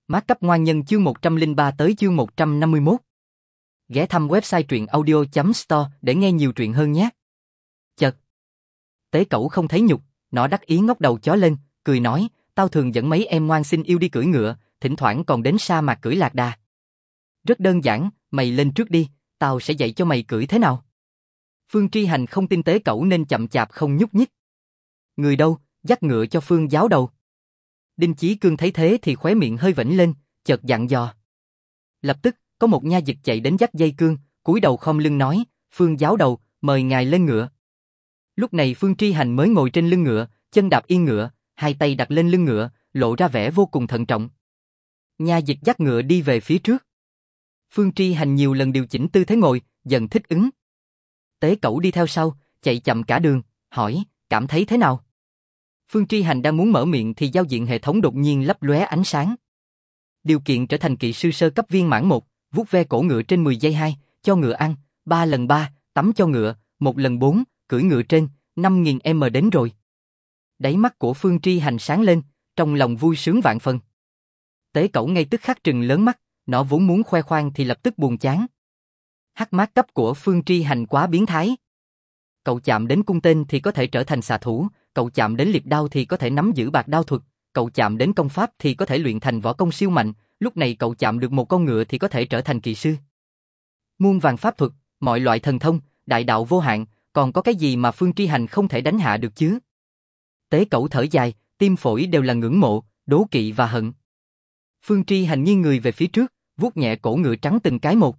Mát cấp ngoan nhân chương 103 tới chương 151. Ghé thăm website truyệnaudio.store để nghe nhiều truyện hơn nhé. Chật. Tế Cẩu không thấy nhục, nó đắc ý ngóc đầu chó lên, cười nói, tao thường dẫn mấy em ngoan xin yêu đi cưỡi ngựa, thỉnh thoảng còn đến sa mạc cưỡi lạc đà. Rất đơn giản, mày lên trước đi, tao sẽ dạy cho mày cưỡi thế nào. Phương Tri Hành không tin Tế Cẩu nên chậm chạp không nhúc nhích. Người đâu, dắt ngựa cho Phương giáo đầu. Đinh Chí Cương thấy thế thì khóe miệng hơi vểnh lên, chợt dặn dò. Lập tức, có một nha dịch chạy đến dắt dây cương, cúi đầu khom lưng nói, Phương giáo đầu, mời ngài lên ngựa. Lúc này Phương Tri Hành mới ngồi trên lưng ngựa, chân đạp yên ngựa, hai tay đặt lên lưng ngựa, lộ ra vẻ vô cùng thận trọng. Nha dịch dắt ngựa đi về phía trước. Phương Tri Hành nhiều lần điều chỉnh tư thế ngồi, dần thích ứng. Tế Cẩu đi theo sau, chạy chậm cả đường, hỏi, cảm thấy thế nào? Phương Tri Hành đang muốn mở miệng thì giao diện hệ thống đột nhiên lấp lóe ánh sáng. Điều kiện trở thành kỵ sư sơ cấp viên mãn 1, vuốt ve cổ ngựa trên 10 giây 2, cho ngựa ăn, 3 lần 3, tắm cho ngựa, 1 lần 4, cưỡi ngựa trên, 5000m đến rồi. Đáy mắt của Phương Tri Hành sáng lên, trong lòng vui sướng vạn phần. Tế Cẩu ngay tức khắc trừng lớn mắt, nó vốn muốn khoe khoang thì lập tức buồn chán. Hắc mát cấp của Phương Tri Hành quá biến thái. Cậu chạm đến cung tên thì có thể trở thành xạ thủ, cậu chạm đến liệp đao thì có thể nắm giữ bạc đao thuật, cậu chạm đến công pháp thì có thể luyện thành võ công siêu mạnh, lúc này cậu chạm được một con ngựa thì có thể trở thành kỵ sư. Muôn vàn pháp thuật, mọi loại thần thông, đại đạo vô hạn, còn có cái gì mà Phương Tri Hành không thể đánh hạ được chứ? Tế Cẩu thở dài, tim phổi đều là ngưỡng mộ, đố kỵ và hận. Phương Tri Hành nghiêng người về phía trước, vuốt nhẹ cổ ngựa trắng từng cái một.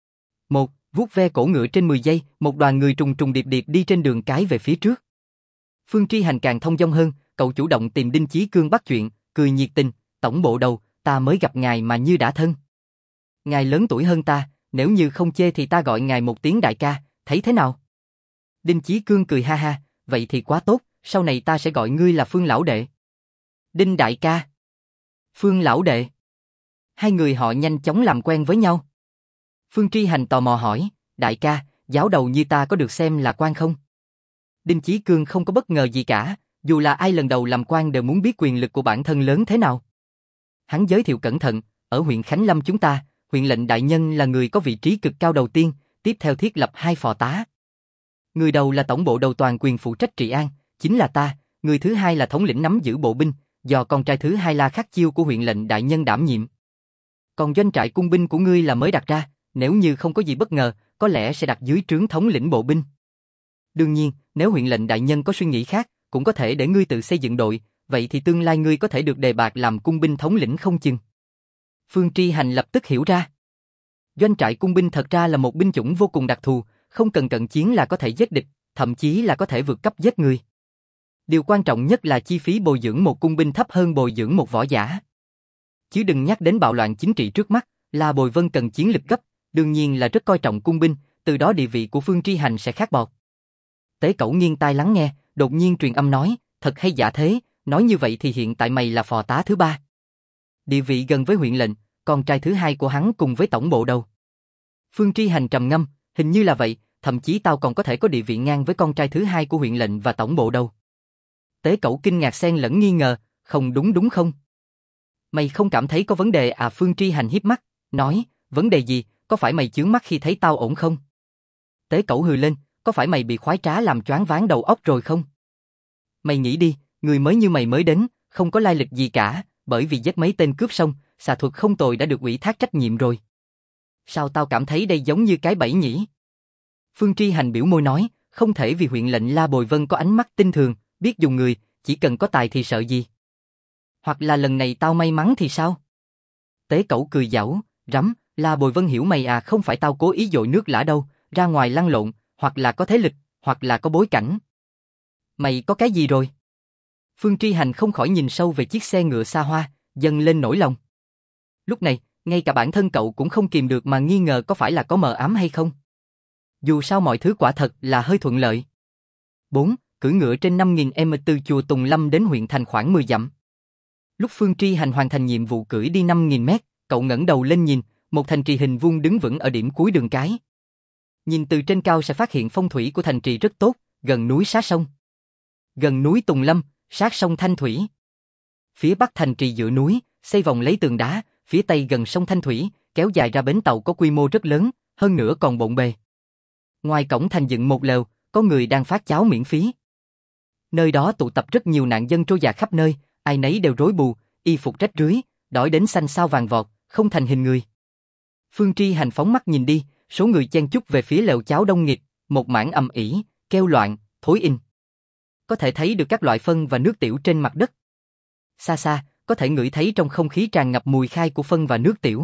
Vuốt ve cổ ngựa trên 10 giây, một đoàn người trùng trùng điệp điệp đi trên đường cái về phía trước. Phương Tri Hành càng thông dong hơn, cậu chủ động tìm Đinh Chí Cương bắt chuyện, cười nhiệt tình, tổng bộ đầu, ta mới gặp ngài mà như đã thân. Ngài lớn tuổi hơn ta, nếu như không chê thì ta gọi ngài một tiếng đại ca, thấy thế nào? Đinh Chí Cương cười ha ha, vậy thì quá tốt, sau này ta sẽ gọi ngươi là Phương lão đệ. Đinh đại ca. Phương lão đệ. Hai người họ nhanh chóng làm quen với nhau. Phương Tri Hành tò mò hỏi, đại ca, giáo đầu như ta có được xem là quan không? Đinh Chí Cương không có bất ngờ gì cả, dù là ai lần đầu làm quan đều muốn biết quyền lực của bản thân lớn thế nào. Hắn giới thiệu cẩn thận, ở huyện Khánh Lâm chúng ta, huyện lệnh đại nhân là người có vị trí cực cao đầu tiên, tiếp theo thiết lập 2 phò tá. Người đầu là tổng bộ đầu toàn quyền phụ trách trị an, chính là ta, người thứ hai là thống lĩnh nắm giữ bộ binh, do con trai thứ hai La Khắc Chiêu của huyện lệnh đại nhân đảm nhiệm. Còn doanh trại cung binh của ngươi là mới đặt ra, nếu như không có gì bất ngờ, có lẽ sẽ đặt dưới trướng thống lĩnh bộ binh. Đương nhiên, nếu huyện lệnh đại nhân có suy nghĩ khác, cũng có thể để ngươi tự xây dựng đội, vậy thì tương lai ngươi có thể được đề bạt làm cung binh thống lĩnh không chừng. Phương Tri Hành lập tức hiểu ra. Doanh trại cung binh thật ra là một binh chủng vô cùng đặc thù, không cần cận chiến là có thể giết địch, thậm chí là có thể vượt cấp giết người. Điều quan trọng nhất là chi phí bồi dưỡng một cung binh thấp hơn bồi dưỡng một võ giả. Chứ đừng nhắc đến bạo loạn chính trị trước mắt, La Bồi Vân cần chiến lực gấp, đương nhiên là rất coi trọng cung binh, từ đó địa vị của Phương Tri Hành sẽ khác bọt. Tế Cẩu nghiêng tai lắng nghe, đột nhiên truyền âm nói, thật hay giả thế, nói như vậy thì hiện tại mày là phò tá thứ 3. Địa vị gần với huyện lệnh, con trai thứ hai của hắn cùng với tổng bộ đầu. Phương Tri Hành trầm ngâm, hình như là vậy, thậm chí tao còn có thể có địa vị ngang với con trai thứ hai của huyện lệnh và tổng bộ đầu. Tế Cẩu kinh ngạc xen lẫn nghi ngờ, không đúng không? Mày không cảm thấy có vấn đề à? Phương Tri Hành híp mắt, nói, vấn đề gì, có phải mày chướng mắt khi thấy tao ổn không? Tế Cẩu hừ lên, có phải mày bị khoái trá làm choáng váng đầu óc rồi không? Mày nghĩ đi, người mới như mày mới đến, không có lai lịch gì cả, bởi vì giết mấy tên cướp xong, xạ thuật không tồi đã được ủy thác trách nhiệm rồi. Sao tao cảm thấy đây giống như cái bẫy nhỉ? Phương Tri Hành biểu môi nói, không thể vì huyện lệnh La Bồi Vân có ánh mắt tinh thường, biết dùng người, chỉ cần có tài thì sợ gì? Hoặc là lần này tao may mắn thì sao? Tế Cẩu cười giảo, rắm, La Bồi Vân hiểu mày à, không phải tao cố ý dội nước lã đâu, ra ngoài lăn lộn, hoặc là có thế lực, hoặc là có bối cảnh. Mày có cái gì rồi? Phương Tri Hành không khỏi nhìn sâu về chiếc xe ngựa xa hoa, dâng lên nỗi lòng. Lúc này, ngay cả bản thân cậu cũng không kìm được mà nghi ngờ có phải là có mờ ám hay không. Dù sao mọi thứ quả thật là hơi thuận lợi. 4. Cưỡi ngựa trên 5000m từ chùa Tùng Lâm đến huyện thành khoảng 10 dặm. Lúc Phương Tri Hành hoàn thành nhiệm vụ cưỡi đi 5000m, cậu ngẩng đầu lên nhìn, một thành trì hình vuông đứng vững ở điểm cuối đường cái. Nhìn từ trên cao sẽ phát hiện phong thủy của thành trì rất tốt, gần núi sát sông. Gần núi Tùng Lâm, sát sông Thanh Thủy. Phía bắc thành trì dựa núi, xây vòng lấy tường đá, phía tây gần sông Thanh Thủy, kéo dài ra bến tàu có quy mô rất lớn, hơn nữa còn bộn bề. Ngoài cổng thành dựng một lều, có người đang phát cháo miễn phí. Nơi đó tụ tập rất nhiều nạn dân trôi dạt khắp nơi, ai nấy đều rối bù, y phục rách rưới, đói đến xanh xao vàng vọt, không thành hình người. Phương Tri Hành phóng mắt nhìn đi, số người chen chúc về phía lều cháo đông nghịt, một mảng ầm ĩ, kêu loạn, thối in. Có thể thấy được các loại phân và nước tiểu trên mặt đất. Xa xa, có thể ngửi thấy trong không khí tràn ngập mùi khai của phân và nước tiểu.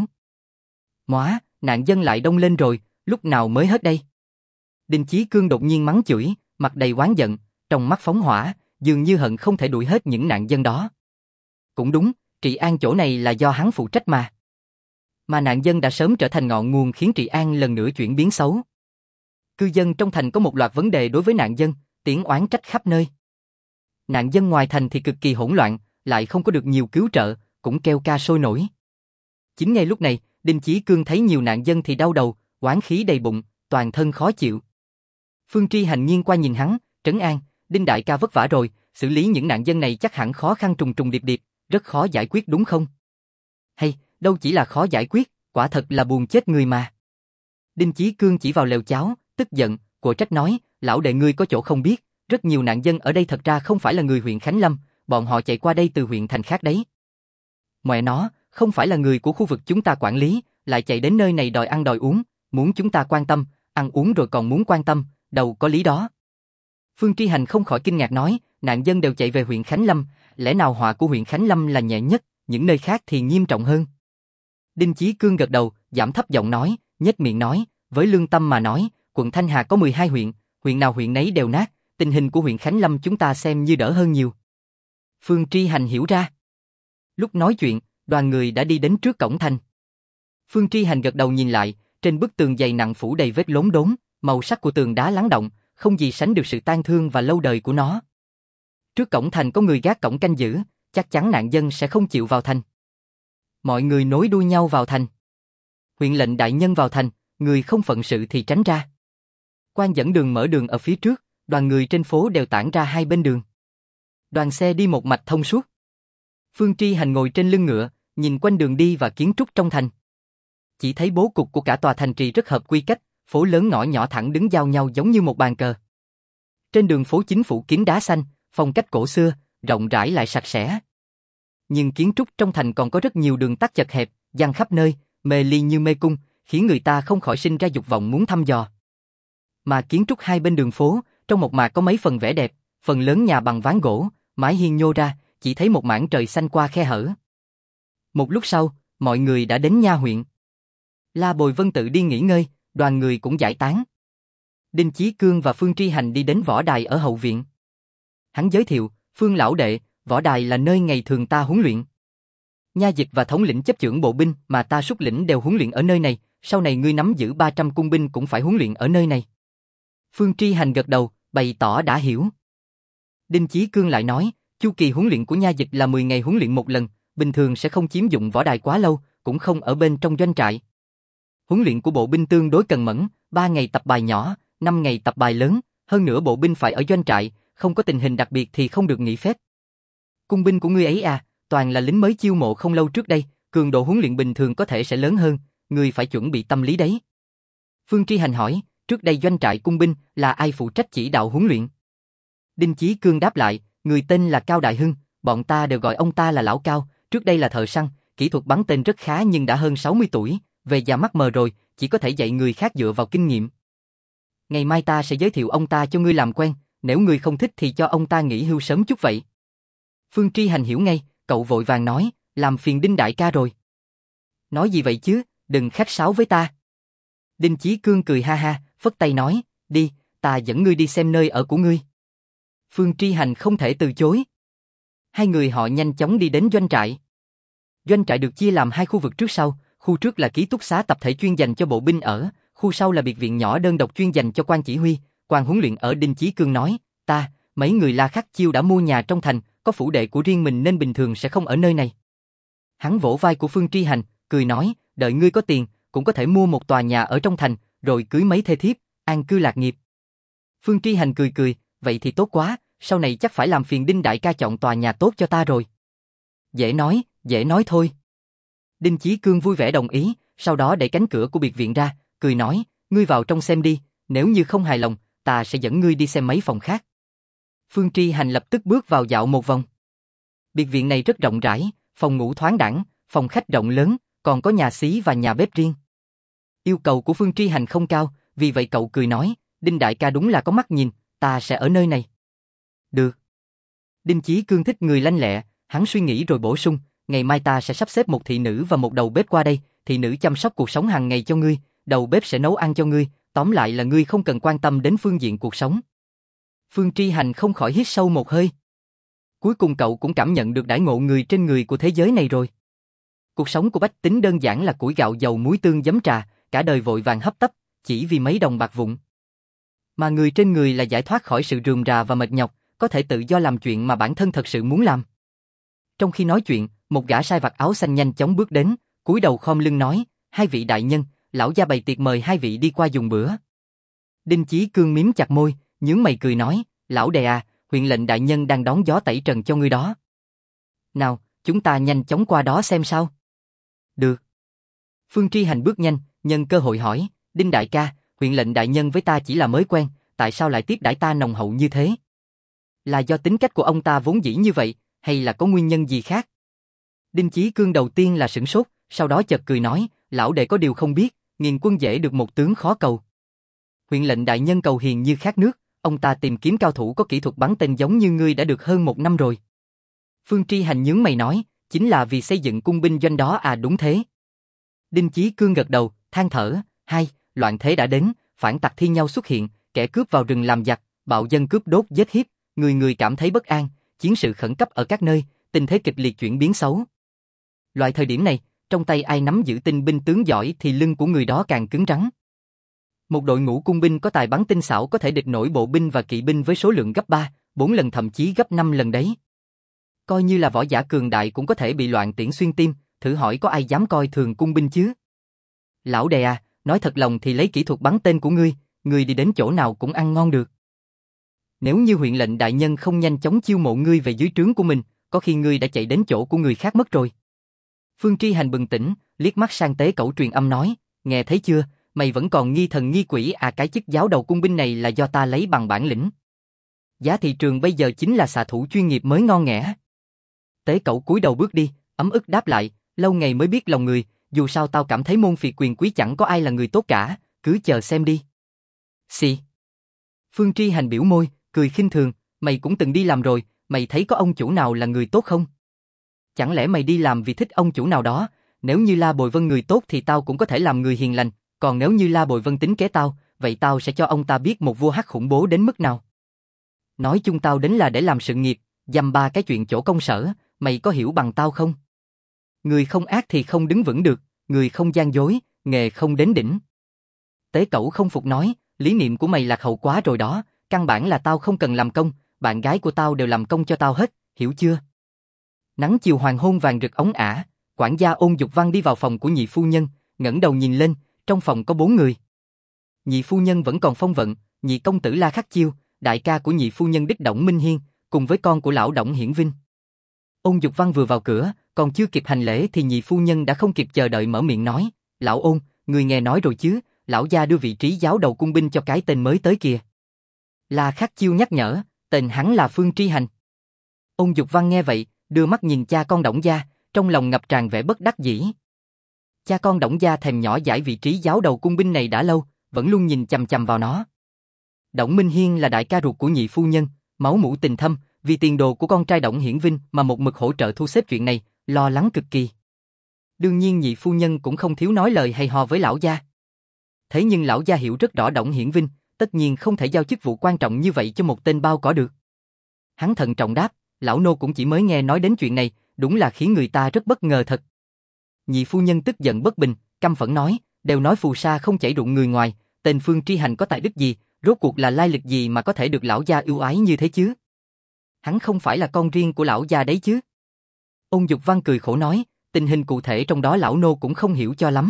Móa, nạn dân lại đông lên rồi, lúc nào mới hết đây? Đinh Chí Cương đột nhiên mắng chửi, mặt đầy oán giận, trong mắt phóng hỏa, dường như hận không thể đuổi hết những nạn dân đó. Cũng đúng, Trị An chỗ này là do hắn phụ trách mà. Mà nạn dân đã sớm trở thành ngọn nguồn khiến Trị An lần nữa chuyển biến xấu. Cư dân trong thành có một loạt vấn đề đối với nạn dân, tiếng oán trách khắp nơi. Nạn dân ngoài thành thì cực kỳ hỗn loạn, lại không có được nhiều cứu trợ, cũng kêu ca sôi nổi. Chính ngay lúc này, Đinh Chí Cương thấy nhiều nạn dân thì đau đầu, oán khí đầy bụng, toàn thân khó chịu. Phương Tri Hành nghiêng qua nhìn hắn, trấn an, Đinh đại ca vất vả rồi, xử lý những nạn dân này chắc hẳn khó khăn trùng trùng điệp điệp, rất khó giải quyết đúng không? Hay, đâu chỉ là khó giải quyết, quả thật là buồn chết người mà. Đinh Chí Cương chỉ vào lều cháo, tức giận, của trách nói, lão đệ ngươi có chỗ không biết, rất nhiều nạn dân ở đây thật ra không phải là người huyện Khánh Lâm, bọn họ chạy qua đây từ huyện thành khác đấy. Mẹ nó, không phải là người của khu vực chúng ta quản lý, lại chạy đến nơi này đòi ăn đòi uống, muốn chúng ta quan tâm, ăn uống rồi còn muốn quan tâm, đâu có lý đó. Phương Tri Hành không khỏi kinh ngạc nói, nạn dân đều chạy về huyện Khánh Lâm, lẽ nào họa của huyện Khánh Lâm là nhẹ nhất, những nơi khác thì nghiêm trọng hơn. Đinh Chí Cương gật đầu, giảm thấp giọng nói, nhếch miệng nói, với lương tâm mà nói, quận Thanh Hà có 12 huyện, huyện nào huyện nấy đều nát, tình hình của huyện Khánh Lâm chúng ta xem như đỡ hơn nhiều. Phương Tri Hành hiểu ra. Lúc nói chuyện, đoàn người đã đi đến trước cổng thành. Phương Tri Hành gật đầu nhìn lại, trên bức tường dày nặng phủ đầy vết lốm đốm, màu sắc của tường đá lắng động, không gì sánh được sự tang thương và lâu đời của nó. Trước cổng thành có người gác cổng canh giữ, chắc chắn nạn dân sẽ không chịu vào thành. Mọi người nối đuôi nhau vào thành. Huyện lệnh đại nhân vào thành, người không phận sự thì tránh ra. Quan dẫn đường mở đường ở phía trước, đoàn người trên phố đều tản ra hai bên đường. Đoàn xe đi một mạch thông suốt. Phương Tri Hành ngồi trên lưng ngựa, nhìn quanh đường đi và kiến trúc trong thành. Chỉ thấy bố cục của cả tòa thành trì rất hợp quy cách, phố lớn ngõ nhỏ thẳng đứng giao nhau giống như một bàn cờ. Trên đường phố chính phủ kín đá xanh, phong cách cổ xưa, rộng rãi lại sạch sẽ. Nhưng kiến trúc trong thành còn có rất nhiều đường tắt chật hẹp, giăng khắp nơi, mê ly như mê cung, khiến người ta không khỏi sinh ra dục vọng muốn thăm dò. Mà kiến trúc hai bên đường phố, trong một mạc có mấy phần vẻ đẹp, phần lớn nhà bằng ván gỗ, mái hiên nhô ra, chỉ thấy một mảng trời xanh qua khe hở. Một lúc sau, mọi người đã đến nha huyện. La Bồi Vân tự đi nghỉ ngơi, đoàn người cũng giải tán. Đinh Chí Cương và Phương Tri Hành đi đến võ đài ở hậu viện. Hắn giới thiệu, Phương lão đệ, võ đài là nơi ngày thường ta huấn luyện. Nha dịch và thống lĩnh chấp chưởng bộ binh mà ta xuất lĩnh đều huấn luyện ở nơi này, sau này ngươi nắm giữ 300 cung binh cũng phải huấn luyện ở nơi này. Phương Tri Hành gật đầu, bày tỏ đã hiểu. Đinh Chí Cương lại nói, chu kỳ huấn luyện của nha dịch là 10 ngày huấn luyện một lần, bình thường sẽ không chiếm dụng võ đài quá lâu, cũng không ở bên trong doanh trại. Huấn luyện của bộ binh tương đối cần mẫn, 3 ngày tập bài nhỏ, 5 ngày tập bài lớn, hơn nữa bộ binh phải ở doanh trại, không có tình hình đặc biệt thì không được nghỉ phép. Cung binh của ngươi ấy à, toàn là lính mới chiêu mộ không lâu trước đây, cường độ huấn luyện bình thường có thể sẽ lớn hơn, ngươi phải chuẩn bị tâm lý đấy. Phương Tri Hành hỏi, trước đây doanh trại cung binh là ai phụ trách chỉ đạo huấn luyện? Đinh Chí Cương đáp lại, người tên là Cao Đại Hưng, bọn ta đều gọi ông ta là Lão Cao, trước đây là thợ săn, kỹ thuật bắn tên rất khá nhưng đã hơn 60 tuổi, về già mắt mờ rồi, chỉ có thể dạy người khác dựa vào kinh nghiệm. Ngày mai ta sẽ giới thiệu ông ta cho ngươi làm quen, nếu ngươi không thích thì cho ông ta nghỉ hưu sớm chút vậy. Phương Tri Hành hiểu ngay, cậu vội vàng nói, làm phiền Đinh đại ca rồi. Nói gì vậy chứ, đừng khách sáo với ta. Đinh Chí Cương cười ha ha, phất tay nói, đi, ta dẫn ngươi đi xem nơi ở của ngươi. Phương Tri Hành không thể từ chối. Hai người họ nhanh chóng đi đến doanh trại. Doanh trại được chia làm hai khu vực trước sau, khu trước là ký túc xá tập thể chuyên dành cho bộ binh ở, khu sau là biệt viện nhỏ đơn độc chuyên dành cho quan chỉ huy, quan huấn luyện ở. Đinh Chí Cương nói, mấy người La Khắc Chiêu đã mua nhà trong thành, có phủ đệ của riêng mình nên bình thường sẽ không ở nơi này. Hắn vỗ vai của Phương Tri Hành, cười nói, đợi ngươi có tiền, cũng có thể mua một tòa nhà ở trong thành, rồi cưới mấy thê thiếp, an cư lạc nghiệp. Phương Tri Hành cười cười, vậy thì tốt quá, sau này chắc phải làm phiền Đinh đại ca chọn tòa nhà tốt cho ta rồi. Dễ nói, Dễ nói thôi. Đinh Chí Cương vui vẻ đồng ý, sau đó đẩy cánh cửa của biệt viện ra, cười nói, ngươi vào trong xem đi, nếu như không hài lòng, ta sẽ dẫn ngươi đi xem mấy phòng khác. Phương Tri Hành lập tức bước vào dạo một vòng. Biệt viện này rất rộng rãi, phòng ngủ thoáng đãng, phòng khách rộng lớn, còn có nhà xí và nhà bếp riêng. Yêu cầu của Phương Tri Hành không cao, vì vậy cậu cười nói, Đinh đại ca đúng là có mắt nhìn, ta sẽ ở nơi này. Được. Đinh Chí Cương thích người lanh lẹ, hắn suy nghĩ rồi bổ sung, ngày mai ta sẽ sắp xếp một thị nữ và một đầu bếp qua đây, thị nữ chăm sóc cuộc sống hàng ngày cho ngươi, đầu bếp sẽ nấu ăn cho ngươi, tóm lại là ngươi không cần quan tâm đến phương diện cuộc sống. Phương Tri Hành không khỏi hít sâu một hơi. Cuối cùng cậu cũng cảm nhận được đãi ngộ người trên người của thế giới này rồi. Cuộc sống của bách tính đơn giản là củi gạo dầu muối tương giấm trà, cả đời vội vàng hấp tấp, chỉ vì mấy đồng bạc vụn. Mà người trên người là giải thoát khỏi sự rườm rà và mệt nhọc, có thể tự do làm chuyện mà bản thân thật sự muốn làm. Trong khi nói chuyện, một gã sai vặt áo xanh nhanh chóng bước đến, cúi đầu khom lưng nói, hai vị đại nhân, lão gia bày tiệc mời hai vị đi qua dùng bữa. Đinh Chí Cương mím chặt môi, nhướng mày cười nói, lão đệ à, huyện lệnh đại nhân đang đón gió tẩy trần cho ngươi đó. Nào, chúng ta nhanh chóng qua đó xem sao. Được. Phương Tri Hành bước nhanh, nhân cơ hội hỏi, Đinh đại ca, huyện lệnh đại nhân với ta chỉ là mới quen, tại sao lại tiếp đãi ta nồng hậu như thế? Là do tính cách của ông ta vốn dĩ như vậy, hay là có nguyên nhân gì khác? Đinh Chí Cương đầu tiên là sửng sốt, sau đó chợt cười nói, lão đệ có điều không biết, nghìn quân dễ được một tướng khó cầu. Huyện lệnh đại nhân cầu hiền như khát nước, ông ta tìm kiếm cao thủ có kỹ thuật bắn tên giống như ngươi đã được hơn một năm rồi. Phương Tri Hành nhướng mày nói, chính là vì xây dựng cung binh doanh đó à? Đúng thế. Đinh Chí Cương gật đầu, than thở, hai, loạn thế đã đến, phản tặc thi nhau xuất hiện, kẻ cướp vào rừng làm giặc, bạo dân cướp đốt giết hiếp, người người cảm thấy bất an, chiến sự khẩn cấp ở các nơi, tình thế kịch liệt chuyển biến xấu. Loại thời điểm này, trong tay ai nắm giữ tinh binh tướng giỏi thì lưng của người đó càng cứng rắn. Một đội ngũ cung binh có tài bắn tinh xảo có thể địch nổi bộ binh và kỵ binh với số lượng gấp 3, 4 lần thậm chí gấp 5 lần đấy. Coi như là võ giả cường đại cũng có thể bị loạn tiễn xuyên tim, thử hỏi có ai dám coi thường cung binh chứ? Lão đệ à, nói thật lòng thì lấy kỹ thuật bắn tên của ngươi đi đến chỗ nào cũng ăn ngon được. Nếu như huyện lệnh đại nhân không nhanh chóng chiêu mộ ngươi về dưới trướng của mình, có khi ngươi đã chạy đến chỗ của người khác mất rồi. Phương Tri Hành bừng tỉnh, liếc mắt sang Tế Cẩu truyền âm nói, nghe thấy chưa, mày vẫn còn nghi thần nghi quỷ à? Cái chức giáo đầu cung binh này là do ta lấy bằng bản lĩnh. Giá thị trường bây giờ chính là xạ thủ chuyên nghiệp mới ngon nghẻ. Tế Cẩu cúi đầu bước đi, ấm ức đáp lại, lâu ngày mới biết lòng người, dù sao tao cảm thấy môn phiệt quyền quý chẳng có ai là người tốt cả, cứ chờ xem đi. Xì. Phương Tri Hành biểu môi, cười khinh thường, mày cũng từng đi làm rồi, mày thấy có ông chủ nào là người tốt không? Chẳng lẽ mày đi làm vì thích ông chủ nào đó? Nếu như La Bồi Vân người tốt thì tao cũng có thể làm người hiền lành, còn nếu như La Bồi Vân tính kế tao, vậy tao sẽ cho ông ta biết một vua hắc khủng bố đến mức nào. Nói chung tao đến là để làm sự nghiệp, dăm ba cái chuyện chỗ công sở, mày có hiểu bằng tao không? Người không ác thì không đứng vững được, người không gian dối, nghề không đến đỉnh. Tế Cẩu không phục nói, lý niệm của mày lạc hậu quá rồi đó, căn bản là tao không cần làm công, bạn gái của tao đều làm công cho tao hết, hiểu chưa? Nắng chiều hoàng hôn vàng rực óng ả, quản gia Ôn Dục Văn đi vào phòng của nhị phu nhân, ngẩng đầu nhìn lên, trong phòng có 4 người. Nhị phu nhân vẫn còn phong vận, nhị công tử La Khắc Chiêu, đại ca của nhị phu nhân đích Đổng Minh Hiên, cùng với con của lão Đổng Hiển Vinh. Ôn Dục Văn vừa vào cửa, còn chưa kịp hành lễ thì nhị phu nhân đã không kịp chờ đợi mở miệng nói, lão Ôn, người nghe nói rồi chứ, lão gia đưa vị trí giáo đầu cung binh cho cái tên mới tới kìa. La Khắc Chiêu nhắc nhở, tên hắn là Phương Tri Hành. Ôn Dục Văn nghe vậy, đưa mắt nhìn cha con Đổng gia, trong lòng ngập tràn vẻ bất đắc dĩ. Cha con Đổng gia thèm nhỏ dãi vị trí giáo đầu cung binh này đã lâu, vẫn luôn nhìn chằm chằm vào nó. Đổng Minh Hiên là đại ca ruột của nhị phu nhân, máu mủ tình thâm, vì tiền đồ của con trai Đổng Hiển Vinh mà một mực hỗ trợ thu xếp chuyện này, lo lắng cực kỳ. Đương nhiên nhị phu nhân cũng không thiếu nói lời hay ho với lão gia. Thế nhưng lão gia hiểu rất rõ Đổng Hiển Vinh, tất nhiên không thể giao chức vụ quan trọng như vậy cho một tên bao cỏ được. Hắn thận trọng đáp, lão nô cũng chỉ mới nghe nói đến chuyện này, đúng là khiến người ta rất bất ngờ thật. Nhị phu nhân tức giận bất bình, căm phẫn nói, đều nói phù sa không chảy ruộng người ngoài, tên Phương Tri Hành có tài đức gì, rốt cuộc là lai lịch gì mà có thể được lão gia ưu ái như thế chứ? Hắn không phải là con riêng của lão gia đấy chứ? Ôn Dục Văn cười khổ nói, tình hình cụ thể trong đó lão nô cũng không hiểu cho lắm.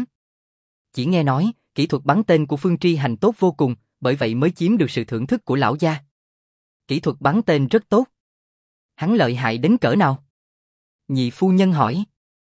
Chỉ nghe nói, kỹ thuật bắn tên của Phương Tri Hành tốt vô cùng, bởi vậy mới chiếm được sự thưởng thức của lão gia. Kỹ thuật bắn tên rất tốt. Hắn lợi hại đến cỡ nào? Nhị phu nhân hỏi.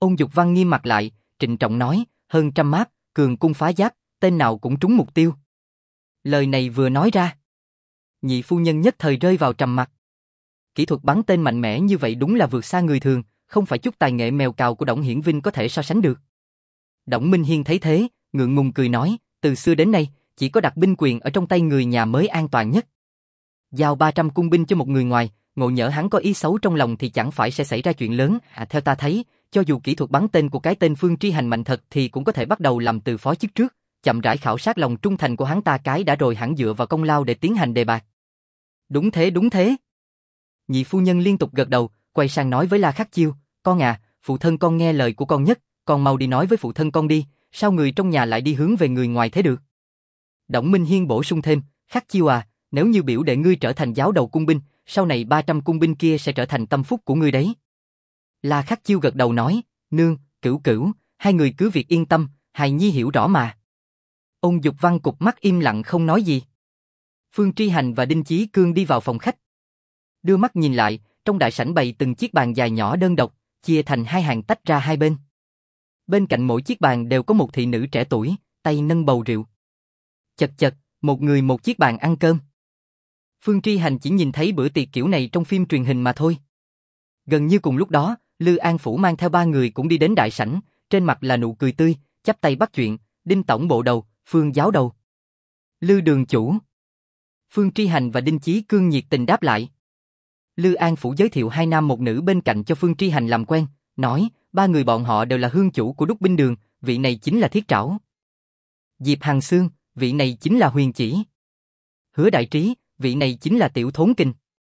Ôn Dục Văn nghiêm mặt lại, trịnh trọng nói, hơn trăm máp, cường cung phá giáp, tên nào cũng trúng mục tiêu. Lời này vừa nói ra, nhị phu nhân nhất thời rơi vào trầm mặc. Kỹ thuật bắn tên mạnh mẽ như vậy đúng là vượt xa người thường, không phải chút tài nghệ mèo cào của Đổng Hiển Vinh có thể so sánh được. Đổng Minh Hiên thấy thế, ngượng ngùng cười nói, từ xưa đến nay, chỉ có đặt binh quyền ở trong tay người nhà mới an toàn nhất. Giao 300 cung binh cho một người ngoài, ngộ nhỡ hắn có ý xấu trong lòng thì chẳng phải sẽ xảy ra chuyện lớn. Theo ta thấy, cho dù kỹ thuật bắn tên của cái tên Phương Tri Hành mạnh thật thì cũng có thể bắt đầu làm từ phó chức trước, chậm rãi khảo sát lòng trung thành của hắn ta cái đã rồi hẳn dựa vào công lao để tiến hành đề bạt. Đúng thế, đúng thế. Nhị phu nhân liên tục gật đầu, quay sang nói với La Khắc Chiêu, con à, phụ thân con nghe lời của con nhất, con mau đi nói với phụ thân con đi, sao người trong nhà lại đi hướng về người ngoài thế được? Đổng Minh Hiên bổ sung thêm, Khắc Chiêu à, nếu như biểu đệ ngươi trở thành giáo đầu cung binh, sau này 300 cung binh kia sẽ trở thành tâm phúc của ngươi đấy. La Khắc Chiêu gật đầu nói, nương, Cửu Cửu, hai người cứ việc yên tâm, hài nhi hiểu rõ mà. Ôn Dục Văn cụp mắt im lặng không nói gì. Phương Tri Hành và Đinh Chí Cương đi vào phòng khách. Đưa mắt nhìn lại, trong đại sảnh bày từng chiếc bàn dài nhỏ đơn độc, chia thành hai hàng tách ra hai bên. Bên cạnh mỗi chiếc bàn đều có một thị nữ trẻ tuổi, tay nâng bầu rượu. Chật chật, một người một chiếc bàn ăn cơm. Phương Tri Hành chỉ nhìn thấy bữa tiệc kiểu này trong phim truyền hình mà thôi. Gần như cùng lúc đó, Lư An Phủ mang theo ba người cũng đi đến đại sảnh, trên mặt là nụ cười tươi, chắp tay bắt chuyện, Đinh tổng bộ đầu, Phương giáo đầu. Lư đường chủ. Phương Tri Hành và Đinh Chí Cương nhiệt tình đáp lại. Lư An Phủ giới thiệu hai nam một nữ bên cạnh cho Phương Tri Hành làm quen, nói, ba người bọn họ đều là hương chủ của Đúc Binh Đường, vị này chính là Thiết Trảo. Diệp Hằng Xương, vị này chính là Huyền Chỉ. Hứa Đại Trí, vị này chính là Tiểu Thốn Kinh.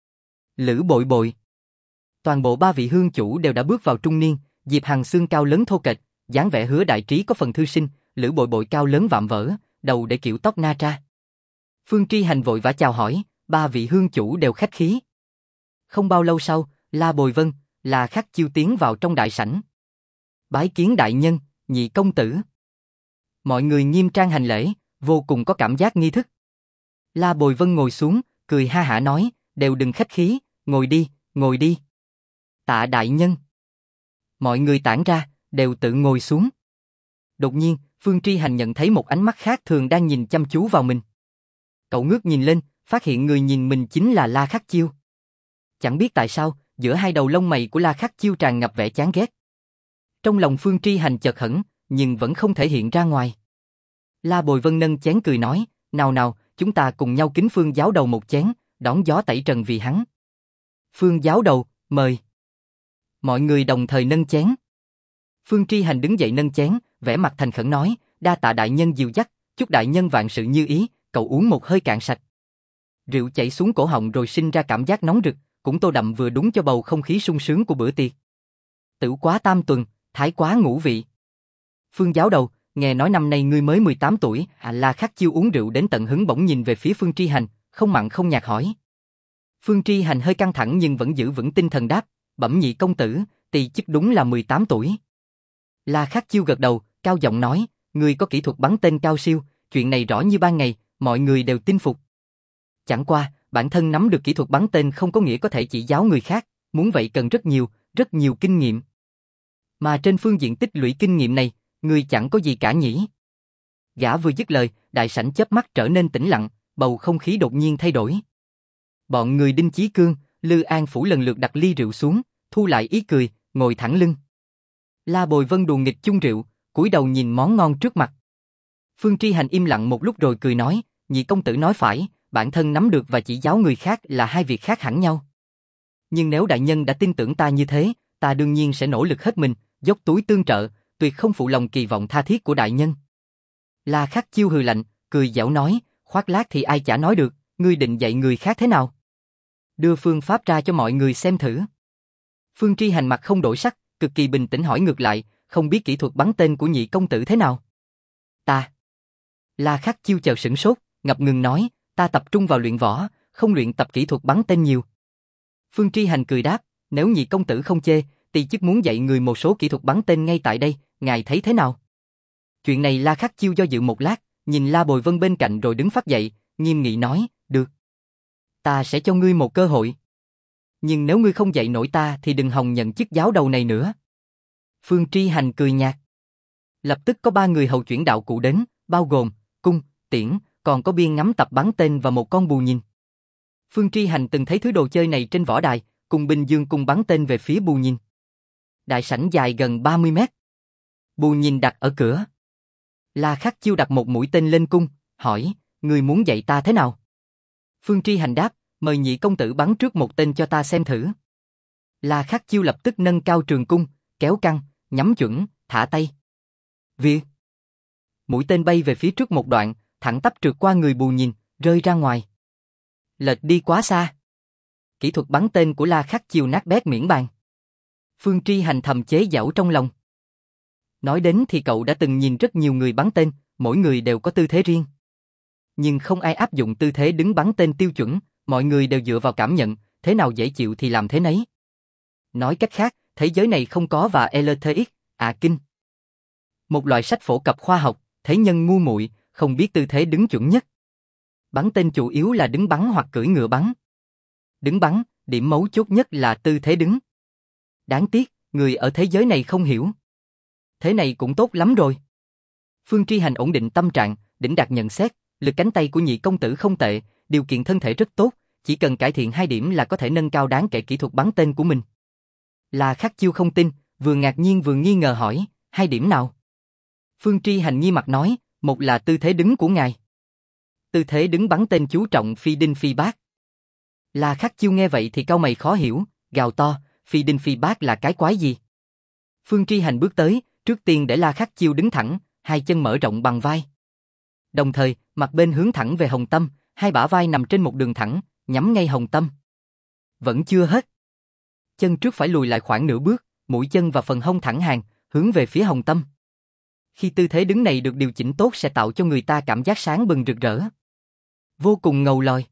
Lữ Bội Bội. Toàn bộ ba vị hương chủ đều đã bước vào trung niên, Diệp Hằng Xương cao lớn thô kệch, dáng vẻ Hứa Đại Trí có phần thư sinh, Lữ Bội Bội cao lớn vạm vỡ, đầu để kiểu tóc na tra. Phương Tri Hành vội vã chào hỏi, ba vị hương chủ đều khách khí. Không bao lâu sau, La Bồi Vân, La Khắc Chiêu tiến vào trong đại sảnh. Bái kiến đại nhân, nhị công tử. Mọi người nghiêm trang hành lễ, vô cùng có cảm giác nghi thức. La Bồi Vân ngồi xuống, cười ha hả nói, đều đừng khách khí, ngồi đi, ngồi đi. Tạ đại nhân. Mọi người tản ra, đều tự ngồi xuống. Đột nhiên, Phương Tri Hành nhận thấy một ánh mắt khác thường đang nhìn chăm chú vào mình. Cậu ngước nhìn lên, phát hiện người nhìn mình chính là La Khắc Chiêu. Chẳng biết tại sao, giữa hai đầu lông mày của La Khắc Chiêu tràn ngập vẻ chán ghét. Trong lòng Phương Tri Hành chợt hững, nhưng vẫn không thể hiện ra ngoài. La Bồi Vân nâng chén cười nói, nào nào, chúng ta cùng nhau kính Phương giáo đầu một chén, đón gió tẩy trần vì hắn. Phương giáo đầu, mời. Mọi người đồng thời nâng chén. Phương Tri Hành đứng dậy nâng chén, vẻ mặt thành khẩn nói, đa tạ đại nhân dìu dắt, chúc đại nhân vạn sự như ý, cậu uống một hơi cạn sạch. Rượu chảy xuống cổ họng rồi sinh ra cảm giác nóng rực, cũng tô đậm vừa đúng cho bầu không khí sung sướng của bữa tiệc. Tửu quá tam tuần, thái quá ngũ vị. Phương giáo đầu, nghe nói năm nay ngươi mới 18 tuổi, La Khắc Chiêu uống rượu đến tận hứng bỗng nhìn về phía Phương Tri Hành, không mặn không nhạt hỏi. Phương Tri Hành hơi căng thẳng nhưng vẫn giữ vững tinh thần đáp, bẩm nhị công tử, tỳ chức đúng là 18 tuổi. La Khắc Chiêu gật đầu, cao giọng nói, ngươi có kỹ thuật bắn tên cao siêu, chuyện này rõ như ban ngày, mọi người đều tin phục. Chẳng qua, bản thân nắm được kỹ thuật bắn tên không có nghĩa có thể chỉ giáo người khác, muốn vậy cần rất nhiều kinh nghiệm. Mà trên phương diện tích lũy kinh nghiệm này, ngươi chẳng có gì cả nhỉ? Gã vừa dứt lời, đại sảnh chớp mắt trở nên tĩnh lặng, bầu không khí đột nhiên thay đổi. Bọn người Đinh Chí Cương, Lư An Phủ lần lượt đặt ly rượu xuống, thu lại ý cười, ngồi thẳng lưng. La Bồi Vân đùa nghịch chung rượu, cúi đầu nhìn món ngon trước mặt. Phương Tri Hành im lặng một lúc rồi cười nói, nhị công tử nói phải, bản thân nắm được và chỉ giáo người khác là hai việc khác hẳn nhau. Nhưng nếu đại nhân đã tin tưởng ta như thế, ta đương nhiên sẽ nỗ lực hết mình, dốc túi tương trợ, tuyệt không phụ lòng kỳ vọng tha thiết của đại nhân. La Khắc Chiêu hừ lạnh, cười giễu nói, khoác lác thì ai chả nói được, ngươi định dạy người khác thế nào? Đưa phương pháp ra cho mọi người xem thử. Phương Tri Hành mặt không đổi sắc, cực kỳ bình tĩnh hỏi ngược lại, không biết kỹ thuật bắn tên của nhị công tử thế nào? Ta. La Khắc Chiêu chợt sửng sốt, ngập ngừng nói, ta tập trung vào luyện võ, không luyện tập kỹ thuật bắn tên nhiều. Phương Tri Hành cười đáp, nếu nhị công tử không chê, tỳ chức muốn dạy người một số kỹ thuật bắn tên ngay tại đây, ngài thấy thế nào? Chuyện này La Khắc Chiêu do dự một lát, nhìn La Bồi Vân bên cạnh rồi đứng phát dậy, nghiêm nghị nói, được. Ta sẽ cho ngươi một cơ hội. Nhưng nếu ngươi không dạy nổi ta thì đừng hòng nhận chức giáo đầu này nữa. Phương Tri Hành cười nhạt. Lập tức có 3 người hầu chuyển đạo cụ đến, bao gồm cung, tiễn, còn có biên ngắm tập bắn tên và một con bù nhìn. Phương Tri Hành từng thấy thứ đồ chơi này trên võ đài, cùng binh dương cung bắn tên về phía bù nhìn. Đại sảnh dài gần 30 mét. Bù nhìn đặt ở cửa. La Khắc Chiêu đặt một mũi tên lên cung, hỏi, người muốn dạy ta thế nào? Phương Tri Hành đáp, mời nhị công tử bắn trước một tên cho ta xem thử. La Khắc Chiêu lập tức nâng cao trường cung, kéo căng, nhắm chuẩn, thả tay. Việc. Mũi tên bay về phía trước một đoạn, thẳng tắp trượt qua người bù nhìn, rơi ra ngoài. Lệch đi quá xa. Kỹ thuật bắn tên của La Khắc Chiêu nát bét miễn bàn. Phương Tri Hành thầm chế giễu trong lòng. Nói đến thì cậu đã từng nhìn rất nhiều người bắn tên, mỗi người đều có tư thế riêng. Nhưng không ai áp dụng tư thế đứng bắn tên tiêu chuẩn, mọi người đều dựa vào cảm nhận, thế nào dễ chịu thì làm thế nấy. Nói cách khác, thế giới này không có và LTX, kinh. Một loại sách phổ cập khoa học, thế nhân ngu muội, không biết tư thế đứng chuẩn nhất. Bắn tên chủ yếu là đứng bắn hoặc cưỡi ngựa bắn. Đứng bắn, điểm mấu chốt nhất là tư thế đứng. Đáng tiếc, người ở thế giới này không hiểu. Thế này cũng tốt lắm rồi. Phương Tri Hành ổn định tâm trạng, đỉnh đạt nhận xét, lực cánh tay của nhị công tử không tệ, điều kiện thân thể rất tốt, chỉ cần cải thiện 2 điểm là có thể nâng cao đáng kể kỹ thuật bắn tên của mình. La Khắc Chiêu không tin, vừa ngạc nhiên vừa nghi ngờ hỏi, 2 điểm nào? Phương Tri Hành nghi mặt nói, một là tư thế đứng của ngài. Tư thế đứng bắn tên chú trọng phi đinh phi bát. La Khắc Chiêu nghe vậy thì cau mày khó hiểu, gào to, phi đinh phi bát là cái quái gì? Phương Tri Hành bước tới, trước tiên để La Khắc Chiêu đứng thẳng, 2 chân mở rộng bằng vai. Đồng thời, mặt bên hướng thẳng về hồng tâm, 2 bả vai nằm trên một đường thẳng, nhắm ngay hồng tâm. Vẫn chưa hết. Chân trước phải lùi lại khoảng nửa bước, mũi chân và phần hông thẳng hàng, hướng về phía hồng tâm. Khi tư thế đứng này được điều chỉnh tốt sẽ tạo cho người ta cảm giác sáng bừng rực rỡ. Vô cùng ngầu lòi.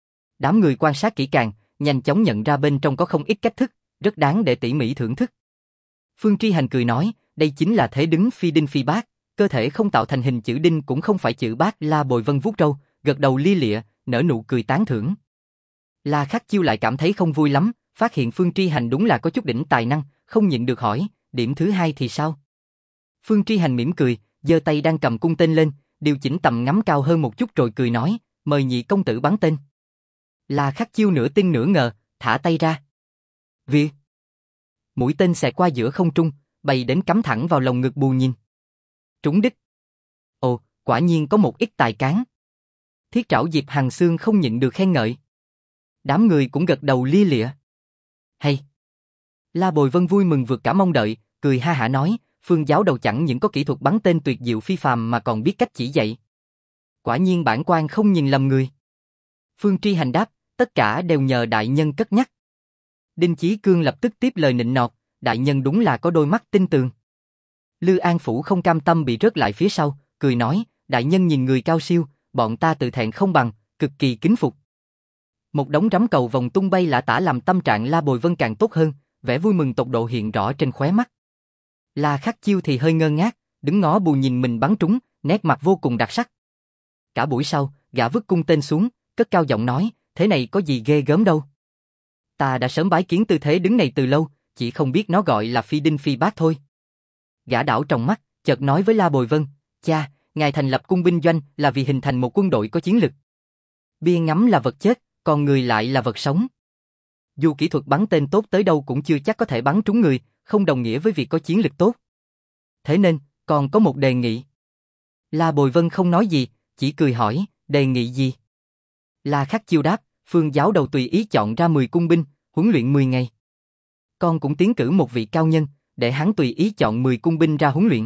Đám người quan sát kỹ càng, nhanh chóng nhận ra bên trong có không ít cách thức, rất đáng để tỉ mỉ thưởng thức. Phương Tri Hành cười nói, đây chính là thế đứng phi đinh phi bát, cơ thể không tạo thành hình chữ đinh cũng không phải chữ bát. La Bồi Vân vuốt râu, gật đầu lia lịa, nở nụ cười tán thưởng. La Khắc Chiêu lại cảm thấy không vui lắm, phát hiện Phương Tri Hành đúng là có chút đỉnh tài năng, không nhịn được hỏi, điểm thứ 2 thì sao? Phương Tri Hành mỉm cười, giơ tay đang cầm cung tên lên, điều chỉnh tầm ngắm cao hơn một chút rồi cười nói, mời nhị công tử bắn tên. La Khắc Chiêu nửa tin nửa ngờ, thả tay ra. Việc. Mũi tên xẹt qua giữa không trung, bay đến cắm thẳng vào lồng ngực bù nhìn. Trúng đích. Ồ, quả nhiên có một ít tài cán. Thiết trảo Diệp Hằng Xương không nhịn được khen ngợi. Đám người cũng gật đầu lia lịa. Hay. La Bồi Vân vui mừng vượt cả mong đợi, cười ha hả nói, Phương giáo đầu chẳng những có kỹ thuật bắn tên tuyệt diệu phi phàm mà còn biết cách chỉ dạy. Quả nhiên bản quan không nhìn lầm người. Phương Tri Hành đáp, tất cả đều nhờ đại nhân cất nhắc. Đinh Chí Cương lập tức tiếp lời nịnh nọt, đại nhân đúng là có đôi mắt tinh tường. Lư An Phủ không cam tâm bị rớt lại phía sau, cười nói, đại nhân nhìn người cao siêu, bọn ta tự thẹn không bằng, cực kỳ kính phục. Một đống rắm cầu vòng tung bay lả tả làm tâm trạng La Bồi Vân càng tốt hơn, vẻ vui mừng tột độ hiện rõ trên khóe mắt. La Khắc Chiêu thì hơi ngơ ngác, đứng ngó bù nhìn mình bắn trúng, nét mặt vô cùng đặc sắc. Cả buổi sau, gã vứt cung tên xuống, cất cao giọng nói, thế này có gì ghê gớm đâu. Ta đã sớm bái kiến tư thế đứng này từ lâu, chỉ không biết nó gọi là phi đinh phi bát thôi. Gã đảo trong mắt, chợt nói với La Bồi Vân, cha, ngài thành lập cung binh doanh là vì hình thành một quân đội có chiến lực. Bia ngắm là vật chết, còn người lại là vật sống. Dù kỹ thuật bắn tên tốt tới đâu cũng chưa chắc có thể bắn trúng người, không đồng nghĩa với việc có chiến lực tốt. Thế nên, còn có một đề nghị. La Bồi Vân không nói gì, chỉ cười hỏi, đề nghị gì? La Khắc Chiêu đáp, Phương giáo đầu tùy ý chọn ra 10 cung binh, huấn luyện 10 ngày. Con cũng tiến cử một vị cao nhân, để hắn tùy ý chọn 10 cung binh ra huấn luyện.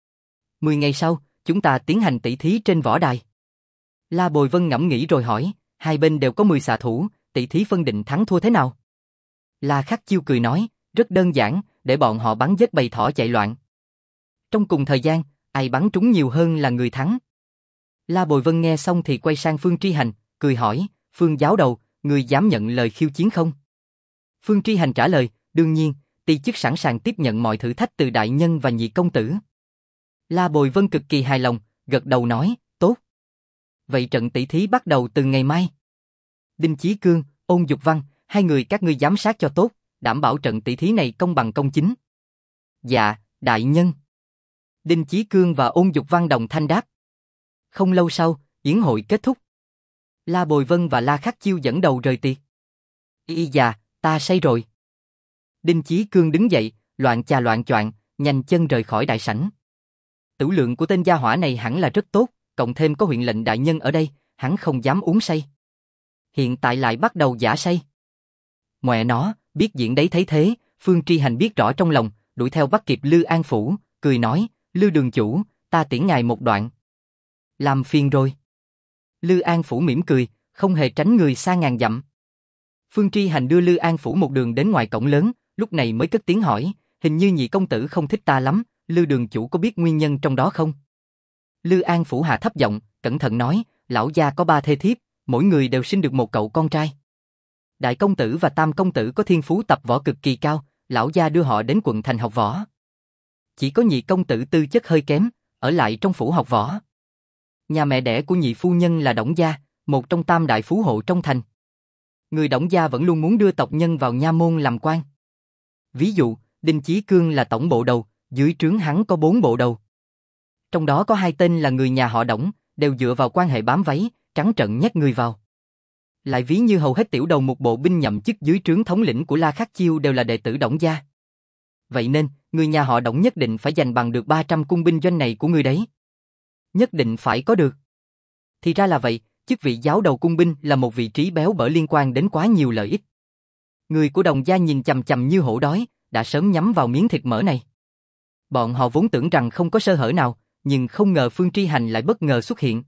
10 ngày sau, chúng ta tiến hành tỷ thí trên võ đài. La Bồi Vân ngẫm nghĩ rồi hỏi, hai bên đều có 10 xạ thủ, tỷ thí phân định thắng thua thế nào? La Khắc Chiêu cười nói, rất đơn giản, để bọn họ bắn giết bầy thỏ chạy loạn. Trong cùng thời gian, ai bắn trúng nhiều hơn là người thắng. La Bồi Vân nghe xong thì quay sang Phương Tri Hành, cười hỏi, Phương giáo đầu, người dám nhận lời khiêu chiến không? Phương Tri Hành trả lời, đương nhiên, ti chức sẵn sàng tiếp nhận mọi thử thách từ đại nhân và nhị công tử. La Bồi Vân cực kỳ hài lòng, gật đầu nói, tốt. Vậy trận tỷ thí bắt đầu từ ngày mai. Đinh Chí Cương, Ôn Dục Văn, hai người các ngươi giám sát cho tốt, đảm bảo trận tỷ thí này công bằng công chính. Dạ, Đại nhân. Đinh Chí Cương và Ôn Dục Văn đồng thanh đáp. Không lâu sau, yến hội kết thúc. La Bồi Vân và La Khắc Chiêu dẫn đầu rời tiệc. Y già, ta say rồi. Đinh Chí Cương đứng dậy, loạn chà loạn choạng, nhanh chân rời khỏi đại sảnh. Tửu lượng của tên gia hỏa này hẳn là rất tốt, cộng thêm có huyện lệnh đại nhân ở đây, hắn không dám uống say. Hiện tại lại bắt đầu giả say. Mẹ nó, biết diễn đấy thấy thế, Phương Tri Hành biết rõ trong lòng, đuổi theo bắt kịp Lư An Phủ, cười nói, Lư đường chủ, ta tiễn ngài một đoạn. Làm phiền rồi. Lư An Phủ mỉm cười, không hề tránh người xa ngàn dặm. Phương Tri Hành đưa Lư An Phủ một đường đến ngoài cổng lớn, lúc này mới cất tiếng hỏi, hình như nhị công tử không thích ta lắm, Lư đường chủ có biết nguyên nhân trong đó không? Lư An Phủ hạ thấp giọng, cẩn thận nói, lão gia có 3 thê thiếp, mỗi người đều sinh được một cậu con trai. Đại công tử và tam công tử có thiên phú tập võ cực kỳ cao, lão gia đưa họ đến quận thành học võ. Chỉ có nhị công tử tư chất hơi kém, ở lại trong phủ học võ. Nhà mẹ đẻ của nhị phu nhân là Đổng gia, một trong 3 đại phú hộ trong thành. Người Đổng gia vẫn luôn muốn đưa tộc nhân vào nha môn làm quan. Ví dụ, Đinh Chí Cương là tổng bộ đầu, dưới trướng hắn có 4 bộ đầu. Trong đó có 2 tên là người nhà họ Đổng, đều dựa vào quan hệ bám váy, trắng trợn nhét người vào. Lại ví như hầu hết tiểu đầu một bộ binh nhậm chức dưới trướng thống lĩnh của La Khắc Chiêu đều là đệ tử Đổng gia. Vậy nên, người nhà họ Đổng nhất định phải giành bằng được 300 cung binh doanh này của người đấy. Nhất định phải có được. Thì ra là vậy, chức vị giáo đầu cung binh là một vị trí béo bở liên quan đến quá nhiều lợi ích. Người của Đồng gia nhìn chằm chằm như hổ đói, đã sớm nhắm vào miếng thịt mỡ này. Bọn họ vốn tưởng rằng không có sơ hở nào, nhưng không ngờ Phương Tri Hành lại bất ngờ xuất hiện.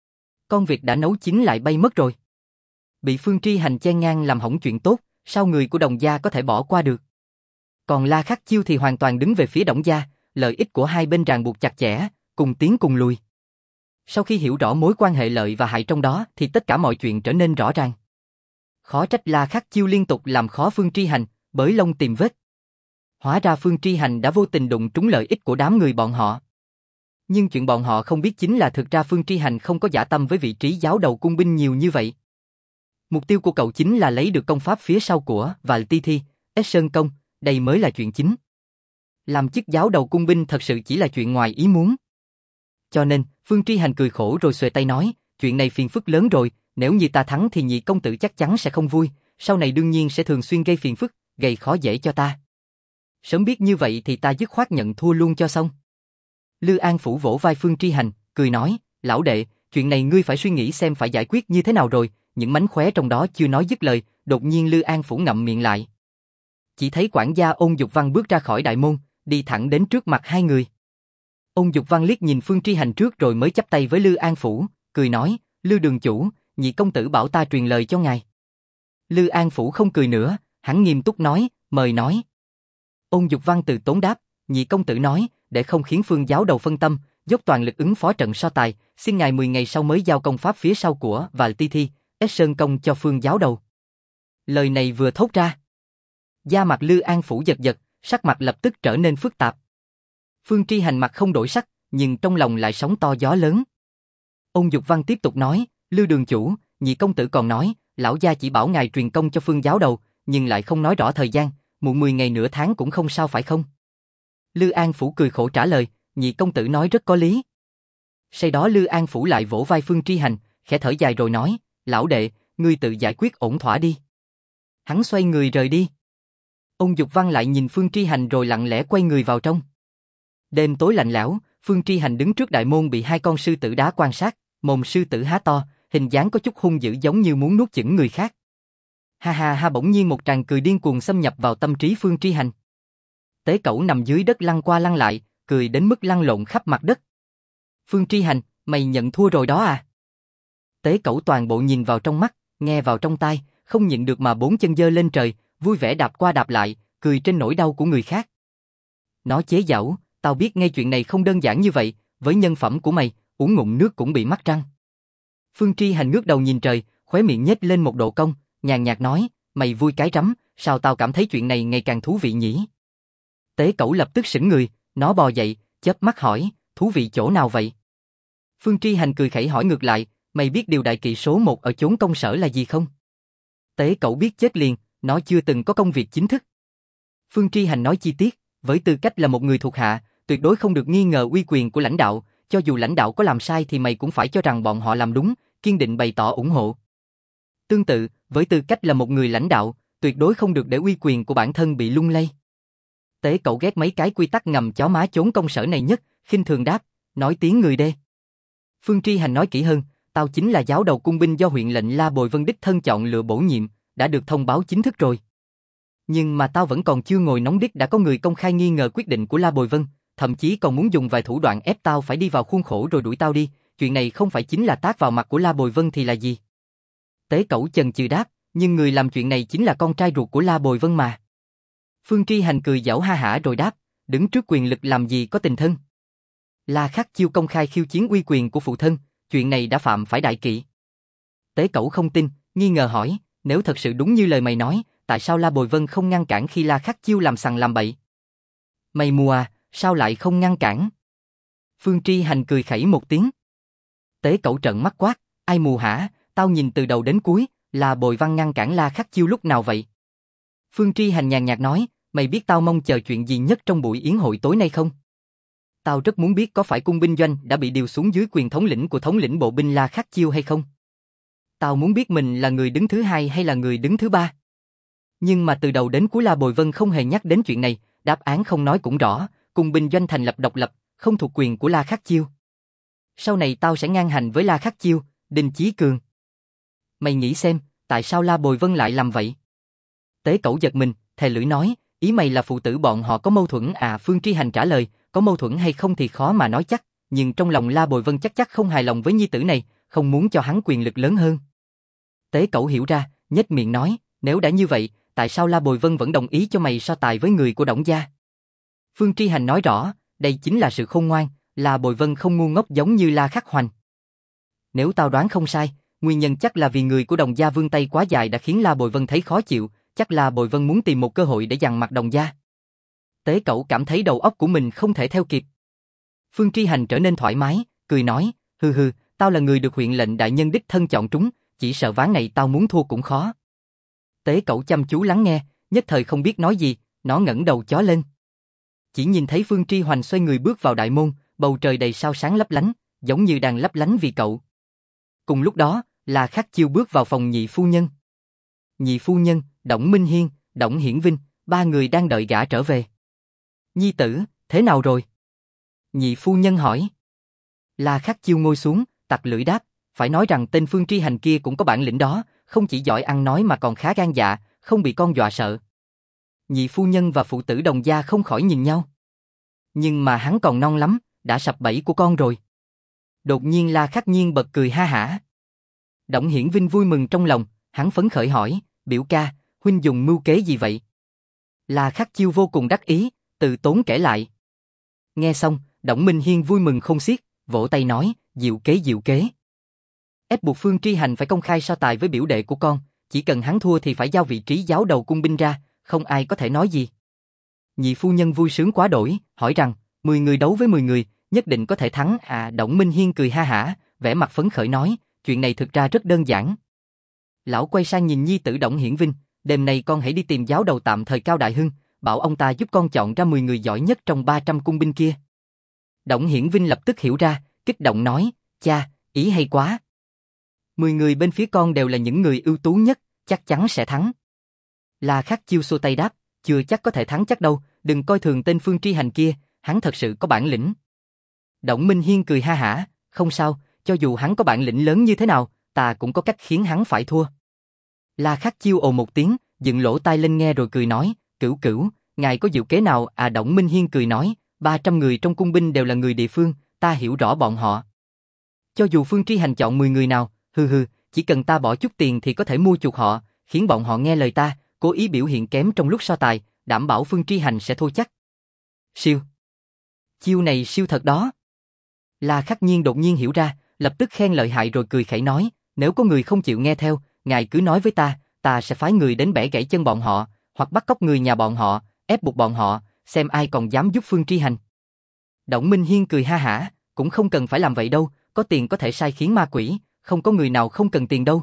Con vịt đã nấu chín lại bay mất rồi. Bị Phương Tri Hành chen ngang làm hỏng chuyện tốt, sao người của Đồng gia có thể bỏ qua được? Còn La Khắc Chiêu thì hoàn toàn đứng về phía Đổng gia, lợi ích của hai bên ràng buộc chặt chẽ, cùng tiến cùng lùi. Sau khi hiểu rõ mối quan hệ lợi và hại trong đó thì tất cả mọi chuyện trở nên rõ ràng. Khó trách La Khắc Chiêu liên tục làm khó Phương Tri Hành, bới lông tìm vết. Hóa ra Phương Tri Hành đã vô tình đụng trúng lợi ích của đám người bọn họ. Nhưng chuyện bọn họ không biết chính là thực ra Phương Tri Hành không có dã tâm với vị trí giáo đầu cung binh nhiều như vậy. Mục tiêu của cậu chính là lấy được công pháp phía sau của Vạn Ti Thi, Ếch Sơn Công, đây mới là chuyện chính. Làm chức giáo đầu cung binh thật sự chỉ là chuyện ngoài ý muốn. Cho nên, Phương Tri Hành cười khổ rồi xuề tay nói, chuyện này phiền phức lớn rồi, nếu như ta thắng thì nhị công tử chắc chắn sẽ không vui, sau này đương nhiên sẽ thường xuyên gây phiền phức, gây khó dễ cho ta. Sớm biết như vậy thì ta dứt khoát nhận thua luôn cho xong. Lư An Phủ vỗ vai Phương Tri Hành, cười nói, lão đệ, chuyện này ngươi phải suy nghĩ xem phải giải quyết như thế nào rồi, những mánh khóe trong đó chưa nói dứt lời, đột nhiên Lư An Phủ ngậm miệng lại. Chỉ thấy quản gia Ôn Dục Văn bước ra khỏi đại môn, đi thẳng đến trước mặt hai người. Ôn Dục Văn liếc nhìn Phương Tri Hành trước rồi mới chắp tay với Lư An Phủ, cười nói, Lư đường chủ, nhị công tử bảo ta truyền lời cho ngài. Lư An Phủ không cười nữa, hắn nghiêm túc nói, mời nói. Ôn Dục Văn từ tốn đáp, nhị công tử nói, để không khiến Phương giáo đầu phân tâm, dốc toàn lực ứng phó trận so tài, xin ngài 10 ngày sau mới giao công pháp phía sau của Vạn Ti Thi, Ếch Sơn Công cho Phương giáo đầu. Lời này vừa thốt ra, da mặt Lư An Phủ giật giật, sắc mặt lập tức trở nên phức tạp. Phương Tri Hành mặt không đổi sắc, nhưng trong lòng lại sóng to gió lớn. Ôn Dục Văn tiếp tục nói, Lư đường chủ, nhị công tử còn nói, lão gia chỉ bảo ngài truyền công cho Phương giáo đầu, nhưng lại không nói rõ thời gian, muộn 10 ngày nửa tháng cũng không sao phải không? Lư An Phủ cười khổ trả lời, nhị công tử nói rất có lý. Sau đó Lư An Phủ lại vỗ vai Phương Tri Hành, khẽ thở dài rồi nói, lão đệ, ngươi tự giải quyết ổn thỏa đi. Hắn xoay người rời đi. Ôn Dục Văn lại nhìn Phương Tri Hành rồi lặng lẽ quay người vào trong. Đêm tối lạnh lẽo, Phương Tri Hành đứng trước đại môn bị 2 con sư tử đá quan sát, mồm sư tử há to, hình dáng có chút hung dữ giống như muốn nuốt chửng người khác. Ha ha ha, bỗng nhiên một tràng cười điên cuồng xâm nhập vào tâm trí Phương Tri Hành. Tế Cẩu nằm dưới đất lăn qua lăn lại, cười đến mức lăn lộn khắp mặt đất. Phương Tri Hành, mày nhận thua rồi đó à? Tế Cẩu toàn bộ nhìn vào trong mắt, nghe vào trong tai, không nhịn được mà 4 chân giơ lên trời, vui vẻ đạp qua đạp lại, cười trên nỗi đau của người khác. Nó chế giễu, tao biết ngay chuyện này không đơn giản như vậy, với nhân phẩm của mày, uống ngụm nước cũng bị mắc răng. Phương Tri Hành ngước đầu nhìn trời, khóe miệng nhếch lên một độ cong, nhàn nhạt nói, mày vui cái rắm, sao tao cảm thấy chuyện này ngày càng thú vị nhỉ? Tế Cẩu lập tức sững người, nó bò dậy, chớp mắt hỏi, thú vị chỗ nào vậy? Phương Tri Hành cười khẩy hỏi ngược lại, mày biết điều đại kỵ số 1 ở chốn công sở là gì không? Tế Cẩu biết chết liền, nó chưa từng có công việc chính thức. Phương Tri Hành nói chi tiết, Với tư cách là một người thuộc hạ, tuyệt đối không được nghi ngờ uy quyền của lãnh đạo, cho dù lãnh đạo có làm sai thì mày cũng phải cho rằng bọn họ làm đúng, kiên định bày tỏ ủng hộ. Tương tự, với tư cách là một người lãnh đạo, tuyệt đối không được để uy quyền của bản thân bị lung lay. Tế Cẩu ghét mấy cái quy tắc ngầm chó má chốn công sở này nhất, khinh thường đáp, nói tiếng người đê. Phương Tri Hành nói kỹ hơn, tao chính là giáo đầu cung binh do huyện lệnh La Bồi Vân đích thân chọn lựa bổ nhiệm, đã được thông báo chính thức rồi. Nhưng mà tao vẫn còn chưa ngồi nóng đít đã có người công khai nghi ngờ quyết định của La Bồi Vân, thậm chí còn muốn dùng vài thủ đoạn ép tao phải đi vào khuôn khổ rồi đuổi tao đi, chuyện này không phải chính là tát vào mặt của La Bồi Vân thì là gì? Tế Cẩu chần chừ đáp, nhưng người làm chuyện này chính là con trai ruột của La Bồi Vân mà. Phương Tri Hành cười giảo ha hả rồi đáp, đứng trước quyền lực làm gì có tình thân. La Khắc Chiêu công khai khiêu chiến uy quyền của phụ thân, chuyện này đã phạm phải đại kỵ. Tế Cẩu không tin, nghi ngờ hỏi, nếu thật sự đúng như lời mày nói, tại sao La Bồi Vân không ngăn cản khi La Khắc Chiêu làm sằng làm bậy? Mày mù à, sao lại không ngăn cản? Phương Tri Hành cười khẩy một tiếng. Tế Cẩu trợn mắt quát, ai mù hả, tao nhìn từ đầu đến cuối, là Bồi Văn ngăn cản La Khắc Chiêu lúc nào vậy? Phương Tri Hành nhàn nhạt nói, mày biết tao mong chờ chuyện gì nhất trong buổi yến hội tối nay không? Tao rất muốn biết có phải cung binh doanh đã bị điều xuống dưới quyền thống lĩnh của thống lĩnh bộ binh La Khắc Chiêu hay không? Tao muốn biết mình là người đứng thứ hai hay là người đứng thứ ba. Nhưng mà từ đầu đến cuối La Bồi Vân không hề nhắc đến chuyện này, đáp án không nói cũng rõ, cung binh doanh thành lập độc lập, không thuộc quyền của La Khắc Chiêu. Sau này tao sẽ ngang hành với La Khắc Chiêu, Đinh Chí Cường. Mày nghĩ xem, tại sao La Bồi Vân lại làm vậy? Tế Cẩu giật mình, thè lưỡi nói, ý mày là phụ tử bọn họ có mâu thuẫn à? Phương Tri Hành trả lời, có mâu thuẫn hay không thì khó mà nói chắc, nhưng trong lòng La Bồi Vân chắc không hài lòng với nhi tử này, không muốn cho hắn quyền lực lớn hơn. Tế Cẩu hiểu ra, nhếch miệng nói, nếu đã như vậy, tại sao La Bồi Vân vẫn đồng ý cho mày so tài với người của Đổng gia? Phương Tri Hành nói rõ, đây chính là sự khôn ngoan, La Bồi Vân không ngu ngốc giống như La Khắc Hoành. Nếu tao đoán không sai, nguyên nhân chắc là vì người của Đồng gia vươn tay quá dài đã khiến La Bồi Vân thấy khó chịu, chắc là Bồi Vân muốn tìm một cơ hội để dằn mặt Đồng gia. Tế Cẩu cảm thấy đầu óc của mình không thể theo kịp. Phương Tri Hành trở nên thoải mái, cười nói, hừ, tao là người được huyện lệnh đại nhân đích thân chọn trúng, chỉ sợ ván này tao muốn thua cũng khó. Tế Cẩu chăm chú lắng nghe, nhất thời không biết nói gì, nó ngẩng đầu chó lên. Chỉ nhìn thấy Phương Tri Hoành xoay người bước vào đại môn, bầu trời đầy sao sáng lấp lánh, giống như đang lấp lánh vì cậu. Cùng lúc đó, La Khắc Chiêu bước vào phòng nhị phu nhân. Nhị phu nhân, Đổng Minh Hiên, Đổng Hiển Vinh, ba người đang đợi gã trở về. Nhi tử, thế nào rồi? Nhị phu nhân hỏi. La Khắc Chiêu ngồi xuống, tặc lưỡi đáp, phải nói rằng tên Phương Tri Hành kia cũng có bản lĩnh đó, không chỉ giỏi ăn nói mà còn khá gan dạ, không bị con dọa sợ. Nhị phu nhân và phụ tử Đồng gia không khỏi nhìn nhau. Nhưng mà hắn còn non lắm, đã sập bẫy của con rồi. Đột nhiên La Khắc Nhiên bật cười ha hả. Đổng Hiển Vinh vui mừng trong lòng, hắn phấn khởi hỏi, biểu ca, huynh dùng mưu kế gì vậy? La Khắc Chiêu vô cùng đắc ý, từ tốn kể lại. Nghe xong, Đổng Minh Hiên vui mừng không xiết, vỗ tay nói, diệu kế. Ép buộc Phương Tri Hành phải công khai so tài với biểu đệ của con, chỉ cần hắn thua thì phải giao vị trí giáo đầu cung binh ra, không ai có thể nói gì. Nhị phu nhân vui sướng quá đổi, hỏi rằng, 10 người đấu với 10 người, nhất định có thể thắng à? Đổng Minh Hiên cười ha hả, vẻ mặt phấn khởi nói, chuyện này thực ra rất đơn giản. Lão quay sang nhìn nhi tử Đổng Hiển Vinh, đêm nay con hãy đi tìm giáo đầu tạm thời Cao Đại Hưng, bảo ông ta giúp con chọn ra 10 người giỏi nhất trong 300 cung binh kia. Đổng Hiển Vinh lập tức hiểu ra, kích động nói, cha, ý hay quá. 10 người bên phía con đều là những người ưu tú nhất, chắc chắn sẽ thắng. La Khắc Chiêu xua tay đáp, chưa chắc có thể thắng chắc đâu, đừng coi thường tên Phương Tri Hành kia, hắn thật sự có bản lĩnh. Đổng Minh Hiên cười ha hả, không sao, cho dù hắn có bản lĩnh lớn như thế nào, ta cũng có cách khiến hắn phải thua. La Khắc Chiêu ồ một tiếng, dựng lỗ tai lên nghe rồi cười nói, Cửu, ngài có diệu kế nào à? Đổng Minh Hiên cười nói, 300 người trong cung binh đều là người địa phương, ta hiểu rõ bọn họ. Cho dù Phương Tri Hành chọn 10 người nào, chỉ cần ta bỏ chút tiền thì có thể mua chuộc họ, khiến bọn họ nghe lời ta, cố ý biểu hiện kém trong lúc so tài, đảm bảo Phương Tri Hành sẽ thua chắc. Siêu. Chiêu này siêu thật đó. La Khắc Nhiên đột nhiên hiểu ra, lập tức khen lợi hại rồi cười khẩy nói, nếu có người không chịu nghe theo, ngài cứ nói với ta sẽ phái người đến bẻ gãy chân bọn họ, hoặc bắt cóc người nhà bọn họ, ép buộc bọn họ, xem ai còn dám giúp Phương Tri Hành. Đổng Minh Hiên cười ha hả, cũng không cần phải làm vậy đâu, có tiền có thể sai khiến ma quỷ, không có người nào không cần tiền đâu.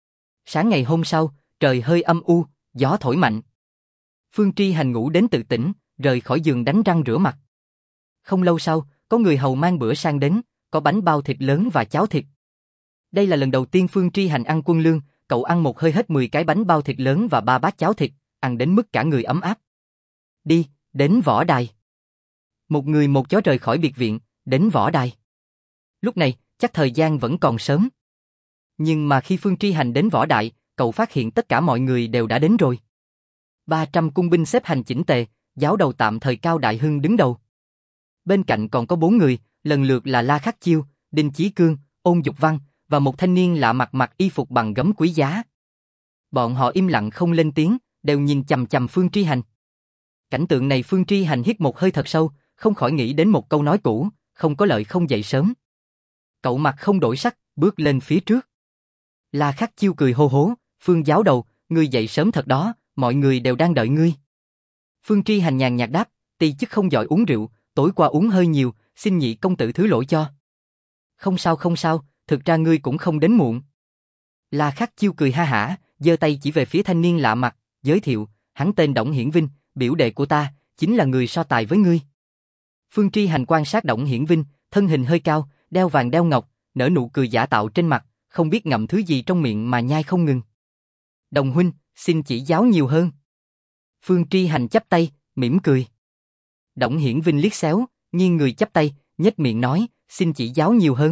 Sáng ngày hôm sau, trời hơi âm u, gió thổi mạnh. Phương Tri Hành ngủ đến tự tỉnh, rời khỏi giường đánh răng rửa mặt. Không lâu sau, có người hầu mang bữa sang đến, có bánh bao thịt lớn và cháo thịt. Đây là lần đầu tiên Phương Tri Hành ăn quân lương, cậu ăn một hơi hết 10 cái bánh bao thịt lớn và 3 bát cháo thịt, ăn đến mức cả người ấm áp. Đi, đến võ đài. Một người một chó rời khỏi biệt viện, đến võ đài. Lúc này, chắc thời gian vẫn còn sớm. Nhưng mà khi Phương Tri Hành đến võ đài, cậu phát hiện tất cả mọi người đều đã đến rồi. 300 cung binh xếp hành chỉnh tề, giáo đầu tạm thời Cao Đại Hưng đứng đầu. Bên cạnh còn có 4 người, lần lượt là La Khắc Chiêu, Đinh Chí Cương, Ôn Dục Văn và một thanh niên lạ mặt mặc y phục bằng gấm quý giá. Bọn họ im lặng không lên tiếng, đều nhìn chằm chằm Phương Tri Hành. Cảnh tượng này Phương Tri Hành hít một hơi thật sâu, không khỏi nghĩ đến một câu nói cũ, không có lợi không dậy sớm. Cậu mặt không đổi sắc, bước lên phía trước. La Khắc Chiêu cười hô hố, Phương giáo đầu, ngươi dậy sớm thật đó, mọi người đều đang đợi ngươi. Phương Tri Hành nhàn nhạt đáp, ti chức không giỏi uống rượu, tối qua uống hơi nhiều, xin nhị công tử thứ lỗi cho. Không sao, thực ra ngươi cũng không đến muộn. La Khắc Chiêu cười ha hả, giơ tay chỉ về phía thanh niên lạ mặt, giới thiệu, hắn tên Đổng Hiển Vinh, biểu đệ của ta, chính là người so tài với ngươi. Phương Tri Hành quan sát Đổng Hiển Vinh, thân hình hơi cao, đeo vàng đeo ngọc, nở nụ cười giả tạo trên mặt, không biết ngậm thứ gì trong miệng mà nhai không ngừng. Đồng huynh, xin chỉ giáo nhiều hơn. Phương Tri Hành chắp tay, mỉm cười. Đổng Hiển Vinh liếc xéo, nghiêng người chắp tay, nhếch miệng nói, xin chỉ giáo nhiều hơn.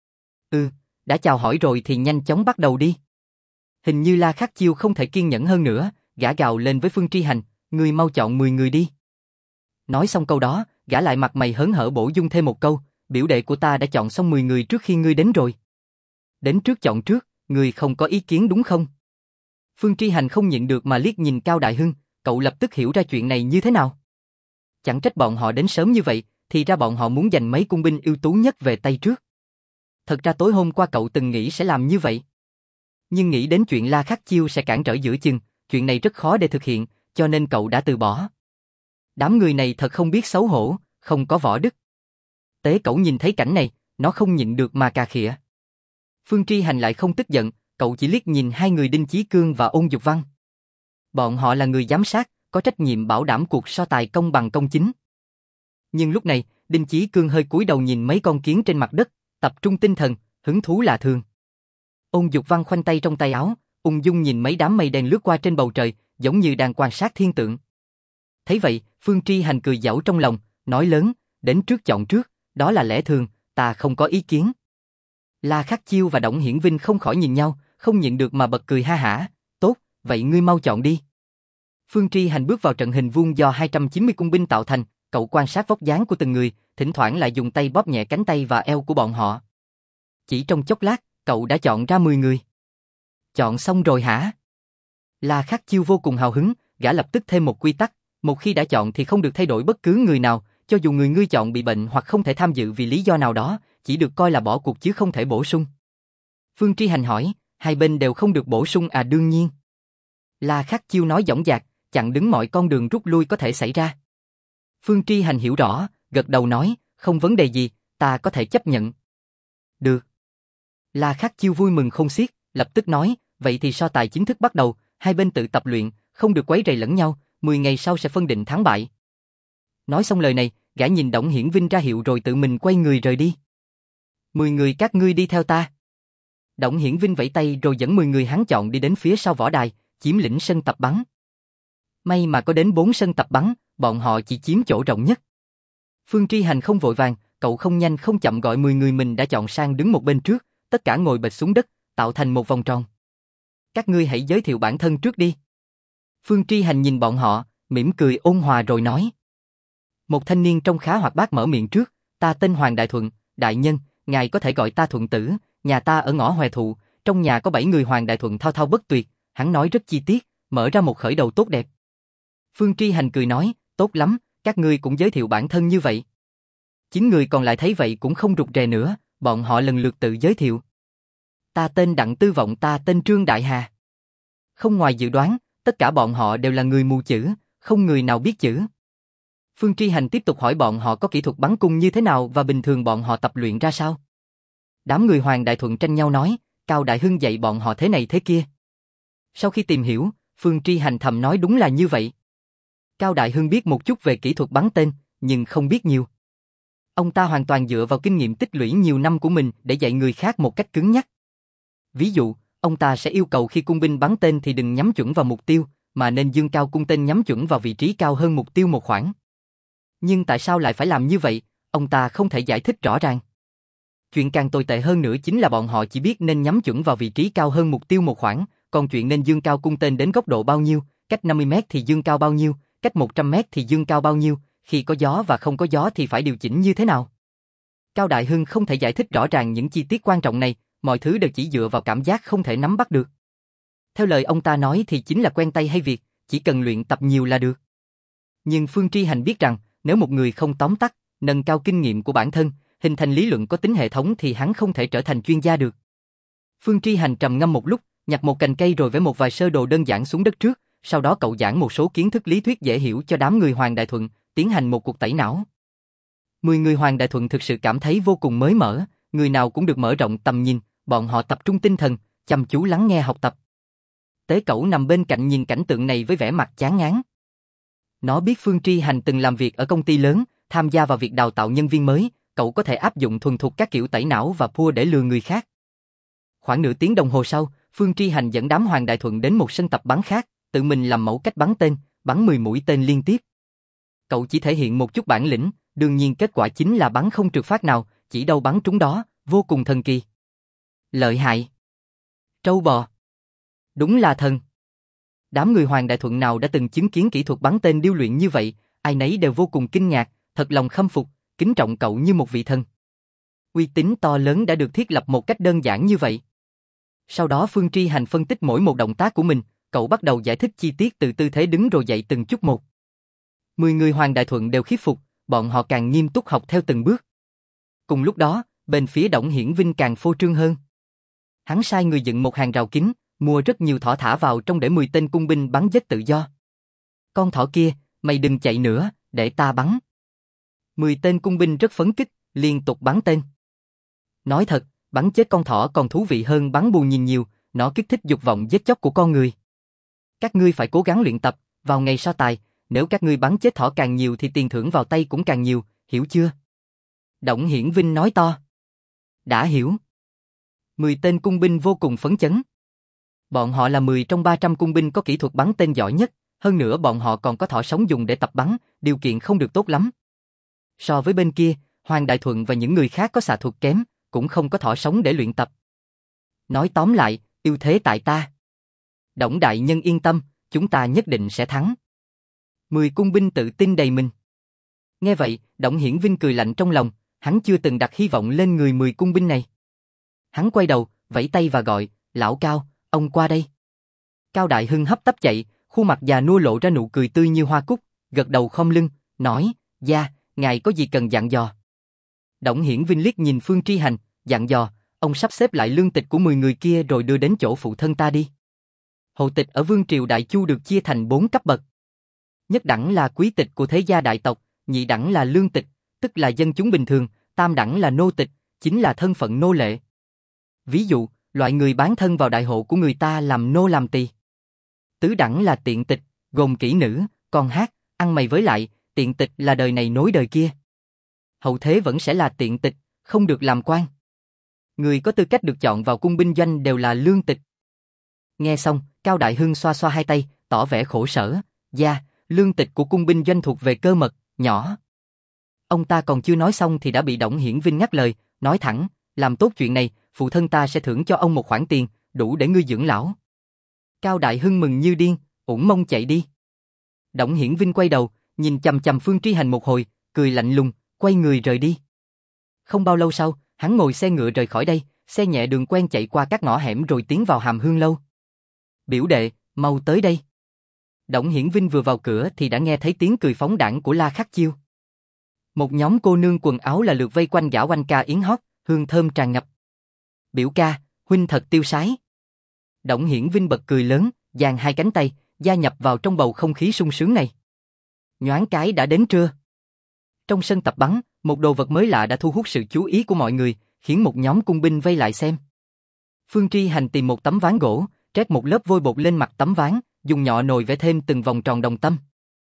Đã chào hỏi rồi thì nhanh chóng bắt đầu đi. Hình như La Khắc Chiêu không thể kiên nhẫn hơn nữa, gã gào lên với Phương Tri Hành, ngươi mau chọn 10 người đi. Nói xong câu đó, gã lại mặt mày hớn hở bổ sung thêm một câu, biểu đệ của ta đã chọn xong 10 người trước khi ngươi đến rồi. Đến trước chọn trước, ngươi không có ý kiến đúng không? Phương Tri Hành không nhịn được mà liếc nhìn Cao Đại Hưng, cậu lập tức hiểu ra chuyện này như thế nào. Chẳng trách bọn họ đến sớm như vậy, thì ra bọn họ muốn giành mấy cung binh ưu tú nhất về tay trước. Thật ra tối hôm qua cậu từng nghĩ sẽ làm như vậy. Nhưng nghĩ đến chuyện La Khắc Chiêu sẽ cản trở giữa chừng, chuyện này rất khó để thực hiện, cho nên cậu đã từ bỏ. Đám người này thật không biết xấu hổ, không có võ đức. Tế Cẩu nhìn thấy cảnh này, nó không nhịn được mà cà khịa. Phương Tri Hành lại không tức giận, cậu chỉ liếc nhìn hai người Đinh Chí Cương và Ôn Dục Văn. Bọn họ là người giám sát, có trách nhiệm bảo đảm cuộc so tài công bằng công chính. Nhưng lúc này, Đinh Chí Cương hơi cúi đầu nhìn mấy con kiến trên mặt đất, tập trung tinh thần, hứng thú lạ thường. Ôn Dục Văn khoanh tay trong tay áo, ung dung nhìn mấy đám mây đen lướt qua trên bầu trời, giống như đang quan sát thiên tượng. Thấy vậy, Phương Tri Hành cười giảo trong lòng, nói lớn, đến trước chọn trước, đó là lẽ thường, ta không có ý kiến. La Khắc Chiêu và Đổng Hiển Vinh không khỏi nhìn nhau, không nhịn được mà bật cười ha hả, tốt, vậy ngươi mau chọn đi. Phương Tri Hành bước vào trận hình vuông do 290 cung binh tạo thành, cậu quan sát vóc dáng của từng người, thỉnh thoảng lại dùng tay bóp nhẹ cánh tay và eo của bọn họ. Chỉ trong chốc lát, cậu đã chọn ra 10 người. Chọn xong rồi hả? La Khắc Chiêu vô cùng hào hứng, gã lập tức thêm một quy tắc, một khi đã chọn thì không được thay đổi bất cứ người nào, cho dù người ngươi chọn bị bệnh hoặc không thể tham dự vì lý do nào đó, chỉ được coi là bỏ cuộc chứ không thể bổ sung. Phương Tri Hành hỏi, hai bên đều không được bổ sung à? Đương nhiên. La Khắc Chiêu nói dõng dạc, chặn đứng mọi con đường rút lui có thể xảy ra. Phương Tri Hành hiểu rõ, gật đầu nói, không vấn đề gì, ta có thể chấp nhận. Được. La Khắc Chiêu vui mừng không xiết, lập tức nói, vậy thì so tài chính thức bắt đầu, hai bên tự tập luyện, không được quấy rầy lẫn nhau, 10 ngày sau sẽ phân định thắng bại. Nói xong lời này, gã nhìn Đổng Hiển Vinh ra hiệu rồi tự mình quay người rời đi. 10 người các ngươi đi theo ta. Đổng Hiển Vinh vẫy tay rồi dẫn 10 người hắn chọn đi đến phía sau võ đài, chiếm lĩnh sân tập bắn. May mà có đến 4 sân tập bắn, bọn họ chỉ chiếm chỗ rộng nhất. Phương Tri Hành không vội vàng, cậu không nhanh không chậm gọi 10 người mình đã chọn sang đứng một bên trước, tất cả ngồi bệt xuống đất, tạo thành một vòng tròn. Các ngươi hãy giới thiệu bản thân trước đi. Phương Tri Hành nhìn bọn họ, mỉm cười ôn hòa rồi nói. Một thanh niên trông khá hoạt bát mở miệng trước, ta tên Hoàng Đại Thuận, đại nhân, ngài có thể gọi ta Thuận Tử, nhà ta ở ngõ Hòe Thụ, trong nhà có 7 người. Hoàng Đại Thuận thao thao bất tuyệt, hắn nói rất chi tiết, mở ra một khởi đầu tốt đẹp. Phương Tri Hành cười nói, tốt lắm, các ngươi cũng giới thiệu bản thân như vậy. 9 người còn lại thấy vậy cũng không rụt rè nữa, bọn họ lần lượt tự giới thiệu. Ta tên Đặng Tư Vọng, ta tên Trương Đại Hà. Không ngoài dự đoán, tất cả bọn họ đều là người mù chữ, không người nào biết chữ. Phương Tri Hành tiếp tục hỏi bọn họ có kỹ thuật bắn cung như thế nào và bình thường bọn họ tập luyện ra sao. Đám người Hoàng Đại Thuận tranh nhau nói, Cao Đại Hưng dạy bọn họ thế này thế kia. Sau khi tìm hiểu, Phương Tri Hành thầm nói đúng là như vậy. Cao Đại Hưng biết một chút về kỹ thuật bắn tên, nhưng không biết nhiều. Ông ta hoàn toàn dựa vào kinh nghiệm tích lũy nhiều năm của mình để dạy người khác một cách cứng nhắc. Ví dụ, ông ta sẽ yêu cầu khi cung binh bắn tên thì đừng nhắm chuẩn vào mục tiêu, mà nên dương cao cung tên nhắm chuẩn vào vị trí cao hơn mục tiêu một khoảng. Nhưng tại sao lại phải làm như vậy, ông ta không thể giải thích rõ ràng. Chuyện càng tồi tệ hơn nữa chính là bọn họ chỉ biết nên nhắm chuẩn vào vị trí cao hơn mục tiêu một khoảng, còn chuyện nên dương cao cung tên đến góc độ bao nhiêu, cách 50 mét thì dương cao bao nhiêu, cách 100 mét thì dương cao bao nhiêu, khi có gió và không có gió thì phải điều chỉnh như thế nào. Cao Đại Hưng không thể giải thích rõ ràng những chi tiết quan trọng này, mọi thứ đều chỉ dựa vào cảm giác không thể nắm bắt được. Theo lời ông ta nói thì chính là quen tay hay việc, chỉ cần luyện tập nhiều là được. Nhưng Phương Tri Hành biết rằng, nếu một người không tóm tắt, nâng cao kinh nghiệm của bản thân, hình thành lý luận có tính hệ thống thì hắn không thể trở thành chuyên gia được. Phương Tri Hành trầm ngâm một lúc, nhặt một cành cây rồi vẽ một vài sơ đồ đơn giản xuống đất trước, sau đó cậu giảng một số kiến thức lý thuyết dễ hiểu cho đám người Hoàng Đại Thuận, tiến hành một cuộc tẩy não. 10 người Hoàng Đại Thuận thực sự cảm thấy vô cùng mới mẻ, người nào cũng được mở rộng tầm nhìn, bọn họ tập trung tinh thần, chăm chú lắng nghe học tập. Tế Cẩu nằm bên cạnh nhìn cảnh tượng này với vẻ mặt chán ngán. Nó biết Phương Tri Hành từng làm việc ở công ty lớn, tham gia vào việc đào tạo nhân viên mới, cậu có thể áp dụng thuần thục các kiểu tẩy não và pua để lừa người khác. Khoảng nửa tiếng đồng hồ sau, Phương Tri Hành dẫn đám Hoàng Đại Thuận đến một sân tập bắn khác, tự mình làm mẫu cách bắn tên, bắn 10 mũi tên liên tiếp. Cậu chỉ thể hiện một chút bản lĩnh, đương nhiên kết quả chính là bắn không trượt phát nào, chỉ đâu bắn trúng đó, vô cùng thần kỳ. Lợi hại. Trâu bò. Đúng là thần. Đám người Hoàng Đại Thuận nào đã từng chứng kiến kỹ thuật bắn tên điêu luyện như vậy, ai nấy đều vô cùng kinh ngạc, thật lòng khâm phục, kính trọng cậu như một vị thần. Uy tín to lớn đã được thiết lập một cách đơn giản như vậy. Sau đó Phương Tri Hành phân tích mỗi một động tác của mình, cậu bắt đầu giải thích chi tiết từ tư thế đứng rồi dậy từng chút một. 10 người Hoàng Đại Thuận đều khiếp phục, bọn họ càng nghiêm túc học theo từng bước. Cùng lúc đó, bên phía Đổng Hiển Vinh càng phô trương hơn. Hắn sai người dựng một hàng rào kính, mua rất nhiều thỏ thả vào trong để 10 tên cung binh bắn giết tự do. Con thỏ kia, mày đừng chạy nữa, để ta bắn. 10 tên cung binh rất phấn khích, liên tục bắn tên. Nói thật, bắn chết con thỏ còn thú vị hơn bắn bù nhìn nhiều, nó kích thích dục vọng giết chóc của con người. Các ngươi phải cố gắng luyện tập, vào ngày so tài, nếu các ngươi bắn chết thỏ càng nhiều thì tiền thưởng vào tay cũng càng nhiều, hiểu chưa? Đổng Hiển Vinh nói to. Đã hiểu. 10 tên cung binh vô cùng phấn chấn. Bọn họ là 10 trong 300 cung binh có kỹ thuật bắn tên giỏi nhất, hơn nữa bọn họ còn có thỏ sống dùng để tập bắn, điều kiện không được tốt lắm. So với bên kia, Hoàng Đại Thuận và những người khác có xạ thuật kém, cũng không có thỏ sống để luyện tập. Nói tóm lại, ưu thế tại ta. Đổng đại nhân yên tâm, chúng ta nhất định sẽ thắng. 10 cung binh tự tin đầy mình. Nghe vậy, Đổng Hiển Vinh cười lạnh trong lòng, hắn chưa từng đặt hy vọng lên người 10 cung binh này. Hắn quay đầu, vẫy tay và gọi, lão Cao, ông qua đây. Cao Đại Hưng hấp tấp chạy, khuôn mặt già nua lộ ra nụ cười tươi như hoa cúc, gật đầu khom lưng, nói, gia, ngài có gì cần dặn dò. Đổng Hiển Vinh liếc nhìn Phương Tri Hành, dặn dò, ông sắp xếp lại lương tịch của 10 người kia rồi đưa đến chỗ phụ thân ta đi. Hộ tịch ở Vương Triều Đại Chu được chia thành 4 cấp bậc. Nhất đẳng là quý tịch của thế gia đại tộc, nhị đẳng là lương tịch, tức là dân chúng bình thường, tam đẳng là nô tịch, chính là thân phận nô lệ. Ví dụ, loại người bán thân vào đại hộ của người ta làm nô làm tỳ. Tứ đẳng là tiện tịch, gồm kỹ nữ, con hát, ăn mày với lại, tiện tịch là đời này nối đời kia. Hậu thế vẫn sẽ là tiện tịch, không được làm quan. Người có tư cách được chọn vào cung binh doanh đều là lương tịch. Nghe xong, Cao Đại Hưng xoa xoa hai tay, tỏ vẻ khổ sở, gia, lương tịch của cung binh doanh thuộc về cơ mật, nhỏ. Ông ta còn chưa nói xong thì đã bị Đổng Hiển Vinh ngắt lời, nói thẳng, làm tốt chuyện này, phụ thân ta sẽ thưởng cho ông một khoản tiền, đủ để ngươi dưỡng lão. Cao Đại Hưng mừng như điên, ủng mông chạy đi. Đổng Hiển Vinh quay đầu, nhìn chằm chằm Phương Tri Hành một hồi, cười lạnh lùng, quay người rời đi. Không bao lâu sau, hắn ngồi xe ngựa rời khỏi đây, xe nhẹ đường quen chạy qua các ngõ hẻm rồi tiến vào Hàm Hương lâu. Biểu đệ, mau tới đây. Đổng Hiển Vinh vừa vào cửa thì đã nghe thấy tiếng cười phóng đãng của La Khắc Chiêu. Một nhóm cô nương quần áo là lượt vây quanh gã oanh ca yến hót, hương thơm tràn ngập. Biểu ca, huynh thật tiêu sái. Đổng Hiển Vinh bật cười lớn, dang hai cánh tay, gia nhập vào trong bầu không khí sung sướng này. Nhoáng cái đã đến trưa. Trong sân tập bắn, một đồ vật mới lạ đã thu hút sự chú ý của mọi người, khiến một nhóm cung binh vây lại xem. Phương Tri Hành tìm một tấm ván gỗ, trét một lớp vôi bột lên mặt tấm ván, dùng nhọ nồi vẽ thêm từng vòng tròn đồng tâm.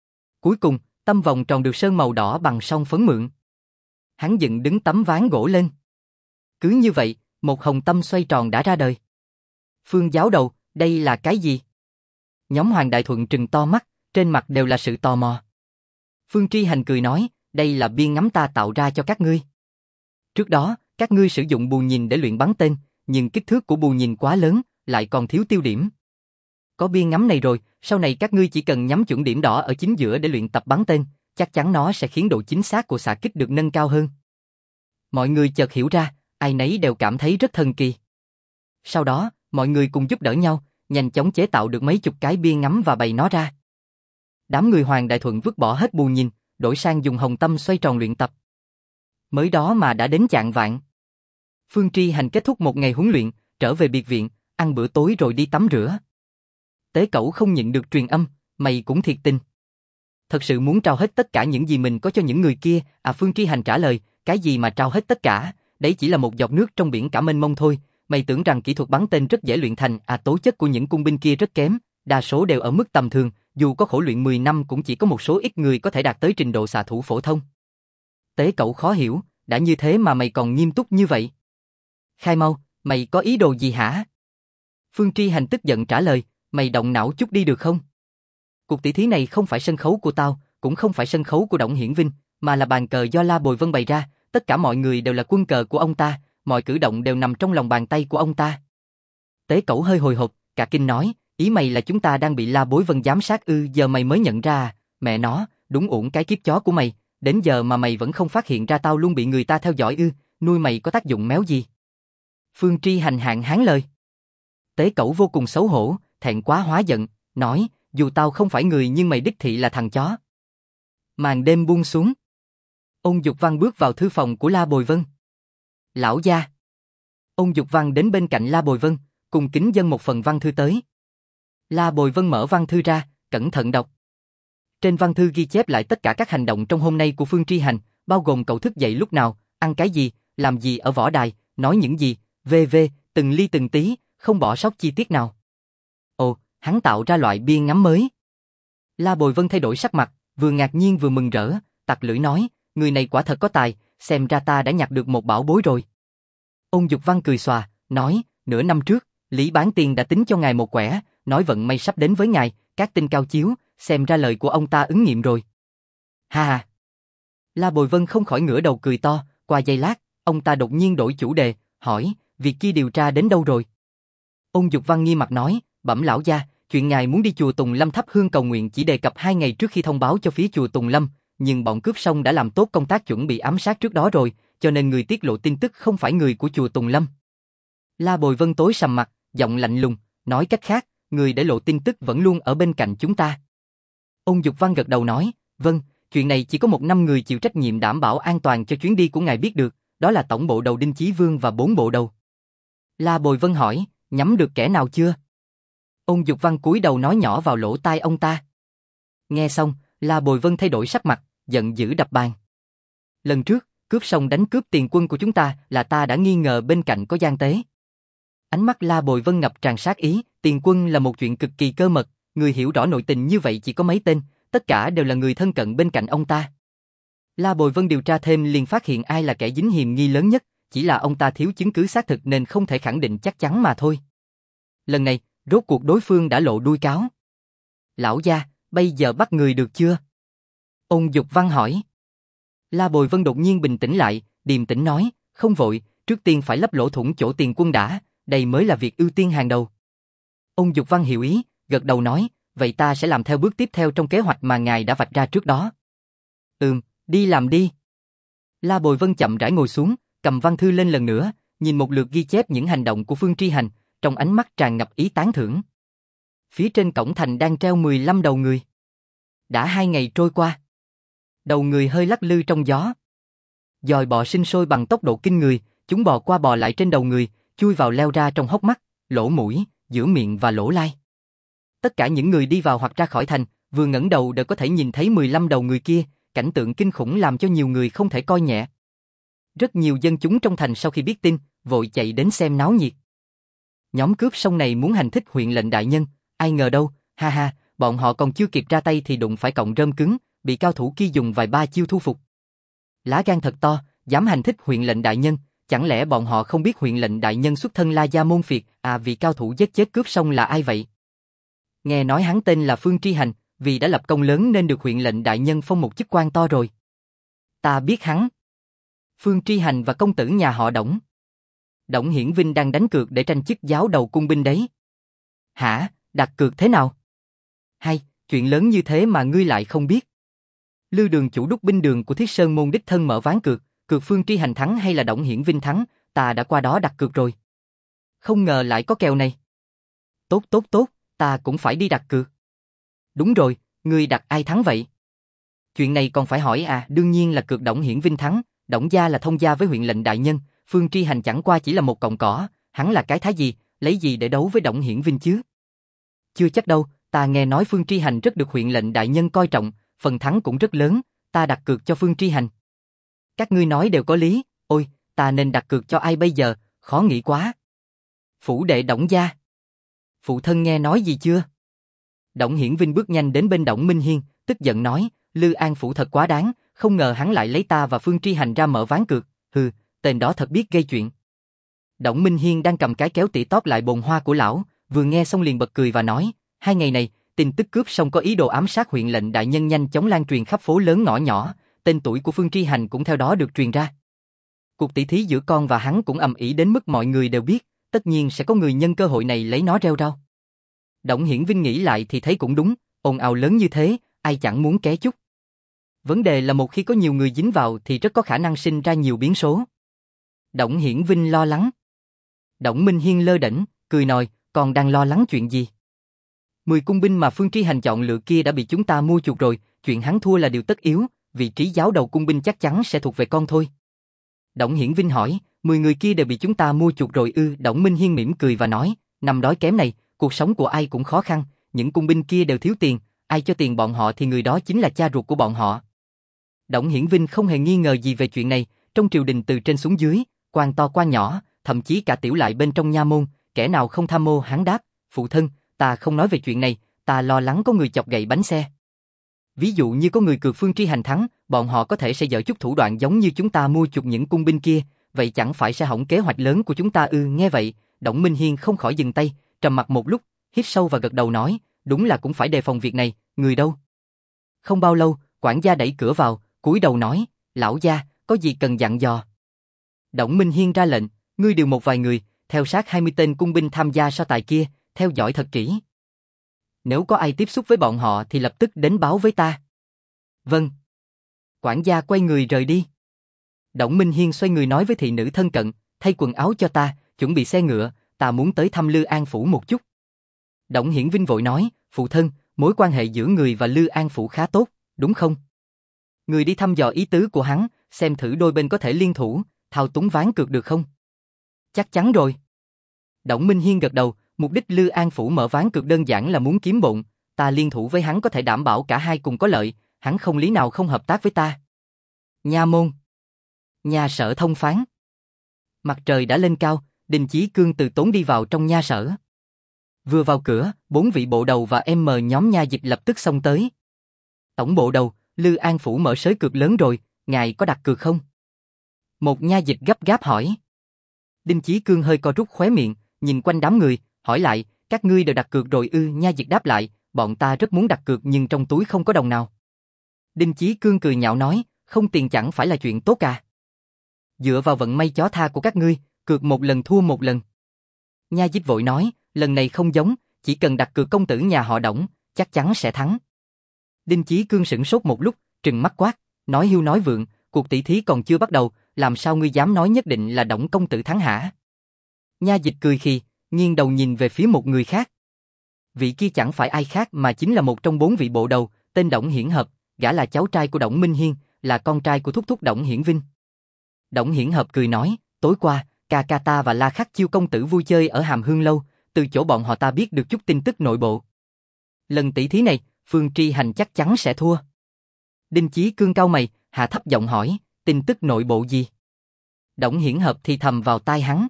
Cuối cùng, tâm vòng tròn được sơn màu đỏ bằng son phấn mượn. Hắn dựng đứng tấm ván gỗ lên. Cứ như vậy, một hồng tâm xoay tròn đã ra đời. Phương giáo đầu, đây là cái gì? Nhóm Hoàng Đại Thuận trừng to mắt, trên mặt đều là sự tò mò. Phương Tri Hành cười nói, đây là biên ngắm ta tạo ra cho các ngươi. Trước đó, các ngươi sử dụng bù nhìn để luyện bắn tên, nhưng kích thước của bù nhìn quá lớn, lại còn thiếu tiêu điểm. Có biên ngắm này rồi, sau này các ngươi chỉ cần nhắm chuẩn điểm đỏ ở chính giữa để luyện tập bắn tên, chắc chắn nó sẽ khiến độ chính xác của xạ kích được nâng cao hơn. Mọi người chợt hiểu ra, ai nấy đều cảm thấy rất thần kỳ. Sau đó, mọi người cùng giúp đỡ nhau, nhanh chóng chế tạo được mấy chục cái biên ngắm và bày nó ra. Đám người Hoàng Đại Thuận vứt bỏ hết bù nhìn, đổi sang dùng hồng tâm xoay tròn luyện tập. Mới đó mà đã đến chạng vạng. Phương Tri Hành kết thúc một ngày huấn luyện, trở về biệt viện, ăn bữa tối rồi đi tắm rửa. Tế Cẩu không nhịn được truyền âm, mày cũng thiệt tình. Thật sự muốn trao hết tất cả những gì mình có cho những người kia, Phương Tri Hành trả lời, cái gì mà trao hết tất cả, đấy chỉ là một giọt nước trong biển cả mênh mông thôi, mày tưởng rằng kỹ thuật bắn tên rất dễ luyện thành, tố chất của những cung binh kia rất kém, đa số đều ở mức tầm thường, dù có khổ luyện 10 năm cũng chỉ có một số ít người có thể đạt tới trình độ xạ thủ phổ thông. Tế Cẩu khó hiểu, đã như thế mà mày còn nghiêm túc như vậy. Khai mau, mày có ý đồ gì hả? Phương Tri Hành tức giận trả lời, mày động não chút đi được không? Cuộc tỷ thí này không phải sân khấu của tao, cũng không phải sân khấu của Đổng Hiển Vinh, mà là bàn cờ do La Bồi Vân bày ra, tất cả mọi người đều là quân cờ của ông ta, mọi cử động đều nằm trong lòng bàn tay của ông ta. Tế Cẩu hơi hồi hộp, cả kinh nói, ý mày là chúng ta đang bị La Bối Vân giám sát ư? Giờ mày mới nhận ra mẹ nó, đúng uổng cái kiếp chó của mày, đến giờ mà mày vẫn không phát hiện ra tao luôn bị người ta theo dõi ư? Nuôi mày có tác dụng méo gì? Phương Tri Hành hạn hán lời. Tế Cẩu vô cùng xấu hổ, thẹn quá hóa giận, nói, dù tao không phải người nhưng mày đích thị là thằng chó. Màn đêm buông xuống. Ôn Dục Văn bước vào thư phòng của La Bồi Vân. Lão gia. Ôn Dục Văn đến bên cạnh La Bồi Vân, cùng kính dâng một phần văn thư tới. La Bồi Vân mở văn thư ra, cẩn thận đọc. Trên văn thư ghi chép lại tất cả các hành động trong hôm nay của Phương Tri Hành, bao gồm cậu thức dậy lúc nào, ăn cái gì, làm gì ở võ đài, nói những gì, v.v. từng ly từng tí, không bỏ sót chi tiết nào. Ồ, hắn tạo ra loại biên ngắm mới. La Bồi Vân thay đổi sắc mặt, vừa ngạc nhiên vừa mừng rỡ, tặc lưỡi nói, người này quả thật có tài, xem ra ta đã nhặt được một bảo bối rồi. Ôn Dục Văn cười xòa, nói, nửa năm trước, Lý Bán Tiên đã tính cho ngài một quẻ, nói vận may sắp đến với ngài, các tinh cao chiếu, xem ra lời của ông ta ứng nghiệm rồi. Ha ha. La Bồi Vân không khỏi ngửa đầu cười to, qua giây lát, ông ta đột nhiên đổi chủ đề, hỏi, việc kia điều tra đến đâu rồi? Ôn Dục Văn nghi mặt nói, bẩm lão gia, chuyện ngài muốn đi chùa Tùng Lâm thắp hương cầu nguyện chỉ đề cập 2 ngày trước khi thông báo cho phía chùa Tùng Lâm, nhưng bọn cướp sông đã làm tốt công tác chuẩn bị ám sát trước đó rồi, cho nên người tiết lộ tin tức không phải người của chùa Tùng Lâm. La Bồi Vân tối sầm mặt, giọng lạnh lùng, nói cách khác, người để lộ tin tức vẫn luôn ở bên cạnh chúng ta. Ôn Dục Văn gật đầu nói, vâng, chuyện này chỉ có 1 năm người chịu trách nhiệm đảm bảo an toàn cho chuyến đi của ngài biết được, đó là tổng bộ đầu Đinh Chí Vương và 4 bộ đầu. La Bồi Vân hỏi, nhắm được kẻ nào chưa? Ôn Dục Văn cúi đầu nói nhỏ vào lỗ tai ông ta. Nghe xong, La Bồi Vân thay đổi sắc mặt, giận dữ đập bàn. Lần trước, cướp sông đánh cướp tiền quân của chúng ta là ta đã nghi ngờ bên cạnh có gian tế. Ánh mắt La Bồi Vân ngập tràn sát ý, tiền quân là một chuyện cực kỳ cơ mật, người hiểu rõ nội tình như vậy chỉ có mấy tên, tất cả đều là người thân cận bên cạnh ông ta. La Bồi Vân điều tra thêm liền phát hiện ai là kẻ dính hiềm nghi lớn nhất, chỉ là ông ta thiếu chứng cứ xác thực nên không thể khẳng định chắc chắn mà thôi. Lần này, rốt cuộc đối phương đã lộ đuôi cáo. Lão gia, bây giờ bắt người được chưa? Ôn Dục Văn hỏi. La Bồi Vân đột nhiên bình tĩnh lại, điềm tĩnh nói, không vội, trước tiên phải lấp lỗ thủng chỗ tiền quân đã, đây mới là việc ưu tiên hàng đầu. Ôn Dục Văn hiểu ý, gật đầu nói, vậy ta sẽ làm theo bước tiếp theo trong kế hoạch mà ngài đã vạch ra trước đó. Đi làm đi. La Bồi Vân chậm rãi ngồi xuống, cầm văn thư lên lần nữa, nhìn một lượt ghi chép những hành động của Phương Tri Hành, trong ánh mắt tràn ngập ý tán thưởng. Phía trên cổng thành đang treo 15 đầu người. Đã 2 ngày trôi qua. Đầu người hơi lắc lư trong gió. Dòi bò sinh sôi bằng tốc độ kinh người, chúng bò qua bò lại trên đầu người, chui vào leo ra trong hốc mắt, lỗ mũi, giữa miệng và lỗ tai. Tất cả những người đi vào hoặc ra khỏi thành, vừa ngẩng đầu đều có thể nhìn thấy 15 đầu người kia, cảnh tượng kinh khủng làm cho nhiều người không thể coi nhẹ. Rất nhiều dân chúng trong thành sau khi biết tin, vội chạy đến xem náo nhiệt. Nhóm cướp sông này muốn hành thích huyện lệnh đại nhân, ai ngờ đâu, ha ha, bọn họ còn chưa kịp ra tay thì đụng phải cọng rơm cứng, bị cao thủ kia dùng vài ba chiêu thu phục. Lá gan thật to, dám hành thích huyện lệnh đại nhân, chẳng lẽ bọn họ không biết huyện lệnh đại nhân xuất thân La Gia môn phiệt, vị cao thủ giết chết cướp sông là ai vậy? Nghe nói hắn tên là Phương Tri Hành, vì đã lập công lớn nên được huyện lệnh đại nhân phong một chức quan to rồi. Ta biết hắn. Phương Tri Hành và công tử nhà họ Đổng. Đổng Hiển Vinh đang đánh cược để tranh chức giáo đầu cung binh đấy. Hả, đặt cược thế nào? Hay, chuyện lớn như thế mà ngươi lại không biết. Lư đường chủ đúc binh đường của Thiết Sơn môn đích thân mở ván cược, cược Phương Tri Hành thắng hay là Đổng Hiển Vinh thắng, ta đã qua đó đặt cược rồi. Không ngờ lại có kèo này. Tốt, ta cũng phải đi đặt cược. Đúng rồi, ngươi đặt ai thắng vậy? Chuyện này còn phải hỏi đương nhiên là cược Đổng Hiển Vinh thắng, Đổng gia là thông gia với huyện lệnh đại nhân, Phương Tri Hành chẳng qua chỉ là một cọng cỏ, hắn là cái thái gì, lấy gì để đấu với Đổng Hiển Vinh chứ? Chưa chắc đâu, ta nghe nói Phương Tri Hành rất được huyện lệnh đại nhân coi trọng, phần thắng cũng rất lớn, ta đặt cược cho Phương Tri Hành. Các ngươi nói đều có lý, ôi, ta nên đặt cược cho ai bây giờ, khó nghĩ quá. Phủ đệ Đổng gia. Phụ thân nghe nói gì chưa? Đổng Hiển Vinh bước nhanh đến bên Đổng Minh Hiên, tức giận nói, Lư An phủ thật quá đáng, không ngờ hắn lại lấy ta và Phương Tri Hành ra mở ván cược, hừ, tên đó thật biết gây chuyện. Đổng Minh Hiên đang cầm cái kéo tỉ tóp lại bồn hoa của lão, vừa nghe xong liền bật cười và nói, 2 ngày này, tin tức cướp sông có ý đồ ám sát huyện lệnh đại nhân nhanh chóng lan truyền khắp phố lớn ngõ nhỏ, tên tuổi của Phương Tri Hành cũng theo đó được truyền ra. Cuộc tỷ thí giữa con và hắn cũng ầm ĩ đến mức mọi người đều biết, tất nhiên sẽ có người nhân cơ hội này lấy nó reo rao. Đổng Hiển Vinh nghĩ lại thì thấy cũng đúng, ồn ào lớn như thế, ai chẳng muốn ké chút. Vấn đề là một khi có nhiều người dính vào thì rất có khả năng sinh ra nhiều biến số. Đổng Hiển Vinh lo lắng. Đổng Minh Hiên lơ đễnh, cười nói, còn đang lo lắng chuyện gì? 10 cung binh mà Phương Tri Hành chọn lựa kia đã bị chúng ta mua chuộc rồi, chuyện hắn thua là điều tất yếu, vị trí giáo đầu cung binh chắc chắn sẽ thuộc về con thôi. Đổng Hiển Vinh hỏi, 10 người kia đều bị chúng ta mua chuộc rồi ư? Đổng Minh Hiên mỉm cười và nói, năm đói kém này, cuộc sống của ai cũng khó khăn, những cung binh kia đều thiếu tiền, ai cho tiền bọn họ thì người đó chính là cha ruột của bọn họ. Đổng Hiển Vinh không hề nghi ngờ gì về chuyện này, trong triều đình từ trên xuống dưới, quan to quan nhỏ, thậm chí cả tiểu lại bên trong nha môn, kẻ nào không tham mô hắn đáp, phụ thân, ta không nói về chuyện này, ta lo lắng có người chọc gậy bánh xe. Ví dụ như có người cược Phương Tri Hành thắng, bọn họ có thể sẽ dở chút thủ đoạn giống như chúng ta mua chuộc những cung binh kia, vậy chẳng phải sẽ hỏng kế hoạch lớn của chúng ta ư? Nghe vậy, Đổng Minh Hiên không khỏi dừng tay, trầm mặt một lúc, hít sâu và gật đầu nói, đúng là cũng phải đề phòng việc này, người đâu? Không bao lâu, quản gia đẩy cửa vào, cúi đầu nói, lão gia, có gì cần dặn dò? Đổng Minh Hiên ra lệnh, ngươi điều một vài người, theo sát 20 tên cung binh tham gia so tài kia, theo dõi thật kỹ. Nếu có ai tiếp xúc với bọn họ thì lập tức đến báo với ta. Vâng. Quản gia quay người rời đi. Đổng Minh Hiên xoay người nói với thị nữ thân cận, thay quần áo cho ta, chuẩn bị xe ngựa, ta muốn tới thăm Lư An phủ một chút. Đổng Hiển Vinh vội nói, phụ thân, mối quan hệ giữa người và Lư An phủ khá tốt, đúng không? Người đi thăm dò ý tứ của hắn, xem thử đôi bên có thể liên thủ, thao túng ván cược được không? Chắc chắn rồi. Đổng Minh Hiên gật đầu, mục đích Lư An phủ mở ván cược đơn giản là muốn kiếm bộn, ta liên thủ với hắn có thể đảm bảo cả hai cùng có lợi, hắn không lý nào không hợp tác với ta. Nha môn. Nha sở thông phán. Mặt trời đã lên cao, Đinh Chí Cương từ tốn đi vào trong nha sở. Vừa vào cửa, 4 vị bộ đầu và nhóm nha dịch lập tức xông tới. Tổng bộ đầu, Lư An phủ mở sới cược lớn rồi, ngài có đặt cược không? Một nha dịch gấp gáp hỏi. Đinh Chí Cương hơi co rút khóe miệng, nhìn quanh đám người, hỏi lại, các ngươi đều đặt cược rồi ư? Nha dịch đáp lại, bọn ta rất muốn đặt cược nhưng trong túi không có đồng nào. Đinh Chí Cương cười nhạo nói, không tiền chẳng phải là chuyện tốt à? Dựa vào vận may chó tha của các ngươi, cược một lần thua một lần. Nha dịch vội nói, lần này không giống, chỉ cần đặt cược công tử nhà họ Đổng, chắc chắn sẽ thắng. Đinh Chí Cương sửng sốt một lúc, trừng mắt quát, nói hiu nói vượng, cuộc tỷ thí còn chưa bắt đầu, làm sao ngươi dám nói nhất định là Đổng công tử thắng hả? Nha dịch cười khì, nghiêng đầu nhìn về phía một người khác. Vị kia chẳng phải ai khác mà chính là một trong 4 vị bộ đầu, tên Đổng Hiển Hợp, gã là cháu trai của Đổng Minh Hiên, là con trai của thúc thúc Đổng Hiển Vinh. Đổng Hiển Hợp cười nói, tối qua, ca ca ta và La Khắc Chiêu công tử vui chơi ở Hàm Hương lâu, từ chỗ bọn họ ta biết được chút tin tức nội bộ. Lần tỷ thí này, Phương Tri Hành chắc chắn sẽ thua. Đinh Chí Cương cau mày, hạ thấp giọng hỏi, tin tức nội bộ gì? Đổng Hiển Hợp thì thầm vào tai hắn.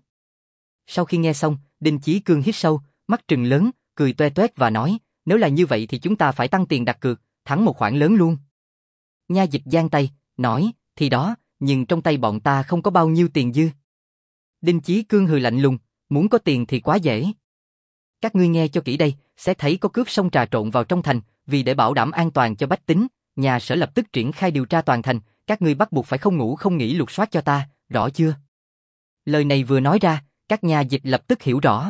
Sau khi nghe xong, Đinh Chí Cương hít sâu, mắt trừng lớn, cười toe toét và nói, nếu là như vậy thì chúng ta phải tăng tiền đặt cược, thắng một khoản lớn luôn. Nha dịch giang tay, nói, thì đó, nhưng trong tay bọn ta không có bao nhiêu tiền dư. Đinh Chí Cương hừ lạnh lùng, muốn có tiền thì quá dễ. Các ngươi nghe cho kỹ đây, sẽ thấy có cướp sông trà trộn vào trong thành, vì để bảo đảm an toàn cho bách tính, nhà Sở lập tức triển khai điều tra toàn thành, các ngươi bắt buộc phải không ngủ không nghỉ lục soát cho ta, rõ chưa? Lời này vừa nói ra, các nhà dịch lập tức hiểu rõ.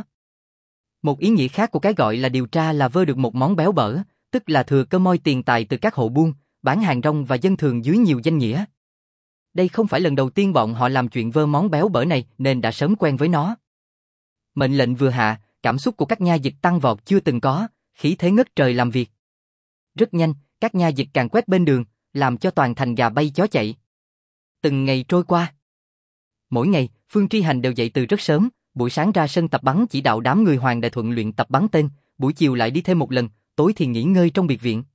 Một ý nghĩa khác của cái gọi là điều tra là vơ được một món béo bở, tức là thừa cơ moi tiền tài từ các hộ buôn, bán hàng rong và dân thường dưới nhiều danh nghĩa. Đây không phải lần đầu tiên bọn họ làm chuyện vơ món béo bở này nên đã sớm quen với nó. Mệnh lệnh vừa hạ, cảm xúc của các nha dịch tăng vọt chưa từng có, khí thế ngất trời làm việc. Rất nhanh, các nha dịch càng quét bên đường, làm cho toàn thành gà bay chó chạy. Từng ngày trôi qua. Mỗi ngày, Phương Tri Hành đều dậy từ rất sớm, buổi sáng ra sân tập bắn chỉ đạo đám người Hoàng Đại Thuận luyện tập bắn tên, buổi chiều lại đi thêm một lần, tối thì nghỉ ngơi trong biệt viện.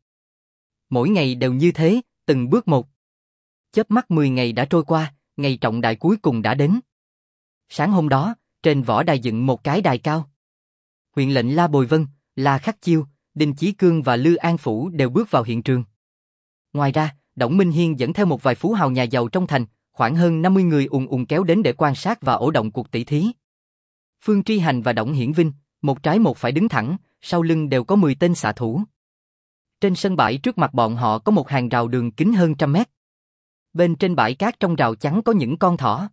Mỗi ngày đều như thế, từng bước một. Chớp mắt 10 ngày đã trôi qua, ngày trọng đại cuối cùng đã đến. Sáng hôm đó, trên võ đài dựng một cái đài cao. Huyện lệnh La Bồi Vân, La Khắc Chiêu, Đinh Chí Cương và Lư An Phủ đều bước vào hiện trường. Ngoài ra, Đổng Minh Hiên dẫn theo một vài phú hào nhà giàu trong thành, khoảng hơn 50 người ùn ùn kéo đến để quan sát và ổ động cuộc tỷ thí. Phương Tri Hành và Đổng Hiển Vinh, một trái một phải đứng thẳng, sau lưng đều có 10 tên xạ thủ. Trên sân bãi trước mặt bọn họ có một hàng rào đường kính hơn 100 mét. Bên trên bãi cát trong rào chắn có những con thỏ.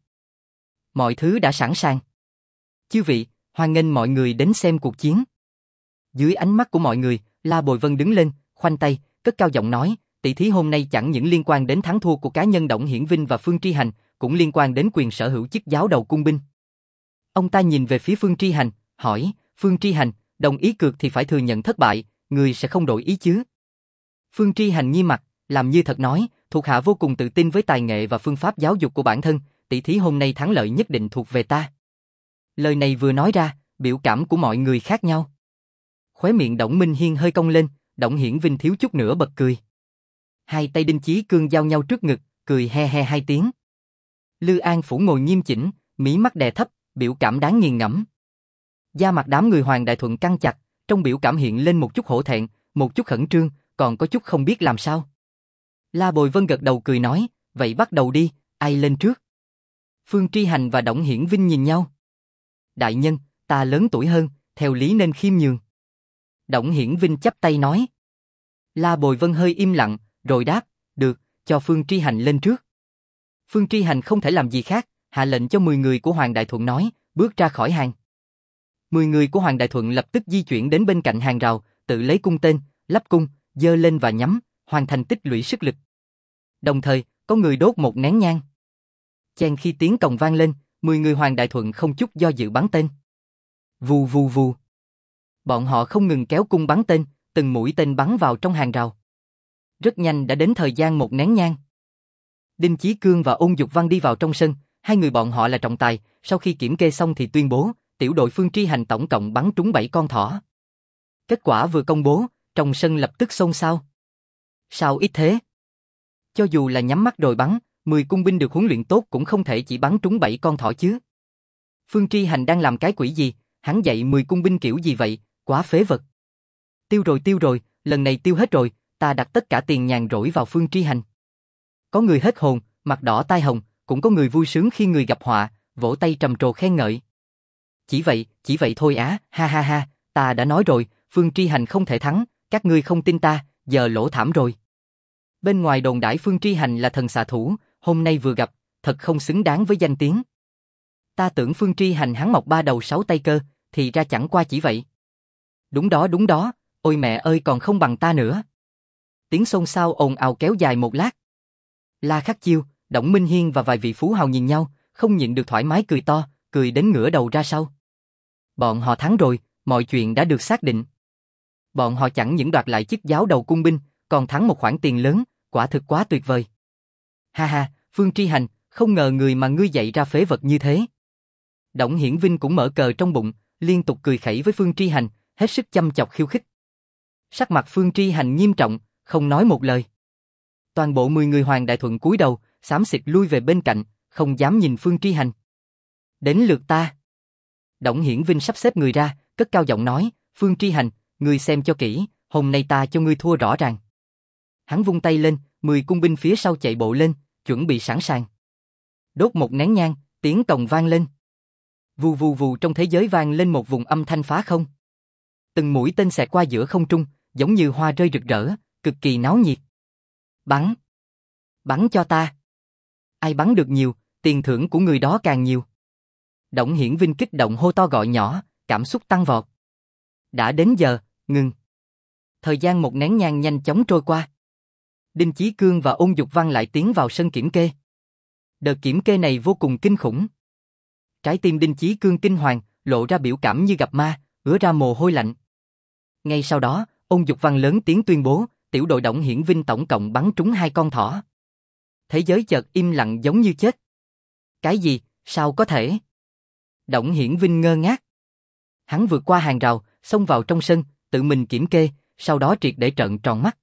Mọi thứ đã sẵn sàng. Chư vị, hoan nghênh mọi người đến xem cuộc chiến. Dưới ánh mắt của mọi người, La Bồi Vân đứng lên, khoanh tay, cất cao giọng nói, tỷ thí hôm nay chẳng những liên quan đến thắng thua của cá nhân Đổng Hiển Vinh và Phương Tri Hành, cũng liên quan đến quyền sở hữu chức giáo đầu cung binh. Ông ta nhìn về phía Phương Tri Hành, hỏi, Phương Tri Hành, đồng ý cược thì phải thừa nhận thất bại, người sẽ không đổi ý chứ? Phương Tri Hành nghiêm mặt, làm như thật nói, thuộc hạ vô cùng tự tin với tài nghệ và phương pháp giáo dục của bản thân, tỷ thí hôm nay thắng lợi nhất định thuộc về ta. Lời này vừa nói ra, biểu cảm của mọi người khác nhau. Khóe miệng Đổng Minh Hiên hơi cong lên, Đổng Hiển Vinh thiếu chút nữa bật cười. Hai tay Đinh Chí Cương giao nhau trước ngực, cười he he hai tiếng. Lư An Phủ ngồi nghiêm chỉnh, mí mắt đè thấp, biểu cảm đáng nghiền ngẫm. Da mặt đám người Hoàng Đại Thuận căng chặt, trong biểu cảm hiện lên một chút hổ thẹn, một chút khẩn trương, còn có chút không biết làm sao. La Bồi Vân gật đầu cười nói, vậy bắt đầu đi, ai lên trước? Phương Tri Hành và Đổng Hiển Vinh nhìn nhau. Đại nhân, ta lớn tuổi hơn, theo lý nên khiêm nhường. Đổng Hiển Vinh chắp tay nói. La Bồi Vân hơi im lặng, rồi đáp, được, cho Phương Tri Hành lên trước. Phương Tri Hành không thể làm gì khác, hạ lệnh cho 10 người của Hoàng Đại Thuận nói, bước ra khỏi hàng. 10 người của Hoàng Đại Thuận lập tức di chuyển đến bên cạnh hàng rào, tự lấy cung tên, lắp cung, giơ lên và nhắm, hoàn thành tích lũy sức lực. Đồng thời, có người đốt một nén nhang. Chèn khi tiếng còng vang lên, 10 người Hoàng Đại Thuận không chút do dự bắn tên. Vù vù vù. Bọn họ không ngừng kéo cung bắn tên, từng mũi tên bắn vào trong hàng rào. Rất nhanh đã đến thời gian một nén nhang. Đinh Chí Cương và Ôn Dục Văn đi vào trong sân, hai người bọn họ là trọng tài, sau khi kiểm kê xong thì tuyên bố, tiểu đội Phương Tri Hành tổng cộng bắn trúng 7 con thỏ. Kết quả vừa công bố, trong sân lập tức xôn xao. Sao ít thế? Cho dù là nhắm mắt rồi bắn, 10 cung binh được huấn luyện tốt cũng không thể chỉ bắn trúng 7 con thỏ chứ. Phương Tri Hành đang làm cái quỷ gì, hắn dạy 10 cung binh kiểu gì vậy, quá phế vật. Tiêu rồi, lần này tiêu hết rồi, ta đặt tất cả tiền nhàn rỗi vào Phương Tri Hành. Có người hết hồn, mặt đỏ tai hồng, cũng có người vui sướng khi người gặp họa, vỗ tay trầm trồ khen ngợi. Chỉ vậy thôi á, ha ha ha, ta đã nói rồi, Phương Tri Hành không thể thắng, các ngươi không tin ta, giờ lỗ thảm rồi. Bên ngoài đồn đãi Phương Tri Hành là thần xạ thủ, hôm nay vừa gặp, thật không xứng đáng với danh tiếng. Ta tưởng Phương Tri Hành hắn mọc 3 đầu 6 tay cơ, thì ra chẳng qua chỉ vậy. Đúng đó, ôi mẹ ơi còn không bằng ta nữa. Tiếng xôn xao ồn ào kéo dài một lát. La Khắc Chiêu, Đổng Minh Hiên và vài vị phú hào nhìn nhau, không nhịn được thoải mái cười to, cười đến ngửa đầu ra sau. Bọn họ thắng rồi, mọi chuyện đã được xác định. Bọn họ chẳng những đoạt lại chức giáo đầu cung binh, còn thắng một khoản tiền lớn, quả thực quá tuyệt vời. Ha ha, Phương Tri Hành, không ngờ người mà ngươi dạy ra phế vật như thế. Đổng Hiển Vinh cũng mở cờ trong bụng, liên tục cười khẩy với Phương Tri Hành, hết sức chăm chọc khiêu khích. Sắc mặt Phương Tri Hành nghiêm trọng, không nói một lời. Toàn bộ 10 người Hoàng Đại Thuận cúi đầu, xám xịt lui về bên cạnh, không dám nhìn Phương Tri Hành. Đến lượt ta. Đổng Hiển Vinh sắp xếp người ra, cất cao giọng nói, Phương Tri Hành, ngươi xem cho kỹ, hôm nay ta cho ngươi thua rõ ràng. Hắn vung tay lên, 10 cung binh phía sau chạy bộ lên, chuẩn bị sẵn sàng. Đốt một nén nhang, tiếng cồng vang lên. Vù vù vù, trong thế giới vang lên một vùng âm thanh phá không. Từng mũi tên xẹt qua giữa không trung, giống như hoa rơi rực rỡ, cực kỳ náo nhiệt. Bắn! Bắn cho ta! Ai bắn được nhiều, tiền thưởng của người đó càng nhiều. Đổng Hiển Vinh kích động hô to gọi nhỏ, cảm xúc tăng vọt. Đã đến giờ, ngừng. Thời gian một nén nhang nhanh chóng trôi qua. Đinh Chí Cương và Ôn Dục Văn lại tiến vào sân kiểm kê. Đợt kiểm kê này vô cùng kinh khủng. Trái tim Đinh Chí Cương kinh hoàng, lộ ra biểu cảm như gặp ma, ứa ra mồ hôi lạnh. Ngay sau đó, Ôn Dục Văn lớn tiếng tuyên bố, tiểu đội Đổng Hiển Vinh tổng cộng bắn trúng 2 con thỏ. Thế giới chợt im lặng giống như chết. Cái gì, sao có thể? Đổng Hiển Vinh ngơ ngác. Hắn vượt qua hàng rào, xông vào trong sân, tự mình kiểm kê, sau đó triệt để trợn tròn mắt.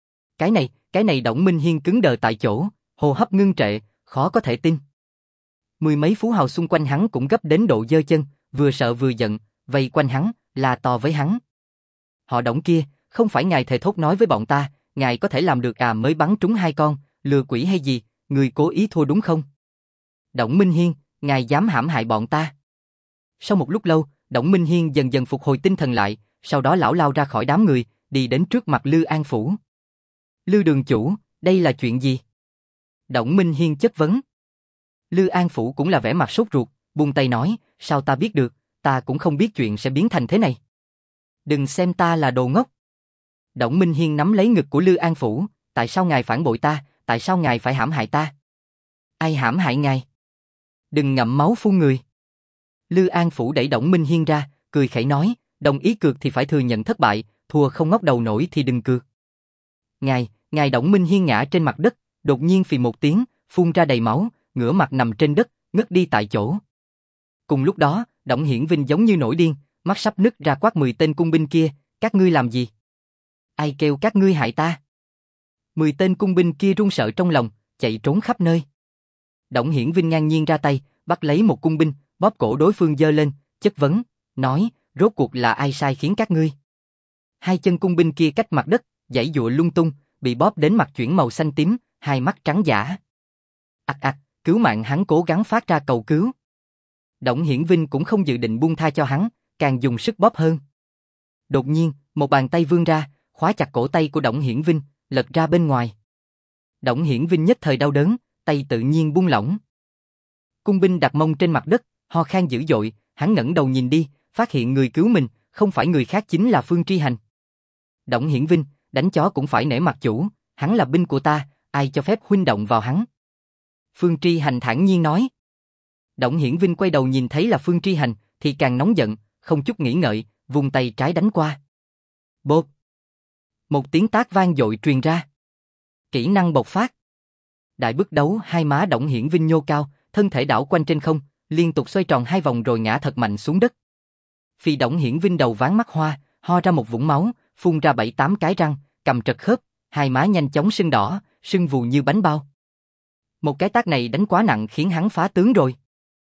Cái này Đổng Minh Hiên cứng đờ tại chỗ, hô hấp ngưng trệ, khó có thể tin. 10 mấy phú hào xung quanh hắn cũng gấp đến độ giơ chân, vừa sợ vừa giận, vây quanh hắn, la to với hắn. Họ Đổng kia, không phải ngài thề thốt nói với bọn ta, ngài có thể làm được à, mới bắn trúng 2 con, lừa quỷ hay gì, người cố ý thua đúng không? Đổng Minh Hiên, ngài dám hãm hại bọn ta. Sau một lúc lâu, Đổng Minh Hiên dần dần phục hồi tinh thần lại, sau đó lão lao ra khỏi đám người, đi đến trước mặt Lư An Phủ. Lư đường chủ, đây là chuyện gì? Đổng Minh Hiên chất vấn. Lư An Phủ cũng là vẻ mặt sốt ruột, buông tay nói, sao ta biết được, ta cũng không biết chuyện sẽ biến thành thế này. Đừng xem ta là đồ ngốc. Đổng Minh Hiên nắm lấy ngực của Lư An Phủ, tại sao ngài phản bội ta, tại sao ngài phải hãm hại ta? Ai hãm hại ngài? Đừng ngậm máu phun người. Lư An Phủ đẩy Đổng Minh Hiên ra, cười khẩy nói, đồng ý cược thì phải thừa nhận thất bại, thua không ngóc đầu nổi thì đừng cược. Ngài Đổng Minh Hiên ngã trên mặt đất, đột nhiên phì một tiếng, phun ra đầy máu, ngửa mặt nằm trên đất, ngất đi tại chỗ. Cùng lúc đó, Đổng Hiển Vinh giống như nổi điên, mắt sắp nứt ra quát 10 tên cung binh kia, các ngươi làm gì? Ai kêu các ngươi hại ta? 10 tên cung binh kia run sợ trong lòng, chạy trốn khắp nơi. Đổng Hiển Vinh ngang nhiên ra tay, bắt lấy một cung binh, bóp cổ đối phương giơ lên, chất vấn, nói, rốt cuộc là ai sai khiến các ngươi? 2 chân cung binh kia cách mặt đất, giãy giụa lung tung, bị bóp đến mặt chuyển màu xanh tím, hai mắt trắng dã. Ặc ặc, cứu mạng, hắn cố gắng phát ra cầu cứu. Đổng Hiển Vinh cũng không dự định buông tha cho hắn, càng dùng sức bóp hơn. Đột nhiên, một bàn tay vươn ra, khóa chặt cổ tay của Đổng Hiển Vinh, lật ra bên ngoài. Đổng Hiển Vinh nhất thời đau đớn, tay tự nhiên buông lỏng. Cung binh đặt mông trên mặt đất, ho khan dữ dội, hắn ngẩng đầu nhìn đi, phát hiện người cứu mình, không phải người khác chính là Phương Tri Hành. Đổng Hiển Vinh, đánh chó cũng phải nể mặt chủ, hắn là binh của ta, ai cho phép huynh động vào hắn? Phương Tri Hành thản nhiên nói. Đổng Hiển Vinh quay đầu nhìn thấy là Phương Tri Hành, thì càng nóng giận, không chút nghĩ ngợi, vùng tay trái đánh qua. Bộp! Một tiếng tát vang dội truyền ra. Kỹ năng bộc phát. Đại bức đấu, hai má Đổng Hiển Vinh nhô cao, thân thể đảo quanh trên không, liên tục xoay tròn 2 vòng rồi ngã thật mạnh xuống đất. Phi Đổng Hiển Vinh đầu ván mắt hoa, ho ra một vũng máu, phun ra 7-8 cái răng, cầm trật khớp, hai má nhanh chóng sưng đỏ, sưng vù như bánh bao. Một cái tát này đánh quá nặng khiến hắn phá tướng rồi.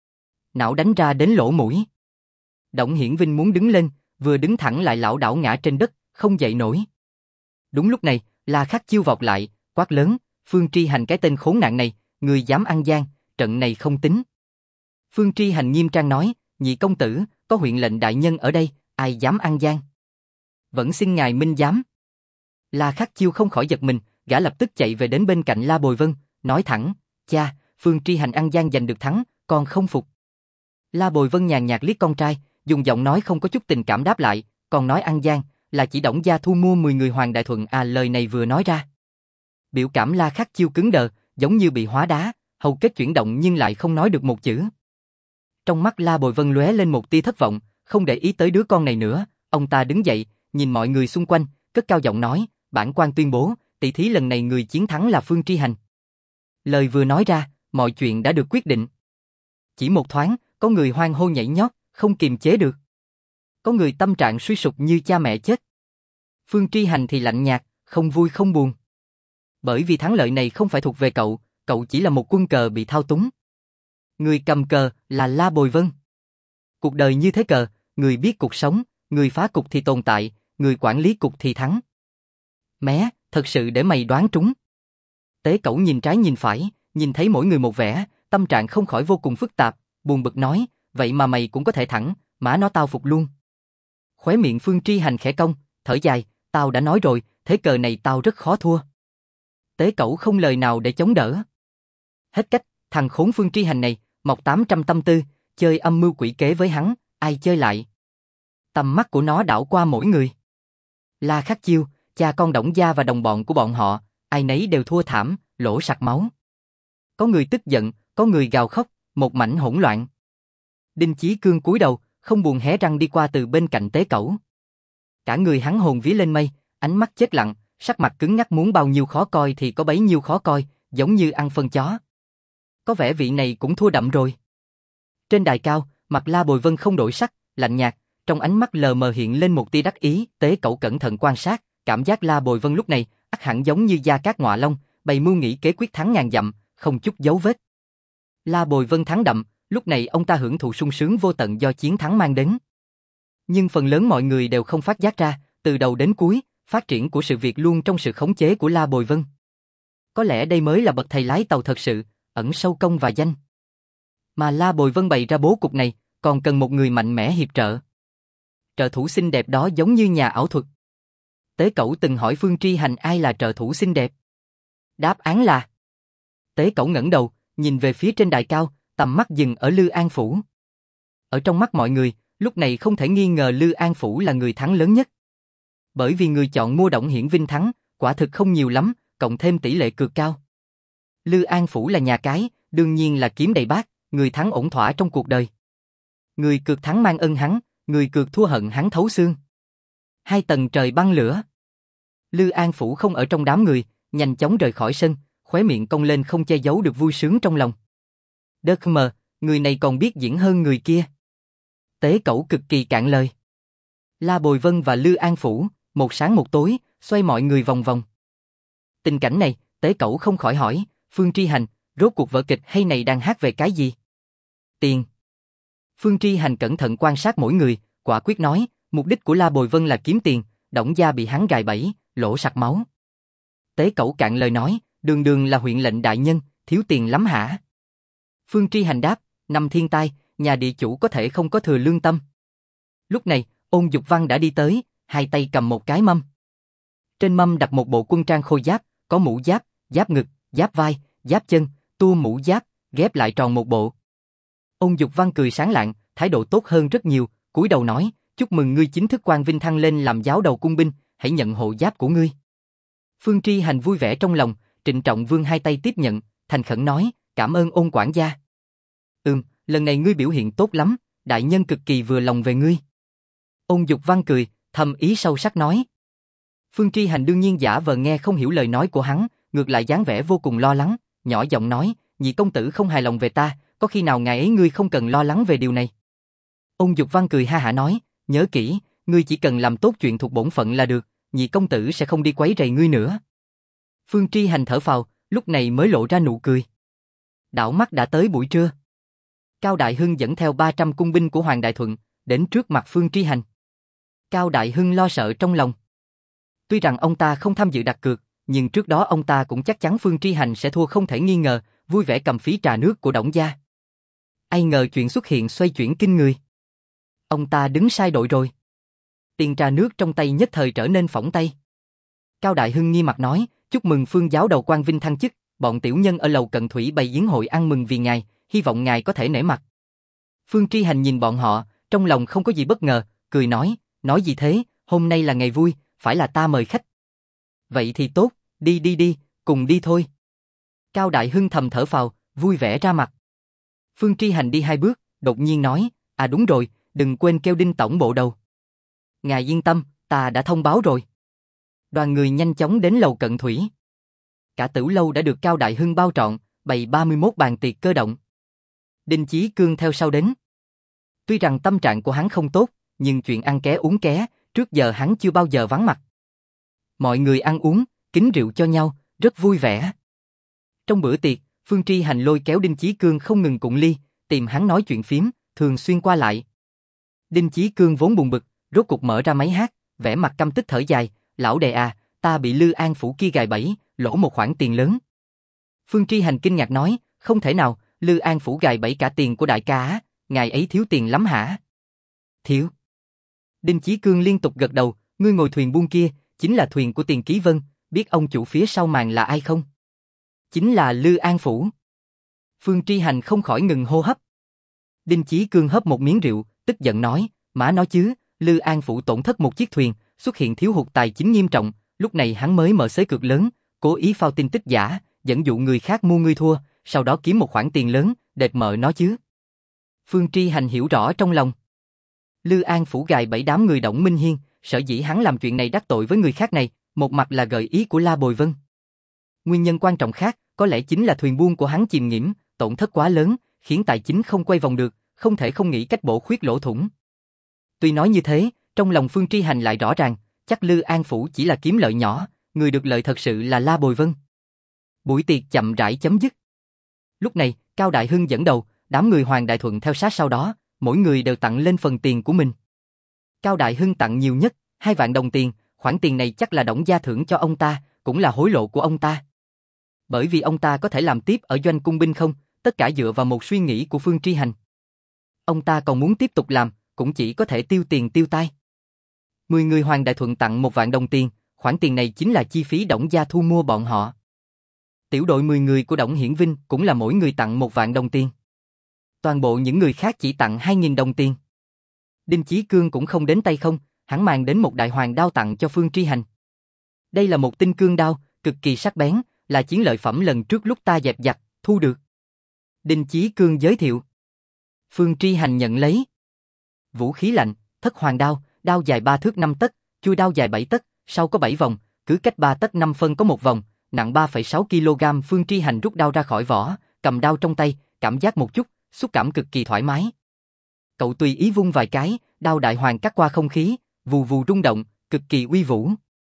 Não đánh ra đến lỗ mũi. Đổng Hiển Vinh muốn đứng lên, vừa đứng thẳng lại lảo đảo ngã trên đất, không dậy nổi. Đúng lúc này, La Khắc Chiêu vọt lại, quát lớn, Phương Tri Hành, cái tên khốn nạn này, người dám ăn gian, trận này không tính. Phương Tri Hành nghiêm trang nói, nhị công tử, có huyện lệnh đại nhân ở đây, ai dám ăn gian? Vẫn xin ngài minh giám. La Khắc Chiêu không khỏi giật mình, gã lập tức chạy về đến bên cạnh La Bồi Vân, nói thẳng, cha, Phương Tri Hành ăn gian giành được thắng, con không phục. La Bồi Vân nhàn nhạt liếc con trai, dùng giọng nói không có chút tình cảm đáp lại, còn nói ăn gian, là chỉ Đổng gia thu mua 10 người Hoàng Đại Thuận à? Lời này vừa nói ra, biểu cảm La Khắc Chiêu cứng đờ, giống như bị hóa đá, hầu kết chuyển động nhưng lại không nói được một chữ. Trong mắt La Bồi Vân lóe lên một tia thất vọng, không để ý tới đứa con này nữa, ông ta đứng dậy, nhìn mọi người xung quanh, cất cao giọng nói, bản quan tuyên bố, tỷ thí lần này người chiến thắng là Phương Tri Hành. Lời vừa nói ra, mọi chuyện đã được quyết định. Chỉ một thoáng, có người hoan hô nhảy nhót, không kiềm chế được. Có người tâm trạng suy sụp như cha mẹ chết. Phương Tri Hành thì lạnh nhạt, không vui không buồn. Bởi vì thắng lợi này không phải thuộc về cậu, cậu chỉ là một quân cờ bị thao túng. Người cầm cờ là La Bồi Vân. Cuộc đời như thế cờ, người biết cuộc sống, người phá cục thì tồn tại, người quản lý cục thì thắng. Mé, thật sự để mày đoán trúng. Tế Cẩu nhìn trái nhìn phải, nhìn thấy mỗi người một vẻ, tâm trạng không khỏi vô cùng phức tạp, buồn bực nói, vậy mà mày cũng có thể thẳng, má nó tao phục luôn. Khóe miệng Phương Tri Hành khẽ cong, thở dài, tao đã nói rồi, thế cờ này tao rất khó thua. Tế Cẩu không lời nào để chống đỡ. Hết cách, thằng khốn Phương Tri Hành này, mọc 800 tâm tư, chơi âm mưu quỷ kế với hắn, ai chơi lại. Tầm mắt của nó đảo qua mỗi người. La Khắc Chiêu, cha con Đổng Gia và đồng bọn của bọn họ, ai nấy đều thua thảm, lỗ sặc máu. Có người tức giận, có người gào khóc, một mảnh hỗn loạn. Đinh Chí Cương cúi đầu, không buồn hé răng đi qua từ bên cạnh Tế Cẩu. Cả người hắn hồn vía lên mây, ánh mắt chết lặng, sắc mặt cứng ngắc, muốn bao nhiêu khó coi thì có bấy nhiêu khó coi, giống như ăn phân chó. Có vẻ vị này cũng thua đậm rồi. Trên đài cao, mặt La Bồi Vân không đổi sắc, lạnh nhạt, trong ánh mắt lờ mờ hiện lên một tia đắc ý. Tế Cẩu cẩn thận quan sát, cảm giác La Bồi Vân lúc này ắt hẳn giống như Gia Cát Ngọa Long, bày mưu nghĩ kế quyết thắng ngàn dặm, không chút dấu vết. La Bồi Vân thắng đậm, lúc này ông ta hưởng thụ sung sướng vô tận do chiến thắng mang đến. Nhưng phần lớn mọi người đều không phát giác ra, từ đầu đến cuối, phát triển của sự việc luôn trong sự khống chế của La Bồi Vân. Có lẽ đây mới là bậc thầy lái tàu thật sự, ẩn sâu công và danh. Mà La Bồi Vân bày ra bố cục này, còn cần một người mạnh mẽ hiệp trợ. Trợ thủ xinh đẹp đó giống như nhà ảo thuật. Tế Cẩu từng hỏi Phương Tri Hành ai là trợ thủ xinh đẹp. Đáp án là... Tế Cẩu ngẩng đầu, nhìn về phía trên đài cao, tầm mắt dừng ở Lư An Phủ. Ở trong mắt mọi người, lúc này không thể nghi ngờ Lư An Phủ là người thắng lớn nhất. Bởi vì người chọn mua Đổng Hiển Vinh thắng, quả thực không nhiều lắm, cộng thêm tỷ lệ cược cao. Lư An Phủ là nhà cái, đương nhiên là kiếm đầy bát, người thắng ổn thỏa trong cuộc đời. Người cược thắng mang ơn hắn, người cược thua hận hắn thấu xương. Hai tầng trời băng lửa. Lư An Phủ không ở trong đám người, nhanh chóng rời khỏi sân, khóe miệng cong lên không che giấu được vui sướng trong lòng. Đơ mờ, người này còn biết diễn hơn người kia. Tế Cẩu cực kỳ cạn lời. La Bồi Vân và Lư An Phủ, một sáng một tối, xoay mọi người vòng vòng. Tình cảnh này, Tế Cẩu không khỏi hỏi, Phương Tri Hành, rốt cuộc vở kịch hay này đang hát về cái gì? Tiền. Phương Tri Hành cẩn thận quan sát mỗi người, quả quyết nói, mục đích của La Bồi Vân là kiếm tiền, Đổng Gia bị hắn gài bẫy, lỗ sặc máu. Tế Cẩu cạn lời nói, đường đường là huyện lệnh đại nhân, thiếu tiền lắm hả? Phương Tri Hành đáp, năm thiên tai, nhà địa chủ có thể không có thừa lương tâm. Lúc này, Ôn Dục Văn đã đi tới, hai tay cầm một cái mâm. Trên mâm đặt một bộ quân trang khôi giáp, có mũ giáp, giáp ngực, giáp vai, giáp chân, tua mũ giáp, ghép lại tròn một bộ. Ôn Dục Văn cười sáng lạng, thái độ tốt hơn rất nhiều, cúi đầu nói, chúc mừng ngươi chính thức quan vinh thăng lên làm giáo đầu cung binh, hãy nhận hộ giáp của ngươi. Phương Tri Hành vui vẻ trong lòng, trịnh trọng vươn hai tay tiếp nhận, thành khẩn nói, cảm ơn Ôn quản gia. Lần này ngươi biểu hiện tốt lắm, đại nhân cực kỳ vừa lòng về ngươi. Ôn Dục Văn cười, thầm ý sâu sắc nói. Phương Tri Hành đương nhiên giả vờ nghe không hiểu lời nói của hắn, ngược lại dáng vẻ vô cùng lo lắng, nhỏ giọng nói, nhị công tử không hài lòng về ta, có khi nào ngày ấy ngươi không cần lo lắng về điều này. Ôn Dục Văn cười ha hả nói, nhớ kỹ, ngươi chỉ cần làm tốt chuyện thuộc bổn phận là được, nhị công tử sẽ không đi quấy rầy ngươi nữa. Phương Tri Hành thở phào, lúc này mới lộ ra nụ cười. Đảo mắt đã tới buổi trưa. Cao Đại Hưng dẫn theo 300 cung binh của Hoàng Đại Thuận, đến trước mặt Phương Tri Hành. Cao Đại Hưng lo sợ trong lòng. Tuy rằng ông ta không tham dự đặt cược, nhưng trước đó ông ta cũng chắc chắn Phương Tri Hành sẽ thua không thể nghi ngờ, vui vẻ cầm phí trà nước của Đổng Gia. Ai ngờ chuyện xuất hiện xoay chuyển kinh người. Ông ta đứng sai đội rồi. Tiền trà nước trong tay nhất thời trở nên phỏng tay. Cao Đại Hưng nghi mặt nói, chúc mừng Phương giáo đầu quan vinh thăng chức, bọn tiểu nhân ở lầu Cận Thủy bày yến hội ăn mừng vì ngài, hy vọng ngài có thể nể mặt. Phương Tri Hành nhìn bọn họ, trong lòng không có gì bất ngờ, cười nói gì thế, hôm nay là ngày vui, phải là ta mời khách. Vậy thì tốt, đi, cùng đi thôi. Cao Đại Hưng thầm thở phào, vui vẻ ra mặt. Phương Tri Hành đi hai bước, đột nhiên nói, đúng rồi, đừng quên kêu Đinh tổng bộ đầu. Ngài yên tâm, ta đã thông báo rồi. Đoàn người nhanh chóng đến lầu Cận Thủy. Cả Tửu lâu đã được Cao Đại Hưng bao trọn, bày 31 bàn tiệc cơ động. Đinh Chí Cương theo sau đến. Tuy rằng tâm trạng của hắn không tốt, nhưng chuyện ăn ké uống ké, trước giờ hắn chưa bao giờ vắng mặt. Mọi người ăn uống, kính rượu cho nhau, rất vui vẻ. Trong bữa tiệc, Phương Tri Hành lôi kéo Đinh Chí Cương không ngừng cụng ly, tìm hắn nói chuyện phím, thường xuyên qua lại. Đinh Chí Cương vốn buồn bực, rốt cục mở ra máy hát, vẻ mặt căm tức thở dài, lão đệ à, ta bị Lư An Phủ kia gài bẫy, lỗ một khoản tiền lớn. Phương Tri Hành kinh ngạc nói, không thể nào, Lư An Phủ gài bẫy cả tiền của đại ca á, ngài ấy thiếu tiền lắm hả? Thiếu. Đinh Chí Cương liên tục gật đầu, ngươi ngồi thuyền buôn kia, chính là thuyền của Tiền Ký Vân, biết ông chủ phía sau màn là ai không? Chính là Lư An Phủ. Phương Tri Hành không khỏi ngừng hô hấp. Đinh Chí Cương hớp một miếng rượu, tức giận nói, má nói chứ, Lư An Phủ tổn thất một chiếc thuyền, xuất hiện thiếu hụt tài chính nghiêm trọng, lúc này hắn mới mở xới cược lớn, cố ý phao tin tức giả, dẫn dụ người khác mua ngươi thua, sau đó kiếm một khoản tiền lớn, đệt mợ nó chứ. Phương Tri Hành hiểu rõ trong lòng. Lư An Phủ gài bẫy đám người Đổng Minh Hiên, sở dĩ hắn làm chuyện này đắc tội với người khác này, một mặt là gợi ý của La Bồi Vân. Nguyên nhân quan trọng khác, có lẽ chính là thuyền buôn của hắn chìm nghỉm, tổn thất quá lớn, khiến tài chính không quay vòng được, không thể không nghĩ cách bổ khuyết lỗ thủng. Tuy nói như thế, trong lòng Phương Tri Hành lại rõ ràng, chắc Lư An Phủ chỉ là kiếm lợi nhỏ, người được lợi thật sự là La Bồi Vân. Buổi tiệc chậm rãi chấm dứt. Lúc này, Cao Đại Hưng dẫn đầu, đám người Hoàng Đại Thuận theo sát sau đó, mỗi người đều tặng lên phần tiền của mình. Cao Đại Hưng tặng nhiều nhất, 2 vạn đồng tiền, khoản tiền này chắc là Đổng gia thưởng cho ông ta, cũng là hối lộ của ông ta. Bởi vì ông ta có thể làm tiếp ở doanh cung binh không, tất cả dựa vào một suy nghĩ của Phương Tri Hành. Ông ta còn muốn tiếp tục làm, cũng chỉ có thể tiêu tiền tiêu tai. 10 người Hoàng Đại Thuận tặng 1 vạn đồng tiền, khoản tiền này chính là chi phí Đổng gia thu mua bọn họ. Tiểu đội 10 người của Đổng Hiển Vinh cũng là mỗi người tặng 1 vạn đồng tiền. Toàn bộ những người khác chỉ tặng 2.000 đồng tiền. Đinh Chí Cương cũng không đến tay không, hắn mang đến một đại hoàng đao tặng cho Phương Tri Hành. Đây là một tinh cương đao, cực kỳ sắc bén, là chiến lợi phẩm lần trước lúc ta dẹp giặc, thu được. Đinh Chí Cương giới thiệu. Phương Tri Hành nhận lấy. Vũ khí lạnh, Thất Hoàng đao, đao dài 3 thước 5 tấc, chuôi đao dài 7 tấc, sau có 7 vòng, cứ cách 3 tấc 5 phân có một vòng, nặng 3,6 kg. Phương Tri Hành rút đao ra khỏi vỏ, cầm đao trong tay, cảm giác một chút, xúc cảm cực kỳ thoải mái. Cậu tùy ý vung vài cái, đao đại hoàng cắt qua không khí, vù vù rung động, cực kỳ uy vũ.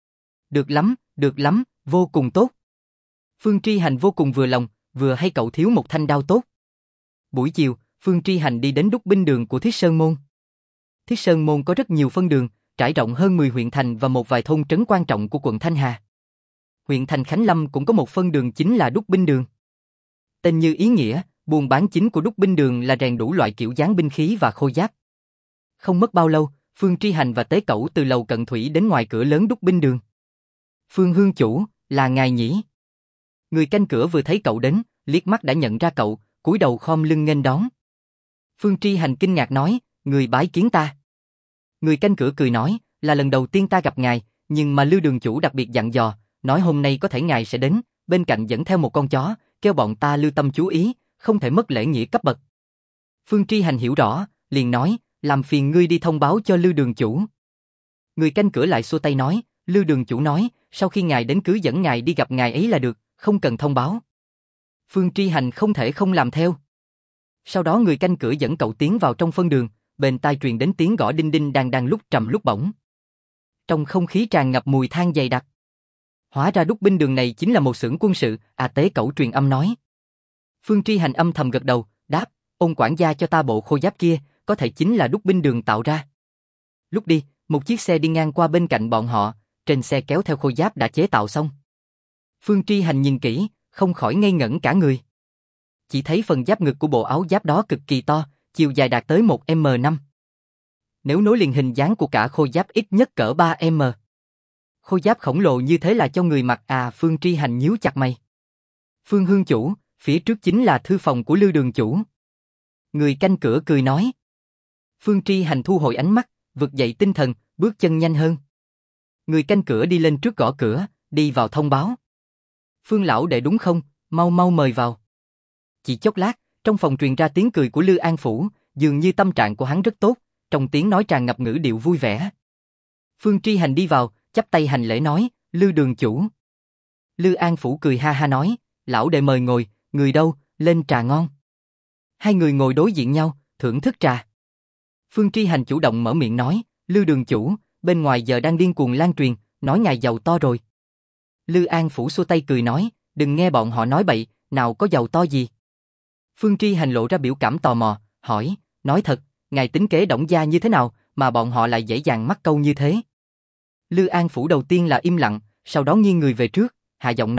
Được lắm, vô cùng tốt. Phương Tri Hành vô cùng vừa lòng, vừa hay cậu thiếu một thanh đao tốt. Buổi chiều, Phương Tri Hành đi đến đúc binh đường của Thiết Sơn Môn. Thiết Sơn Môn có rất nhiều phân đường, trải rộng hơn 10 huyện thành và một vài thôn trấn quan trọng của quận Thanh Hà. Huyện thành Khánh Lâm cũng có một phân đường chính là đúc binh đường. Tên như ý nghĩa, buôn bán chính của đúc binh đường là rèn đủ loại kiểu dáng binh khí và khôi giáp. Không mất bao lâu, Phương Tri Hành và Tế Cẩu từ lầu cận thủy đến ngoài cửa lớn đúc binh đường. Phương Hương chủ, là ngài nhỉ? Người canh cửa vừa thấy cậu đến, liếc mắt đã nhận ra cậu, cúi đầu khom lưng nghênh đón. Phương Tri Hành kinh ngạc nói, người bái kiến ta. Người canh cửa cười nói, là lần đầu tiên ta gặp ngài, nhưng mà Lư đường chủ đặc biệt dặn dò, nói hôm nay có thể ngài sẽ đến, bên cạnh dẫn theo một con chó, kêu bọn ta lưu tâm chú ý, không thể mất lễ nghĩa cấp bậc. Phương Tri Hành hiểu rõ, liền nói, làm phiền ngươi đi thông báo cho Lư đường chủ. Người canh cửa lại xua tay nói, Lư đường chủ nói, sau khi ngài đến cứ dẫn ngài đi gặp ngài ấy là được, không cần thông báo. Phương Tri Hành không thể không làm theo. Sau đó người canh cửa dẫn cậu tiến vào trong phân đường, bên tai truyền đến tiếng gõ đinh đinh đang lúc trầm lúc bổng. Trong không khí tràn ngập mùi than dày đặc. Hóa ra đúc binh đường này chính là một xưởng quân sự, Tế Cẩu truyền âm nói. Phương Tri Hành âm thầm gật đầu, đáp, ông quản gia cho ta bộ khôi giáp kia, có thể chính là đúc binh đường tạo ra. Lúc đi, một chiếc xe đi ngang qua bên cạnh bọn họ, trên xe kéo theo khôi giáp đã chế tạo xong. Phương Tri Hành nhìn kỹ, không khỏi ngây ngẩn cả người. Chỉ thấy phần giáp ngực của bộ áo giáp đó cực kỳ to, chiều dài đạt tới 1m5. Nếu nối liền hình dáng của cả khôi giáp ít nhất cỡ 3m. Khôi giáp khổng lồ như thế là cho người mặc Phương Tri Hành nhíu chặt mày. Phương Hương chủ, phía trước chính là thư phòng của Lư đường chủ. Người canh cửa cười nói. Phương Tri Hành thu hồi ánh mắt, vực dậy tinh thần, bước chân nhanh hơn. Người canh cửa đi lên trước gõ cửa, đi vào thông báo. Phương lão đệ đúng không, mau mau mời vào. Chỉ chốc lát, trong phòng truyền ra tiếng cười của Lư An Phủ, dường như tâm trạng của hắn rất tốt, trong tiếng nói tràn ngập ngữ điệu vui vẻ. Phương Tri Hành đi vào, chắp tay hành lễ nói, Lư đường chủ. Lư An Phủ cười ha ha nói, lão đệ mời ngồi, người đâu, lên trà ngon. Hai người ngồi đối diện nhau, thưởng thức trà. Phương Tri Hành chủ động mở miệng nói, Lư đường chủ, bên ngoài giờ đang điên cuồng lan truyền, nói ngài giàu to rồi. Lư An Phủ xua tay cười nói, đừng nghe bọn họ nói bậy, nào có giàu to gì. Phương Tri Hành lộ ra biểu cảm tò mò, hỏi, nói thật, ngài tính kế Đổng gia như thế nào mà bọn họ lại dễ dàng mắc câu như thế. Lư An Phủ đầu tiên là im lặng, sau đó nghiêng người về trước, hạ giọng nói,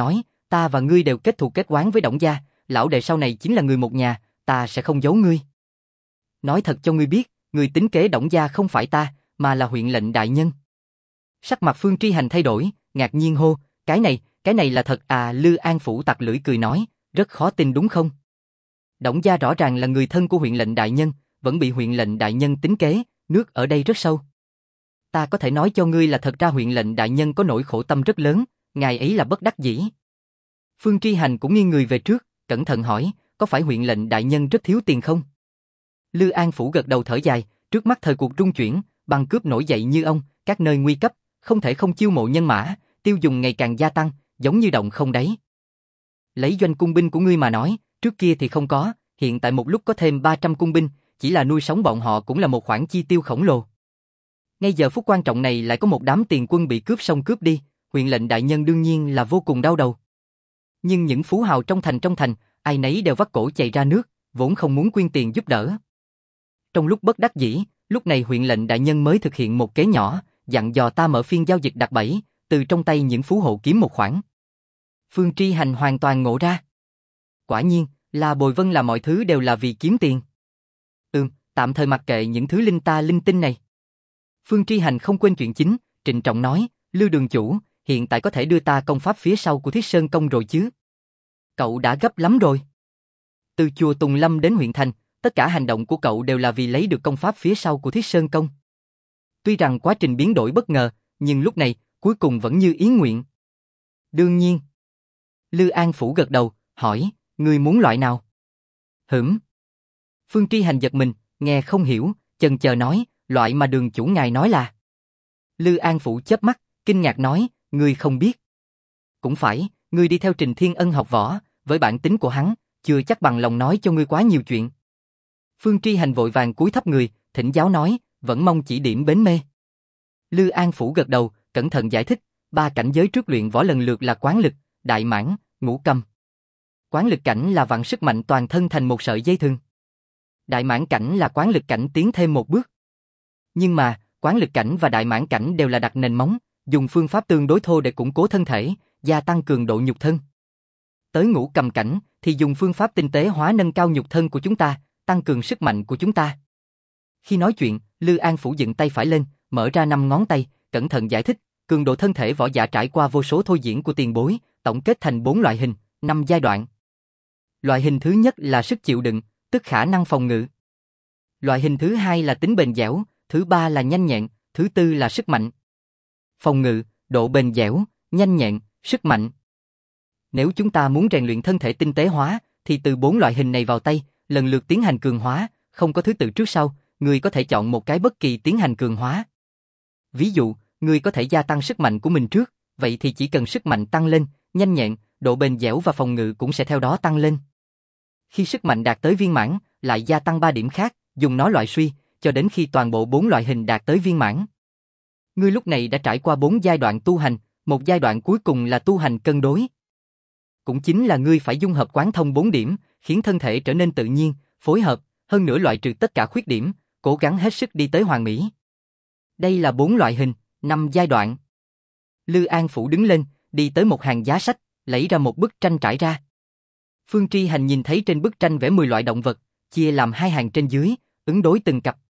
ta và ngươi đều kết thù kết oán với Đổng gia, lão đệ sau này chính là người một nhà, ta sẽ không giấu ngươi. Nói thật cho ngươi biết, người tính kế Đổng gia không phải ta, mà là huyện lệnh đại nhân. Sắc mặt Phương Tri Hành thay đổi, ngạc nhiên hô, cái này là thật à? Lư An Phủ tặc lưỡi cười nói, rất khó tin đúng không? Đổng gia rõ ràng là người thân của huyện lệnh đại nhân, vẫn bị huyện lệnh đại nhân tính kế, nước ở đây rất sâu. Ta có thể nói cho ngươi là thật ra huyện lệnh đại nhân có nỗi khổ tâm rất lớn, ngài ấy là bất đắc dĩ. Phương Tri Hành cũng nghiêng người về trước, cẩn thận hỏi, có phải huyện lệnh đại nhân rất thiếu tiền không? Lư An Phủ gật đầu thở dài, trước mắt thời cuộc trung chuyển, băng cướp nổi dậy như ông, các nơi nguy cấp, không thể không chiêu mộ nhân mã, tiêu dùng ngày càng gia tăng, giống như động không đáy. Lấy doanh cung binh của ngươi mà nói, trước kia thì không có, hiện tại một lúc có thêm 300 cung binh, chỉ là nuôi sống bọn họ cũng là một khoản chi tiêu khổng lồ. Ngay giờ phút quan trọng này lại có một đám tiền quân bị cướp xong cướp đi, huyện lệnh đại nhân đương nhiên là vô cùng đau đầu. Nhưng những phú hào trong thành, ai nấy đều vắt cổ chạy ra nước, vốn không muốn quyên tiền giúp đỡ. Trong lúc bất đắc dĩ, lúc này huyện lệnh đại nhân mới thực hiện một kế nhỏ, dặn dò ta mở phiên giao dịch đặt bẫy, từ trong tay những phú hộ kiếm một khoản. Phương Tri Hành hoàn toàn ngộ ra. Quả nhiên, là Bồi Vân làm mọi thứ đều là vì kiếm tiền. Tạm thời mặc kệ những thứ linh tinh này. Phương Tri Hành không quên chuyện chính, trịnh trọng nói, Lư đường chủ, hiện tại có thể đưa ta công pháp phía sau của Thiết Sơn Công rồi chứ? Cậu đã gấp lắm rồi. Từ chùa Tùng Lâm đến huyện thành, tất cả hành động của cậu đều là vì lấy được công pháp phía sau của Thiết Sơn Công. Tuy rằng quá trình biến đổi bất ngờ, nhưng lúc này, cuối cùng vẫn như ý nguyện. Đương nhiên. Lư An Phủ gật đầu, hỏi, ngươi muốn loại nào? Phương Tri Hành giật mình, nghe không hiểu, chần chờ nói, loại mà đường chủ ngài nói là. Lư An Phủ chớp mắt, kinh ngạc nói, ngươi không biết. Cũng phải, ngươi đi theo Trình Thiên Ân học võ, với bản tính của hắn, chưa chắc bằng lòng nói cho ngươi quá nhiều chuyện. Phương Tri Hành vội vàng cúi thấp người, thỉnh giáo nói, vẫn mong chỉ điểm bến mê. Lư An Phủ gật đầu, cẩn thận giải thích, 3 cảnh giới trước luyện võ lần lượt là quán lực, đại mãn, ngũ cầm. Quán lực cảnh là vặn sức mạnh toàn thân thành một sợi dây thừng. Đại mãn cảnh là quán lực cảnh tiến thêm một bước. Nhưng mà, quán lực cảnh và đại mãn cảnh đều là đặt nền móng, dùng phương pháp tương đối thô để củng cố thân thể, gia tăng cường độ nhục thân. Tới ngũ cầm cảnh thì dùng phương pháp tinh tế hóa nâng cao nhục thân của chúng ta, tăng cường sức mạnh của chúng ta. Khi nói chuyện, Lư An Phủ dựng tay phải lên, mở ra 5 ngón tay, cẩn thận giải thích, cường độ thân thể võ giả trải qua vô số thôi diễn của tiền bối, tổng kết thành 4 loại hình, 5 giai đoạn. Loại hình thứ nhất là sức chịu đựng, tức khả năng phòng ngự. Loại hình thứ hai là tính bền dẻo, thứ ba là nhanh nhẹn, thứ tư là sức mạnh. Phòng ngự, độ bền dẻo, nhanh nhẹn, sức mạnh. Nếu chúng ta muốn rèn luyện thân thể tinh tế hóa, thì từ 4 loại hình này vào tay, lần lượt tiến hành cường hóa, không có thứ tự trước sau, người có thể chọn một cái bất kỳ tiến hành cường hóa. Ví dụ, người có thể gia tăng sức mạnh của mình trước, vậy thì chỉ cần sức mạnh tăng lên, nhanh nhẹn, độ bền dẻo và phòng ngự cũng sẽ theo đó tăng lên. Khi sức mạnh đạt tới viên mãn, lại gia tăng 3 điểm khác, dùng nó loại suy, cho đến khi toàn bộ 4 loại hình đạt tới viên mãn. Ngươi lúc này đã trải qua 4 giai đoạn tu hành, một giai đoạn cuối cùng là tu hành cân đối. Cũng chính là ngươi phải dung hợp quán thông 4 điểm, khiến thân thể trở nên tự nhiên, phối hợp, hơn nữa loại trừ tất cả khuyết điểm, cố gắng hết sức đi tới hoàn mỹ. Đây là 4 loại hình, 5 giai đoạn. Lư An Phủ đứng lên, đi tới một hàng giá sách, lấy ra một bức tranh trải ra. Phương Tri Hành nhìn thấy trên bức tranh vẽ 10 loại động vật, chia làm 2 hàng trên dưới, ứng đối từng cặp.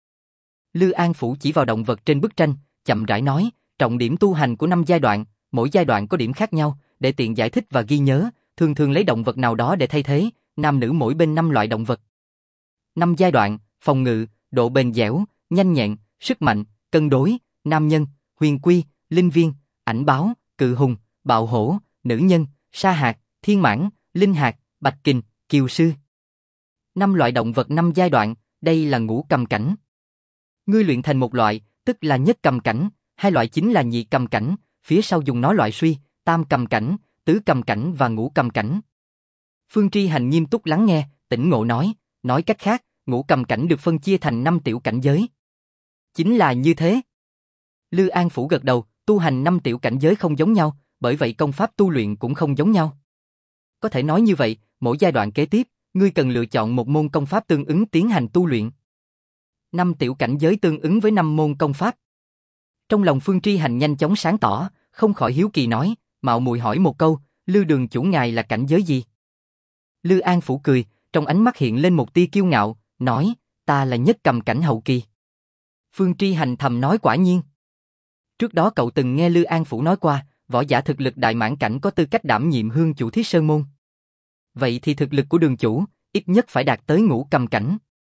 Lư An Phủ chỉ vào động vật trên bức tranh, chậm rãi nói, trọng điểm tu hành của 5 giai đoạn, mỗi giai đoạn có điểm khác nhau, để tiện giải thích và ghi nhớ, thường thường lấy động vật nào đó để thay thế, nam nữ mỗi bên 5 loại động vật. 5 giai đoạn, phòng ngự, độ bền dẻo, nhanh nhẹn, sức mạnh, cân đối, nam nhân, huyền quy, linh viên, ảnh báo, cự hùng, bạo hổ, nữ nhân, sa hạt, thiên mãn, linh hạt, bạch kình, kiều sư. 5 loại động vật 5 giai đoạn, đây là ngũ cầm cảnh. Ngươi luyện thành một loại, tức là nhất cầm cảnh, 2 loại chính là nhị cầm cảnh, phía sau dùng nó loại suy, tam cầm cảnh, tứ cầm cảnh và ngũ cầm cảnh. Phương Tri Hành nghiêm túc lắng nghe, tỉnh ngộ nói cách khác, ngũ cầm cảnh được phân chia thành 5 tiểu cảnh giới. Chính là như thế. Lư An Phủ gật đầu, tu hành 5 tiểu cảnh giới không giống nhau, bởi vậy công pháp tu luyện cũng không giống nhau. Có thể nói như vậy, mỗi giai đoạn kế tiếp, ngươi cần lựa chọn một môn công pháp tương ứng tiến hành tu luyện. 5 tiểu cảnh giới tương ứng với 5 môn công pháp. Trong lòng Phương Tri Hành nhanh chóng sáng tỏ, không khỏi hiếu kỳ nói, mạo muội hỏi một câu, Lư đường chủ ngài là cảnh giới gì? Lư An Phủ cười, trong ánh mắt hiện lên một tia kiêu ngạo, nói, ta là nhất cầm cảnh hậu kỳ. Phương Tri Hành thầm nói quả nhiên. Trước đó cậu từng nghe Lư An Phủ nói qua, võ giả thực lực đại mãn cảnh có tư cách đảm nhiệm hương chủ Thiết Sơn Môn. Vậy thì thực lực của đường chủ, ít nhất phải đạt tới ngũ cầm cảnh.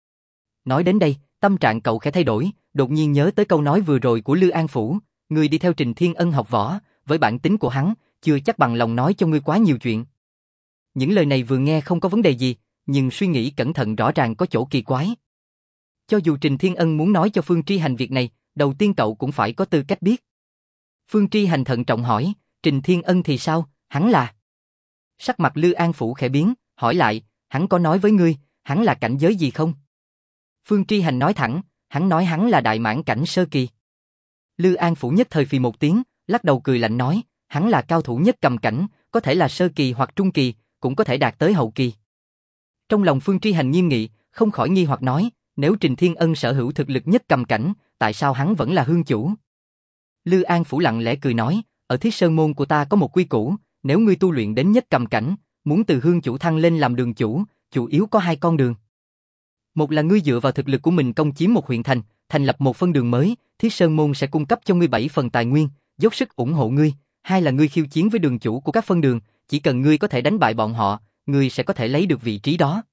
Nói đến đây, tâm trạng cậu khẽ thay đổi, đột nhiên nhớ tới câu nói vừa rồi của Lư An Phủ, người đi theo Trình Thiên Ân học võ, với bản tính của hắn, chưa chắc bằng lòng nói cho ngươi quá nhiều chuyện. Những lời này vừa nghe không có vấn đề gì, nhưng suy nghĩ cẩn thận rõ ràng có chỗ kỳ quái. Cho dù Trình Thiên Ân muốn nói cho Phương Tri Hành việc này, đầu tiên cậu cũng phải có tư cách biết. Phương Tri Hành thận trọng hỏi, Trình Thiên Ân thì sao, hắn là? Sắc mặt Lư An Phủ khẽ biến, hỏi lại, hắn có nói với ngươi, hắn là cảnh giới gì không? Phương Tri Hành nói thẳng, hắn nói hắn là đại mãn cảnh sơ kỳ. Lư An Phủ nhất thời phì một tiếng, lắc đầu cười lạnh nói, hắn là cao thủ nhất cầm cảnh, có thể là sơ kỳ hoặc trung kỳ, cũng có thể đạt tới hậu kỳ. Trong lòng Phương Tri Hành nghiêm nghị, không khỏi nghi hoặc nói, nếu Trình Thiên Ân sở hữu thực lực nhất cầm cảnh, tại sao hắn vẫn là hương chủ? Lư An Phủ lặng lẽ cười nói, ở Thiết Sơn Môn của ta có một quy củ, nếu ngươi tu luyện đến nhất cầm cảnh, muốn từ hương chủ thăng lên làm đường chủ, chủ yếu có hai con đường. Một là ngươi dựa vào thực lực của mình công chiếm một huyện thành, thành lập một phân đường mới, Thiết Sơn Môn sẽ cung cấp cho ngươi 7 phần tài nguyên, dốc sức ủng hộ ngươi. Hai là ngươi khiêu chiến với đường chủ của các phân đường, chỉ cần ngươi có thể đánh bại bọn họ, ngươi sẽ có thể lấy được vị trí đó.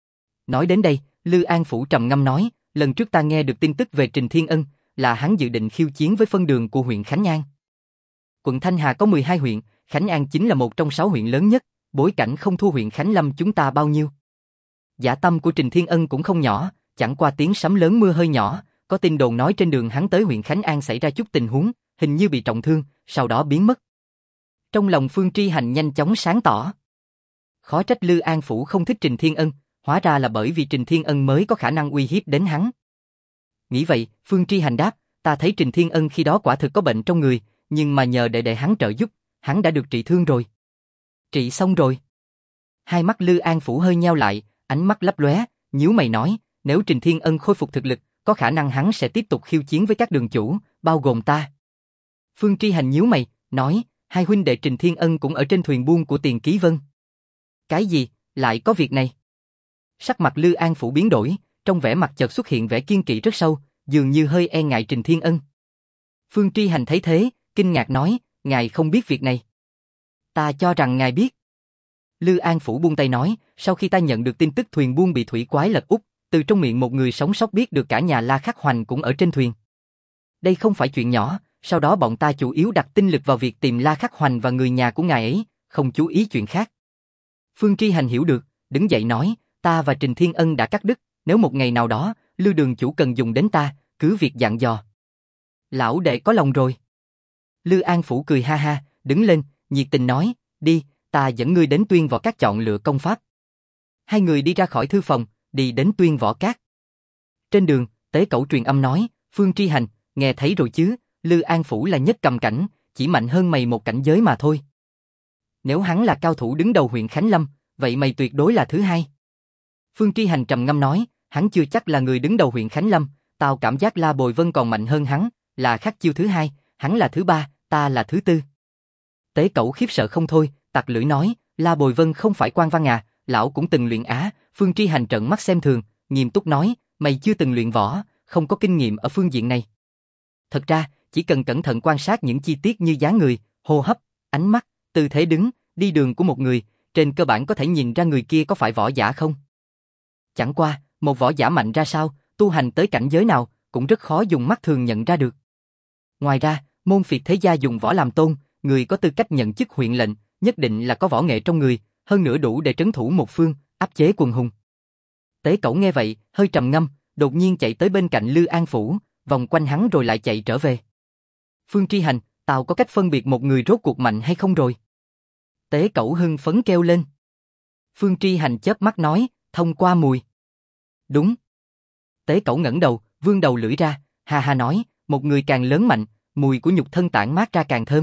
Nói đến đây, Lư An Phủ trầm ngâm nói, lần trước ta nghe được tin tức về Trình Thiên Ân, là hắn dự định khiêu chiến với phân đường của huyện Khánh An. Quận Thanh Hà có 12 huyện, Khánh An chính là một trong 6 huyện lớn nhất, bối cảnh không thua huyện Khánh Lâm chúng ta bao nhiêu. Dã tâm của Trình Thiên Ân cũng không nhỏ, chẳng qua tiếng sấm lớn mưa hơi nhỏ, có tin đồn nói trên đường hắn tới huyện Khánh An xảy ra chút tình huống, hình như bị trọng thương, sau đó biến mất. Trong lòng Phương Tri Hành nhanh chóng sáng tỏ. Khó trách Lư An Phủ không thích Trình Thiên Ân, hóa ra là bởi vì Trình Thiên Ân mới có khả năng uy hiếp đến hắn. Nghĩ vậy, Phương Tri Hành đáp, ta thấy Trình Thiên Ân khi đó quả thực có bệnh trong người, nhưng mà nhờ đệ đệ hắn trợ giúp, hắn đã được trị thương rồi. Trị xong rồi. Hai mắt Lư An Phủ hơi nheo lại, ánh mắt lấp lóe, nhíu mày nói, nếu Trình Thiên Ân khôi phục thực lực, có khả năng hắn sẽ tiếp tục khiêu chiến với các đường chủ, bao gồm ta. Phương Tri Hành nhíu mày, nói, hai huynh đệ Trình Thiên Ân cũng ở trên thuyền buôn của Tiền Ký Vân. Cái gì, lại có việc này? Sắc mặt Lư An Phủ biến đổi, trong vẻ mặt chợt xuất hiện vẻ kiên kỵ rất sâu, dường như hơi e ngại Trình Thiên Ân. Phương Tri Hành thấy thế, kinh ngạc nói, ngài không biết việc này. Ta cho rằng ngài biết. Lư An Phủ buông tay nói, sau khi ta nhận được tin tức thuyền buôn bị thủy quái lật úp, từ trong miệng một người sống sót biết được cả nhà La Khắc Hoành cũng ở trên thuyền. Đây không phải chuyện nhỏ, sau đó bọn ta chủ yếu đặt tinh lực vào việc tìm La Khắc Hoành và người nhà của ngài ấy, không chú ý chuyện khác. Phương Tri Hành hiểu được, đứng dậy nói, ta và Trình Thiên Ân đã cắt đứt, nếu một ngày nào đó, Lư đường chủ cần dùng đến ta, cứ việc dặn dò. Lão đệ có lòng rồi. Lư An Phủ cười ha ha, đứng lên, nhiệt tình nói, đi, ta dẫn ngươi đến Tuyên Võ Các chọn lựa công pháp. Hai người đi ra khỏi thư phòng, đi đến Tuyên Võ Các. Trên đường, Tế Cẩu truyền âm nói, Phương Tri Hành, nghe thấy rồi chứ, Lư An Phủ là nhất cầm cảnh, chỉ mạnh hơn mày một cảnh giới mà thôi. Nếu hắn là cao thủ đứng đầu huyện Khánh Lâm, vậy mày tuyệt đối là thứ hai. Phương Tri Hành trầm ngâm nói, hắn chưa chắc là người đứng đầu huyện Khánh Lâm, tao cảm giác La Bồi Vân còn mạnh hơn hắn, là Khắc Chiêu thứ hai, hắn là thứ ba, ta là thứ tư. Tế Cẩu khiếp sợ không thôi, tặc lưỡi nói, La Bồi Vân không phải quan văn à, lão cũng từng luyện á. Phương Tri Hành trợn mắt xem thường, nghiêm túc nói, mày chưa từng luyện võ, không có kinh nghiệm ở phương diện này. Thật ra, chỉ cần cẩn thận quan sát những chi tiết như dáng người, hô hấp, ánh mắt, tư thế đứng, đi đường của một người, trên cơ bản có thể nhìn ra người kia có phải võ giả không. Chẳng qua, một võ giả mạnh ra sao, tu hành tới cảnh giới nào, cũng rất khó dùng mắt thường nhận ra được. Ngoài ra, môn phiệt thế gia dùng võ làm tôn, người có tư cách nhận chức huyện lệnh, nhất định là có võ nghệ trong người, hơn nữa đủ để trấn thủ một phương, áp chế quần hùng. Tế Cẩu nghe vậy, hơi trầm ngâm, đột nhiên chạy tới bên cạnh Lư An Phủ, vòng quanh hắn rồi lại chạy trở về. Phương Tri Hành, tao có cách phân biệt một người rốt cuộc mạnh hay không rồi? Tế Cẩu hưng phấn kêu lên. Phương Tri Hành chớp mắt nói, thông qua mùi. Đúng. Tế Cẩu ngẩng đầu, vươn đầu lưỡi ra, ha ha nói, một người càng lớn mạnh, mùi của nhục thân tản mát ra càng thơm.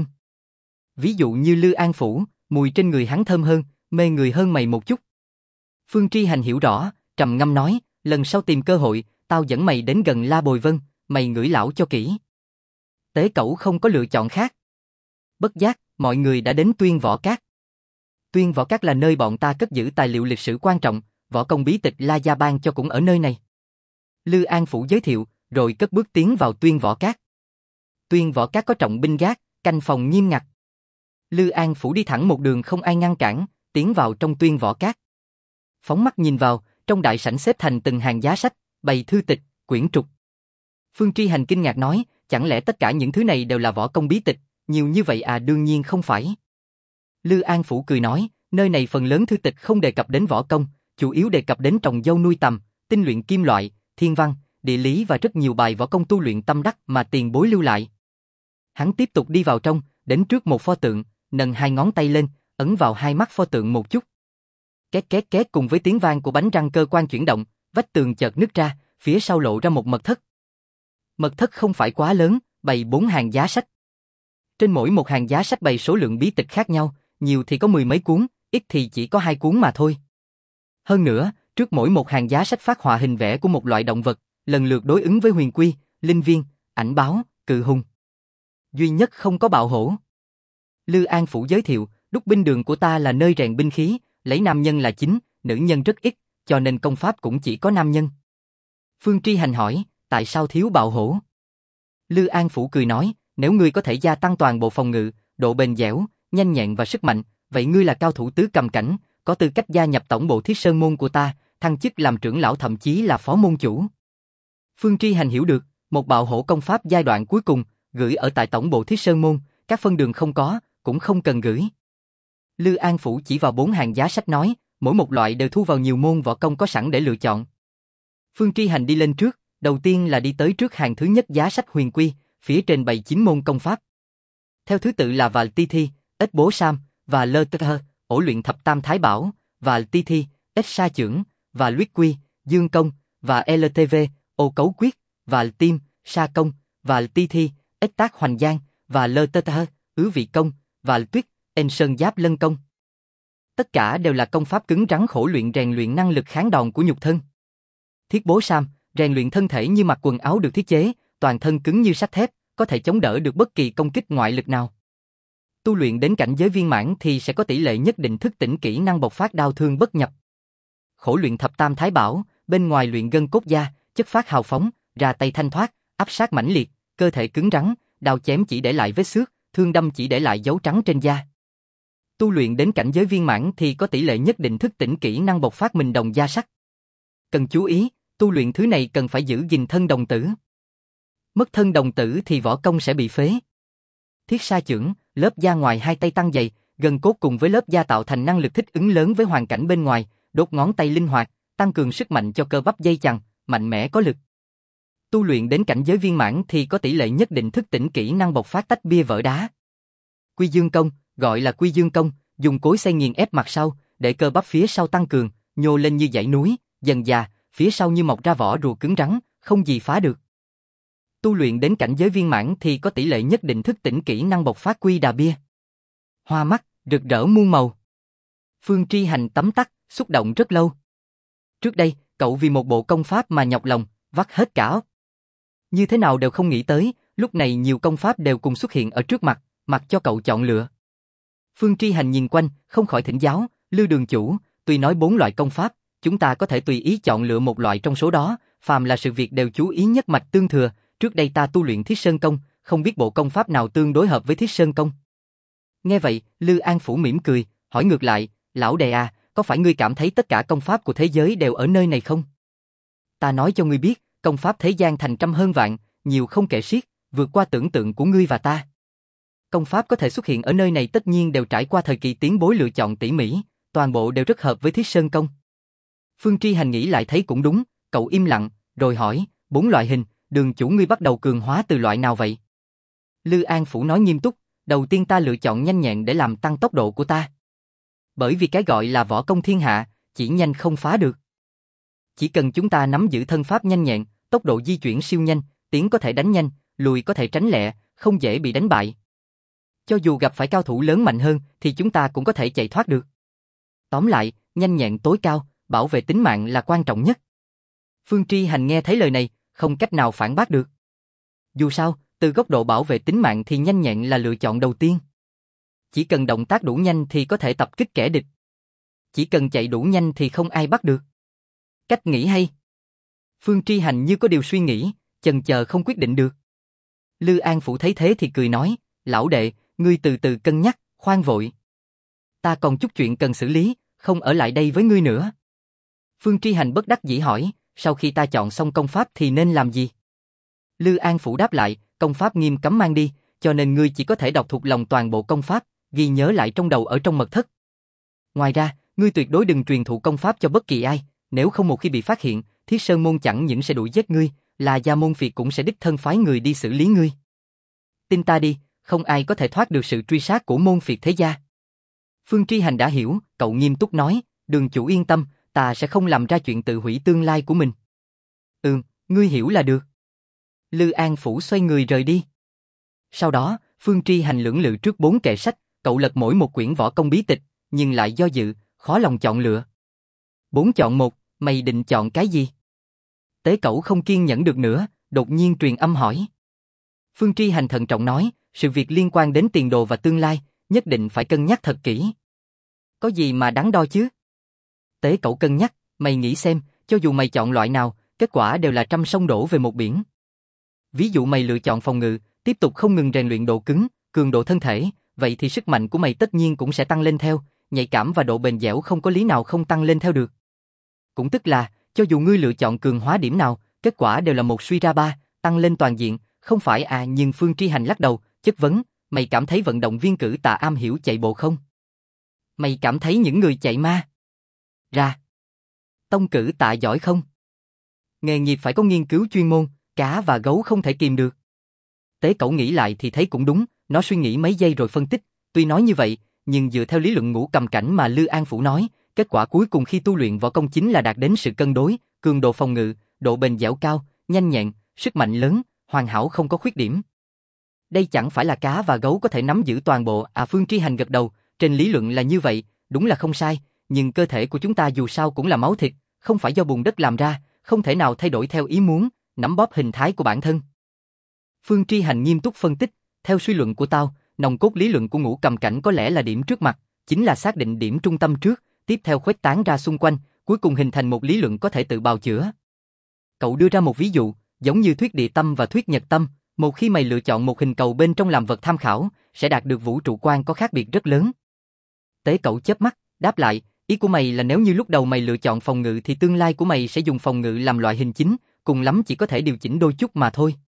Ví dụ như Lư An Phủ, mùi trên người hắn thơm hơn, mê người hơn mày một chút. Phương Tri Hành hiểu rõ, trầm ngâm nói, lần sau tìm cơ hội, tao dẫn mày đến gần La Bồi Vân, mày ngửi lão cho kỹ. Tế Cẩu không có lựa chọn khác. Bất giác, mọi người đã đến Tuyên Võ Các. Tuyên Võ Các là nơi bọn ta cất giữ tài liệu lịch sử quan trọng, võ công bí tịch La Gia ban cho cũng ở nơi này. Lư An Phủ giới thiệu, rồi cất bước tiến vào Tuyên Võ Các. Tuyên Võ Các có trọng binh gác, canh phòng nghiêm ngặt. Lư An Phủ đi thẳng một đường không ai ngăn cản, tiến vào trong Tuyên Võ Các. Phóng mắt nhìn vào, trong đại sảnh xếp thành từng hàng giá sách, bày thư tịch, quyển trục. Phương Tri Hành kinh ngạc nói, chẳng lẽ tất cả những thứ này đều là võ công bí tịch, nhiều như vậy à? Đương nhiên không phải. Lư An Phủ cười nói, nơi này phần lớn thư tịch không đề cập đến võ công, chủ yếu đề cập đến trồng dâu nuôi tầm, tinh luyện kim loại, thiên văn, địa lý và rất nhiều bài võ công tu luyện tâm đắc mà tiền bối lưu lại. Hắn tiếp tục đi vào trong, đến trước một pho tượng, nâng hai ngón tay lên, ấn vào hai mắt pho tượng một chút. Két két két, cùng với tiếng vang của bánh răng cơ quan chuyển động, vách tường chợt nứt ra, phía sau lộ ra một mật thất. Mật thất không phải quá lớn, bày 4 hàng giá sách. Trên mỗi một hàng giá sách bày số lượng bí tịch khác nhau, nhiều thì có 10 mấy cuốn, ít thì chỉ có 2 cuốn mà thôi. Hơn nữa, trước mỗi một hàng giá sách phát họa hình vẽ của một loại động vật, lần lượt đối ứng với huyền quy, linh viên, ảnh báo, cự hùng. Duy nhất không có bạo hổ. Lư An Phủ giới thiệu, đúc binh đường của ta là nơi rèn binh khí, lấy nam nhân là chính, nữ nhân rất ít, cho nên công pháp cũng chỉ có nam nhân. Phương Tri Hành hỏi, tại sao thiếu bạo hổ? Lư An Phủ cười nói, nếu ngươi có thể gia tăng toàn bộ phòng ngự, độ bền dẻo, nhanh nhẹn và sức mạnh, vậy ngươi là cao thủ tứ cầm cảnh, có tư cách gia nhập tổng bộ Thiết Sơn môn của ta, thăng chức làm trưởng lão thậm chí là phó môn chủ. Phương Tri Hành hiểu được, một bạo hổ công pháp giai đoạn cuối cùng, gửi ở tại tổng bộ Thiết Sơn môn, các phân đường không có, cũng không cần gửi. Lư An Phủ chỉ vào 4 hàng giá sách nói, mỗi một loại đều thu vào nhiều môn võ công có sẵn để lựa chọn. Phương Tri Hành đi lên trước, đầu tiên là đi tới trước hàng thứ nhất giá sách huyền quy, phía trên bày 9 môn công pháp. Theo thứ tự là Vạn Ti Thi, Ếch Bố Sam, và Lơ Tơ Hơ, ổ luyện thập tam thái bảo, và Ti Thi, Ếch Sa Chưởng, và Luyết Quy, Dương Công, và LTV, Ô Cấu Quyết, và Tim, Sa Công, và Ti Thi, Ếch Tác Hoành Giang, và Lơ Tơ Hơ, Ứ Vị Công, và Tuyết, En Sơn Giáp Lân Công. Tất cả đều là công pháp cứng rắn khổ luyện rèn luyện năng lực kháng đòn của nhục thân. Thiết Bố Sam, rèn luyện thân thể như mặc quần áo được thiết chế, toàn thân cứng như sắt thép, có thể chống đỡ được bất kỳ công kích ngoại lực nào. Tu luyện đến cảnh giới viên mãn thì sẽ có tỷ lệ nhất định thức tỉnh kỹ năng bộc phát đao thương bất nhập. Khổ luyện thập tam thái bảo, bên ngoài luyện gân cốt da, chất phát hào phóng, ra tay thanh thoát, áp sát mãnh liệt, cơ thể cứng rắn, đao chém chỉ để lại vết xước, thương đâm chỉ để lại dấu trắng trên da. Tu luyện đến cảnh giới viên mãn thì có tỷ lệ nhất định thức tỉnh kỹ năng bộc phát mình đồng da sắt. Cần chú ý, tu luyện thứ này cần phải giữ gìn thân đồng tử. Mất thân đồng tử thì võ công sẽ bị phế. Thiết Sa Chưởng, lớp da ngoài hai tay tăng dày, gân cốt cùng với lớp da tạo thành năng lực thích ứng lớn với hoàn cảnh bên ngoài, đốt ngón tay linh hoạt, tăng cường sức mạnh cho cơ bắp dây chằng, mạnh mẽ có lực. Tu luyện đến cảnh giới viên mãn thì có tỷ lệ nhất định thức tỉnh kỹ năng bộc phát tách bia vỡ đá. Quy Dương Công, gọi là Quy Dương Công, dùng cối xay nghiền ép mặt sau, để cơ bắp phía sau tăng cường, nhô lên như dãy núi, dần dà, phía sau như mọc ra vỏ rùa cứng rắn, không gì phá được. Tu luyện đến cảnh giới viên mãn thì có tỷ lệ nhất định thức tỉnh kỹ năng bộc phát Quy Đà Bia. Hoa mắt, rực rỡ muôn màu. Phương Tri Hành tấm tắc, xúc động rất lâu. Trước đây, cậu vì một bộ công pháp mà nhọc lòng, vắt hết cả óc. Như thế nào đều không nghĩ tới, lúc này nhiều công pháp đều cùng xuất hiện ở trước mặt, mặc cho cậu chọn lựa. Phương Tri Hành nhìn quanh, không khỏi thỉnh giáo, Lư đường chủ, tuy nói 4 loại công pháp, chúng ta có thể tùy ý chọn lựa một loại trong số đó, phàm là sự việc đều chú ý nhất mạch tương thừa, trước đây ta tu luyện Thiết Sơn Công, không biết bộ công pháp nào tương đối hợp với Thiết Sơn Công. Nghe vậy, Lư An Phủ mỉm cười, hỏi ngược lại, lão đệ à, có phải ngươi cảm thấy tất cả công pháp của thế giới đều ở nơi này không? Ta nói cho ngươi biết, công pháp thế gian thành trăm hơn vạn, nhiều không kể xiết, vượt qua tưởng tượng của ngươi và ta. Công pháp có thể xuất hiện ở nơi này tất nhiên đều trải qua thời kỳ tiến bối lựa chọn tỉ mỉ, toàn bộ đều rất hợp với Thiết Sơn Công. Phương Tri Hành nghĩ lại thấy cũng đúng, cậu im lặng, rồi hỏi, 4 loại hình, đường chủ ngươi bắt đầu cường hóa từ loại nào vậy? Lư An Phủ nói nghiêm túc, đầu tiên ta lựa chọn nhanh nhẹn để làm tăng tốc độ của ta. Bởi vì cái gọi là võ công thiên hạ, chỉ nhanh không phá được. Chỉ cần chúng ta nắm giữ thân pháp nhanh nhẹn, tốc độ di chuyển siêu nhanh, tiến có thể đánh nhanh, lùi có thể tránh lẹ, không dễ bị đánh bại. Cho dù gặp phải cao thủ lớn mạnh hơn thì chúng ta cũng có thể chạy thoát được. Tóm lại, nhanh nhẹn tối cao, bảo vệ tính mạng là quan trọng nhất. Phương Tri Hành nghe thấy lời này, không cách nào phản bác được. Dù sao, từ góc độ bảo vệ tính mạng thì nhanh nhẹn là lựa chọn đầu tiên. Chỉ cần động tác đủ nhanh thì có thể tập kích kẻ địch. Chỉ cần chạy đủ nhanh thì không ai bắt được. Cách nghĩ hay. Phương Tri Hành như có điều suy nghĩ, chần chờ không quyết định được. Lư An Phủ thấy thế thì cười nói, lão đệ, ngươi từ từ cân nhắc, khoan vội. Ta còn chút chuyện cần xử lý, không ở lại đây với ngươi nữa. Phương Tri Hành bất đắc dĩ hỏi, sau khi ta chọn xong công pháp thì nên làm gì? Lư An Phủ đáp lại, công pháp nghiêm cấm mang đi, cho nên ngươi chỉ có thể đọc thuộc lòng toàn bộ công pháp, ghi nhớ lại trong đầu ở trong mật thất. Ngoài ra, ngươi tuyệt đối đừng truyền thụ công pháp cho bất kỳ ai, nếu không một khi bị phát hiện, Thiết Sơn môn chẳng những sẽ đuổi giết ngươi, là Gia môn phiệt cũng sẽ đích thân phái người đi xử lý ngươi. Tin ta đi, không ai có thể thoát được sự truy sát của môn phiệt thế gia. Phương Tri Hành đã hiểu, cậu nghiêm túc nói, Đường chủ yên tâm, ta sẽ không làm ra chuyện tự hủy tương lai của mình. Ngươi hiểu là được. Lư An Phủ xoay người rời đi. Sau đó, Phương Tri Hành lưỡng lự trước 4 kệ sách, cậu lật mỗi một quyển võ công bí tịch, nhưng lại do dự, khó lòng chọn lựa. 4 chọn 1, mày định chọn cái gì? Tế Cẩu không kiên nhẫn được nữa, đột nhiên truyền âm hỏi. Phương Tri Hành thận trọng nói, sự việc liên quan đến tiền đồ và tương lai, nhất định phải cân nhắc thật kỹ. Có gì mà đắn đo chứ? Tế Cẩu cân nhắc, mày nghĩ xem, cho dù mày chọn loại nào, kết quả đều là trăm sông đổ về một biển. Ví dụ mày lựa chọn phòng ngự, tiếp tục không ngừng rèn luyện độ cứng, cường độ thân thể, vậy thì sức mạnh của mày tất nhiên cũng sẽ tăng lên theo, nhạy cảm và độ bền dẻo không có lý nào không tăng lên theo được. Cũng tức là, cho dù ngươi lựa chọn cường hóa điểm nào, kết quả đều là một suy ra ba, tăng lên toàn diện, không phải à? Nhưng Phương Tri Hành lắc đầu, chất vấn, mày cảm thấy vận động viên cử tạ am hiểu chạy bộ không? Mày cảm thấy những người chạy ma ra tông cử tạ giỏi không? Nghề nghiệp phải có nghiên cứu chuyên môn, cá và gấu không thể kìm được. Tế Cẩu nghĩ lại thì thấy cũng đúng, nó suy nghĩ mấy giây rồi phân tích, tuy nói như vậy, nhưng dựa theo lý luận ngũ cầm cảnh mà Lư An Phủ nói, kết quả cuối cùng khi tu luyện võ công chính là đạt đến sự cân đối, cường độ phòng ngự, độ bền dẻo cao, nhanh nhẹn, sức mạnh lớn, hoàn hảo không có khuyết điểm. Đây chẳng phải là cá và gấu có thể nắm giữ toàn bộ. Phương Tri Hành gật đầu, trên lý luận là như vậy, đúng là không sai, nhưng cơ thể của chúng ta dù sao cũng là máu thịt, không phải do bùn đất làm ra, không thể nào thay đổi theo ý muốn, nắm bóp hình thái của bản thân. Phương Tri Hành nghiêm túc phân tích, theo suy luận của tao, nòng cốt lý luận của ngũ cầm cảnh có lẽ là điểm trước mặt, chính là xác định điểm trung tâm trước, tiếp theo khuếch tán ra xung quanh, cuối cùng hình thành một lý luận có thể tự bào chữa. Cậu đưa ra một ví dụ, giống như thuyết địa tâm và thuyết nhật tâm, một khi mày lựa chọn một hình cầu bên trong làm vật tham khảo, sẽ đạt được vũ trụ quan có khác biệt rất lớn. Tế Cẩu chớp mắt, đáp lại, ý của mày là nếu như lúc đầu mày lựa chọn phòng ngự thì tương lai của mày sẽ dùng phòng ngự làm loại hình chính, cùng lắm chỉ có thể điều chỉnh đôi chút mà thôi.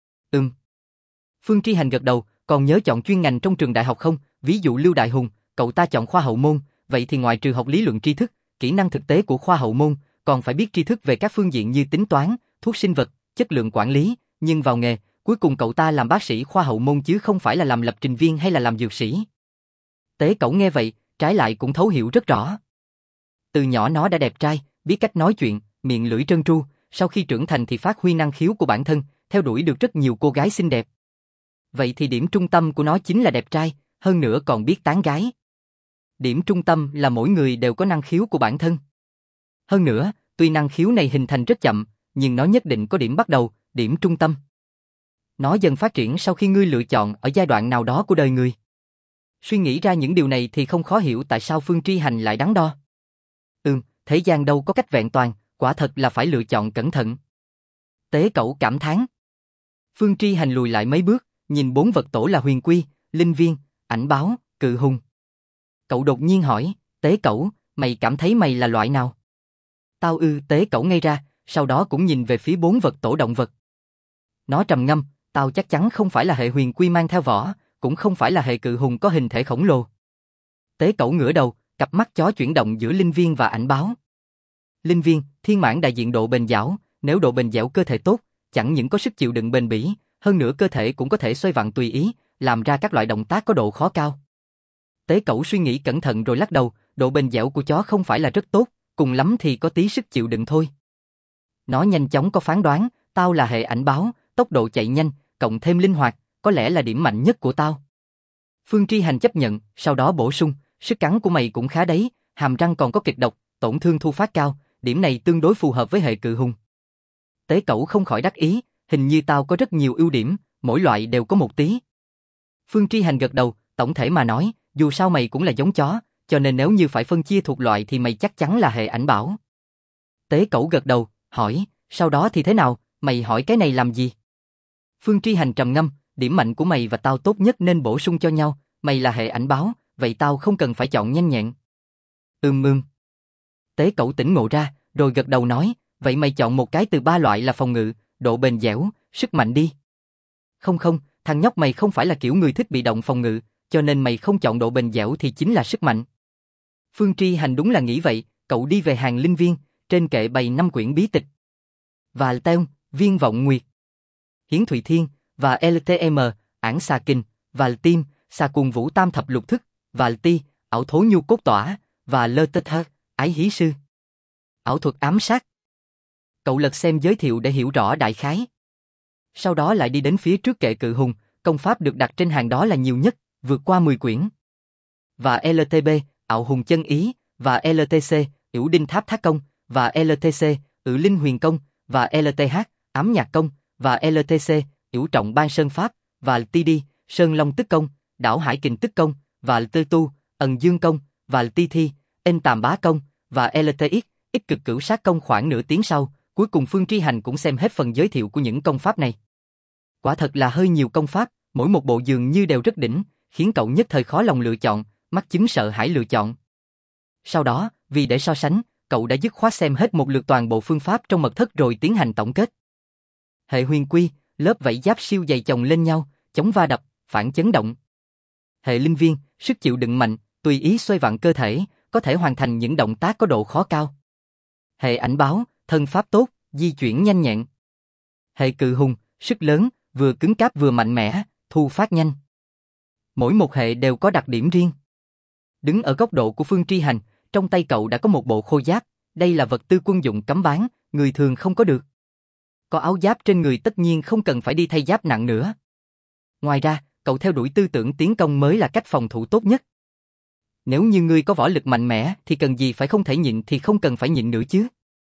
Phương Tri Hành gật đầu, còn nhớ chọn chuyên ngành trong trường đại học không? Ví dụ Lưu Đại Hùng, cậu ta chọn khoa hậu môn, vậy thì ngoài trừ học lý luận tri thức, kỹ năng thực tế của khoa hậu môn, còn phải biết tri thức về các phương diện như tính toán, thuốc sinh vật, chất lượng quản lý, nhưng vào nghề, cuối cùng cậu ta làm bác sĩ khoa hậu môn chứ không phải là làm lập trình viên hay là làm dược sĩ. Tế Cẩu nghe vậy, trái lại cũng thấu hiểu rất rõ. Từ nhỏ nó đã đẹp trai, biết cách nói chuyện, miệng lưỡi trơn tru, sau khi trưởng thành thì phát huy năng khiếu của bản thân, theo đuổi được rất nhiều cô gái xinh đẹp. Vậy thì điểm trung tâm của nó chính là đẹp trai, hơn nữa còn biết tán gái. Điểm trung tâm là mỗi người đều có năng khiếu của bản thân. Hơn nữa, tuy năng khiếu này hình thành rất chậm, nhưng nó nhất định có điểm bắt đầu, điểm trung tâm. Nó dần phát triển sau khi ngươi lựa chọn ở giai đoạn nào đó của đời người. Suy nghĩ ra những điều này thì không khó hiểu tại sao Phương Tri Hành lại đắn đo. Thế gian đâu có cách vẹn toàn, quả thật là phải lựa chọn cẩn thận. Tế Cẩu cảm thán. Phương Tri Hành lùi lại mấy bước, nhìn 4 vật tổ là huyền quy, linh viên, ảnh báo, cự hùng. Cậu đột nhiên hỏi, Tế Cẩu, mày cảm thấy mày là loại nào? Tao Tế Cẩu ngây ra, sau đó cũng nhìn về phía 4 vật tổ động vật. Nó trầm ngâm, tao chắc chắn không phải là hệ huyền quy mang theo vỏ, cũng không phải là hệ cự hùng có hình thể khổng lồ. Tế Cẩu ngửa đầu, cặp mắt chó chuyển động giữa linh viên và ảnh báo. Linh viên, thiên mãn đại diện độ bền dẻo, nếu độ bền dẻo cơ thể tốt, chẳng những có sức chịu đựng bền bỉ, hơn nữa cơ thể cũng có thể xoay vặn tùy ý, làm ra các loại động tác có độ khó cao. Tế Cẩu suy nghĩ cẩn thận rồi lắc đầu, độ bền dẻo của chó không phải là rất tốt, cùng lắm thì có tí sức chịu đựng thôi. Nó nhanh chóng có phán đoán, tao là hệ ảnh báo, tốc độ chạy nhanh, cộng thêm linh hoạt, có lẽ là điểm mạnh nhất của tao. Phương Tri Hành chấp nhận, sau đó bổ sung, sức cắn của mày cũng khá đấy, hàm răng còn có kịch độc, tổn thương thu phát cao, điểm này tương đối phù hợp với hệ cự hùng. Tế Cẩu không khỏi đắc ý, hình như tao có rất nhiều ưu điểm, mỗi loại đều có một tí. Phương Tri Hành gật đầu, tổng thể mà nói, dù sao mày cũng là giống chó, cho nên nếu như phải phân chia thuộc loại thì mày chắc chắn là hệ ảnh bảo. Tế Cẩu gật đầu, hỏi, sau đó thì thế nào, mày hỏi cái này làm gì? Phương Tri Hành trầm ngâm, điểm mạnh của mày và tao tốt nhất nên bổ sung cho nhau, mày là hệ ảnh báo, vậy tao không cần phải chọn nhanh nhẹn. Ưm. Tế Cẩu tỉnh ngộ ra, rồi gật đầu nói, vậy mày chọn một cái từ 3 loại là phòng ngự, độ bền dẻo, sức mạnh đi. Không, thằng nhóc mày không phải là kiểu người thích bị động phòng ngự, cho nên mày không chọn độ bền dẻo thì chính là sức mạnh. Phương Tri Hành đúng là nghĩ vậy, cậu đi về hàng linh viên, trên kệ bày 5 quyển bí tịch. Và Teon, Viên Vọng Nguyệt, Hiến Thụy Thiên, và LTM, Ảng Xà Kình, và Tim, Xà Cuồng Vũ Tam Thập Lục Thức, và Ti, Ảo Thố Nhu Cốt Tỏa, và Lơ Tết Thơ, Ái Hí Sư. Ảo thuật ám sát. Cậu lật xem giới thiệu để hiểu rõ đại khái. Sau đó lại đi đến phía trước kệ cự hùng, công pháp được đặt trên hàng đó là nhiều nhất, vượt qua 10 quyển. Và LTB, Ảo Hùng Chân Ý, và LTC, Yểu Đinh Tháp Thác Công, và LTC, Ự Linh Huyền Công, và LTH, Ám Nhạc Công, và LTC, Yểu Trọng Ban Sơn Pháp, và TD, Sơn Long Tức Công, Đảo Hải Kình Tức Công, và Tư Tu, Ẩn Dương Công, và TT, Ên Tàm Bá Công, và LTX, Ít Cực Cửu Sát Công. Khoảng nửa tiếng sau, cuối cùng Phương Tri Hành cũng xem hết phần giới thiệu của những công pháp này. Quả thật là hơi nhiều công pháp, mỗi một bộ dường như đều rất đỉnh, khiến cậu nhất thời khó lòng lựa chọn, mắc chứng sợ hãi lựa chọn. Sau đó, vì để so sánh, cậu đã dứt khoát xem hết một lượt toàn bộ phương pháp trong mật thất rồi tiến hành tổng kết. Hệ huyền quy, lớp vảy giáp siêu dày chồng lên nhau, chống va đập, phản chấn động. Hệ linh viên, sức chịu đựng mạnh, tùy ý xoay vặn cơ thể, có thể hoàn thành những động tác có độ khó cao. Hệ ảnh báo, thân pháp tốt, di chuyển nhanh nhẹn. Hệ cự hùng, sức lớn, vừa cứng cáp vừa mạnh mẽ, thu phát nhanh. Mỗi một hệ đều có đặc điểm riêng. Đứng ở góc độ của Phương Tri Hành, trong tay cậu đã có một bộ khôi giáp, đây là vật tư quân dụng cấm bán, người thường không có được. Có áo giáp trên người tất nhiên không cần phải đi thay giáp nặng nữa. Ngoài ra, cậu theo đuổi tư tưởng tiến công mới là cách phòng thủ tốt nhất. Nếu như ngươi có võ lực mạnh mẽ thì cần gì phải không thể nhịn thì không cần phải nhịn nữa chứ.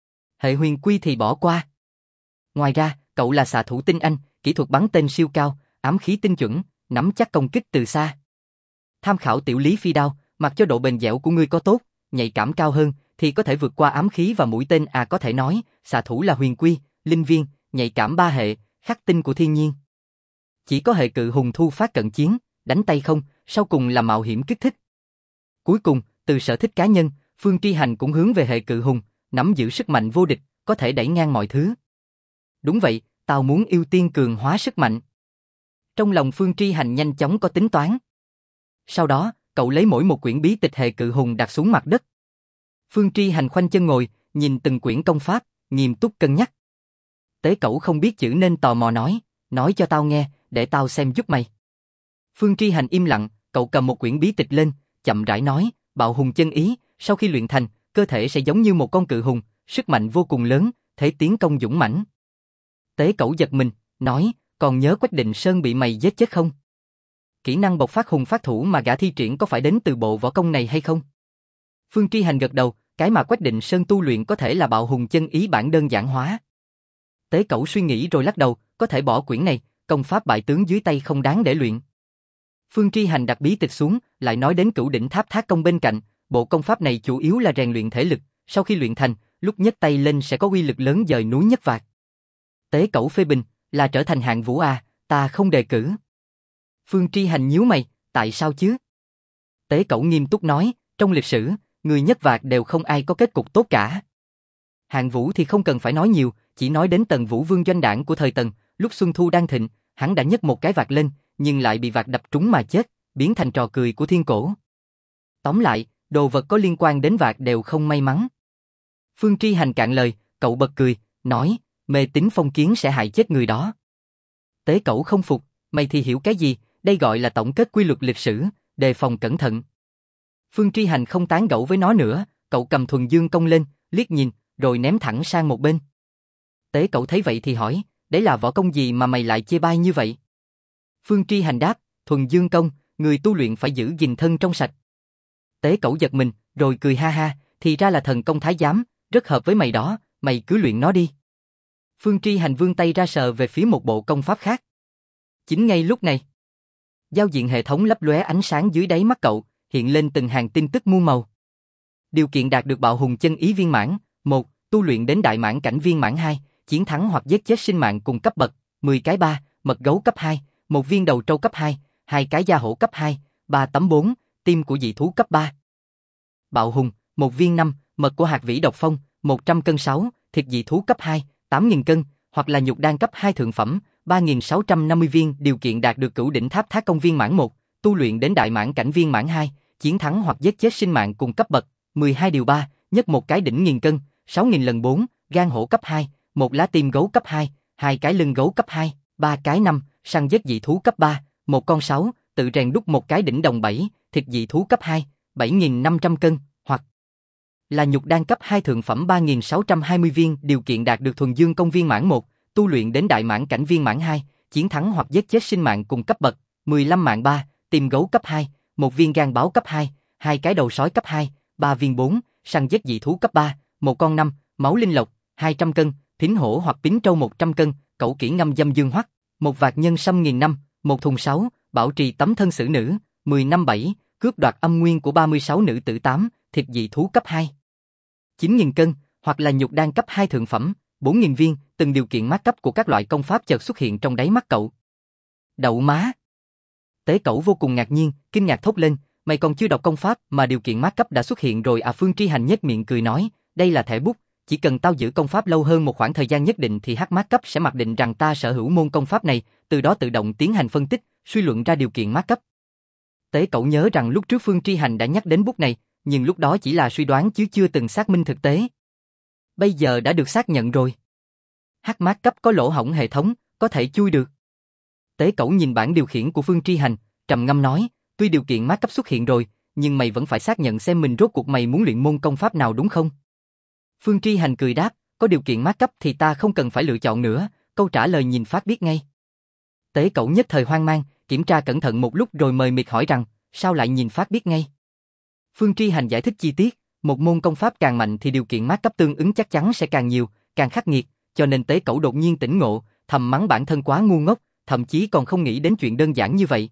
Hệ huyền quy thì bỏ qua. Ngoài ra, cậu là xạ thủ tinh anh, kỹ thuật bắn tên siêu cao, ám khí tinh chuẩn, nắm chắc công kích từ xa. Tham khảo tiểu lý phi đao, mặc cho độ bền dẻo của ngươi có tốt, nhạy cảm cao hơn, thì có thể vượt qua ám khí và mũi tên. Có thể nói, xạ thủ là huyền quy, linh viên, nhạy cảm 3 hệ, khắc tinh của thiên nhiên. Chỉ có hệ cự hùng thu phát cận chiến, đánh tay không, sau cùng là mạo hiểm kích thích. Cuối cùng, từ sở thích cá nhân, Phương Tri Hành cũng hướng về hệ cự hùng, nắm giữ sức mạnh vô địch, có thể đẩy ngang mọi thứ. Đúng vậy, tao muốn ưu tiên cường hóa sức mạnh. Trong lòng Phương Tri Hành nhanh chóng có tính toán. Sau đó, cậu lấy mỗi một quyển bí tịch hệ cự hùng đặt xuống mặt đất. Phương Tri Hành khoanh chân ngồi, nhìn từng quyển công pháp, nghiêm túc cân nhắc. Tế Cẩu không biết chữ nên tò mò nói cho tao nghe, để tao xem giúp mày. Phương Tri Hành im lặng, cậu cầm một quyển bí tịch lên, chậm rãi nói, Bạo Hùng Chân Ý, sau khi luyện thành, cơ thể sẽ giống như một con cự hùng, sức mạnh vô cùng lớn, thế tiến công dũng mãnh. Tế Cẩu giật mình, nói, còn nhớ Quách Định Sơn bị mày giết chết không? Kỹ năng bộc phát hùng phát thủ mà gã thi triển có phải đến từ bộ võ công này hay không? Phương Tri Hành gật đầu, cái mà Quách Định Sơn tu luyện có thể là Bạo Hùng Chân Ý bản đơn giản hóa. Tế Cẩu suy nghĩ rồi lắc đầu, có thể bỏ quyển này, công pháp bại tướng dưới tay không đáng để luyện. Phương Tri Hành đặt bí tịch xuống, lại nói đến Cửu Đỉnh Tháp Thác Công bên cạnh, bộ công pháp này chủ yếu là rèn luyện thể lực, sau khi luyện thành, lúc nhấc tay lên sẽ có uy lực lớn dời núi nhấc vạc. Tế Cẩu phê bình, là trở thành hạng vũ ta không đề cử. Phương Tri Hành nhíu mày, tại sao chứ? Tế Cẩu nghiêm túc nói, trong lịch sử, người nhấc vạc đều không ai có kết cục tốt cả. Hạng vũ thì không cần phải nói nhiều, chỉ nói đến Tần Vũ Vương doanh đảng của thời Tần, lúc Xuân Thu đang thịnh, hắn đã nhấc một cái vạc lên, nhưng lại bị vạc đập trúng mà chết, biến thành trò cười của thiên cổ. Tóm lại, đồ vật có liên quan đến vạc đều không may mắn. Phương Tri Hành cạn lời, cậu bật cười, nói, mê tín phong kiến sẽ hại chết người đó. Tế Cẩu không phục, mày thì hiểu cái gì, đây gọi là tổng kết quy luật lịch sử, đề phòng cẩn thận. Phương Tri Hành không tán gẫu với nó nữa, cậu cầm thuần dương công lên, liếc nhìn, rồi ném thẳng sang một bên. Tế Cẩu thấy vậy thì hỏi, đấy là võ công gì mà mày lại chê bai như vậy? Phương Tri Hành đáp, thuần dương công, người tu luyện phải giữ gìn thân trong sạch. Tế Cẩu giật mình, rồi cười ha ha, thì ra là thần công thái giám, rất hợp với mày đó, mày cứ luyện nó đi. Phương Tri Hành vươn tay ra sờ về phía một bộ công pháp khác. Chính ngay lúc này, Giao diện hệ thống lấp lóe ánh sáng dưới đáy mắt cậu, hiện lên từng hàng tin tức muôn màu. Điều kiện đạt được bạo hùng chân ý viên mãn, 1. Tu luyện đến đại mãn cảnh viên mãn 2, chiến thắng hoặc giết chết sinh mạng cùng cấp bậc, 10 cái 3, mật gấu cấp 2, một viên đầu trâu cấp 2, 2 cái da hổ cấp 2, 3 tấm 4, tim của dị thú cấp 3. Bạo hùng, một viên 5, mật của hạt vĩ độc phong, 100 cân 6, thịt dị thú cấp 2, 8.000 cân, hoặc là nhục đan cấp 2 thượng phẩm, 3.650 viên. Điều kiện đạt được cửu đỉnh tháp thác công viên mãn 1, tu luyện đến đại mãn cảnh viên mãn 2, chiến thắng hoặc giết chết sinh mạng cùng cấp bậc, 12 điều 3, nhất một cái đỉnh 1000 cân, 6.000 lần 4, gan hổ cấp 2, một lá tim gấu cấp 2, 2 cái lưng gấu cấp 2, 3 cái 5, săn giết dị thú cấp 3, một con 6, tự rèn đúc một cái đỉnh đồng 7, thịt dị thú cấp 2, 7.500 cân, hoặc là nhục đan cấp 2 thượng phẩm 3.620 viên. Điều kiện đạt được thuần dương công viên mãn 1, tu luyện đến đại mãn cảnh viên mãn 2, chiến thắng hoặc giết chết sinh mạng cùng cấp bậc, 15 mạng 3, tim gấu cấp 2, một viên gan báo cấp 2, 2 cái đầu sói cấp 2, 3 viên 4, săn giết dị thú cấp 3, một con 5, máu linh lộc, 200 cân, thính hổ hoặc pính trâu 100 cân, cẩu kỹ ngâm dâm dương hoắc, một vạt nhân sâm 1000 năm, một thùng 6, bảo trì tấm thân xử nữ, 10 năm 7, cướp đoạt âm nguyên của 36 nữ tử 8, thịt dị thú cấp 2, 9.000 cân, hoặc là nhục đan cấp 2 thượng phẩm, 4.000 viên. Từng điều kiện mát cấp của các loại công pháp chợt xuất hiện trong đáy mắt cậu. Đậu má! Tế Cẩu vô cùng ngạc nhiên, kinh ngạc thốt lên, mày còn chưa đọc công pháp mà điều kiện mát cấp đã xuất hiện rồi à? Phương Tri Hành nhếch miệng cười nói, đây là thẻ bút, chỉ cần tao giữ công pháp lâu hơn một khoảng thời gian nhất định thì hắc mát cấp sẽ mặc định rằng ta sở hữu môn công pháp này, từ đó tự động tiến hành phân tích, suy luận ra điều kiện mát cấp. Tế Cẩu nhớ rằng lúc trước Phương Tri Hành đã nhắc đến bút này, nhưng lúc đó chỉ là suy đoán chứ chưa từng xác minh thực tế. Bây giờ đã được xác nhận rồi. Hắc mát cấp có lỗ hổng hệ thống, có thể chui được. Tế Cẩu nhìn bảng điều khiển của Phương Tri Hành, trầm ngâm nói, tuy điều kiện mát cấp xuất hiện rồi, nhưng mày vẫn phải xác nhận xem mình rốt cuộc mày muốn luyện môn công pháp nào đúng không? Phương Tri Hành cười đáp, có điều kiện mát cấp thì ta không cần phải lựa chọn nữa, câu trả lời nhìn phát biết ngay. Tế Cẩu nhất thời hoang mang, kiểm tra cẩn thận một lúc rồi mời mịt hỏi rằng, sao lại nhìn phát biết ngay? Phương Tri Hành giải thích chi tiết, một môn công pháp càng mạnh thì điều kiện mát cấp tương ứng chắc chắn sẽ càng nhiều, càng khắc nghiệt, cho nên Tế Cẩu đột nhiên tỉnh ngộ, thầm mắng bản thân quá ngu ngốc, thậm chí còn không nghĩ đến chuyện đơn giản như vậy.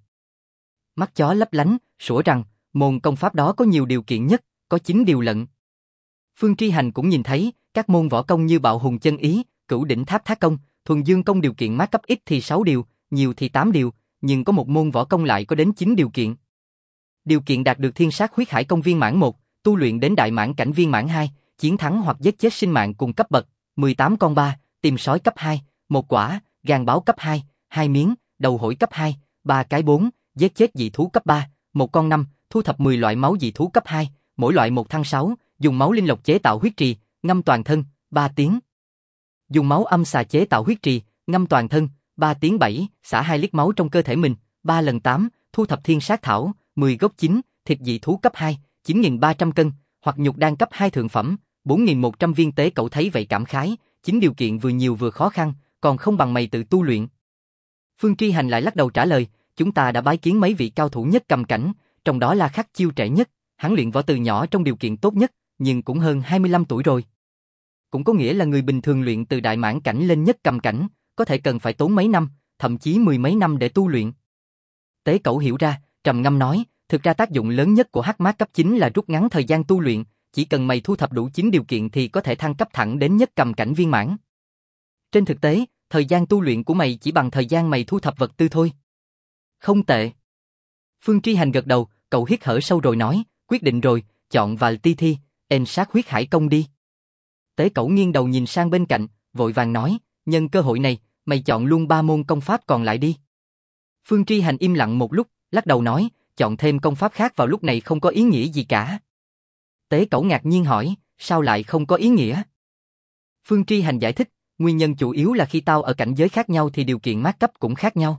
Mắt chó lấp lánh, sủa rằng, môn công pháp đó có nhiều điều kiện nhất, có 9 điều lận. Phương Tri Hành cũng nhìn thấy, các môn võ công như bạo hùng chân ý, cửu đỉnh tháp thác công, thuần dương công điều kiện mát cấp ít thì 6 điều, nhiều thì 8 điều, nhưng có một môn võ công lại có đến 9 điều kiện. Điều kiện đạt được thiên sát huyết hải công viên mãn 1, tu luyện đến đại mãn cảnh viên mãn 2, chiến thắng hoặc giết chết sinh mạng cùng cấp bậc, 18 con 3, tim sói cấp 2, một quả, gan báo cấp 2, 2 miếng, đầu hổi cấp 2, 3 cái 4, giết chết dị thú cấp 3, một con 5, thu thập 10 loại máu dị thú cấp 2, mỗi loại một thăng 6, dùng máu linh lộc chế tạo huyết trì, ngâm toàn thân, 3 tiếng. Dùng máu âm xà chế tạo huyết trì, ngâm toàn thân, 3 tiếng 7, xả 2 lít máu trong cơ thể mình, 3 lần 8, thu thập thiên sát thảo, 10 gốc 9, thịt dị thú cấp 2, 9.300 cân, hoặc nhục đan cấp 2 thượng phẩm, 4.100 viên. Tế Cẩu thấy vậy cảm khái, 9 điều kiện vừa nhiều vừa khó khăn, còn không bằng mày tự tu luyện. Phương Tri Hành lại lắc đầu trả lời, chúng ta đã bái kiến mấy vị cao thủ nhất cầm cảnh, trong đó La Khắc chiêu trẻ nhất, hắn luyện võ từ nhỏ trong điều kiện tốt nhất, nhưng cũng hơn 25 tuổi rồi. Cũng có nghĩa là người bình thường luyện từ đại mãn cảnh lên nhất cầm cảnh, có thể cần phải tốn mấy năm, thậm chí 10 mấy năm để tu luyện. Tế Cẩu hiểu ra, trầm ngâm nói, thực ra tác dụng lớn nhất của hắc mát cấp chính là rút ngắn thời gian tu luyện, chỉ cần mày thu thập đủ 9 điều kiện thì có thể thăng cấp thẳng đến nhất cầm cảnh viên mãn. Trên thực tế, thời gian tu luyện của mày chỉ bằng thời gian mày thu thập vật tư thôi. Không tệ. Phương Tri Hành gật đầu, cậu hít thở sâu rồi nói, quyết định rồi, chọn Vài Ti Thi, en sát huyết hải công đi. Tế Cẩu nghiêng đầu nhìn sang bên cạnh, vội vàng nói, nhân cơ hội này, mày chọn luôn 3 môn công pháp còn lại đi. Phương Tri Hành im lặng một lúc, lắc đầu nói, chọn thêm công pháp khác vào lúc này không có ý nghĩa gì cả. Tế Cẩu ngạc nhiên hỏi, sao lại không có ý nghĩa? Phương Tri Hành giải thích, nguyên nhân chủ yếu là khi tao ở cảnh giới khác nhau thì điều kiện mát cấp cũng khác nhau.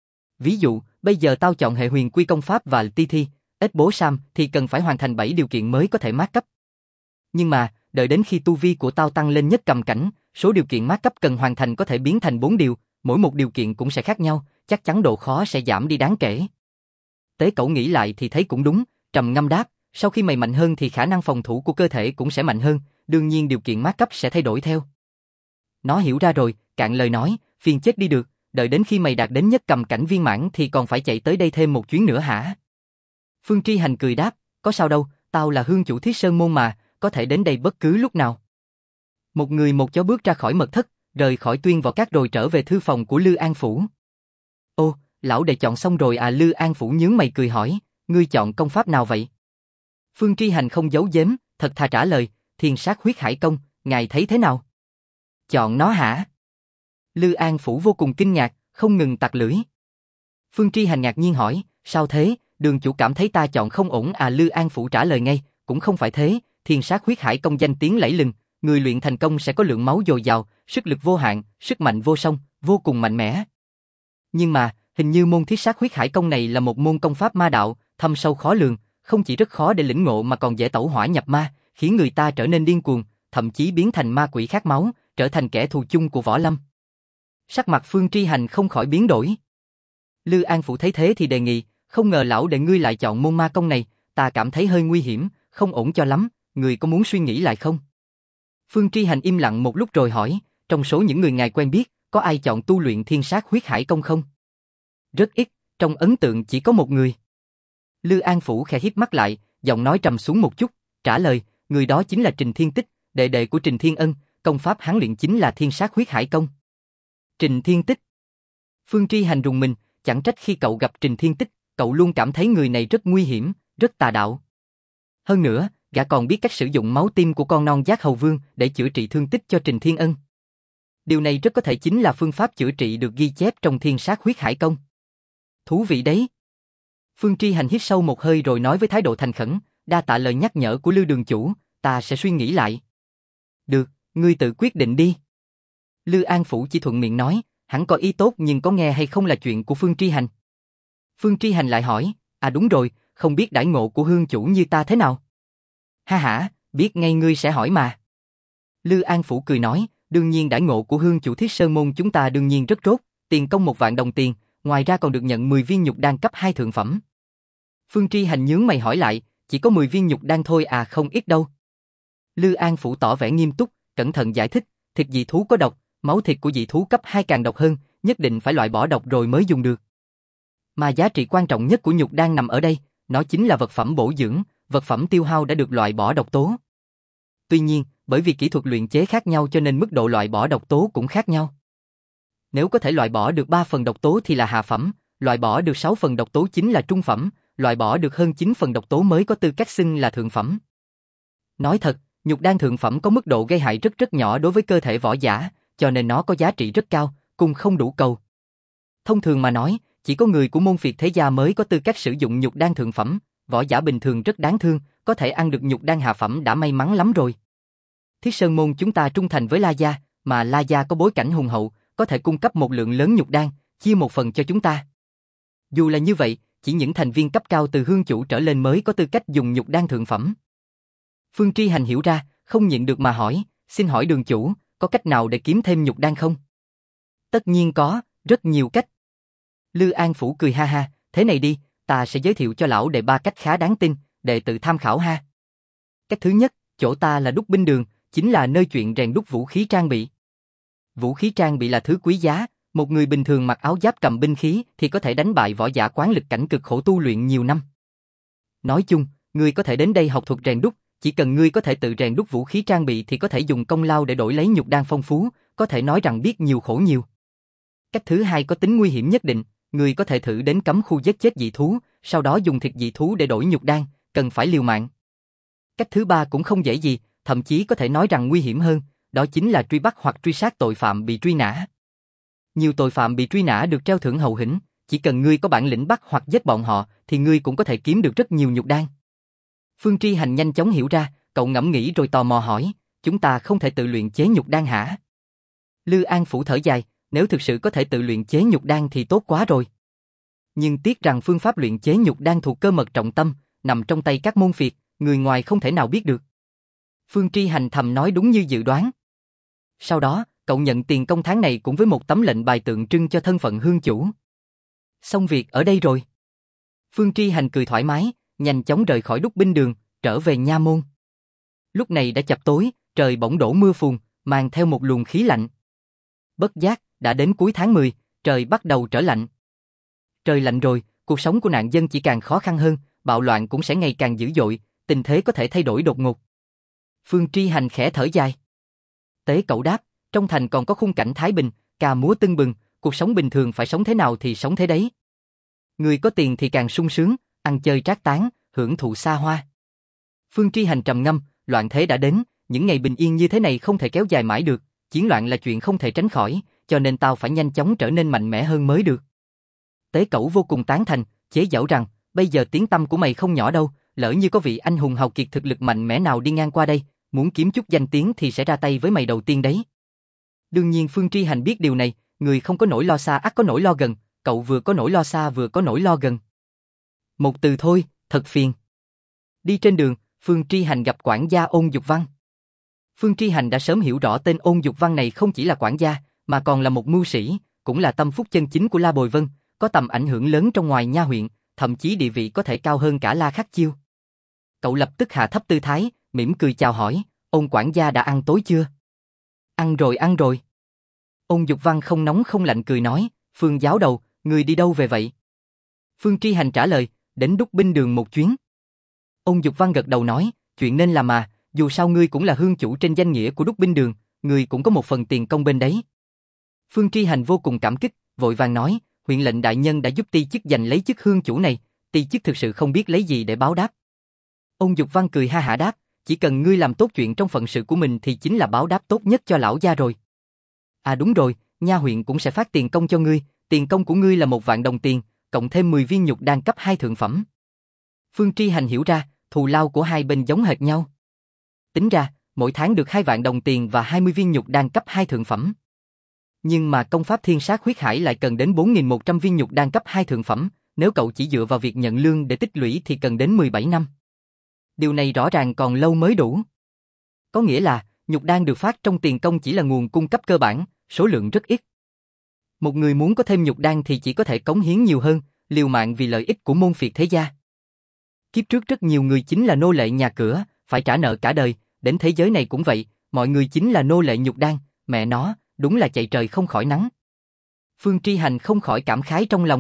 Ví dụ, bây giờ tao chọn hệ huyền quy công pháp và ti thi, ếch bố sam thì cần phải hoàn thành 7 điều kiện mới có thể mát cấp. Nhưng mà, đợi đến khi tu vi của tao tăng lên nhất cầm cảnh, số điều kiện mát cấp cần hoàn thành có thể biến thành 4 điều, mỗi một điều kiện cũng sẽ khác nhau, chắc chắn độ khó sẽ giảm đi đáng kể. Tế Cẩu nghĩ lại thì thấy cũng đúng, trầm ngâm đáp, sau khi mày mạnh hơn thì khả năng phòng thủ của cơ thể cũng sẽ mạnh hơn, đương nhiên điều kiện mát cấp sẽ thay đổi theo. Nó hiểu ra rồi, cạn lời nói, phiền chết đi được, đợi đến khi mày đạt đến nhất cầm cảnh viên mãn thì còn phải chạy tới đây thêm một chuyến nữa hả? Phương Tri Hành cười đáp, có sao đâu, tao là hương chủ Thiết Sơn Môn mà, có thể đến đây bất cứ lúc nào. Một người một chó bước ra khỏi mật thất, rời khỏi Tuyên Võ Các rồi trở về thư phòng của Lư An Phủ. Ô, lão đệ chọn xong rồi à? Lư An Phủ nhướng mày cười hỏi, ngươi chọn công pháp nào vậy? Phương Tri Hành không giấu giếm, thật thà trả lời, Thiên Sát Huyết Hải Công, ngài thấy thế nào? Chọn nó hả? Lư An Phủ vô cùng kinh ngạc, không ngừng tặc lưỡi. Phương Tri Hành ngạc nhiên hỏi, sao thế, đường chủ cảm thấy ta chọn không ổn à? Lư An Phủ trả lời ngay, cũng không phải thế, Thiên Sát Huyết Hải Công danh tiếng lẫy lừng, người luyện thành công sẽ có lượng máu dồi dào, sức lực vô hạn, sức mạnh vô song, vô cùng mạnh mẽ. Nhưng mà, hình như môn Thiết Sát Huyết Hải Công này là một môn công pháp ma đạo, thâm sâu khó lường, không chỉ rất khó để lĩnh ngộ mà còn dễ tẩu hỏa nhập ma, khiến người ta trở nên điên cuồng, thậm chí biến thành ma quỷ khát máu, trở thành kẻ thù chung của võ lâm. Sắc mặt Phương Tri Hành không khỏi biến đổi. Lư An Phủ thấy thế thì đề nghị, không ngờ lão đệ ngươi lại chọn môn ma công này, ta cảm thấy hơi nguy hiểm, không ổn cho lắm, người có muốn suy nghĩ lại không? Phương Tri Hành im lặng một lúc rồi hỏi, trong số những người ngài quen biết, có ai chọn tu luyện Thiên Sát Huyết Hải Công không? Rất ít, trong ấn tượng chỉ có một người. Lư An Phủ khẽ híp mắt lại, giọng nói trầm xuống một chút, trả lời, người đó chính là Trình Thiên Tích, đệ đệ của Trình Thiên Ân, công pháp hắn luyện chính là Thiên Sát Huyết Hải Công. Trình Thiên Tích. Phương Tri Hành rùng mình, chẳng trách khi cậu gặp Trình Thiên Tích, cậu luôn cảm thấy người này rất nguy hiểm, rất tà đạo. Hơn nữa, gã còn biết cách sử dụng máu tim của con non Giác Hầu Vương để chữa trị thương tích cho Trình Thiên Ân. Điều này rất có thể chính là phương pháp chữa trị được ghi chép trong Thiên Sát Huyết Hải Công. Thú vị đấy. Phương Tri Hành hít sâu một hơi rồi nói với thái độ thành khẩn, đa tạ lời nhắc nhở của Lư đường chủ, ta sẽ suy nghĩ lại. Được, ngươi tự quyết định đi. Lư An Phủ chỉ thuận miệng nói, hắn có ý tốt nhưng có nghe hay không là chuyện của Phương Tri Hành. Phương Tri Hành lại hỏi, à đúng rồi, không biết đãi ngộ của hương chủ như ta thế nào? Ha hả, biết ngay ngươi sẽ hỏi mà. Lư An Phủ cười nói, đương nhiên đãi ngộ của hương chủ Thiết Sơn Môn chúng ta đương nhiên rất tốt, tiền công 1 vạn đồng tiền, ngoài ra còn được nhận 10 viên nhục đan cấp 2 thượng phẩm. Phương Tri Hành nhướng mày hỏi lại, chỉ có 10 viên nhục đan thôi à? Không ít đâu. Lư An Phủ tỏ vẻ nghiêm túc, cẩn thận giải thích, thịt dị thú có độc, máu thịt của dị thú cấp 2 càng độc hơn, nhất định phải loại bỏ độc rồi mới dùng được. Mà giá trị quan trọng nhất của nhục đan nằm ở đây, nó chính là vật phẩm bổ dưỡng, vật phẩm tiêu hao đã được loại bỏ độc tố. Tuy nhiên, bởi vì kỹ thuật luyện chế khác nhau cho nên mức độ loại bỏ độc tố cũng khác nhau. Nếu có thể loại bỏ được 3 phần độc tố thì là hạ phẩm, loại bỏ được 6 phần độc tố chính là trung phẩm, loại bỏ được hơn 9 phần độc tố mới có tư cách xưng là thượng phẩm. Nói thật, nhục đan thượng phẩm có mức độ gây hại rất rất nhỏ đối với cơ thể võ giả, cho nên nó có giá trị rất cao, cung không đủ cầu. Thông thường mà nói, chỉ có người của môn phiệt thế gia mới có tư cách sử dụng nhục đan thượng phẩm, võ giả bình thường rất đáng thương, có thể ăn được nhục đan hạ phẩm đã may mắn lắm rồi. Thiết Sơn Môn chúng ta trung thành với La Gia, mà La Gia có bối cảnh hùng hậu, có thể cung cấp một lượng lớn nhục đan, chia một phần cho chúng ta. Dù là như vậy, chỉ những thành viên cấp cao từ hương chủ trở lên mới có tư cách dùng nhục đan thượng phẩm. Phương Tri Hành hiểu ra, không nhịn được mà hỏi, xin hỏi đường chủ, có cách nào để kiếm thêm nhục đan không? Tất nhiên có, rất nhiều cách. Lư An Phủ cười ha ha, thế này đi, ta sẽ giới thiệu cho lão đệ 3 cách khá đáng tin, đệ tự tham khảo ha. Cách thứ nhất, chỗ ta là đúc binh đường, chính là nơi chuyện rèn đúc vũ khí trang bị. Vũ khí trang bị là thứ quý giá, một người bình thường mặc áo giáp cầm binh khí thì có thể đánh bại võ giả quán lực cảnh cực khổ tu luyện nhiều năm. Nói chung, ngươi có thể đến đây học thuật rèn đúc, chỉ cần ngươi có thể tự rèn đúc vũ khí trang bị thì có thể dùng công lao để đổi lấy nhục đan phong phú, có thể nói rằng biết nhiều khổ nhiều. Cách thứ hai có tính nguy hiểm nhất định, ngươi có thể thử đến cấm khu giết chết dị thú, sau đó dùng thịt dị thú để đổi nhục đan, cần phải liều mạng. Cách thứ ba cũng không dễ gì, thậm chí có thể nói rằng nguy hiểm hơn, đó chính là truy bắt hoặc truy sát tội phạm bị truy nã. Nhiều tội phạm bị truy nã được treo thưởng hậu hĩnh, chỉ cần ngươi có bản lĩnh bắt hoặc giết bọn họ thì ngươi cũng có thể kiếm được rất nhiều nhục đan. Phương Tri Hành nhanh chóng hiểu ra, cậu ngẫm nghĩ rồi tò mò hỏi, chúng ta không thể tự luyện chế nhục đan hả? Lư An Phủ thở dài, nếu thực sự có thể tự luyện chế nhục đan thì tốt quá rồi. Nhưng tiếc rằng phương pháp luyện chế nhục đan thuộc cơ mật trọng tâm, nằm trong tay các môn phiệt, người ngoài không thể nào biết được. Phương Tri Hành thầm nói đúng như dự đoán. Sau đó, cậu nhận tiền công tháng này cũng với một tấm lệnh bài tượng trưng cho thân phận hương chủ. Xong việc ở đây rồi. Phương Tri Hành cười thoải mái, nhanh chóng rời khỏi đúc binh đường, trở về nha môn. Lúc này đã chập tối, trời bỗng đổ mưa phùn, mang theo một luồng khí lạnh. Bất giác, đã đến cuối tháng 10, trời bắt đầu trở lạnh. Trời lạnh rồi, cuộc sống của nạn dân chỉ càng khó khăn hơn, bạo loạn cũng sẽ ngày càng dữ dội, tình thế có thể thay đổi đột ngột. Phương Tri Hành khẽ thở dài. Tế Cẩu đáp, trong thành còn có khung cảnh thái bình, ca múa tưng bừng, cuộc sống bình thường phải sống thế nào thì sống thế đấy. Người có tiền thì càng sung sướng, ăn chơi trác tán, hưởng thụ xa hoa. Phương Tri Hành trầm ngâm, loạn thế đã đến, những ngày bình yên như thế này không thể kéo dài mãi được, chiến loạn là chuyện không thể tránh khỏi, cho nên tao phải nhanh chóng trở nên mạnh mẽ hơn mới được. Tế Cẩu vô cùng tán thành, chế giễu rằng, bây giờ tiếng tăm của mày không nhỏ đâu, lỡ như có vị anh hùng hào kiệt thực lực mạnh mẽ nào đi ngang qua đây, muốn kiếm chút danh tiếng thì sẽ ra tay với mày đầu tiên đấy. Đương nhiên Phương Tri Hành biết điều này, người không có nỗi lo xa ắt có nỗi lo gần, cậu vừa có nỗi lo xa vừa có nỗi lo gần. Một từ thôi, thật phiền. Đi trên đường, Phương Tri Hành gặp quản gia Ôn Dục Văn. Phương Tri Hành đã sớm hiểu rõ tên Ôn Dục Văn này không chỉ là quản gia, mà còn là một mưu sĩ, cũng là tâm phúc chân chính của La Bồi Vân, có tầm ảnh hưởng lớn trong ngoài nha huyện, thậm chí địa vị có thể cao hơn cả La Khắc Chiêu. Cậu lập tức hạ thấp tư thái, mỉm cười chào hỏi, Ôn quản gia đã ăn tối chưa? Ăn rồi ăn rồi. Ôn Dục Văn không nóng không lạnh cười nói, Phương giáo đầu, người đi đâu về vậy? Phương Tri Hành trả lời, đến Đúc Binh Đường một chuyến. Ôn Dục Văn gật đầu nói, chuyện nên làm mà, dù sao ngươi cũng là hương chủ trên danh nghĩa của Đúc Binh Đường, ngươi cũng có một phần tiền công bên đấy. Phương Tri Hành vô cùng cảm kích, vội vàng nói, huyện lệnh đại nhân đã giúp ti chức giành lấy chức hương chủ này, ti chức thực sự không biết lấy gì để báo đáp. Ôn Dục Văn cười ha hả đáp, chỉ cần ngươi làm tốt chuyện trong phận sự của mình thì chính là báo đáp tốt nhất cho lão gia rồi. À đúng rồi, nha huyện cũng sẽ phát tiền công cho ngươi, tiền công của ngươi là 1.000 đồng tiền, cộng thêm 10 viên nhục đan cấp 2 thượng phẩm. Phương Tri Hành hiểu ra, thù lao của hai bên giống hệt nhau. Tính ra, mỗi tháng được 2.000 đồng tiền và 20 viên nhục đan cấp 2 thượng phẩm. Nhưng mà công pháp thiên sát huyết hải lại cần đến 4.100 viên nhục đan cấp 2 thượng phẩm, nếu cậu chỉ dựa vào việc nhận lương để tích lũy thì cần đến 17 năm. Điều này rõ ràng còn lâu mới đủ. Có nghĩa là, nhục đan được phát trong tiền công chỉ là nguồn cung cấp cơ bản, số lượng rất ít. Một người muốn có thêm nhục đan thì chỉ có thể cống hiến nhiều hơn, liều mạng vì lợi ích của môn phiệt thế gia. Kiếp trước rất nhiều người chính là nô lệ nhà cửa, phải trả nợ cả đời, đến thế giới này cũng vậy, mọi người chính là nô lệ nhục đan, mẹ nó, đúng là chạy trời không khỏi nắng. Phương Tri Hành không khỏi cảm khái trong lòng.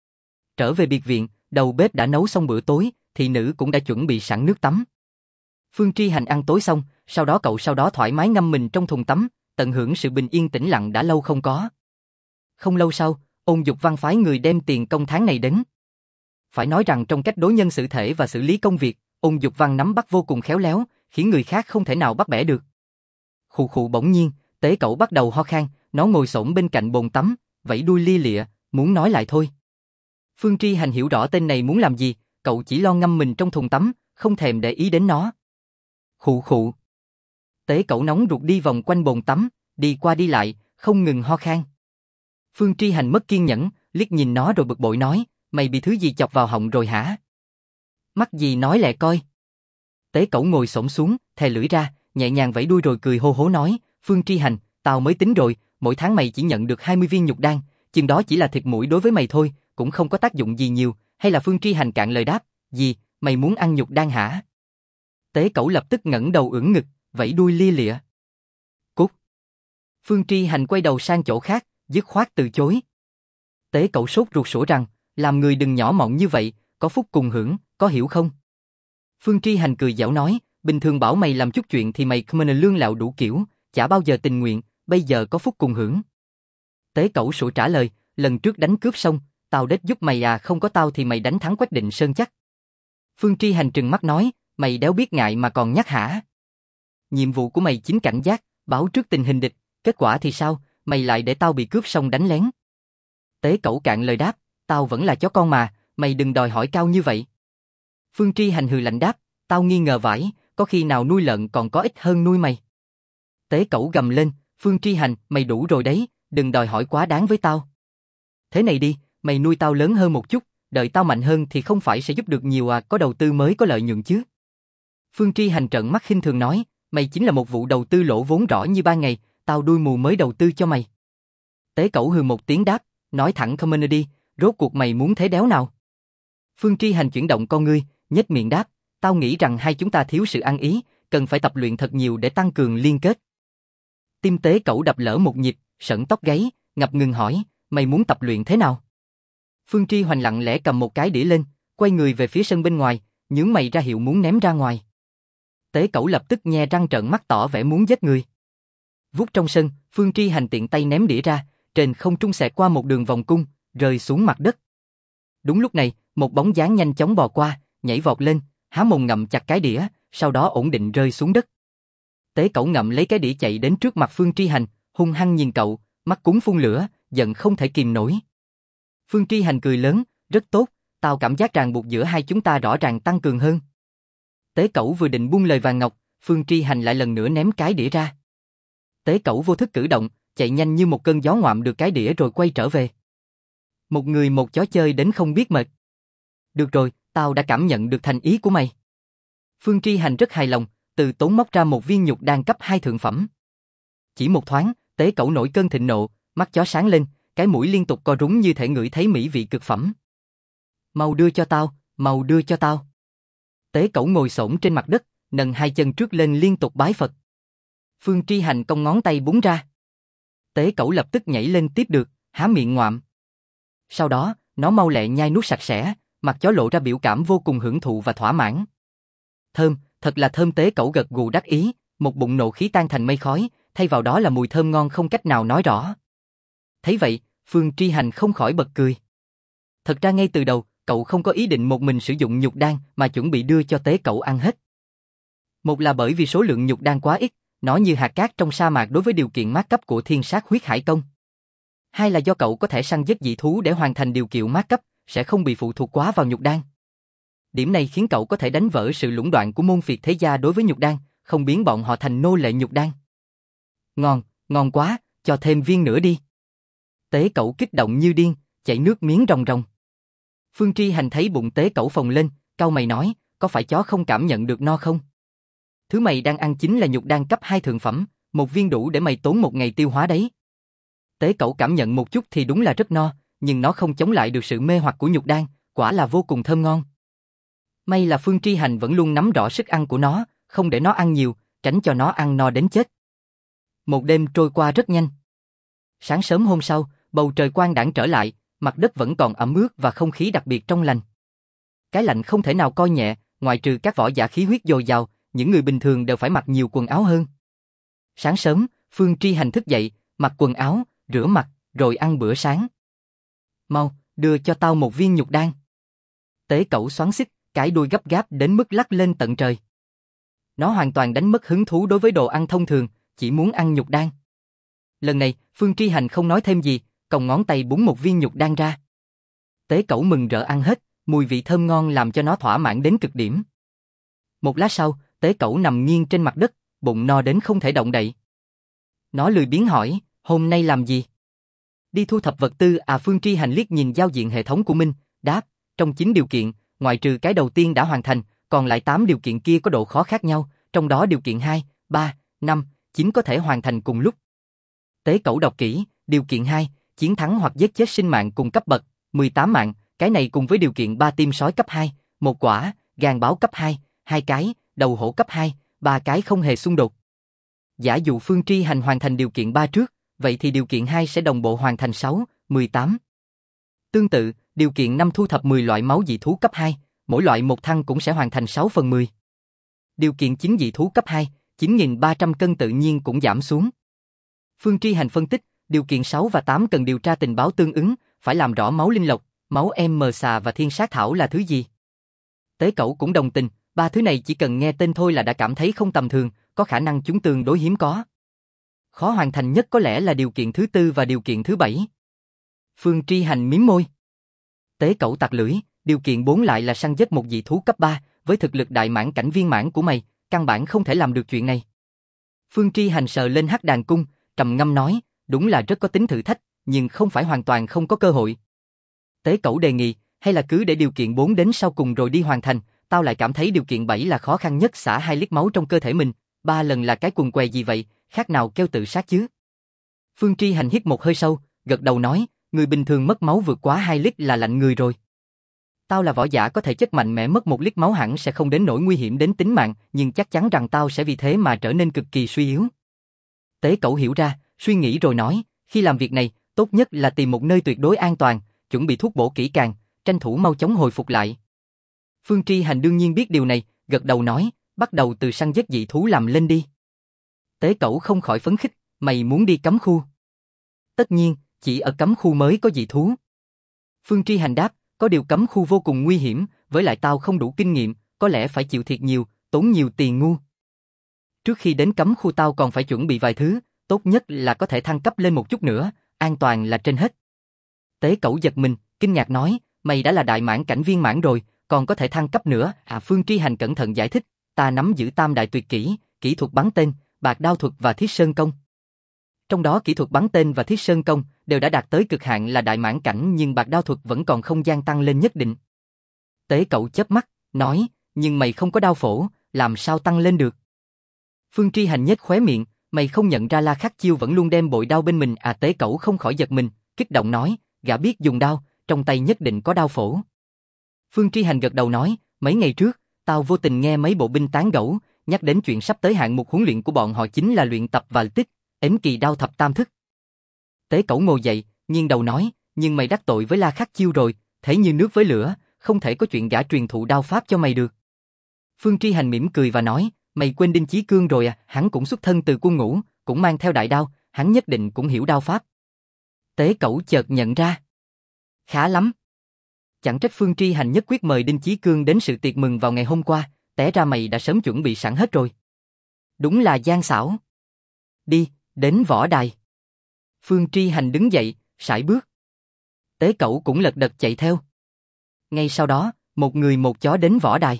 Trở về biệt viện, đầu bếp đã nấu xong bữa tối, thị nữ cũng đã chuẩn bị sẵn nước tắm. Phương Tri Hành ăn tối xong, sau đó thoải mái ngâm mình trong thùng tắm, tận hưởng sự bình yên tĩnh lặng đã lâu không có. Không lâu sau, Ôn Dục Văn phái người đem tiền công tháng này đến. Phải nói rằng trong cách đối nhân xử thể và xử lý công việc, Ôn Dục Văn nắm bắt vô cùng khéo léo, khiến người khác không thể nào bắt bẻ được. Khụ khụ bỗng nhiên, Tế Cẩu bắt đầu ho khan, nó ngồi xổm bên cạnh bồn tắm, vẫy đuôi lia lịa, muốn nói lại thôi. Phương Tri Hành hiểu rõ tên này muốn làm gì, cậu chỉ lo ngâm mình trong thùng tắm, không thèm để ý đến nó. Khụ khụ. Tế Cẩu nóng ruột đi vòng quanh bồn tắm, đi qua đi lại, không ngừng ho khan. Phương Tri Hành mất kiên nhẫn, liếc nhìn nó rồi bực bội nói, mày bị thứ gì chọc vào họng rồi hả? Mắc gì nói lẹ coi. Tế Cẩu ngồi xổm xuống, thè lưỡi ra, nhẹ nhàng vẫy đuôi rồi cười hô hố nói, Phương Tri Hành, tao mới tính rồi, mỗi tháng mày chỉ nhận được 20 viên nhục đan, chừng đó chỉ là thịt mũi đối với mày thôi, cũng không có tác dụng gì nhiều, hay là Phương Tri Hành cạn lời đáp, gì, mày muốn ăn nhục đan hả? Tế Cẩu lập tức ngẩng đầu ưỡn ngực, vẫy đuôi lia lịa. Cút. Phương Tri Hành quay đầu sang chỗ khác, dứt khoát từ chối. Tế Cẩu sốt ruột sủa rằng, làm người đừng nhỏ mọn như vậy, có phúc cùng hưởng, có hiểu không? Phương Tri Hành cười giễu nói, bình thường bảo mày làm chút chuyện thì mày không nên lương lạo đủ kiểu, chả bao giờ tình nguyện, bây giờ có phúc cùng hưởng. Tế Cẩu sủa trả lời, lần trước đánh cướp xong, tao đết giúp mày à, không có tao thì mày đánh thắng Quách Định Sơn chắc. Phương Tri Hành trừng mắt nói, mày đéo biết ngại mà còn nhắc hả? Nhiệm vụ của mày chính cảnh giác, báo trước tình hình địch, kết quả thì sao, mày lại để tao bị cướp xong đánh lén. Tế Cẩu cạn lời đáp, tao vẫn là chó con mà, mày đừng đòi hỏi cao như vậy. Phương Tri Hành hừ lạnh đáp, tao nghi ngờ vãi, có khi nào nuôi lợn còn có ích hơn nuôi mày. Tế Cẩu gầm lên, Phương Tri Hành, mày đủ rồi đấy, đừng đòi hỏi quá đáng với tao. Thế này đi, mày nuôi tao lớn hơn một chút, đợi tao mạnh hơn thì không phải sẽ giúp được nhiều à, có đầu tư mới có lợi nhuận chứ. Phương Tri Hành trợn mắt khinh thường nói, mày chính là một vụ đầu tư lỗ vốn rõ như ban ngày, tao đuôi mù mới đầu tư cho mày. Tế Cẩu hừ một tiếng đáp, nói thẳng comment đi, rốt cuộc mày muốn thế đéo nào? Phương Tri Hành chuyển động con ngươi, nhếch miệng đáp, tao nghĩ rằng hai chúng ta thiếu sự ăn ý, cần phải tập luyện thật nhiều để tăng cường liên kết. Tim Tế Cẩu đập lỡ một nhịp, sởn tóc gáy, ngập ngừng hỏi, mày muốn tập luyện thế nào? Phương Tri Hoành lặng lẽ cầm một cái đĩa lên, quay người về phía sân bên ngoài, nhướng mày ra hiệu muốn ném ra ngoài. Tế Cẩu lập tức nhe răng trợn mắt tỏ vẻ muốn giết người. Vút trong sân, Phương Tri Hành tiện tay ném đĩa ra, trên không trung xẹt qua một đường vòng cung, rơi xuống mặt đất. Đúng lúc này, một bóng dáng nhanh chóng bò qua, nhảy vọt lên, há mồm ngậm chặt cái đĩa, sau đó ổn định rơi xuống đất. Tế Cẩu ngậm lấy cái đĩa chạy đến trước mặt Phương Tri Hành, hung hăng nhìn cậu, mắt cuốn phun lửa, giận không thể kìm nổi. Phương Tri Hành cười lớn, rất tốt, tao cảm giác ràng buộc giữa hai chúng ta rõ ràng tăng cường hơn. Tế Cẩu vừa định buông lời vàng ngọc, Phương Tri Hành lại lần nữa ném cái đĩa ra. Tế Cẩu vô thức cử động, chạy nhanh như một cơn gió ngoạm được cái đĩa rồi quay trở về. Một người một chó chơi đến không biết mệt. Được rồi, tao đã cảm nhận được thành ý của mày. Phương Tri Hành rất hài lòng, từ tốn móc ra một viên nhục đan cấp 2 thượng phẩm. Chỉ một thoáng, Tế Cẩu nổi cơn thịnh nộ, mắt chó sáng lên, cái mũi liên tục co rúm như thể ngửi thấy mỹ vị cực phẩm. Mau đưa cho tao, mau đưa cho tao. Tế Cẩu ngồi xổm trên mặt đất, nâng hai chân trước lên liên tục bái Phật. Phương Tri Hành cong ngón tay búng ra. Tế Cẩu lập tức nhảy lên tiếp được, há miệng ngoạm. Sau đó, nó mau lẹ nhai nuốt sạch sẽ, mặt chó lộ ra biểu cảm vô cùng hưởng thụ và thỏa mãn. Thơm, thật là thơm. Tế Cẩu gật gù đắc ý, một bụng nộ khí tan thành mây khói, thay vào đó là mùi thơm ngon không cách nào nói rõ. Thấy vậy, Phương Tri Hành không khỏi bật cười. Thật ra ngay từ đầu, cậu không có ý định một mình sử dụng nhục đan mà chuẩn bị đưa cho Tế Cẩu ăn hết. Một là bởi vì số lượng nhục đan quá ít, nó như hạt cát trong sa mạc đối với điều kiện mát cấp của Thiên Sát Huyết Hải Công. Hai là do cậu có thể săn giết dị thú để hoàn thành điều kiện mát cấp, sẽ không bị phụ thuộc quá vào nhục đan. Điểm này khiến cậu có thể đánh vỡ sự lũng đoạn của môn phiệt thế gia đối với nhục đan, không biến bọn họ thành nô lệ nhục đan. Ngon, ngon quá, cho thêm viên nữa đi. Tế Cẩu kích động như điên, chảy nước miếng ròng ròng. Phương Tri Hành thấy bụng Tế Cẩu phồng lên, cau mày nói, có phải chó không cảm nhận được no không? Thứ mày đang ăn chính là nhục đan cấp 2 thượng phẩm, một viên đủ để mày tốn một ngày tiêu hóa đấy. Tế Cẩu cảm nhận một chút thì đúng là rất no, nhưng nó không chống lại được sự mê hoặc của nhục đan, quả là vô cùng thơm ngon. May là Phương Tri Hành vẫn luôn nắm rõ sức ăn của nó, không để nó ăn nhiều, tránh cho nó ăn no đến chết. Một đêm trôi qua rất nhanh. Sáng sớm hôm sau, bầu trời quang đãng trở lại, mặt đất vẫn còn ẩm ướt và không khí đặc biệt trong lành. Cái lạnh không thể nào coi nhẹ, ngoại trừ các võ giả khí huyết dồi dào, những người bình thường đều phải mặc nhiều quần áo hơn. Sáng sớm, Phương Tri Hành thức dậy, mặc quần áo, rửa mặt, rồi ăn bữa sáng. Mau, đưa cho tao một viên nhục đan. Tế Cẩu xoắn xít, cái đuôi gấp gáp đến mức lắc lên tận trời. Nó hoàn toàn đánh mất hứng thú đối với đồ ăn thông thường, chỉ muốn ăn nhục đan. Lần này, Phương Tri Hành không nói thêm gì, còng ngón tay búng một viên nhục đan ra. Tế Cẩu mừng rỡ ăn hết, mùi vị thơm ngon làm cho nó thỏa mãn đến cực điểm. Một lát sau, Tế Cẩu nằm nghiêng trên mặt đất, bụng no đến không thể động đậy. Nó lười biếng hỏi, hôm nay làm gì? Đi thu thập vật tư à? Phương Tri Hành liếc nhìn giao diện hệ thống của mình, đáp, trong 9 điều kiện, ngoại trừ cái đầu tiên đã hoàn thành, còn lại 8 điều kiện kia có độ khó khác nhau, trong đó điều kiện 2, 3, 5, 9 có thể hoàn thành cùng lúc. Tế Cẩu đọc kỹ, điều kiện 2, chiến thắng hoặc giết chết sinh mạng cùng cấp bậc, 18 mạng, cái này cùng với điều kiện 3 tim sói cấp 2, một quả, gan báo cấp 2, 2 cái, đầu hổ cấp 2, 3 cái không hề xung đột. Giả dụ Phương Tri Hành hoàn thành điều kiện 3 trước, vậy thì điều kiện 2 sẽ đồng bộ hoàn thành 6, 18. Tương tự, điều kiện 5 thu thập 10 loại máu dị thú cấp 2, mỗi loại một thăng cũng sẽ hoàn thành 6 phần 10. Điều kiện 9 dị thú cấp 2, 9.300 cân tự nhiên cũng giảm xuống. Phương Tri Hành phân tích, điều kiện 6 và 8 cần điều tra tình báo tương ứng, phải làm rõ máu linh lộc, máu em xà và thiên sát thảo là thứ gì. Tế Cẩu cũng đồng tình, ba thứ này chỉ cần nghe tên thôi là đã cảm thấy không tầm thường, có khả năng chúng tương đối hiếm có. Khó hoàn thành nhất có lẽ là điều kiện thứ 4 và điều kiện thứ 7. Phương Tri Hành mím môi. Tế Cẩu tặc lưỡi, điều kiện 4 lại là săn giết một dị thú cấp 3, với thực lực đại mãn cảnh viên mãn của mày, căn bản không thể làm được chuyện này. Phương Tri Hành sờ lên hắc đàn cung, trầm ngâm nói, đúng là rất có tính thử thách, nhưng không phải hoàn toàn không có cơ hội. Tế Cẩu đề nghị, hay là cứ để điều kiện 4 đến sau cùng rồi đi hoàn thành, tao lại cảm thấy điều kiện 7 là khó khăn nhất. Xả 2 lít máu trong cơ thể mình, 3 lần là cái quần què gì vậy, khác nào kêu tự sát chứ. Phương Tri Hành hít một hơi sâu, gật đầu nói, người bình thường mất máu vượt quá 2 lít là lạnh người rồi. Tao là võ giả có thể chất mạnh mẽ, mất 1 lít máu hẳn sẽ không đến nỗi nguy hiểm đến tính mạng, nhưng chắc chắn rằng tao sẽ vì thế mà trở nên cực kỳ suy yếu. Tế Cẩu hiểu ra, suy nghĩ rồi nói, khi làm việc này, tốt nhất là tìm một nơi tuyệt đối an toàn, chuẩn bị thuốc bổ kỹ càng, tranh thủ mau chóng hồi phục lại. Phương Tri Hành đương nhiên biết điều này, gật đầu nói, bắt đầu từ săn giết dị thú làm lên đi. Tế Cẩu không khỏi phấn khích, mày muốn đi cấm khu? Tất nhiên, chỉ ở cấm khu mới có dị thú. Phương Tri Hành đáp, có điều cấm khu vô cùng nguy hiểm, với lại tao không đủ kinh nghiệm, có lẽ phải chịu thiệt nhiều, tốn nhiều tiền ngu. Trước khi đến cấm khu tao còn phải chuẩn bị vài thứ, tốt nhất là có thể thăng cấp lên một chút nữa, an toàn là trên hết. Tế Cẩu giật mình, kinh ngạc nói, mày đã là đại mãn cảnh viên mãn rồi, còn có thể thăng cấp nữa. Phương Tri Hành cẩn thận giải thích, ta nắm giữ tam đại tuyệt kỹ, kỹ thuật bắn tên, bạc đao thuật và thiết sơn công. Trong đó kỹ thuật bắn tên và thiết sơn công đều đã đạt tới cực hạn là đại mãn cảnh, nhưng bạc đao thuật vẫn còn không gian tăng lên nhất định. Tế Cẩu chớp mắt, nói, nhưng mày không có đao phổ, làm sao tăng lên được? Phương Tri Hành nhếch khóe miệng, mày không nhận ra La Khắc Chiêu vẫn luôn đem bội đao bên mình. Tế Cẩu không khỏi giật mình, kích động nói, gã biết dùng đao, trong tay nhất định có đao phổ. Phương Tri Hành gật đầu nói, mấy ngày trước, tao vô tình nghe mấy bộ binh tán gẫu, nhắc đến chuyện sắp tới hạng mục huấn luyện của bọn họ chính là luyện tập và tích, ếm kỳ đao thập tam thức. Tế Cẩu ngồi dậy, nghiêng đầu nói, nhưng mày đắc tội với La Khắc Chiêu rồi, thế như nước với lửa, không thể có chuyện gã truyền thụ đao pháp cho mày được. Phương Tri Hành mỉm cười và nói, mày quên Đinh Chí Cương rồi à, hắn cũng xuất thân từ quân ngũ, cũng mang theo đại đao, hắn nhất định cũng hiểu đao pháp. Tế Cẩu chợt nhận ra. Khá lắm. Chẳng trách Phương Tri Hành nhất quyết mời Đinh Chí Cương đến sự tiệc mừng vào ngày hôm qua, té ra mày đã sớm chuẩn bị sẵn hết rồi. Đúng là gian xảo. Đi, đến võ đài. Phương Tri Hành đứng dậy, sải bước. Tế Cẩu cũng lật đật chạy theo. Ngay sau đó, một người một chó đến võ đài.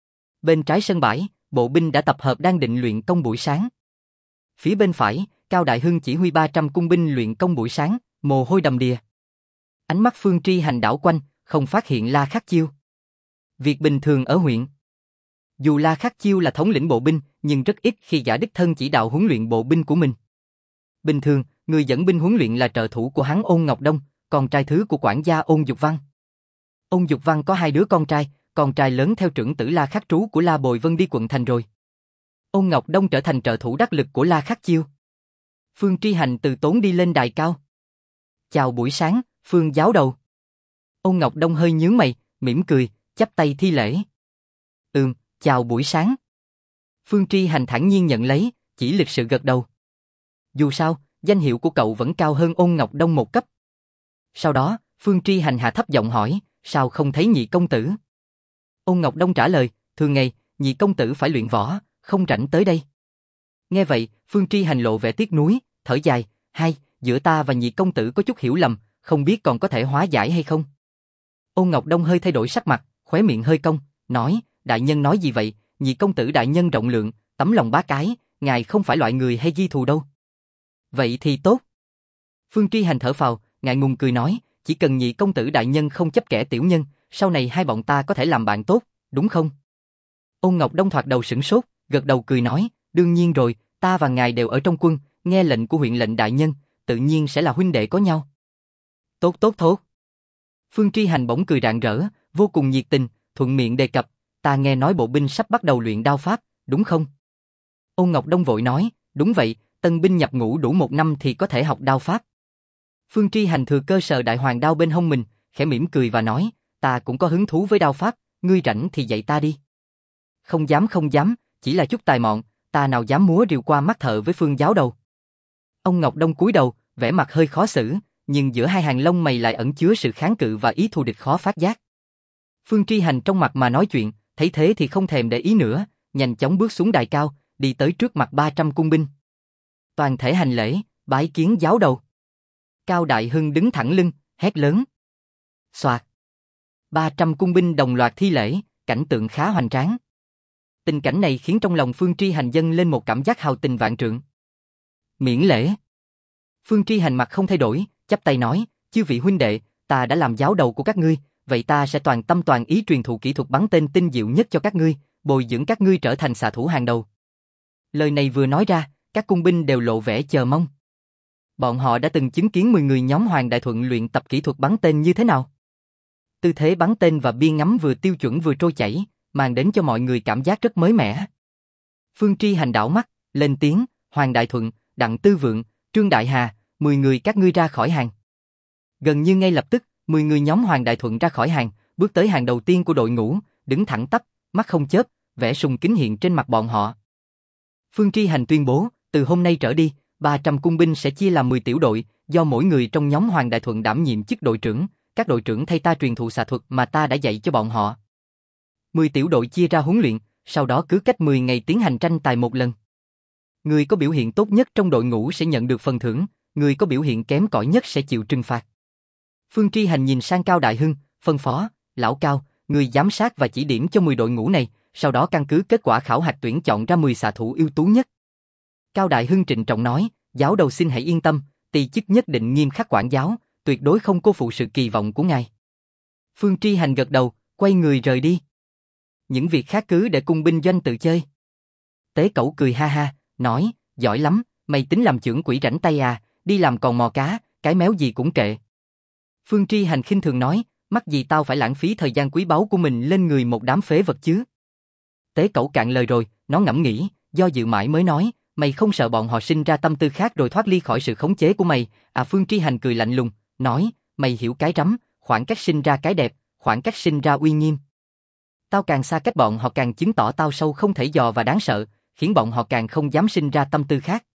Bên trái sân bãi, bộ binh đã tập hợp đang định luyện công buổi sáng. Phía bên phải, Cao Đại Hưng chỉ huy 300 cung binh luyện công buổi sáng, mồ hôi đầm đìa. Ánh mắt Phương Tri Hành đảo quanh, không phát hiện La Khắc Chiêu. Việc bình thường ở huyện. Dù La Khắc Chiêu là thống lĩnh bộ binh, nhưng rất ít khi gã đích thân chỉ đạo huấn luyện bộ binh của mình. Bình thường, người dẫn binh huấn luyện là trợ thủ của hắn Ôn Ngọc Đông, con trai thứ của quản gia Ôn Dục Văn. Ôn Dục Văn có 2 đứa con trai lớn theo trưởng tử La Khắc Trú của La Bồi Vân đi quận thành rồi. Ôn Ngọc Đông trở thành trợ thủ đắc lực của La Khắc Chiêu. Phương Tri Hành từ tốn đi lên đài cao. Chào buổi sáng, Phương giáo đầu. Ôn Ngọc Đông hơi nhướng mày, mỉm cười, chắp tay thi lễ. Chào buổi sáng. Phương Tri Hành thản nhiên nhận lấy, chỉ lịch sự gật đầu. Dù sao, danh hiệu của cậu vẫn cao hơn Ôn Ngọc Đông một cấp. Sau đó, Phương Tri Hành hạ thấp giọng hỏi, sao không thấy nhị công tử? Ôn Ngọc Đông trả lời, thường ngày, nhị công tử phải luyện võ, không rảnh tới đây. Nghe vậy, Phương Tri Hành lộ vẻ tiếc nuối, thở dài, giữa ta và nhị công tử có chút hiểu lầm, không biết còn có thể hóa giải hay không? Ôn Ngọc Đông hơi thay đổi sắc mặt, khóe miệng hơi cong, nói, đại nhân nói gì vậy, nhị công tử đại nhân rộng lượng, tấm lòng bác ái, ngài không phải loại người hay ghi thù đâu. Vậy thì tốt. Phương Tri Hành thở phào, ngại ngùng cười nói, chỉ cần nhị công tử đại nhân không chấp kẻ tiểu nhân, sau này hai bọn ta có thể làm bạn tốt, đúng không? Ôn Ngọc Đông thoạt đầu sửng sốt, gật đầu cười nói, đương nhiên rồi, ta và ngài đều ở trong quân, nghe lệnh của huyện lệnh đại nhân, tự nhiên sẽ là huynh đệ có nhau. Tốt. Phương Tri Hành bỗng cười rạng rỡ, vô cùng nhiệt tình, thuận miệng đề cập, ta nghe nói bộ binh sắp bắt đầu luyện đao pháp, đúng không? Ôn Ngọc Đông vội nói, đúng vậy, tân binh nhập ngũ đủ 1 năm thì có thể học đao pháp. Phương Tri Hành thừa cơ sờ đại hoàng đao bên hông mình, khẽ mỉm cười và nói, ta cũng có hứng thú với đao pháp, ngươi rảnh thì dạy ta đi. Không dám, chỉ là chút tài mọn, ta nào dám múa rìu qua mắt thợ với Phương giáo đầu. Ông Ngọc Đông cúi đầu, vẻ mặt hơi khó xử, nhưng giữa hai hàng lông mày lại ẩn chứa sự kháng cự và ý thù địch khó phát giác. Phương Tri Hành trong mặt mà nói chuyện, thấy thế thì không thèm để ý nữa, nhanh chóng bước xuống đài cao, đi tới trước mặt 300 cung binh. Toàn thể hành lễ, bái kiến giáo đầu. Cao Đại Hưng đứng thẳng lưng, hét lớn. Soạt. 300 cung binh đồng loạt thi lễ, cảnh tượng khá hoành tráng. Tình cảnh này khiến trong lòng Phương Tri Hành dâng lên một cảm giác hào tình vạn trượng. Miễn lễ. Phương Tri Hành mặt không thay đổi, chắp tay nói, chư vị huynh đệ, ta đã làm giáo đầu của các ngươi, vậy ta sẽ toàn tâm toàn ý truyền thụ kỹ thuật bắn tên tinh diệu nhất cho các ngươi, bồi dưỡng các ngươi trở thành xạ thủ hàng đầu. Lời này vừa nói ra, các cung binh đều lộ vẻ chờ mong. Bọn họ đã từng chứng kiến 10 người nhóm Hoàng Đại Thuận luyện tập kỹ thuật bắn tên như thế nào. Tư thế bắn tên và biên ngắm vừa tiêu chuẩn vừa trôi chảy, mang đến cho mọi người cảm giác rất mới mẻ. Phương Tri Hành đảo mắt, lên tiếng, Hoàng Đại Thuận, Đặng Tư Vượng, Trương Đại Hà, 10 người các ngươi ra khỏi hàng. Gần như ngay lập tức, 10 người nhóm Hoàng Đại Thuận ra khỏi hàng, bước tới hàng đầu tiên của đội ngũ, đứng thẳng tắp, mắt không chớp, vẻ sùng kính hiện trên mặt bọn họ. Phương Tri Hành tuyên bố, từ hôm nay trở đi, 300 cung binh sẽ chia làm 10 tiểu đội, do mỗi người trong nhóm Hoàng Đại Thuận đảm nhiệm chức đội trưởng, các đội trưởng thay ta truyền thụ xạ thuật mà ta đã dạy cho bọn họ. 10 tiểu đội chia ra huấn luyện, sau đó cứ cách 10 ngày tiến hành tranh tài một lần. Người có biểu hiện tốt nhất trong đội ngũ sẽ nhận được phần thưởng, người có biểu hiện kém cỏi nhất sẽ chịu trừng phạt. Phương Tri Hành nhìn sang Cao Đại Hưng, phân phó, lão Cao, người giám sát và chỉ điểm cho 10 đội ngũ này, sau đó căn cứ kết quả khảo hạch tuyển chọn ra 10 xạ thủ ưu tú nhất. Cao Đại Hưng trịnh trọng nói, giáo đầu xin hãy yên tâm, ty chức nhất định nghiêm khắc quản giáo, tuyệt đối không cô phụ sự kỳ vọng của ngài. Phương Tri Hành gật đầu, quay người rời đi. Những việc khác cứ để cung binh doanh tự chơi. Tế Cẩu cười ha ha, nói, giỏi lắm, mày tính làm chưởng quỷ rảnh tay à, đi làm còn mò cá, cái méo gì cũng kệ. Phương Tri Hành khinh thường nói, mắc gì tao phải lãng phí thời gian quý báu của mình lên người một đám phế vật chứ. Tế Cẩu cạn lời rồi, nó ngẫm nghĩ, do dự mãi mới nói, mày không sợ bọn họ sinh ra tâm tư khác rồi thoát ly khỏi sự khống chế của mày, à? Phương Tri Hành cười lạnh lùng, nói, mày hiểu cái rắm, khoảng cách sinh ra cái đẹp, khoảng cách sinh ra uy nghiêm. Tao càng xa cách bọn họ càng chứng tỏ tao sâu không thể dò và đáng sợ, khiến bọn họ càng không dám sinh ra tâm tư khác.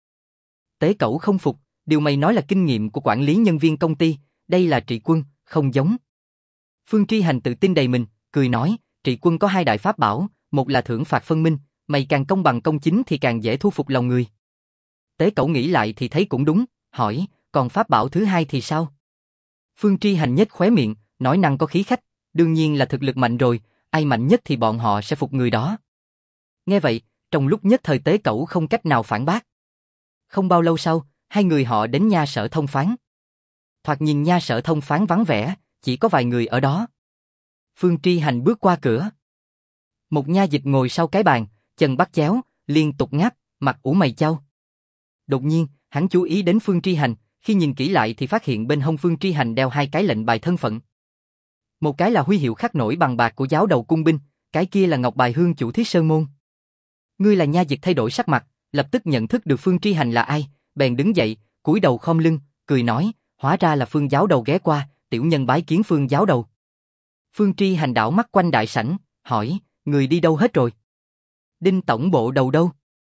Tế Cẩu không phục, điều mày nói là kinh nghiệm của quản lý nhân viên công ty, đây là Trị Quân, không giống. Phương Tri Hành tự tin đầy mình, cười nói, Trị Quân có 2 đại pháp bảo, một là thưởng phạt phân minh, mày càng công bằng công chính thì càng dễ thu phục lòng người. Tế Cẩu nghĩ lại thì thấy cũng đúng, hỏi, còn pháp bảo thứ 2 thì sao? Phương Tri Hành nhếch khóe miệng, nói năng có khí khách, đương nhiên là thực lực mạnh rồi, ai mạnh nhất thì bọn họ sẽ phục người đó. Nghe vậy, trong lúc nhất thời Tế Cẩu không cách nào phản bác. Không bao lâu sau, 2 người họ đến nha sở thông phán. Thoạt nhìn nha sở thông phán vắng vẻ, chỉ có vài người ở đó. Phương Tri Hành bước qua cửa. Một nha dịch ngồi sau cái bàn, chân bắt chéo, liên tục ngáp, mặt ủ mày chau. Đột nhiên, hắn chú ý đến Phương Tri Hành, khi nhìn kỹ lại thì phát hiện bên hông Phương Tri Hành đeo 2 cái lệnh bài thân phận. Một cái là huy hiệu khắc nổi bằng bạc của giáo đầu cung binh, cái kia là ngọc bài hương chủ Thiết Sơn môn. Ngươi là nha dịch thay đổi sắc mặt, lập tức nhận thức được Phương Tri Hành là ai, bèn đứng dậy, cúi đầu khom lưng, cười nói, hóa ra là Phương giáo đầu ghé qua, tiểu nhân bái kiến Phương giáo đầu. Phương Tri Hành đảo mắt quanh đại sảnh, hỏi, người đi đâu hết rồi? Đinh tổng bộ đầu đâu?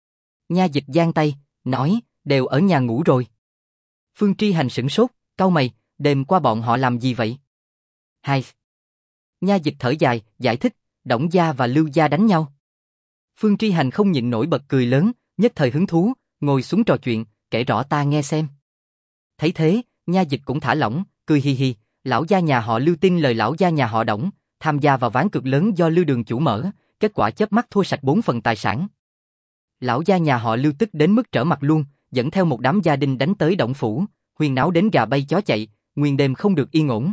Nha dịch giang tay, nói, đều ở nhà ngủ rồi. Phương Tri Hành sửng sốt, cau mày, đêm qua bọn họ làm gì vậy? Hai. Nha dịch thở dài, giải thích, Đổng gia và Lưu gia đánh nhau. Phương Tri Hành không nhịn nổi bật cười lớn, nhất thời hứng thú, ngồi xuống trò chuyện, kể rõ ta nghe xem. Thấy thế, nha dịch cũng thả lỏng, cười hì hì, lão gia nhà họ Lưu tin lời lão gia nhà họ Đổng, tham gia vào ván cược lớn do Lưu đường chủ mở, kết quả chớp mắt thua sạch 4 phần tài sản. Lão gia nhà họ Lưu tức đến mức trở mặt luôn, dẫn theo một đám gia đình đánh tới Đổng phủ, huyên náo đến gà bay chó chạy, nguyên đêm không được yên ổn.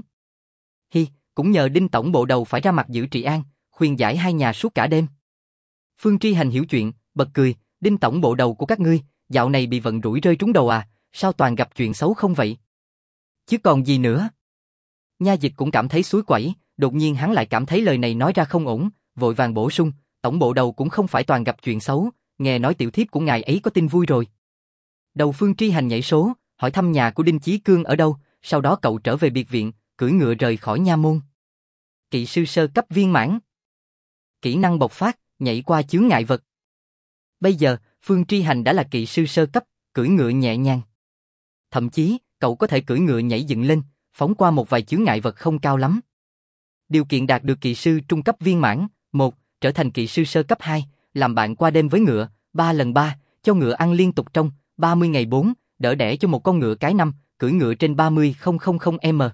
Hi, cũng nhờ Đinh tổng bộ đầu phải ra mặt giữ trị an, khuyên giải hai nhà suốt cả đêm. Phương Tri Hành hiểu chuyện, bật cười, Đinh tổng bộ đầu của các ngươi, dạo này bị vận rủi rơi trúng đầu à, sao toàn gặp chuyện xấu không vậy? Chứ còn gì nữa? Nha dịch cũng cảm thấy suối quẩy, đột nhiên hắn lại cảm thấy lời này nói ra không ổn, vội vàng bổ sung, tổng bộ đầu cũng không phải toàn gặp chuyện xấu, nghe nói tiểu thiếp của ngài ấy có tin vui rồi. Đầu Phương Tri Hành nhảy số, hỏi thăm nhà của Đinh Chí Cương ở đâu, sau đó cậu trở về biệt viện, cưỡi ngựa rời khỏi nha môn. Kỵ sư sơ cấp viên mãn. Kỹ năng bộc phát, nhảy qua chướng ngại vật. Bây giờ, Phương Tri Hành đã là kỵ sư sơ cấp, cưỡi ngựa nhẹ nhàng. Thậm chí, cậu có thể cưỡi ngựa nhảy dựng lên, phóng qua một vài chướng ngại vật không cao lắm. Điều kiện đạt được kỵ sư trung cấp viên mãn: 1. Trở thành kỵ sư sơ cấp 2, làm bạn qua đêm với ngựa, 3x3, cho ngựa ăn liên tục trong 30 ngày 4, đỡ đẻ cho một con ngựa cái 5, cưỡi ngựa trên 30.000m.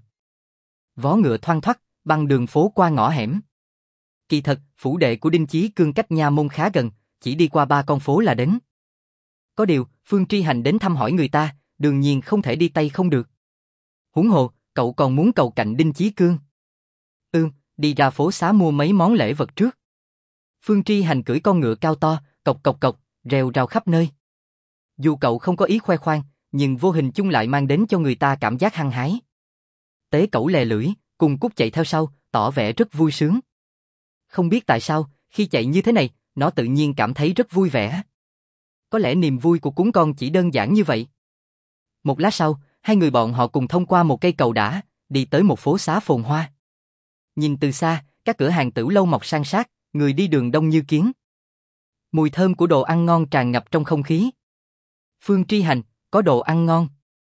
Vó ngựa thoăn thoắt, băng đường phố qua ngõ hẻm. Kỳ thật, phủ đệ của Đinh Chí Cương cách nha môn khá gần, chỉ đi qua 3 con phố là đến. Có điều, Phương Tri Hành đến thăm hỏi người ta, đương nhiên không thể đi tay không được. Huống hồ, cậu còn muốn cầu cạnh Đinh Chí Cương. Đi ra phố xá mua mấy món lễ vật trước. Phương Tri Hành cưỡi con ngựa cao to, cộc cộc cộc, reo rao khắp nơi. Dù cậu không có ý khoe khoang, nhưng vô hình chung lại mang đến cho người ta cảm giác hăng hái. Tế Cẩu lè lưỡi, cùng Cúc chạy theo sau, tỏ vẻ rất vui sướng. Không biết tại sao, khi chạy như thế này, nó tự nhiên cảm thấy rất vui vẻ. Có lẽ niềm vui của cún con chỉ đơn giản như vậy. Một lát sau, hai người bọn họ cùng thông qua một cây cầu đá, đi tới một phố xá phồn hoa. Nhìn từ xa, các cửa hàng tửu lâu mọc san sát, người đi đường đông như kiến. Mùi thơm của đồ ăn ngon tràn ngập trong không khí. Phương Tri Hành, có đồ ăn ngon.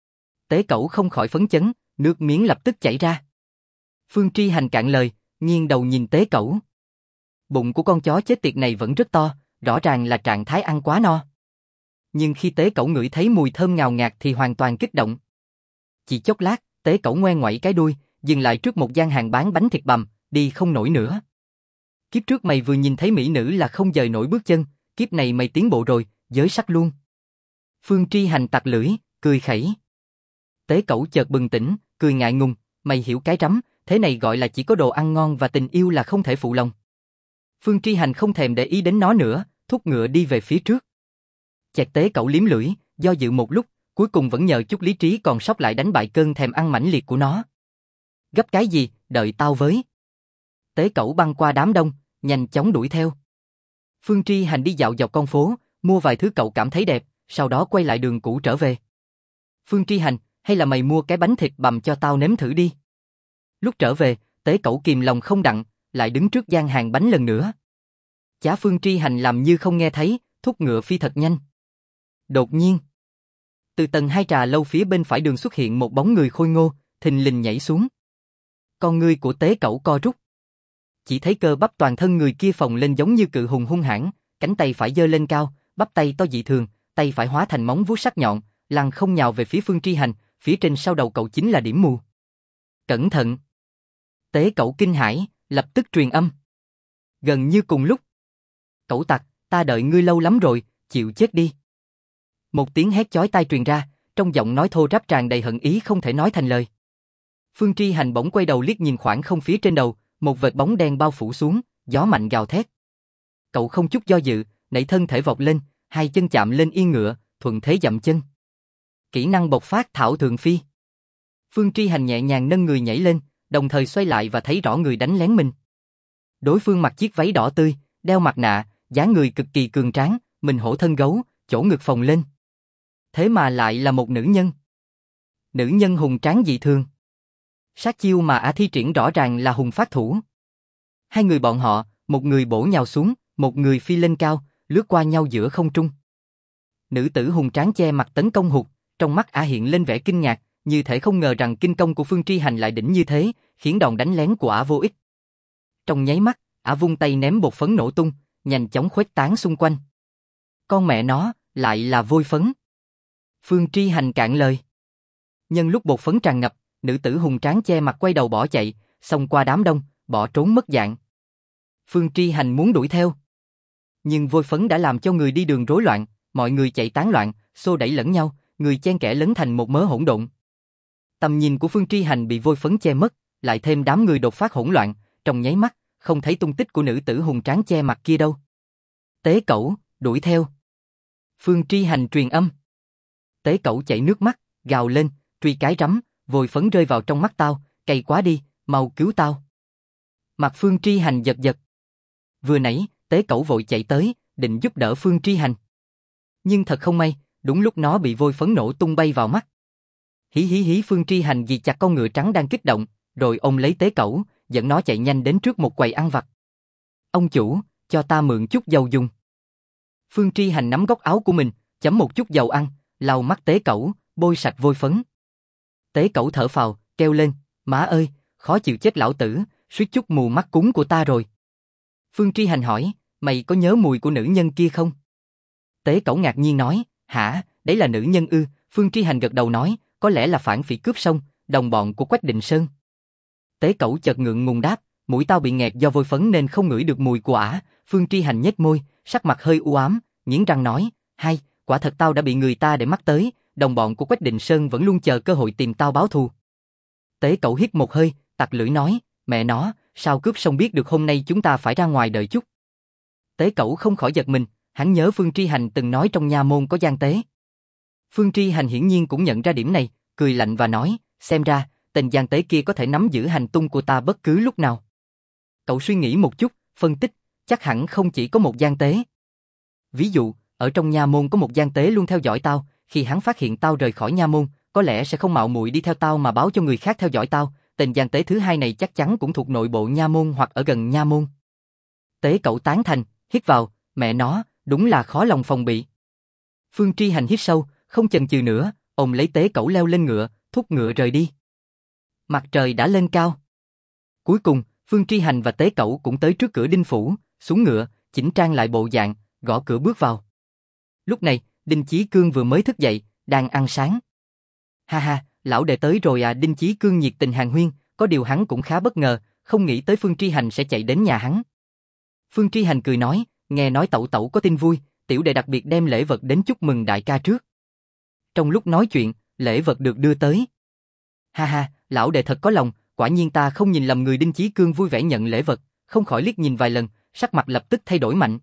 Tế Cẩu không khỏi phấn chấn, nước miếng lập tức chảy ra. Phương Tri Hành cạn lời, nghiêng đầu nhìn Tế Cẩu. Bụng của con chó chết tiệt này vẫn rất to, rõ ràng là trạng thái ăn quá no. Nhưng khi Tế Cẩu ngửi thấy mùi thơm ngào ngạt thì hoàn toàn kích động. Chỉ chốc lát, Tế Cẩu ngoe ngoẩy cái đuôi, dừng lại trước một gian hàng bán bánh thịt bằm, đi không nổi nữa. Kiếp trước mày vừa nhìn thấy mỹ nữ là không dời nổi bước chân, kiếp này mày tiến bộ rồi, giới sắc luôn. Phương Tri Hành tặc lưỡi, cười khẩy. Tế Cẩu chợt bừng tỉnh, cười ngại ngùng, mày hiểu cái rắm, thế này gọi là chỉ có đồ ăn ngon và tình yêu là không thể phụ lòng. Phương Tri Hành không thèm để ý đến nó nữa, thúc ngựa đi về phía trước. Chẹt Tế Cẩu liếm lưỡi, do dự một lúc, cuối cùng vẫn nhờ chút lý trí còn sót lại đánh bại cơn thèm ăn mãnh liệt của nó. Gấp cái gì, đợi tao với. Tế Cẩu băng qua đám đông, nhanh chóng đuổi theo. Phương Tri Hành đi dạo dọc con phố, mua vài thứ cậu cảm thấy đẹp, sau đó quay lại đường cũ trở về. Phương Tri Hành, hay là mày mua cái bánh thịt bằm cho tao nếm thử đi. Lúc trở về, Tế Cẩu kìm lòng không đặng, lại đứng trước gian hàng bánh lần nữa. Chả Phương Tri Hành làm như không nghe thấy, thúc ngựa phi thật nhanh. Đột nhiên, từ tầng 2 trà lâu phía bên phải đường xuất hiện một bóng người khôi ngô, thình lình nhảy xuống. Con ngươi của Tế Cẩu co rút. Chỉ thấy cơ bắp toàn thân người kia phồng lên giống như cự hùng hung hãn, cánh tay phải giơ lên cao, bắp tay to dị thường, tay phải hóa thành móng vuốt sắc nhọn, lăng không nhào về phía Phương Tri Hành, phía trên sau đầu cậu chính là điểm mù. Cẩn thận! Tế Cẩu kinh hãi, lập tức truyền âm. Gần như cùng lúc. Cẩu tặc, ta đợi ngươi lâu lắm rồi, chịu chết đi. Một tiếng hét chói tai truyền ra, trong giọng nói thô ráp tràn đầy hận ý không thể nói thành lời. Phương Tri Hành bỗng quay đầu liếc nhìn khoảng không phía trên đầu, một vệt bóng đen bao phủ xuống, gió mạnh gào thét. Cậu không chút do dự, nảy thân thể vọt lên, hai chân chạm lên yên ngựa, thuận thế dậm chân. Kỹ năng bộc phát Thảo Thượng Phi. Phương Tri Hành nhẹ nhàng nâng người nhảy lên, đồng thời xoay lại và thấy rõ người đánh lén mình. Đối phương mặc chiếc váy đỏ tươi, đeo mặt nạ, dáng người cực kỳ cường tráng, mình hổ thân gấu, chỗ ngực phồng lên. Thế mà lại là một nữ nhân. Nữ nhân hùng tráng dị thường. Sát chiêu mà ả thi triển rõ ràng là hùng phát thủ. Hai người bọn họ, một người bổ nhào xuống, một người phi lên cao, lướt qua nhau giữa không trung. Nữ tử hùng tráng che mặt tấn công hụt, trong mắt ả hiện lên vẻ kinh ngạc, như thể không ngờ rằng kinh công của Phương Tri Hành lại đỉnh như thế, khiến đòn đánh lén của ả vô ích. Trong nháy mắt, ả vung tay ném bột phấn nổ tung, nhanh chóng khuếch tán xung quanh. Con mẹ nó, lại là vôi phấn. Phương Tri Hành cạn lời. Nhân lúc bột phấn tràn ngập, nữ tử hùng tráng che mặt quay đầu bỏ chạy, xông qua đám đông, bỏ trốn mất dạng. Phương Tri Hành muốn đuổi theo. Nhưng vôi phấn đã làm cho người đi đường rối loạn, mọi người chạy tán loạn, xô đẩy lẫn nhau, người chen kẽ lấn thành một mớ hỗn độn. Tầm nhìn của Phương Tri Hành bị vôi phấn che mất, lại thêm đám người đột phát hỗn loạn, trong nháy mắt, không thấy tung tích của nữ tử hùng tráng che mặt kia đâu. Tế Cẩu, đuổi theo. Phương Tri Hành truyền âm. Tế Cẩu chảy nước mắt, gào lên, truy cái rắm, vôi phấn rơi vào trong mắt tao, cay quá đi, mau cứu tao. Mặt Phương Tri Hành giật giật. Vừa nãy, Tế Cẩu vội chạy tới, định giúp đỡ Phương Tri Hành. Nhưng thật không may, đúng lúc nó bị vôi phấn nổ tung bay vào mắt. Hí hí hí, Phương Tri Hành ghi chặt con ngựa trắng đang kích động, rồi ôm lấy Tế Cẩu, dẫn nó chạy nhanh đến trước một quầy ăn vặt. Ông chủ, cho ta mượn chút dầu dùng. Phương Tri Hành nắm góc áo của mình, chấm một chút dầu ăn, lau mắt Tế Cẩu, bôi sạch vôi phấn. Tế Cẩu thở phào, kêu lên, má ơi, khó chịu chết lão tử, suýt chút mù mắt cúng của ta rồi. Phương Tri Hành hỏi, mày có nhớ mùi của nữ nhân kia không? Tế Cẩu ngạc nhiên nói, hả, đấy là nữ nhân ư? Phương Tri Hành gật đầu nói, có lẽ là phản phỉ cướp sông, đồng bọn của Quách Định Sơn. Tế Cẩu chợt ngượng ngùng đáp, mũi tao bị nghẹt do vôi phấn nên không ngửi được mùi của ả. Phương Tri Hành nhếch môi, sắc mặt hơi u ám, nghiến răng nói, hay, quả thật tao đã bị người ta để mắt tới, đồng bọn của Quách Định Sơn vẫn luôn chờ cơ hội tìm tao báo thù. Tế Cẩu hít một hơi, tặc lưỡi nói, mẹ nó, sao cướp sông biết được hôm nay chúng ta phải ra ngoài đợi chút. Tế Cẩu không khỏi giật mình, hắn nhớ Phương Tri Hành từng nói trong nha môn có gian tế. Phương Tri Hành hiển nhiên cũng nhận ra điểm này, cười lạnh và nói, xem ra, tên gian tế kia có thể nắm giữ hành tung của ta bất cứ lúc nào. Cậu suy nghĩ một chút, phân tích, chắc hẳn không chỉ có một gian tế. Ví dụ, ở trong nha môn có một gian tế luôn theo dõi tao, khi hắn phát hiện tao rời khỏi nha môn, có lẽ sẽ không mạo muội đi theo tao mà báo cho người khác theo dõi tao, tên gian tế thứ hai này chắc chắn cũng thuộc nội bộ nha môn hoặc ở gần nha môn. Tế Cẩu tán thành, hít vào, mẹ nó, đúng là khó lòng phòng bị. Phương Tri Hành hít sâu, không chần chừ nữa, ôm lấy Tế Cẩu leo lên ngựa, thúc ngựa rời đi. Mặt trời đã lên cao. Cuối cùng, Phương Tri Hành và Tế Cẩu cũng tới trước cửa Đinh phủ, xuống ngựa, chỉnh trang lại bộ dạng, gõ cửa bước vào. Lúc này, Đinh Chí Cương vừa mới thức dậy, đang ăn sáng. Ha ha, lão đệ tới rồi à. Đinh Chí Cương nhiệt tình hàn huyên, có điều hắn cũng khá bất ngờ, không nghĩ tới Phương Tri Hành sẽ chạy đến nhà hắn. Phương Tri Hành cười nói, nghe nói tẩu tẩu có tin vui, tiểu đệ đặc biệt đem lễ vật đến chúc mừng đại ca trước. Trong lúc nói chuyện, lễ vật được đưa tới. Ha ha, lão đệ thật có lòng, quả nhiên ta không nhìn lầm người. Đinh Chí Cương vui vẻ nhận lễ vật, không khỏi liếc nhìn vài lần, sắc mặt lập tức thay đổi mạnh.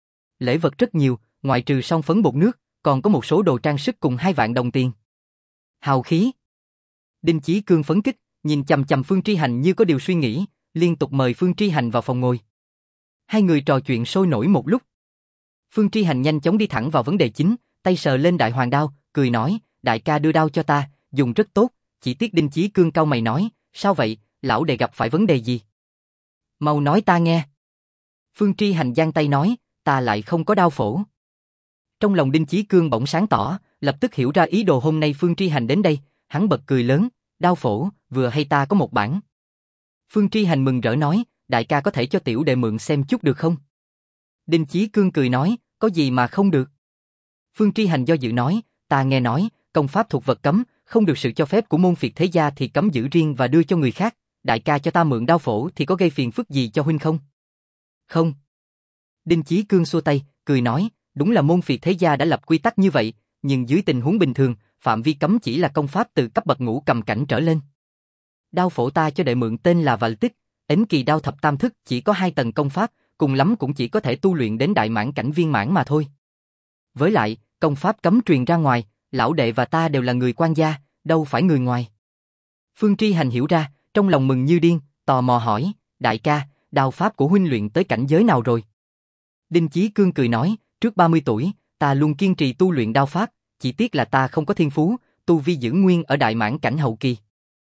Lễ vật rất nhiều, ngoại trừ son phấn bột nước, còn có một số đồ trang sức cùng 2 vạn đồng tiền. Hào khí. Đinh Chí Cương phấn kích, nhìn chằm chằm Phương Tri Hành như có điều suy nghĩ, liên tục mời Phương Tri Hành vào phòng ngồi. Hai người trò chuyện sôi nổi một lúc. Phương Tri Hành nhanh chóng đi thẳng vào vấn đề chính, tay sờ lên đại hoàng đao, cười nói, đại ca đưa đao cho ta, dùng rất tốt, chỉ tiếc. Đinh Chí Cương cau mày nói, sao vậy, lão đệ gặp phải vấn đề gì? Mau nói ta nghe. Phương Tri Hành giang tay nói, ta lại không có đao phổ. Trong lòng Đinh Chí Cương bỗng sáng tỏ, lập tức hiểu ra ý đồ hôm nay Phương Tri Hành đến đây, hắn bật cười lớn, đao phổ, vừa hay ta có một bản. Phương Tri Hành mừng rỡ nói, đại ca có thể cho tiểu đệ mượn xem chút được không? Đinh Chí Cương cười nói, có gì mà không được. Phương Tri Hành do dự nói, ta nghe nói, công pháp thuộc vật cấm, không được sự cho phép của môn phiệt thế gia thì cấm giữ riêng và đưa cho người khác, đại ca cho ta mượn đao phổ thì có gây phiền phức gì cho huynh không? Không. Đinh Chí Cương xua tay, cười nói, đúng là môn phiệt thế gia đã lập quy tắc như vậy, nhưng dưới tình huống bình thường, phạm vi cấm chỉ là công pháp từ cấp bậc ngũ cầm cảnh trở lên. Đao phổ ta cho đệ mượn tên là Vạn Tích, Ấn Kỳ Đao Thập Tam Thức, chỉ có 2 tầng công pháp, cùng lắm cũng chỉ có thể tu luyện đến đại mãn cảnh viên mãn mà thôi. Với lại, công pháp cấm truyền ra ngoài, lão đệ và ta đều là người quan gia, đâu phải người ngoài. Phương Tri Hành hiểu ra, trong lòng mừng như điên, tò mò hỏi, đại ca, đao pháp của huynh luyện tới cảnh giới nào rồi? Đinh Chí Cương cười nói, trước 30 tuổi, ta luôn kiên trì tu luyện đao pháp, chỉ tiếc là ta không có thiên phú, tu vi giữ nguyên ở đại mãn cảnh hậu kỳ.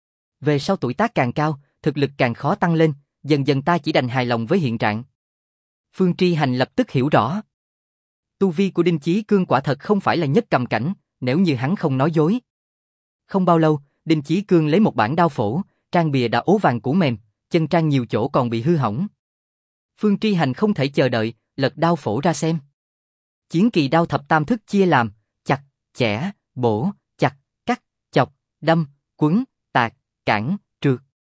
Về sau tuổi tác càng cao, thực lực càng khó tăng lên, dần dần ta chỉ đành hài lòng với hiện trạng. Phương Tri Hành lập tức hiểu rõ. Tu vi của Đinh Chí Cương quả thật không phải là nhất cầm cảnh, nếu như hắn không nói dối. Không bao lâu, Đinh Chí Cương lấy một bản đao phổ, trang bìa đã ố vàng cũ mềm, chân trang nhiều chỗ còn bị hư hỏng. Phương Tri Hành không thể chờ đợi, lật đao phổ ra xem. Chiến kỳ đao thập tam thức chia làm chặt, chẻ, bổ, chặt, cắt, chọc, đâm, quấn, tạc, cản, trượt.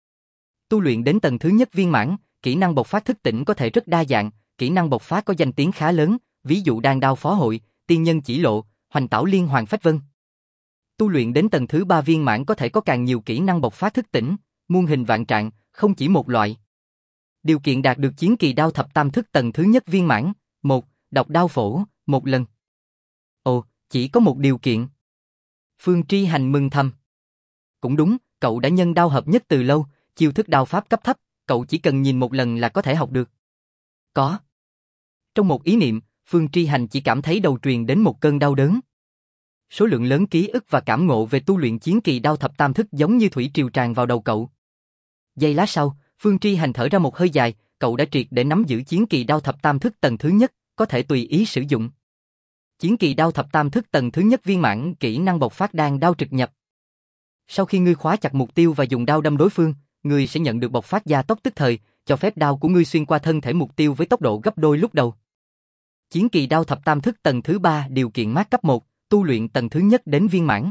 Tu luyện đến tầng thứ nhất viên mãn, kỹ năng bộc phát thức tỉnh có thể rất đa dạng, kỹ năng bộc phát có danh tiếng khá lớn, ví dụ đan đao phó hội, tiên nhân chỉ lộ, hoành tảo liên hoàn phách vân. Tu luyện đến tầng thứ 3 viên mãn có thể có càng nhiều kỹ năng bộc phát thức tỉnh, muôn hình vạn trạng, không chỉ một loại. Điều kiện đạt được chiến kỳ đao thập tam thức tầng thứ nhất viên mãn, 1. Đọc đao phổ, 1 lần. Ồ, chỉ có một điều kiện. Phương Tri Hành mừng thầm. Cũng đúng, cậu đã nhân đao hợp nhất từ lâu, chiêu thức đao pháp cấp thấp, cậu chỉ cần nhìn một lần là có thể học được. Có. Trong một ý niệm, Phương Tri Hành chỉ cảm thấy đầu truyền đến một cơn đau đớn. Số lượng lớn ký ức và cảm ngộ về tu luyện chiến kỳ đao thập tam thức giống như thủy triều tràn vào đầu cậu. Giây lát sau, Phương Tri Hành thở ra một hơi dài, cậu đã triệt để nắm giữ chiến kỳ đao thập tam thức tầng thứ nhất, có thể tùy ý sử dụng. Chiến kỳ đao thập tam thức tầng thứ nhất viên mãn, kỹ năng bộc phát đan đao trực nhập. Sau khi ngươi khóa chặt mục tiêu và dùng đao đâm đối phương, ngươi sẽ nhận được bộc phát gia tốc tức thời, cho phép đao của ngươi xuyên qua thân thể mục tiêu với tốc độ gấp đôi lúc đầu. Chiến kỳ đao thập tam thức tầng thứ 3 điều kiện mát cấp 1, tu luyện tầng thứ nhất đến viên mãn.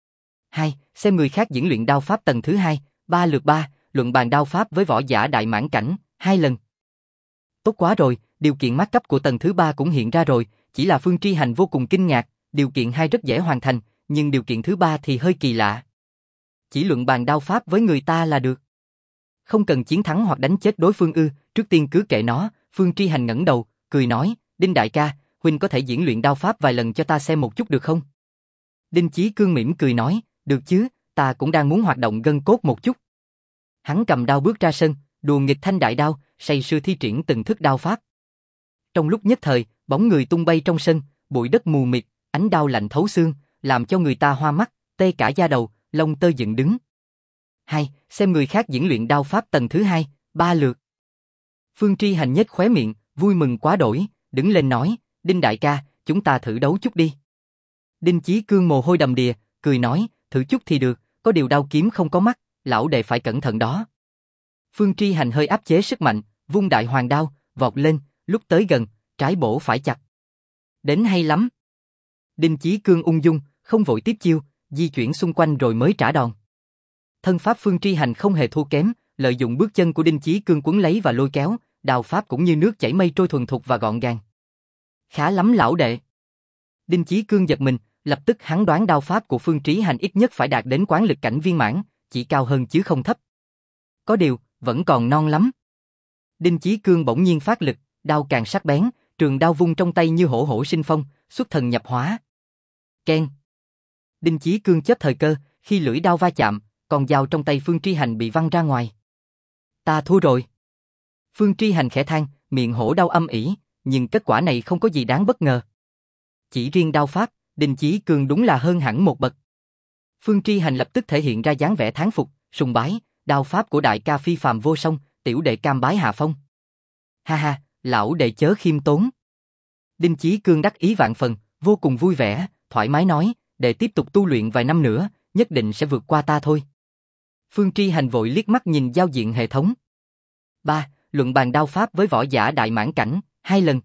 2. Xem người khác diễn luyện đao pháp tầng thứ 2, 3 lượt 3, luận bàn đao pháp với võ giả đại mãn cảnh, 2 lần. Tốt quá rồi, điều kiện mát cấp của tầng thứ 3 cũng hiện ra rồi, chỉ là Phương Tri Hành vô cùng kinh ngạc, điều kiện 2 rất dễ hoàn thành, nhưng điều kiện thứ 3 thì hơi kỳ lạ. Chỉ luận bàn đao pháp với người ta là được. Không cần chiến thắng hoặc đánh chết đối phương ư? Trước tiên cứ kệ nó. Phương Tri Hành ngẩng đầu, cười nói, Đinh đại ca, huynh có thể diễn luyện đao pháp vài lần cho ta xem một chút được không? Đinh Chí Cương mỉm cười nói, được chứ, ta cũng đang muốn hoạt động gân cốt một chút. Hắn cầm đao bước ra sân, đùa nghịch thanh đại đao, say sưa thi triển từng thức đao pháp. Trong lúc nhất thời, bóng người tung bay trong sân, bụi đất mù mịt, ánh đao lạnh thấu xương, làm cho người ta hoa mắt, tê cả da đầu, lông tơ dựng đứng. 2, xem người khác diễn luyện đao pháp tầng thứ 2, 3 lượt. Phương Tri Hành nhếch khóe miệng, vui mừng quá đỗi, đứng lên nói, Đinh đại ca, chúng ta thử đấu chút đi. Đinh Chí Cương mồ hôi đầm đìa, cười nói, thử chút thì được, có điều đao kiếm không có mắt, lão đệ phải cẩn thận đó. Phương Tri Hành hơi áp chế sức mạnh, vung đại hoàng đao, vọt lên, lúc tới gần, trái bổ phải chặt. Đến hay lắm. Đinh Chí Cương ung dung, không vội tiếp chiêu, di chuyển xung quanh rồi mới trả đòn. Thân pháp Phương Tri Hành không hề thua kém, lợi dụng bước chân của Đinh Chí Cương quấn lấy và lôi kéo, đao pháp cũng như nước chảy mây trôi thuần thục và gọn gàng. Khá lắm lão đệ. Đinh Chí Cương giật mình, lập tức hắn đoán đao pháp của Phương Trí Hành ít nhất phải đạt đến quán lực cảnh viên mãn, chỉ cao hơn chứ không thấp. Có điều, vẫn còn non lắm. Đinh Chí Cương bỗng nhiên phát lực, đao càng sắc bén, trường đao vung trong tay như hổ hổ sinh phong, xuất thần nhập hóa. Keng. Đinh Chí Cương chớp thời cơ, khi lưỡi đao va chạm, con dao trong tay Phương Tri Hành bị văng ra ngoài. Ta thua rồi. Phương Tri Hành khẽ than, miệng hổ đau âm ỉ, nhưng kết quả này không có gì đáng bất ngờ. Chỉ riêng đao pháp, Đinh Chí Cương đúng là hơn hẳn một bậc. Phương Tri Hành lập tức thể hiện ra dáng vẻ thán phục, sùng bái, đao pháp của đại ca phi phàm vô song, tiểu đệ cam bái hạ phong. Ha ha, lão đệ chớ khiêm tốn. Đinh Chí Cương đắc ý vạn phần, vô cùng vui vẻ, thoải mái nói, để tiếp tục tu luyện vài năm nữa, nhất định sẽ vượt qua ta thôi. Phương Tri Hành vội liếc mắt nhìn giao diện hệ thống. 3. Luận bàn đao pháp với võ giả đại mãn cảnh, 2 lần.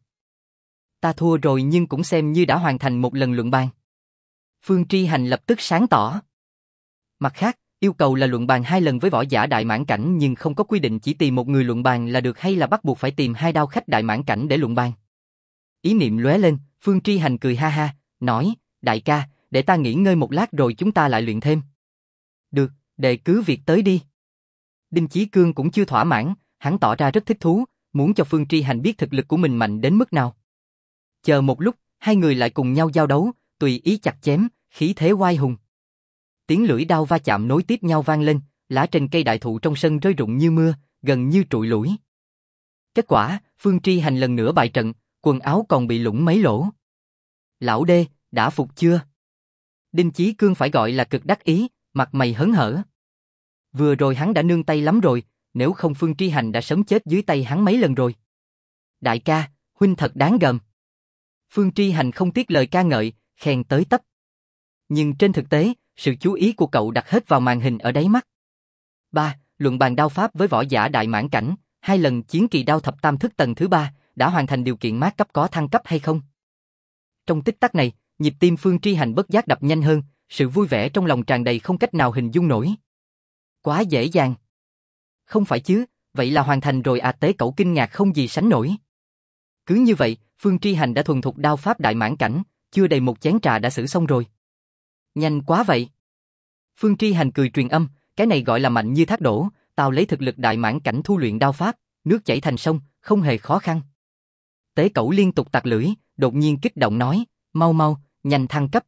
Ta thua rồi nhưng cũng xem như đã hoàn thành một lần luận bàn. Phương Tri Hành lập tức sáng tỏ. Mặt khác, yêu cầu là luận bàn 2 lần với võ giả đại mãn cảnh nhưng không có quy định chỉ tìm một người luận bàn là được hay là bắt buộc phải tìm 2 đao khách đại mãn cảnh để luận bàn. Ý niệm lóe lên, Phương Tri Hành cười ha ha, nói, đại ca, để ta nghỉ ngơi một lát rồi chúng ta lại luyện thêm. Được, đệ cứ việc tới đi. Đinh Chí Cương cũng chưa thỏa mãn, hắn tỏ ra rất thích thú, muốn cho Phương Tri Hành biết thực lực của mình mạnh đến mức nào. Chờ một lúc, hai người lại cùng nhau giao đấu, tùy ý chặt chém, khí thế oai hùng. Tiếng lưỡi đao va chạm nối tiếp nhau vang lên, lá trên cây đại thụ trong sân rơi rụng như mưa, gần như trụi lủi. Kết quả, Phương Tri Hành lần nữa bại trận, quần áo còn bị lủng mấy lỗ. Lão đê, đã phục chưa? Đinh Chí Cương phải gọi là cực đắc ý, mặt mày hớn hở. Vừa rồi hắn đã nương tay lắm rồi, nếu không Phương Tri Hành đã sớm chết dưới tay hắn mấy lần rồi. Đại ca, huynh thật đáng gờm. Phương Tri Hành không tiếc lời ca ngợi, khen tới tấp. Nhưng trên thực tế, sự chú ý của cậu đặt hết vào màn hình ở đáy mắt. 3. Luận bàn đao pháp với võ giả đại mãn cảnh, 2 lần chiến kỳ đao thập tam thức tầng thứ 3, đã hoàn thành điều kiện mát cấp có thăng cấp hay không? Trong tích tắc này, nhịp tim Phương Tri Hành bất giác đập nhanh hơn, sự vui vẻ trong lòng tràn đầy không cách nào hình dung nổi. Quá dễ dàng. Không phải chứ, vậy là hoàn thành rồi à, tế cậu kinh ngạc không gì sánh nổi. Cứ như vậy, Phương Tri Hành đã thuần thục đao pháp đại mãn cảnh, chưa đầy một chén trà đã xử xong rồi. Nhanh quá vậy. Phương Tri Hành cười truyền âm, cái này gọi là mạnh như thác đổ, tao lấy thực lực đại mãn cảnh thu luyện đao pháp, nước chảy thành sông, không hề khó khăn. Tế Cẩu liên tục tặc lưỡi, đột nhiên kích động nói, mau mau, nhanh thăng cấp.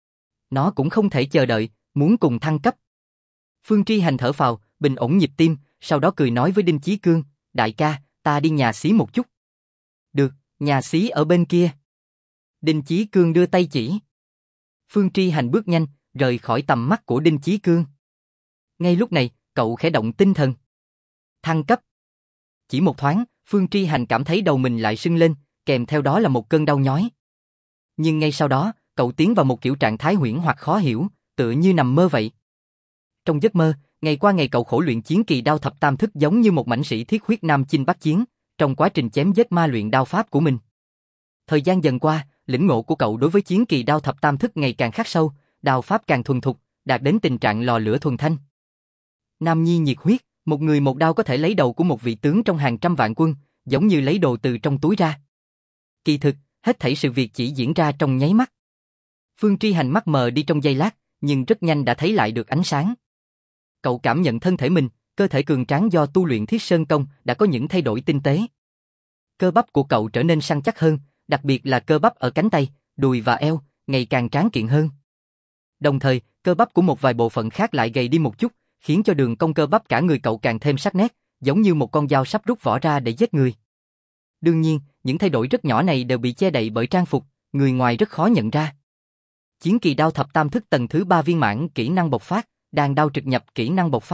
Nó cũng không thể chờ đợi, muốn cùng thăng cấp. Phương Tri Hành thở phào, bình ổn nhịp tim, sau đó cười nói với Đinh Chí Cương, đại ca, ta đi nhà xí một chút. Được, nhà xí ở bên kia. Đinh Chí Cương đưa tay chỉ. Phương Tri Hành bước nhanh, rời khỏi tầm mắt của Đinh Chí Cương. Ngay lúc này, cậu khẽ động tinh thần. Thăng cấp. Chỉ một thoáng, Phương Tri Hành cảm thấy đầu mình lại sưng lên, kèm theo đó là một cơn đau nhói. Nhưng ngay sau đó, cậu tiến vào một kiểu trạng thái huyễn hoặc khó hiểu, tựa như nằm mơ vậy. Trong giấc mơ, ngày qua ngày cậu khổ luyện chiến kỳ đao thập tam thức giống như một mãnh sĩ thiết huyết nam chinh bắc chiến, trong quá trình chém giết ma luyện đao pháp của mình. Thời gian dần qua, lĩnh ngộ của cậu đối với chiến kỳ đao thập tam thức ngày càng khắc sâu, đao pháp càng thuần thục, đạt đến tình trạng lò lửa thuần thanh. Nam nhi nhiệt huyết, một người một đao có thể lấy đầu của một vị tướng trong hàng trăm vạn quân, giống như lấy đồ từ trong túi ra. Kỳ thực, hết thảy sự việc chỉ diễn ra trong nháy mắt. Phương Tri Hành mắt mờ đi trong giây lát, nhưng rất nhanh đã thấy lại được ánh sáng. Cậu cảm nhận thân thể mình, cơ thể cường tráng do tu luyện Thiết Sơn Công đã có những thay đổi tinh tế. Cơ bắp của cậu trở nên săn chắc hơn, đặc biệt là cơ bắp ở cánh tay, đùi và eo, ngày càng tráng kiện hơn. Đồng thời, cơ bắp của một vài bộ phận khác lại gầy đi một chút, khiến cho đường cong cơ bắp cả người cậu càng thêm sắc nét, giống như một con dao sắp rút vỏ ra để giết người. Đương nhiên, những thay đổi rất nhỏ này đều bị che đậy bởi trang phục, người ngoài rất khó nhận ra. Chiến kỳ đao thập tam thức tầng thứ 3 viên mãn kỹ năng bộc phát, đàn đao trực nhập kỹ năng bộc phát,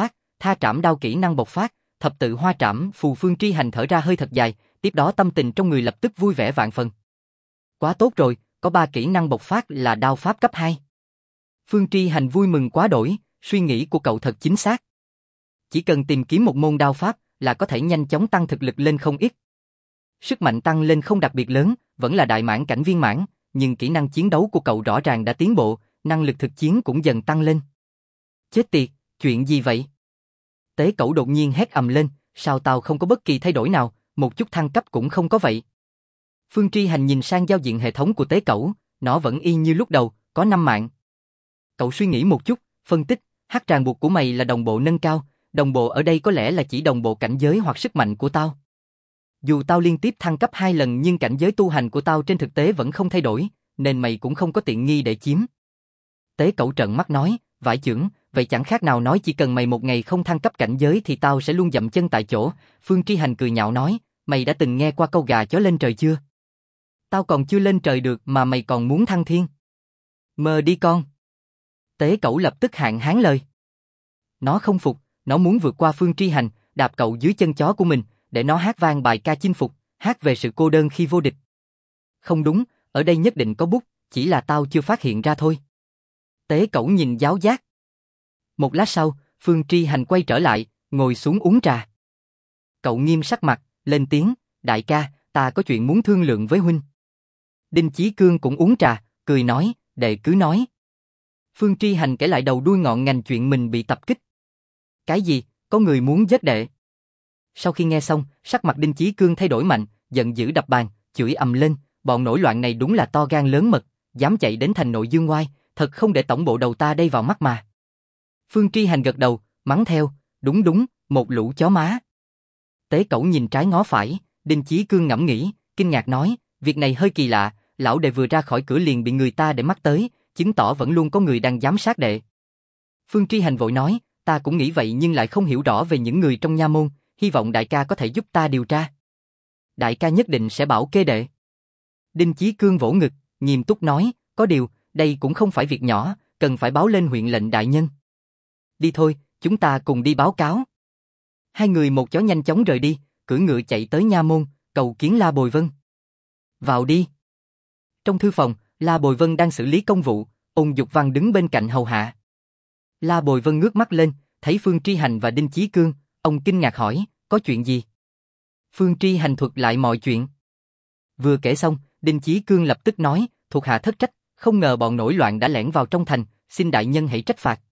Tha trảm đao kỹ năng bộc phát, thập tự hoa trảm. Phù Phương Tri Hành thở ra hơi thật dài, tiếp đó tâm tình trong người lập tức vui vẻ vạn phần. Quá tốt rồi, có 3 kỹ năng bộc phát là đao pháp cấp 2. Phương Tri Hành vui mừng quá đổi, suy nghĩ của cậu thật chính xác. Chỉ cần tìm kiếm một môn đao pháp là có thể nhanh chóng tăng thực lực lên không ít. Sức mạnh tăng lên không đặc biệt lớn, vẫn là đại mãn cảnh viên mãn, nhưng kỹ năng chiến đấu của cậu rõ ràng đã tiến bộ, năng lực thực chiến cũng dần tăng lên. Chết tiệt, chuyện gì vậy? Tế Cẩu đột nhiên hét ầm lên, sao tao không có bất kỳ thay đổi nào, một chút thăng cấp cũng không có vậy. Phương Tri Hành nhìn sang giao diện hệ thống của Tế Cẩu, nó vẫn y như lúc đầu, có 5 mạng. Cậu suy nghĩ một chút, phân tích, ràng buộc của mày là đồng bộ nâng cao, đồng bộ ở đây có lẽ là chỉ đồng bộ cảnh giới hoặc sức mạnh của tao. Dù tao liên tiếp thăng cấp 2 lần nhưng cảnh giới tu hành của tao trên thực tế vẫn không thay đổi, nên mày cũng không có tiện nghi để chiếm. Tế Cẩu trợn mắt nói, vải chưởng, vậy chẳng khác nào nói chỉ cần mày một ngày không thăng cấp cảnh giới thì tao sẽ luôn dậm chân tại chỗ. Phương Tri Hành cười nhạo nói, mày đã từng nghe qua câu gà chó lên trời chưa? Tao còn chưa lên trời được mà mày còn muốn thăng thiên. Mơ đi con. Tế Cẩu lập tức hạn hán lời. Nó không phục, nó muốn vượt qua Phương Tri Hành, đạp cậu dưới chân chó của mình, để nó hát vang bài ca chinh phục, hát về sự cô đơn khi vô địch. Không đúng, ở đây nhất định có bút, chỉ là tao chưa phát hiện ra thôi. Tế Cẩu nhìn giáo giác. Một lát sau, Phương Tri Hành quay trở lại, ngồi xuống uống trà. Cậu nghiêm sắc mặt, lên tiếng, đại ca, ta có chuyện muốn thương lượng với huynh. Đinh Chí Cương cũng uống trà, cười nói, đệ cứ nói. Phương Tri Hành kể lại đầu đuôi ngọn ngành chuyện mình bị tập kích. Cái gì, có người muốn giết đệ? Sau khi nghe xong, sắc mặt Đinh Chí Cương thay đổi mạnh, giận dữ đập bàn, chửi ầm lên, bọn nổi loạn này đúng là to gan lớn mật, dám chạy đến thành nội Dương Ngoai, thật không để tổng bộ đầu ta đây vào mắt mà. Phương Tri Hành gật đầu, mắng theo, đúng, một lũ chó má. Tế Cẩu nhìn trái ngó phải, Đinh Chí Cương ngẫm nghĩ, kinh ngạc nói, việc này hơi kỳ lạ, lão đệ vừa ra khỏi cửa liền bị người ta để mắt tới, chứng tỏ vẫn luôn có người đang giám sát đệ. Phương Tri Hành vội nói, ta cũng nghĩ vậy nhưng lại không hiểu rõ về những người trong nha môn, hy vọng đại ca có thể giúp ta điều tra. Đại ca nhất định sẽ bảo kê đệ. Đinh Chí Cương vỗ ngực, nghiêm túc nói, có điều, đây cũng không phải việc nhỏ, cần phải báo lên huyện lệnh đại nhân. Đi thôi, chúng ta cùng đi báo cáo. Hai người một chó nhanh chóng rời đi, cưỡi ngựa chạy tới nha môn, cầu kiến La Bồi Vân. Vào đi. Trong thư phòng, La Bồi Vân đang xử lý công vụ, Ôn Dục Văn đứng bên cạnh hầu hạ. La Bồi Vân ngước mắt lên, thấy Phương Tri Hành và Đinh Chí Cương, ông kinh ngạc hỏi, có chuyện gì? Phương Tri Hành thuật lại mọi chuyện. Vừa kể xong, Đinh Chí Cương lập tức nói, thuộc hạ thất trách, không ngờ bọn nổi loạn đã lẻn vào trong thành, xin đại nhân hãy trách phạt.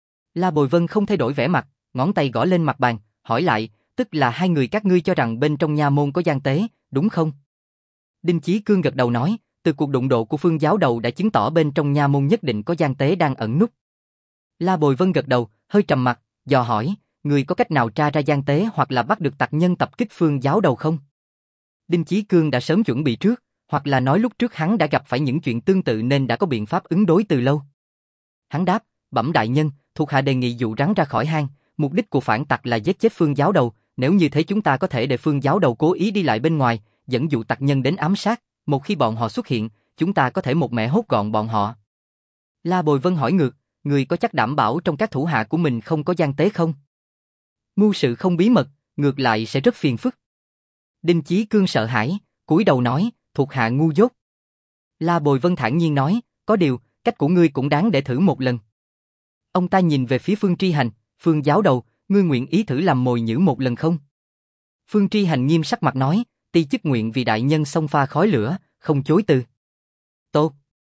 La Bồi Vân không thay đổi vẻ mặt, ngón tay gõ lên mặt bàn, hỏi lại, tức là hai người các ngươi cho rằng bên trong nha môn có gian tế, đúng không? Đinh Chí Cương gật đầu nói, từ cuộc đụng độ của Phương giáo đầu đã chứng tỏ bên trong nha môn nhất định có gian tế đang ẩn núp. La Bồi Vân gật đầu, hơi trầm mặt, dò hỏi, người có cách nào tra ra gian tế hoặc là bắt được tặc nhân tập kích Phương giáo đầu không? Đinh Chí Cương đã sớm chuẩn bị trước, hoặc là nói lúc trước hắn đã gặp phải những chuyện tương tự nên đã có biện pháp ứng đối từ lâu. Hắn đáp, bẩm đại nhân, thuộc hạ đề nghị dụ rắn ra khỏi hang, mục đích của phản tặc là giết chết Phương giáo đầu, nếu như thế chúng ta có thể để Phương giáo đầu cố ý đi lại bên ngoài, dẫn dụ tặc nhân đến ám sát, một khi bọn họ xuất hiện, chúng ta có thể một mẻ hốt gọn bọn họ. La Bồi Vân hỏi ngược, người có chắc đảm bảo trong các thủ hạ của mình không có gian tế không? Mưu sự không bí mật, ngược lại sẽ rất phiền phức. Đinh Chí Cương sợ hãi, cúi đầu nói, thuộc hạ ngu dốt. La Bồi Vân thản nhiên nói, có điều, cách của ngươi cũng đáng để thử một lần. Ông ta nhìn về phía Phương Tri Hành, Phương giáo đầu, ngươi nguyện ý thử làm mồi nhử một lần không? Phương Tri Hành nghiêm sắc mặt nói, ti chức nguyện vì đại nhân xông pha khói lửa, không chối từ. Tốt.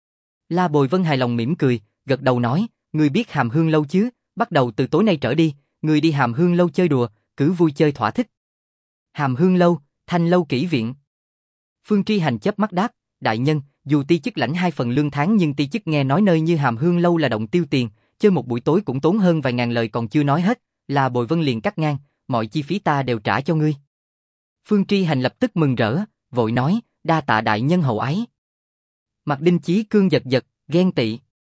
La Bồi Vân hài lòng mỉm cười, gật đầu nói, ngươi biết Hàm Hương lâu chứ, bắt đầu từ tối nay trở đi, ngươi đi Hàm Hương lâu chơi đùa, cứ vui chơi thỏa thích. Hàm Hương lâu, Thanh lâu kỹ viện. Phương Tri Hành chớp mắt đáp, đại nhân, dù ti chức lãnh 2 phần lương tháng nhưng ti chức nghe nói nơi như Hàm Hương lâu là động tiêu tiền, chơi một buổi tối cũng tốn hơn vài ngàn lời còn chưa nói hết. La Bồi Vân liền cắt ngang, mọi chi phí ta đều trả cho ngươi. Phương Tri Hành lập tức mừng rỡ, vội nói, đa tạ đại nhân hậu ái. Mặt Đinh Chí Cương giật giật, ghen tị.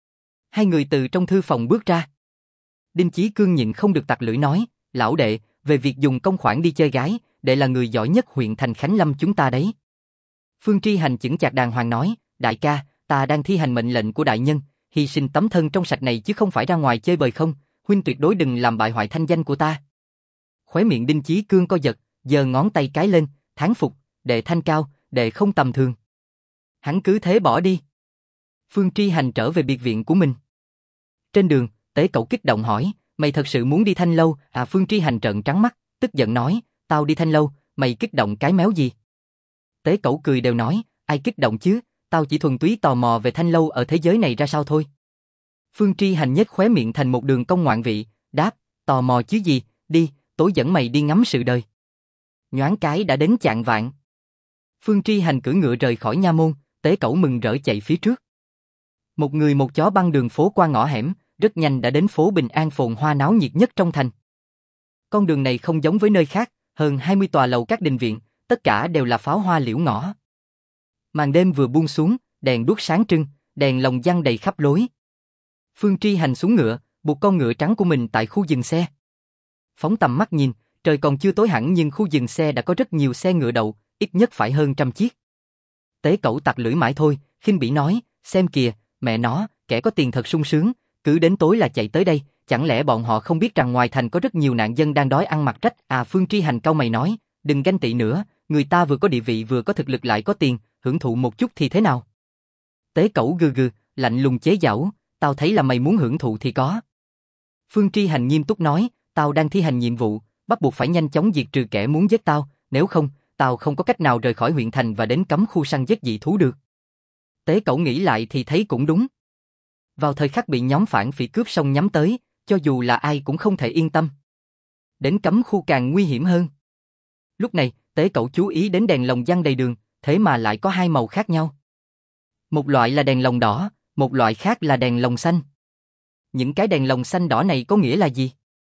Hai người từ trong thư phòng bước ra. Đinh Chí Cương nhịn không được tặc lưỡi nói, lão đệ, về việc dùng công khoản đi chơi gái, đệ là người giỏi nhất huyện thành Khánh Lâm chúng ta đấy. Phương Tri Hành chững chạc đàng hoàng nói, đại ca, ta đang thi hành mệnh lệnh của đại nhân, hy sinh tấm thân trong sạch này chứ không phải ra ngoài chơi bời không, huynh tuyệt đối đừng làm bại hoại thanh danh của ta. Khóe miệng Đinh Chí Cương co giật, giơ ngón tay cái lên, thán phục, đệ thanh cao, đệ không tầm thường. Hắn cứ thế bỏ đi. Phương Tri Hành trở về biệt viện của mình. Trên đường, Tế Cẩu kích động hỏi, mày thật sự muốn đi Thanh Lâu? À, Phương Tri Hành trợn trắng mắt, tức giận nói, tao đi Thanh Lâu, mày kích động cái méo gì? Tế Cẩu cười đều nói, ai kích động chứ, tao chỉ thuần túy tò mò về Thanh Lâu ở thế giới này ra sao thôi. Phương Tri Hành nhếch khóe miệng thành một đường cong ngoạn vị, đáp, tò mò chứ gì, đi, tối dẫn mày đi ngắm sự đời. Nhoáng cái đã đến chạng vạng. Phương Tri Hành cưỡi ngựa rời khỏi nha môn, Tế Cẩu mừng rỡ chạy phía trước. Một người một chó băng đường phố qua ngõ hẻm, rất nhanh đã đến phố Bình An phồn hoa náo nhiệt nhất trong thành. Con đường này không giống với nơi khác, hơn 20 tòa lầu các đình viện, tất cả đều là pháo hoa liễu ngõ. Màn đêm vừa buông xuống, đèn đuốc sáng trưng, đèn lồng giăng đầy khắp lối. Phương Tri Hành xuống ngựa, buộc con ngựa trắng của mình tại khu dừng xe. Phóng tầm mắt nhìn, trời còn chưa tối hẳn nhưng khu dừng xe đã có rất nhiều xe ngựa đậu, ít nhất phải hơn 100 chiếc. Tế Cẩu tặc lưỡi mãi thôi, khinh bỉ nói, xem kìa, mẹ nó, kẻ có tiền thật sung sướng, cứ đến tối là chạy tới đây, chẳng lẽ bọn họ không biết rằng ngoài thành có rất nhiều nạn dân đang đói ăn mặc rách? À, Phương Tri Hành cau mày nói, đừng ganh tị nữa, người ta vừa có địa vị vừa có thực lực lại có tiền, hưởng thụ một chút thì thế nào? Tế Cẩu gừ gừ, lạnh lùng chế giễu, tao thấy là mày muốn hưởng thụ thì có. Phương Tri Hành nghiêm túc nói, tao đang thi hành nhiệm vụ, bắt buộc phải nhanh chóng diệt trừ kẻ muốn giết tao, nếu không, tao không có cách nào rời khỏi huyện thành và đến cấm khu săn giết dị thú được. Tế Cẩu nghĩ lại thì thấy cũng đúng. Vào thời khắc bị nhóm phản phỉ cướp sông nhắm tới, cho dù là ai cũng không thể yên tâm. Đến cấm khu càng nguy hiểm hơn. Lúc này, Tế Cẩu chú ý đến đèn lồng giăng đầy đường, thế mà lại có hai màu khác nhau. Một loại là đèn lồng đỏ, một loại khác là đèn lồng xanh. Những cái đèn lồng xanh đỏ này có nghĩa là gì?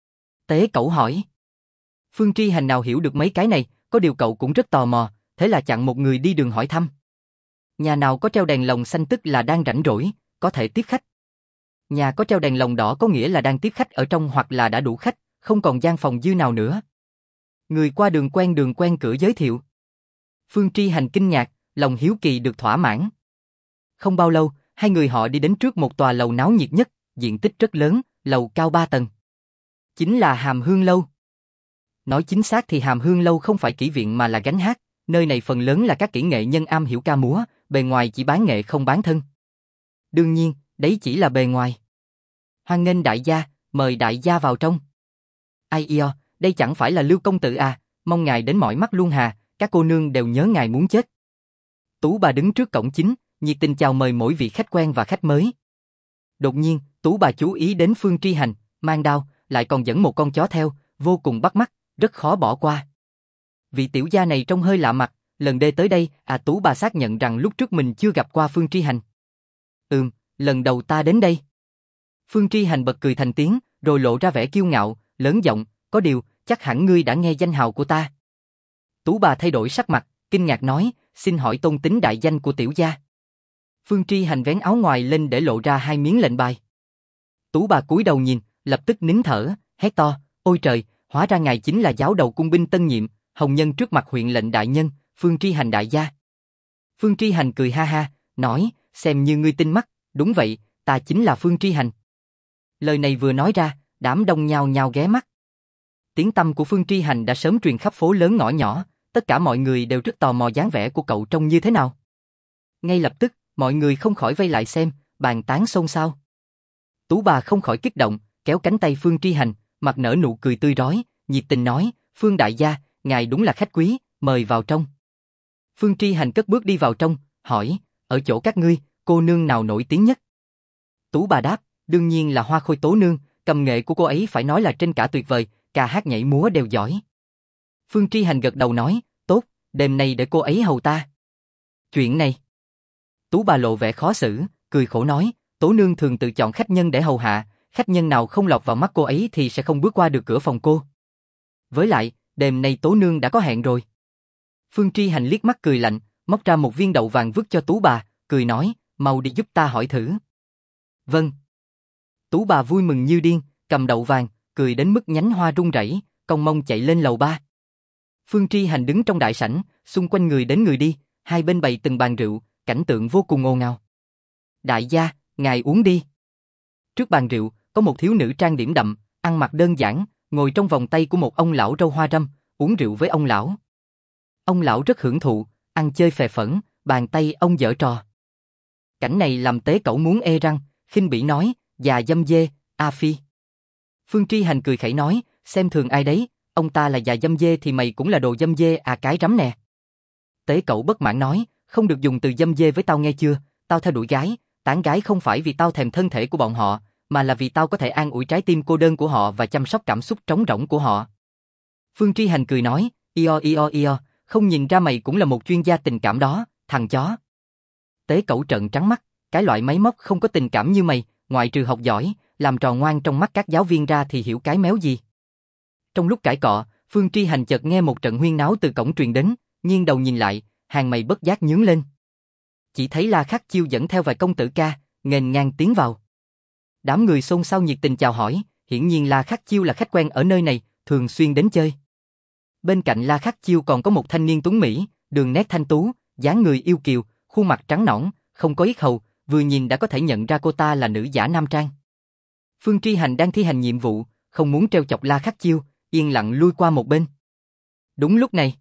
Tế Cẩu hỏi. Phương Tri Hành nào hiểu được mấy cái này, có điều cậu cũng rất tò mò, thế là chặn một người đi đường hỏi thăm. Nhà nào có treo đèn lồng xanh tức là đang rảnh rỗi, có thể tiếp khách. Nhà có treo đèn lồng đỏ có nghĩa là đang tiếp khách ở trong hoặc là đã đủ khách, không còn gian phòng dư nào nữa. Người qua đường quen cửa giới thiệu. Phương Tri Hành kinh ngạc, lòng hiếu kỳ được thỏa mãn. Không bao lâu, hai người họ đi đến trước một tòa lầu náo nhiệt nhất, diện tích rất lớn, lầu cao 3 tầng. Chính là Hàm Hương Lâu. Nói chính xác thì Hàm Hương Lâu không phải kỹ viện mà là gánh hát, nơi này phần lớn là các kỹ nghệ nhân am hiểu ca múa, bề ngoài chỉ bán nghệ không bán thân. Đương nhiên, đấy chỉ là bề ngoài. Hoan nghênh đại gia, mời đại gia vào trong. Ai io, đây chẳng phải là Lưu công tử à, mong ngài đến mỏi mắt luôn hà, các cô nương đều nhớ ngài muốn chết. Tú bà đứng trước cổng chính, nhiệt tình chào mời mỗi vị khách quen và khách mới. Đột nhiên, Tú bà chú ý đến Phương Tri Hành, mang đao, lại còn dẫn một con chó theo, vô cùng bắt mắt, rất khó bỏ qua. Vị tiểu gia này trông hơi lạ mặt, lần đê tới đây, Tú bà xác nhận rằng lúc trước mình chưa gặp qua Phương Tri Hành. Lần đầu ta đến đây. Phương Tri Hành bật cười thành tiếng, rồi lộ ra vẻ kiêu ngạo, lớn giọng, có điều, chắc hẳn ngươi đã nghe danh hào của ta. Tú bà thay đổi sắc mặt, kinh ngạc nói, xin hỏi tôn tính đại danh của tiểu gia. Phương Tri Hành vén áo ngoài lên để lộ ra hai miếng lệnh bài. Tú bà cúi đầu nhìn, lập tức nín thở, hét to, ôi trời, hóa ra ngài chính là giáo đầu cung binh tân nhiệm, hồng nhân trước mặt huyện lệnh đại nhân, Phương Tri Hành đại gia. Phương Tri Hành cười ha ha, nói, xem như ngươi tinh mắt, đúng vậy, ta chính là Phương Tri Hành. Lời này vừa nói ra, đám đông nhao nhao ghé mắt. Tiếng tăm của Phương Tri Hành đã sớm truyền khắp phố lớn ngõ nhỏ, tất cả mọi người đều rất tò mò dáng vẻ của cậu trông như thế nào. Ngay lập tức, mọi người không khỏi vây lại xem, bàn tán xôn xao. Tú bà không khỏi kích động, kéo cánh tay Phương Tri Hành, mặt nở nụ cười tươi rói, nhiệt tình nói, Phương đại gia, ngài đúng là khách quý, mời vào trong. Phương Tri Hành cất bước đi vào trong, hỏi, ở chỗ các ngươi, cô nương nào nổi tiếng nhất? Tú bà đáp, đương nhiên là Hoa Khôi Tố nương, cầm nghệ của cô ấy phải nói là trên cả tuyệt vời, ca hát nhảy múa đều giỏi. Phương Tri Hành gật đầu nói, tốt, đêm nay để cô ấy hầu ta. Chuyện này. Tú bà lộ vẻ khó xử, cười khổ nói, Tố nương thường tự chọn khách nhân để hầu hạ, khách nhân nào không lọt vào mắt cô ấy thì sẽ không bước qua được cửa phòng cô. Với lại, đêm nay Tố nương đã có hẹn rồi. Phương Tri Hành liếc mắt cười lạnh, móc ra một viên đậu vàng vứt cho Tú bà, cười nói, mau đi giúp ta hỏi thử. Vâng. Tú bà vui mừng như điên, cầm đậu vàng, cười đến mức nhánh hoa rung rẩy, cong mông chạy lên lầu 3. Phương Tri Hành đứng trong đại sảnh, xung quanh người đến người đi, hai bên bày từng bàn rượu, cảnh tượng vô cùng ồn ào. Đại gia, ngài uống đi. Trước bàn rượu, có một thiếu nữ trang điểm đậm, ăn mặc đơn giản, ngồi trong vòng tay của một ông lão râu hoa râm, uống rượu với ông lão. Ông lão rất hưởng thụ, ăn chơi phè phẫn, bàn tay ông giở trò. Cảnh này làm Tế Cẩu muốn ê răng, khinh bỉ nói, già dâm dê, A Phi. Phương Tri Hành cười khẩy nói, xem thường ai đấy, ông ta là già dâm dê thì mày cũng là đồ dâm dê à cái rắm nè. Tế Cẩu bất mãn nói, không được dùng từ dâm dê với tao nghe chưa, tao theo đuổi gái, tán gái không phải vì tao thèm thân thể của bọn họ, mà là vì tao có thể an ủi trái tim cô đơn của họ và chăm sóc cảm xúc trống rỗng của họ. Phương Tri Hành cười nói, io, không nhìn ra mày cũng là một chuyên gia tình cảm đó, thằng chó. Tế Cẩu trợn trắng mắt, cái loại máy móc không có tình cảm như mày, ngoại trừ học giỏi, làm trò ngoan trong mắt các giáo viên ra thì hiểu cái méo gì. Trong lúc cãi cọ, Phương Tri Hành chợt nghe một trận huyên náo từ cổng truyền đến, nghiêng đầu nhìn lại, hàng mày bất giác nhướng lên. Chỉ thấy La Khắc Chiêu dẫn theo vài công tử ca, nghênh ngang tiến vào. Đám người xôn xao nhiệt tình chào hỏi, hiển nhiên La Khắc Chiêu là khách quen ở nơi này, thường xuyên đến chơi. Bên cạnh La Khắc Chiêu còn có một thanh niên tuấn mỹ, đường nét thanh tú, dáng người yêu kiều, khuôn mặt trắng nõn, không có yết hầu, vừa nhìn đã có thể nhận ra cô ta là nữ giả nam trang. Phương Tri Hành đang thi hành nhiệm vụ, không muốn trêu chọc La Khắc Chiêu, yên lặng lui qua một bên. Đúng lúc này,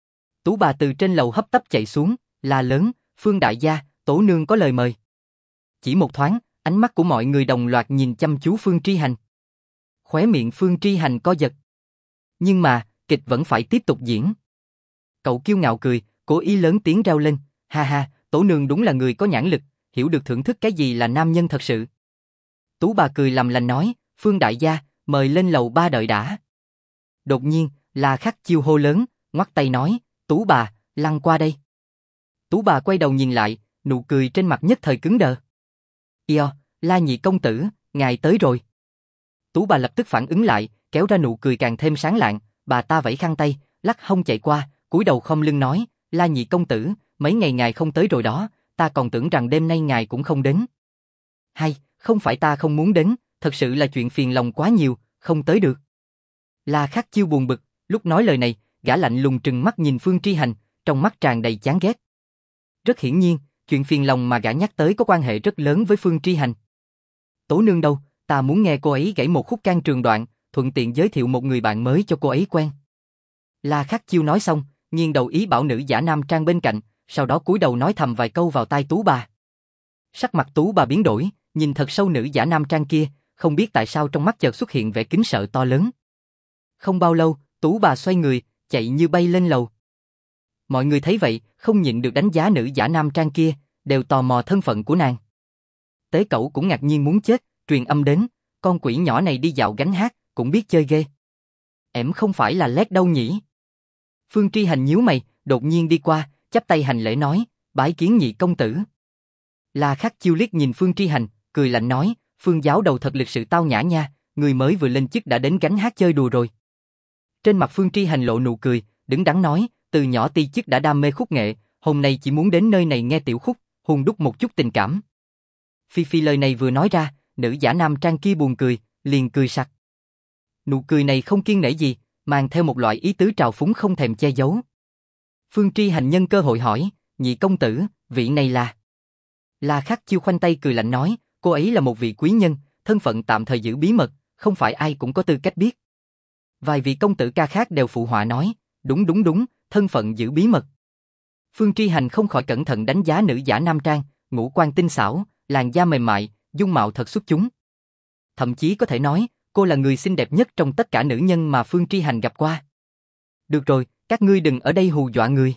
Tú bà từ trên lầu hấp tấp chạy xuống, la lớn, Phương đại gia, tổ nương có lời mời. Chỉ một thoáng, ánh mắt của mọi người đồng loạt nhìn chăm chú Phương Tri Hành. Khóe miệng Phương Tri Hành co giật. Nhưng mà, kịch vẫn phải tiếp tục diễn. Cậu kiêu ngạo cười, cố ý lớn tiếng reo lên, ha ha, tổ nương đúng là người có nhãn lực, hiểu được thưởng thức cái gì là nam nhân thật sự. Tú bà cười làm lành nói, Phương đại gia, mời lên lầu 3 đợi đã. Đột nhiên, La Khắc Chiêu hô lớn, ngoắc tay nói, Tú bà, lăn qua đây. Tú bà quay đầu nhìn lại, nụ cười trên mặt nhất thời cứng đờ. Io, La nhị công tử, ngài tới rồi. Tú bà lập tức phản ứng lại, kéo ra nụ cười càng thêm sáng lạng, bà ta vẫy khăn tay, lắc hông chạy qua, cúi đầu khom lưng nói, La nhị công tử, mấy ngày ngài không tới rồi đó, ta còn tưởng rằng đêm nay ngài cũng không đến. Hay, không phải ta không muốn đến, thật sự là chuyện phiền lòng quá nhiều, không tới được. La Khắc Chiêu buồn bực, lúc nói lời này, gã lạnh lùng trừng mắt nhìn Phương Tri Hành, trong mắt tràn đầy chán ghét. Rất hiển nhiên, chuyện phiền lòng mà gã nhắc tới có quan hệ rất lớn với Phương Tri Hành. Tổ nương đâu, ta muốn nghe cô ấy gảy một khúc can trường đoạn, thuận tiện giới thiệu một người bạn mới cho cô ấy quen. La Khắc Chiêu nói xong, nghiêng đầu ý bảo nữ giả nam trang bên cạnh, sau đó cúi đầu nói thầm vài câu vào tai Tú bà. Sắc mặt Tú bà biến đổi, nhìn thật sâu nữ giả nam trang kia, không biết tại sao trong mắt chợt xuất hiện vẻ kính sợ to lớn. Không bao lâu, Tú bà xoay người, chạy như bay lên lầu. Mọi người thấy vậy, không nhịn được đánh giá nữ giả nam trang kia, đều tò mò thân phận của nàng. Tế Cẩu cũng ngạc nhiên muốn chết, truyền âm đến, con quỷ nhỏ này đi dạo gánh hát, cũng biết chơi ghê. Ẻm không phải là lét đâu nhỉ? Phương Tri Hành nhíu mày, đột nhiên đi qua, chắp tay hành lễ nói, bái kiến nhị công tử. La Khắc Chiêu liếc nhìn Phương Tri Hành, cười lạnh nói, Phương giáo đầu thật lịch sự tao nhã nha, người mới vừa lên chức đã đến gánh hát chơi đùa rồi. Trên mặt Phương Tri Hành lộ nụ cười, đứng đắn nói, từ nhỏ ti chức đã đam mê khúc nghệ, hôm nay chỉ muốn đến nơi này nghe tiểu khúc, hùn đúc một chút tình cảm. Phi lời này vừa nói ra, nữ giả nam trang kia buồn cười, liền cười sặc. Nụ cười này không kiêng nể gì, mang theo một loại ý tứ trào phúng không thèm che giấu. Phương Tri Hành nhân cơ hội hỏi, nhị công tử, vị này là... La Khắc Chiêu khoanh tay cười lạnh nói, cô ấy là một vị quý nhân, thân phận tạm thời giữ bí mật, không phải ai cũng có tư cách biết. Vài vị công tử ca khác đều phụ họa nói, đúng, thân phận giữ bí mật. Phương Tri Hành không khỏi cẩn thận đánh giá nữ giả nam trang, ngũ quan tinh xảo, làn da mềm mại, dung mạo thật xuất chúng. Thậm chí có thể nói, cô là người xinh đẹp nhất trong tất cả nữ nhân mà Phương Tri Hành gặp qua. Được rồi, các ngươi đừng ở đây hù dọa người.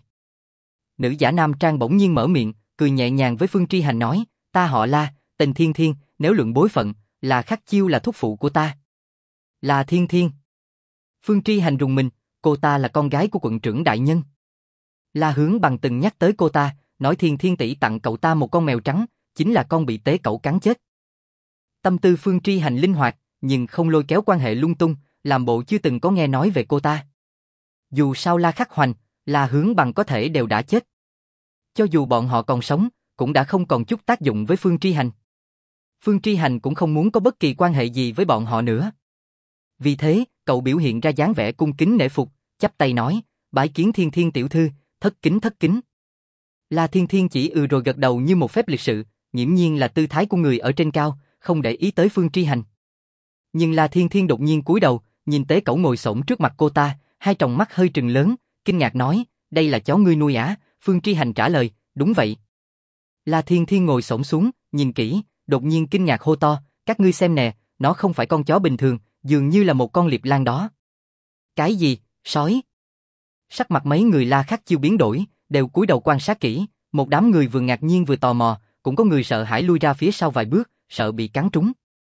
Nữ giả nam trang bỗng nhiên mở miệng, cười nhẹ nhàng với Phương Tri Hành nói, ta họ La, tên Thiên Thiên, nếu luận bối phận, là Khắc Chiêu là thúc phụ của ta. Là Thiên Thiên. Phương Tri Hành rùng mình, cô ta là con gái của quận trưởng đại nhân. La Hướng Bằng từng nhắc tới cô ta, nói Thiên Thiên tỷ tặng cậu ta một con mèo trắng, chính là con bị Tế Cẩu cắn chết. Tâm tư Phương Tri Hành linh hoạt, nhưng không lôi kéo quan hệ lung tung, làm bộ chưa từng có nghe nói về cô ta. Dù sao La Khắc Hoành, La Hướng Bằng có thể đều đã chết. Cho dù bọn họ còn sống, cũng đã không còn chút tác dụng với Phương Tri Hành. Phương Tri Hành cũng không muốn có bất kỳ quan hệ gì với bọn họ nữa. Vì thế, cậu biểu hiện ra dáng vẻ cung kính nể phục, chắp tay nói, bái kiến Thiên Thiên tiểu thư, thất kính. La Thiên Thiên chỉ rồi gật đầu như một phép lịch sự, nghiễm nhiên là tư thái của người ở trên cao, không để ý tới Phương Tri Hành. Nhưng La Thiên Thiên đột nhiên cúi đầu, nhìn Tế Cẩu ngồi xổm trước mặt cô ta, hai tròng mắt hơi trừng lớn, kinh ngạc nói, đây là chó ngươi nuôi à? Phương Tri Hành trả lời, đúng vậy. La Thiên Thiên ngồi xổm xuống, nhìn kỹ, đột nhiên kinh ngạc hô to, các ngươi xem nè, nó không phải con chó bình thường, dường như là một con liệp lang đó. Cái gì, sói? Sắc mặt mấy người La Khắc Chiêu biến đổi, đều cúi đầu quan sát kỹ, một đám người vừa ngạc nhiên vừa tò mò, cũng có người sợ hãi lui ra phía sau vài bước, sợ bị cắn trúng.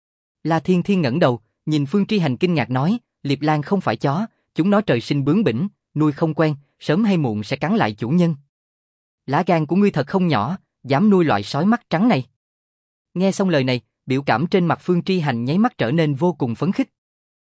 La Thiên Thiên ngẩng đầu, nhìn Phương Tri Hành kinh ngạc nói, liệp lang không phải chó, chúng nó trời sinh bướng bỉnh, nuôi không quen, sớm hay muộn sẽ cắn lại chủ nhân. Lá gan của ngươi thật không nhỏ, dám nuôi loại sói mắt trắng này. Nghe xong lời này, biểu cảm trên mặt Phương Tri Hành nháy mắt trở nên vô cùng phấn khích.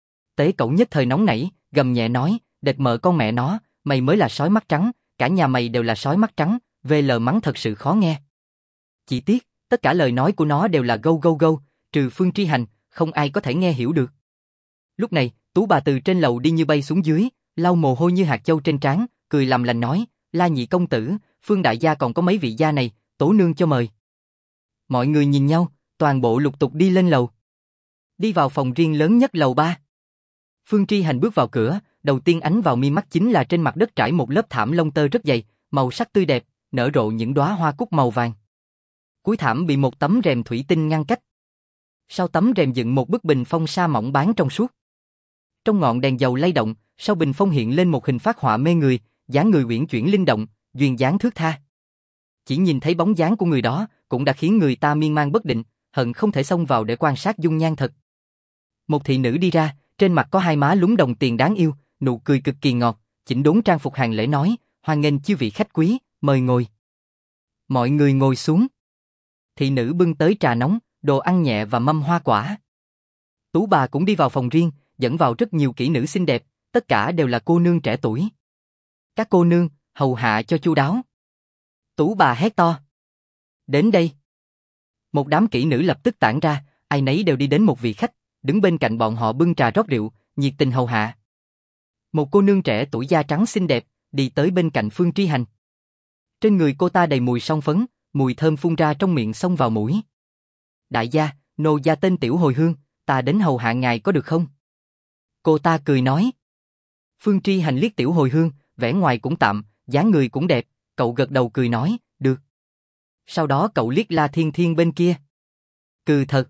Tế Cẩu nhất thời nóng nảy, gầm nhẹ nói, đệt mợ con mẹ nó, mày mới là sói mắt trắng, cả nhà mày đều là sói mắt trắng, VL mắng thật sự khó nghe. Chỉ tiếc, tất cả lời nói của nó đều là gâu gâu gâu, trừ Phương Tri Hành, không ai có thể nghe hiểu được. Lúc này, Tú bà từ trên lầu đi như bay xuống dưới, lau mồ hôi như hạt châu trên trán, cười làm lành nói, La nhị công tử, Phương đại gia còn có mấy vị gia này, Tố nương cho mời. Mọi người nhìn nhau, toàn bộ lục tục đi lên lầu. Đi vào phòng riêng lớn nhất lầu 3. Phương Tri Hành bước vào cửa, đầu tiên ánh vào mi mắt chính là trên mặt đất trải một lớp thảm lông tơ rất dày, màu sắc tươi đẹp, nở rộ những đóa hoa cúc màu vàng. Cuối thảm bị một tấm rèm thủy tinh ngăn cách. Sau tấm rèm dựng một bức bình phong sa mỏng bán trong suốt. Trong ngọn đèn dầu lay động, sau bình phong hiện lên một hình phác họa mê người, dáng người uyển chuyển linh động, duyên dáng thướt tha. Chỉ nhìn thấy bóng dáng của người đó, cũng đã khiến người ta miên man bất định, hận không thể xông vào để quan sát dung nhan thật. Một thị nữ đi ra, trên mặt có hai má lúm đồng tiền đáng yêu, nụ cười cực kỳ ngọt, chỉnh đốn trang phục hàng lễ nói, hoan nghênh chư vị khách quý, mời ngồi. Mọi người ngồi xuống. Thị nữ bưng tới trà nóng, đồ ăn nhẹ và mâm hoa quả. Tú bà cũng đi vào phòng riêng, dẫn vào rất nhiều kỹ nữ xinh đẹp, tất cả đều là cô nương trẻ tuổi. Các cô nương, hầu hạ cho chu đáo. Tú bà hét to. Đến đây. Một đám kỹ nữ lập tức tản ra, ai nấy đều đi đến một vị khách, đứng bên cạnh bọn họ bưng trà rót rượu, nhiệt tình hầu hạ. Một cô nương trẻ tuổi da trắng xinh đẹp, đi tới bên cạnh Phương Tri Hành. Trên người cô ta đầy mùi son phấn, mùi thơm phun ra trong miệng xông vào mũi. Đại gia, nô gia tên Tiểu Hồi Hương, ta đến hầu hạ ngài có được không? Cô ta cười nói. Phương Tri Hành liếc Tiểu Hồi Hương, vẻ ngoài cũng tạm, dáng người cũng đẹp, cậu gật đầu cười nói, được. Sau đó cậu liếc La Thiên Thiên bên kia. Cừ thật.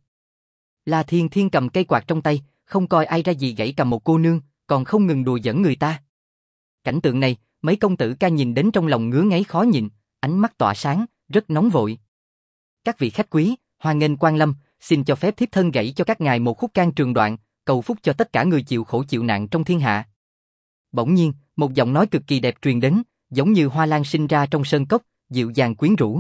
La Thiên Thiên cầm cây quạt trong tay, không coi ai ra gì gãy cầm một cô nương, còn không ngừng đùa giỡn người ta. Cảnh tượng này, mấy công tử ca nhìn đến trong lòng ngứa ngáy khó nhịn, ánh mắt tỏa sáng, rất nóng vội. Các vị khách quý, hoan nghênh quan lâm, xin cho phép thiếp thân gãy cho các ngài một khúc can trường đoạn, cầu phúc cho tất cả người chịu khổ chịu nạn trong thiên hạ. Bỗng nhiên, một giọng nói cực kỳ đẹp truyền đến, giống như hoa lan sinh ra trong sơn cốc, dịu dàng quyến rũ.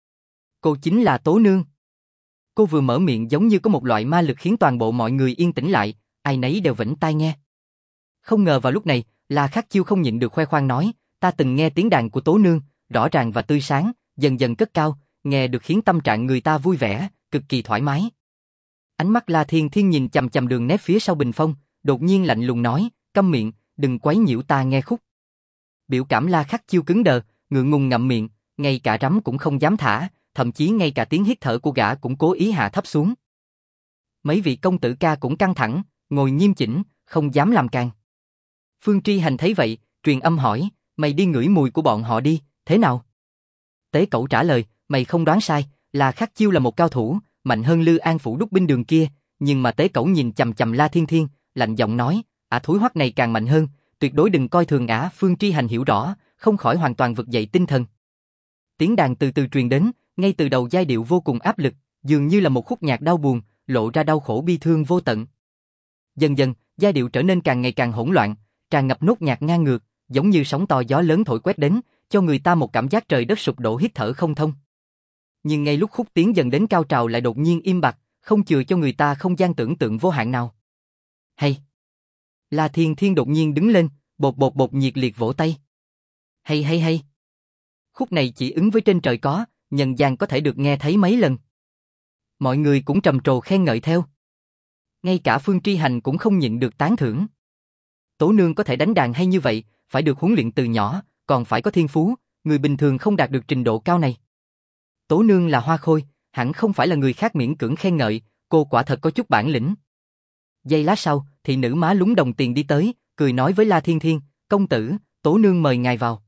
Cô chính là Tố nương. Cô vừa mở miệng giống như có một loại ma lực khiến toàn bộ mọi người yên tĩnh lại, ai nấy đều vĩnh tai nghe. Không ngờ vào lúc này, La Khắc Chiêu không nhịn được khoe khoang nói, ta từng nghe tiếng đàn của Tố nương, rõ ràng và tươi sáng, dần dần cất cao, nghe được khiến tâm trạng người ta vui vẻ, cực kỳ thoải mái. Ánh mắt La Thiên Thiên nhìn chằm chằm đường nét phía sau bình phong, đột nhiên lạnh lùng nói, câm miệng, đừng quấy nhiễu ta nghe khúc. Biểu cảm La Khắc Chiêu cứng đờ, ngượng ngùng ngậm miệng, ngay cả rắm cũng không dám thả, thậm chí ngay cả tiếng hít thở của gã cũng cố ý hạ thấp xuống. Mấy vị công tử ca cũng căng thẳng, ngồi nghiêm chỉnh, không dám làm càng. Phương Tri Hành thấy vậy, truyền âm hỏi, mày đi ngửi mùi của bọn họ đi, thế nào? Tế Cẩu trả lời, mày không đoán sai, La Khắc Chiêu là một cao thủ, mạnh hơn Lư An phủ đúc binh đường kia, nhưng mà Tế Cẩu nhìn chằm chằm La Thiên Thiên, lạnh giọng nói, thúi hoắc này càng mạnh hơn, tuyệt đối đừng coi thường ả. Phương Tri Hành hiểu rõ, không khỏi hoàn toàn vực dậy tinh thần. Tiếng đàn từ từ truyền đến, ngay từ đầu giai điệu vô cùng áp lực, dường như là một khúc nhạc đau buồn, lộ ra đau khổ bi thương vô tận. Dần dần, giai điệu trở nên càng ngày càng hỗn loạn, tràn ngập nốt nhạc ngang ngược, giống như sóng to gió lớn thổi quét đến, cho người ta một cảm giác trời đất sụp đổ hít thở không thông. Nhưng ngay lúc khúc tiến dần đến cao trào lại đột nhiên im bặt, không chừa cho người ta không gian tưởng tượng vô hạn nào. Hay! La Thiên Thiên đột nhiên đứng lên, bột bột bột nhiệt liệt vỗ tay. Hay hay hay! Khúc này chỉ ứng với trên trời có, nhân gian có thể được nghe thấy mấy lần. Mọi người cũng trầm trồ khen ngợi theo. Ngay cả Phương Tri Hành cũng không nhịn được tán thưởng. Tố nương có thể đánh đàn hay như vậy, phải được huấn luyện từ nhỏ, còn phải có thiên phú, người bình thường không đạt được trình độ cao này. Tố nương là hoa khôi, hẳn không phải là người khác miễn cưỡng khen ngợi, cô quả thật có chút bản lĩnh. Giây lát sau, thị nữ má lúm đồng tiền đi tới, cười nói với La Thiên Thiên, công tử, tố nương mời ngài vào.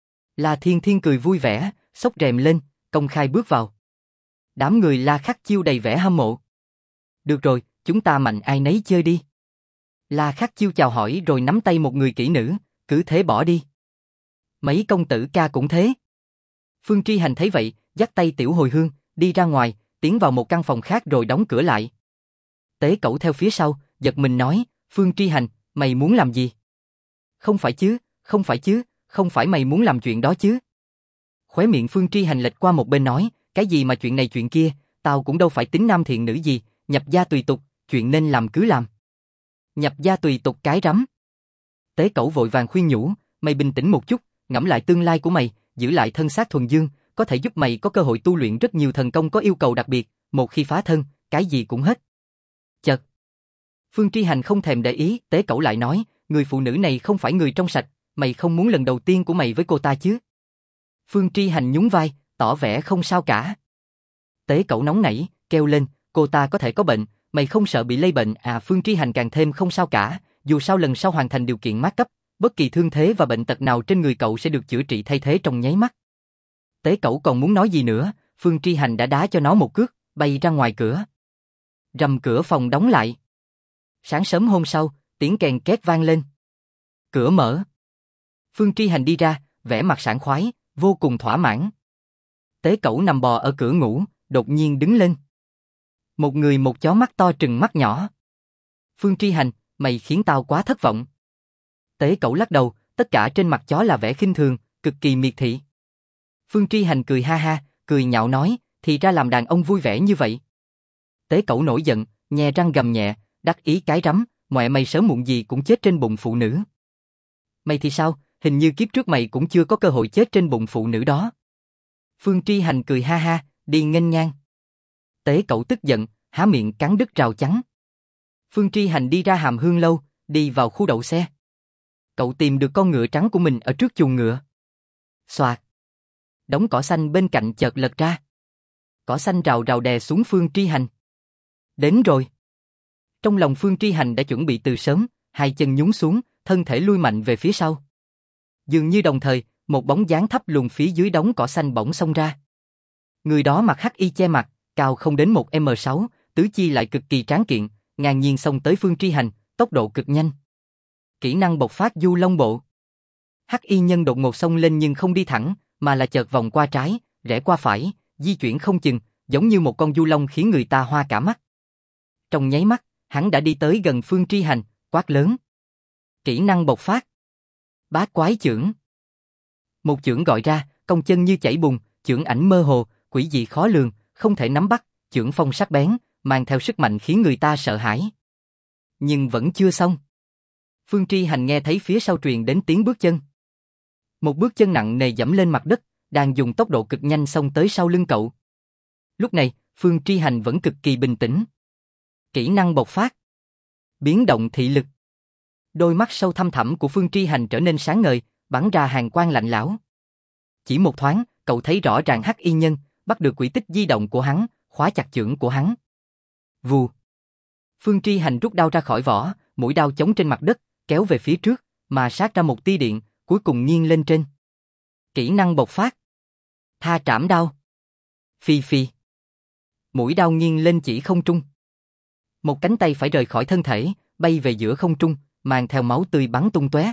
La Thiên Thiên cười vui vẻ, xốc rèm lên, công khai bước vào. Đám người La Khắc Chiêu đầy vẻ hâm mộ. Được rồi, chúng ta mạnh ai nấy chơi đi. La Khắc Chiêu chào hỏi rồi nắm tay một người kỹ nữ, cứ thế bỏ đi. Mấy công tử ca cũng thế. Phương Tri Hành thấy vậy, dắt tay Tiểu Hồi Hương, đi ra ngoài, tiến vào một căn phòng khác rồi đóng cửa lại. Tế Cẩu theo phía sau, giật mình nói, Phương Tri Hành, mày muốn làm gì? Không phải chứ, không phải chứ, không phải mày muốn làm chuyện đó chứ. Khóe miệng Phương Tri Hành lệch qua một bên nói, cái gì mà chuyện này chuyện kia, tao cũng đâu phải tính nam thiện nữ gì, nhập gia tùy tục, chuyện nên làm cứ làm. Nhập gia tùy tục cái rắm. Tế Cẩu vội vàng khuyên nhủ, mày bình tĩnh một chút, ngẫm lại tương lai của mày, giữ lại thân xác thuần dương, có thể giúp mày có cơ hội tu luyện rất nhiều thần công có yêu cầu đặc biệt, một khi phá thân, cái gì cũng hết. Chợt, Phương Tri Hành không thèm để ý, Tế Cẩu lại nói, người phụ nữ này không phải người trong sạch, mày không muốn lần đầu tiên của mày với cô ta chứ? Phương Tri Hành nhún vai, tỏ vẻ không sao cả. Tế Cẩu nóng nảy, kêu lên, cô ta có thể có bệnh, mày không sợ bị lây bệnh à? Phương Tri Hành càng thêm không sao cả, dù sao lần sau hoàn thành điều kiện mát cấp, bất kỳ thương thế và bệnh tật nào trên người cậu sẽ được chữa trị thay thế trong nháy mắt. Tế Cẩu còn muốn nói gì nữa, Phương Tri Hành đã đá cho nó một cước, bay ra ngoài cửa. Rầm cửa phòng đóng lại. Sáng sớm hôm sau, tiếng kèn két vang lên. Cửa mở. Phương Tri Hành đi ra, vẻ mặt sảng khoái, vô cùng thỏa mãn. Tế Cẩu nằm bò ở cửa ngủ, đột nhiên đứng lên. Một người một chó mắt to trừng mắt nhỏ. Phương Tri Hành, mày khiến tao quá thất vọng. Tế Cẩu lắc đầu, tất cả trên mặt chó là vẻ khinh thường, cực kỳ miệt thị. Phương Tri Hành cười ha ha, cười nhạo nói, thì ra làm đàn ông vui vẻ như vậy. Tế Cẩu nổi giận, nhe răng gầm nhẹ, đắc ý cái rắm, mẹ mày sớm muộn gì cũng chết trên bụng phụ nữ. Mày thì sao, hình như kiếp trước mày cũng chưa có cơ hội chết trên bụng phụ nữ đó. Phương Tri Hành cười ha ha, đi nghênh ngang. Tế Cẩu tức giận, há miệng cắn đứt rào chắn. Phương Tri Hành đi ra Hàm Hương lâu, đi vào khu đậu xe. Cậu tìm được con ngựa trắng của mình ở trước chuồng ngựa. Xoạt. Đống cỏ xanh bên cạnh chợt lật ra. Cỏ xanh rào rào đè xuống Phương Tri Hành. Đến rồi. Trong lòng Phương Tri Hành đã chuẩn bị từ sớm, hai chân nhún xuống, thân thể lui mạnh về phía sau. Dường như đồng thời, một bóng dáng thấp lùn phía dưới đống cỏ xanh bỗng xông ra. Người đó mặc hắc y che mặt, cao không đến 1m6, tứ chi lại cực kỳ tráng kiện, ngang nhiên xông tới Phương Tri Hành, tốc độ cực nhanh. Kỹ năng bộc phát du long bộ. Hắc y nhân đột ngột xông lên nhưng không đi thẳng, mà là chợt vòng qua trái, rẽ qua phải, di chuyển không chừng, giống như một con du long khiến người ta hoa cả mắt. Trong nháy mắt, hắn đã đi tới gần Phương Tri Hành, quát lớn. Kỹ năng bộc phát. Bát quái chưởng. Một chưởng gọi ra, cong chân như chảy bùn, chưởng ảnh mơ hồ, quỷ dị khó lường, không thể nắm bắt, chưởng phong sắc bén, mang theo sức mạnh khiến người ta sợ hãi. Nhưng vẫn chưa xong. Phương Tri Hành nghe thấy phía sau truyền đến tiếng bước chân. Một bước chân nặng nề dẫm lên mặt đất, đang dùng tốc độ cực nhanh xông tới sau lưng cậu. Lúc này, Phương Tri Hành vẫn cực kỳ bình tĩnh. Kỹ năng bộc phát. Biến động thị lực. Đôi mắt sâu thăm thẳm của Phương Tri Hành trở nên sáng ngời, bắn ra hàn quang lạnh lẽo. Chỉ một thoáng, cậu thấy rõ ràng hắc y nhân, bắt được quỹ tích di động của hắn, khóa chặt chưởng của hắn. Vù. Phương Tri Hành rút đao ra khỏi vỏ, mũi đao chống trên mặt đất, kéo về phía trước, mà sát ra một tia điện, cuối cùng nghiêng lên trên. Kỹ năng bộc phát. Tha trảm đao. Phi phi. Mũi đao nghiêng lên chỉ không trung. Một cánh tay phải rời khỏi thân thể, bay về giữa không trung, mang theo máu tươi bắn tung tóe.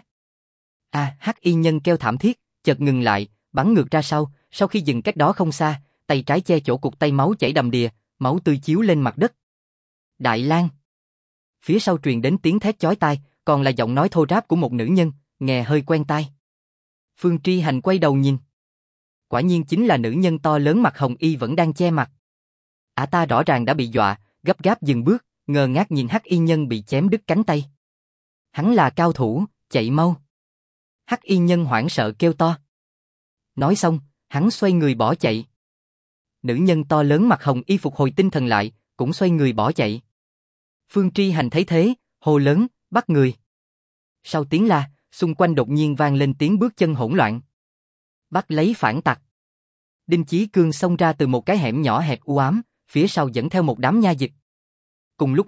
Hắc y nhân kêu thảm thiết, chợt ngừng lại, bắn ngược ra sau khi dừng cách đó không xa, tay trái che chỗ cụt tay máu chảy đầm đìa, máu tươi chiếu lên mặt đất. Đại Lang. Phía sau truyền đến tiếng thét chói tai, còn là giọng nói thô ráp của một nữ nhân, nghe hơi quen tai. Phương Tri Hành quay đầu nhìn. Quả nhiên chính là nữ nhân to lớn mặc hồng y vẫn đang che mặt. Ta rõ ràng đã bị dọa, gấp gáp dừng bước, ngơ ngác nhìn hắc y nhân bị chém đứt cánh tay. Hắn là cao thủ, chạy mau. Hắc y nhân hoảng sợ kêu to. Nói xong, hắn xoay người bỏ chạy. Nữ nhân to lớn mặc hồng y phục hồi tinh thần lại, cũng xoay người bỏ chạy. Phương Tri Hành thấy thế, hô lớn, bắt người. Sau tiếng la, xung quanh đột nhiên vang lên tiếng bước chân hỗn loạn. Bắt lấy phản tặc. Đinh Chí Cương xông ra từ một cái hẻm nhỏ hẹp u ám, phía sau dẫn theo một đám nha dịch. Cùng lúc đó,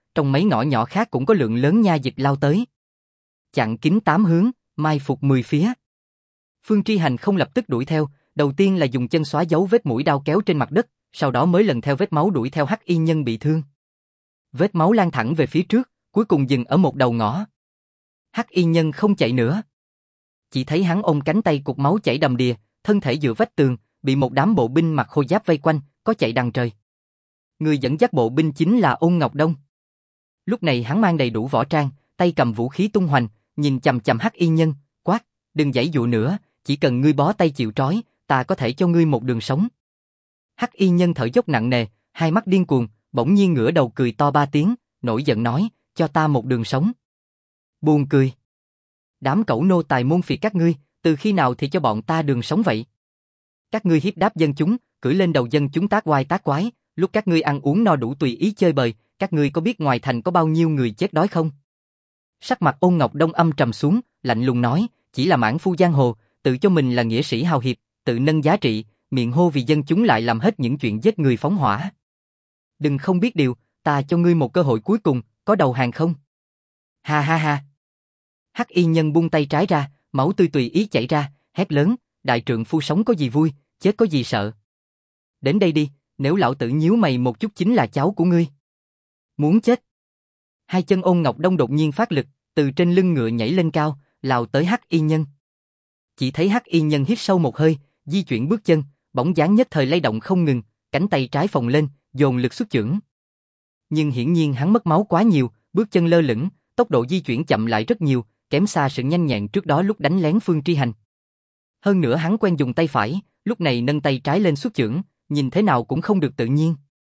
trong mấy ngõ nhỏ khác cũng có lượng lớn nha dịch lao tới. Chặn kín 8 hướng, mai phục 10 phía. Phương Tri Hành không lập tức đuổi theo, đầu tiên là dùng chân xóa dấu vết mũi đao kéo trên mặt đất, sau đó mới lần theo vết máu đuổi theo Hắc Y Nhân bị thương. Vết máu lan thẳng về phía trước, cuối cùng dừng ở một đầu ngõ. Hắc Y Nhân không chạy nữa. Chỉ thấy hắn ôm cánh tay cục máu chảy đầm đìa, thân thể dựa vách tường, bị một đám bộ binh mặc khôi giáp vây quanh, có chạy đằng trời. Người dẫn dắt bộ binh chính là Ôn Ngọc Đông. Lúc này hắn mang đầy đủ võ trang, tay cầm vũ khí tung hoành, nhìn chằm chằm Hắc Y Nhân, quát, đừng giãy dụa nữa, chỉ cần ngươi bó tay chịu trói, ta có thể cho ngươi một đường sống. Hắc Y Nhân thở dốc nặng nề, hai mắt điên cuồng, bỗng nhiên ngửa đầu cười to 3 tiếng, nổi giận nói, cho ta một đường sống. Buồn cười. Đám cẩu nô tài môn phiệt các ngươi, từ khi nào thì cho bọn ta đường sống vậy? Các ngươi hiếp đáp dân chúng, cưỡi lên đầu dân chúng tác oai tác quái, lúc các ngươi ăn uống no đủ tùy ý chơi bời, các ngươi có biết ngoài thành có bao nhiêu người chết đói không? Sắc mặt Ôn Ngọc Đông âm trầm xuống, lạnh lùng nói, chỉ là mãn phu giang hồ, tự cho mình là nghĩa sĩ hào hiệp, tự nâng giá trị, miệng hô vì dân chúng lại làm hết những chuyện giết người phóng hỏa. Đừng không biết điều, ta cho ngươi một cơ hội cuối cùng, có đầu hàng không? Ha ha ha. Hắc Y Nhân buông tay trái ra, máu tươi tùy ý chảy ra, hét lớn, đại trượng phu sống có gì vui, chết có gì sợ. Đến đây đi, nếu lão tử nhíu mày một chút chính là cháu của ngươi. Muốn chết. Hai chân Ôn Ngọc Đông đột nhiên phát lực, từ trên lưng ngựa nhảy lên cao, lao tới Hắc Y Nhân. Chỉ thấy Hắc Y Nhân hít sâu một hơi, di chuyển bước chân, bóng dáng nhất thời lay động không ngừng, cánh tay trái phồng lên, dồn lực xuất chưởng. Nhưng hiển nhiên hắn mất máu quá nhiều, bước chân lơ lửng, tốc độ di chuyển chậm lại rất nhiều, kém xa sự nhanh nhẹn trước đó lúc đánh lén Phương Tri Hành. Hơn nữa hắn quen dùng tay phải, lúc này nâng tay trái lên xuất chưởng, nhìn thế nào cũng không được tự nhiên.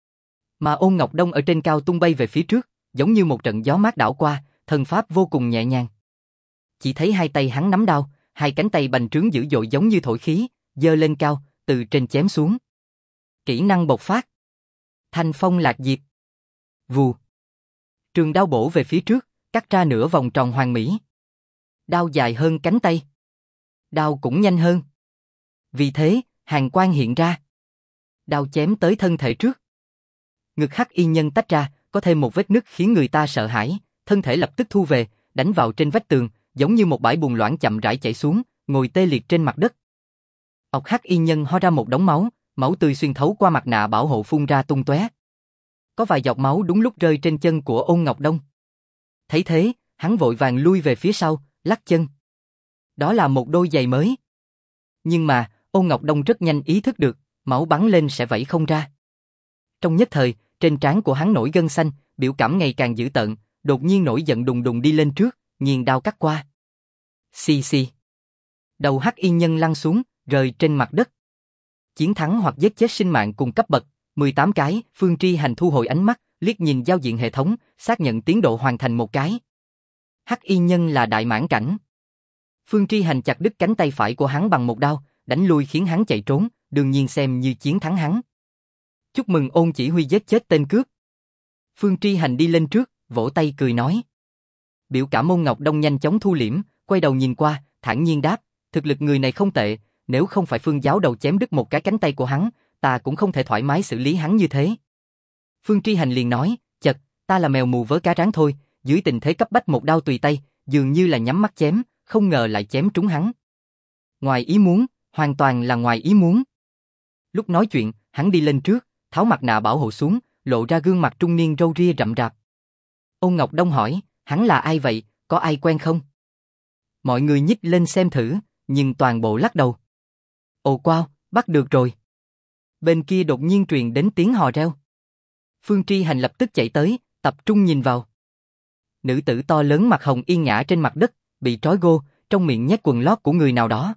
Mà Ôn Ngọc Đông ở trên cao tung bay về phía trước, giống như một trận gió mát đảo qua, thân pháp vô cùng nhẹ nhàng. Chỉ thấy hai tay hắn nắm đao, hai cánh tay bành trướng dữ dội giống như thổi khí, giơ lên cao, từ trên chém xuống. Kỹ năng bộc phát. Thanh phong lạc diệp. Vù. Trường đao bổ về phía trước, cắt ra nửa vòng tròn hoàn mỹ. Đao dài hơn cánh tay. Đao cũng nhanh hơn. Vì thế, hàn quang hiện ra. Đao chém tới thân thể trước. Ngực Hắc Y Nhân tách ra, có thêm một vết nứt khiến người ta sợ hãi, thân thể lập tức thu về, đánh vào trên vách tường, giống như một bãi bùn loãng chậm rãi chảy xuống, ngồi tê liệt trên mặt đất. Ọc Hắc Y Nhân ho ra một đống máu, máu tươi xuyên thấu qua mặt nạ bảo hộ phun ra tung tóe. Có vài giọt máu đúng lúc rơi trên chân của Ôn Ngọc Đông. Thấy thế, hắn vội vàng lui về phía sau, lắc chân. Đó là một đôi giày mới. Nhưng mà, Ôn Ngọc Đông rất nhanh ý thức được, máu bắn lên sẽ vẩy không ra. Trong nhất thời, trên trán của hắn nổi gân xanh, biểu cảm ngày càng dữ tợn, đột nhiên nổi giận đùng đùng đi lên trước, nghiền đao cắt qua. Xì xì. Đầu Hắc Y Nhân lăn xuống, rơi trên mặt đất. Chiến thắng hoặc giết chết sinh mạng cùng cấp bậc, 18 cái, Phương Tri Hành thu hồi ánh mắt, liếc nhìn giao diện hệ thống, xác nhận tiến độ hoàn thành một cái. Hắc Y Nhân là đại mãn cảnh. Phương Tri Hành chặt đứt cánh tay phải của hắn bằng một đao, đánh lui khiến hắn chạy trốn, đương nhiên xem như chiến thắng hắn. Chúc mừng Ôn chỉ huy giết chết tên cướp. Phương Tri Hành đi lên trước, vỗ tay cười nói. Biểu cảm Ôn Ngọc Đông nhanh chóng thu liễm, quay đầu nhìn qua, thản nhiên đáp, thực lực người này không tệ, nếu không phải Phương giáo đầu chém đứt một cái cánh tay của hắn, ta cũng không thể thoải mái xử lý hắn như thế. Phương Tri Hành liền nói, chật, ta là mèo mù vớ cá rán thôi, dưới tình thế cấp bách một đao tùy tay, dường như là nhắm mắt chém, không ngờ lại chém trúng hắn. Ngoài ý muốn, hoàn toàn là ngoài ý muốn. Lúc nói chuyện, hắn đi lên trước, tháo mặt nạ bảo hộ xuống, lộ ra gương mặt trung niên râu ria rậm rạp. Ôn Ngọc Đông hỏi, hắn là ai vậy, có ai quen không? Mọi người nhích lên xem thử, nhưng toàn bộ lắc đầu. Ồ quao, bắt được rồi. Bên kia đột nhiên truyền đến tiếng hò reo. Phương Tri Hành lập tức chạy tới, tập trung nhìn vào. Nữ tử to lớn mặt hồng yên ngã trên mặt đất, bị trói gô, trong miệng nhét quần lót của người nào đó.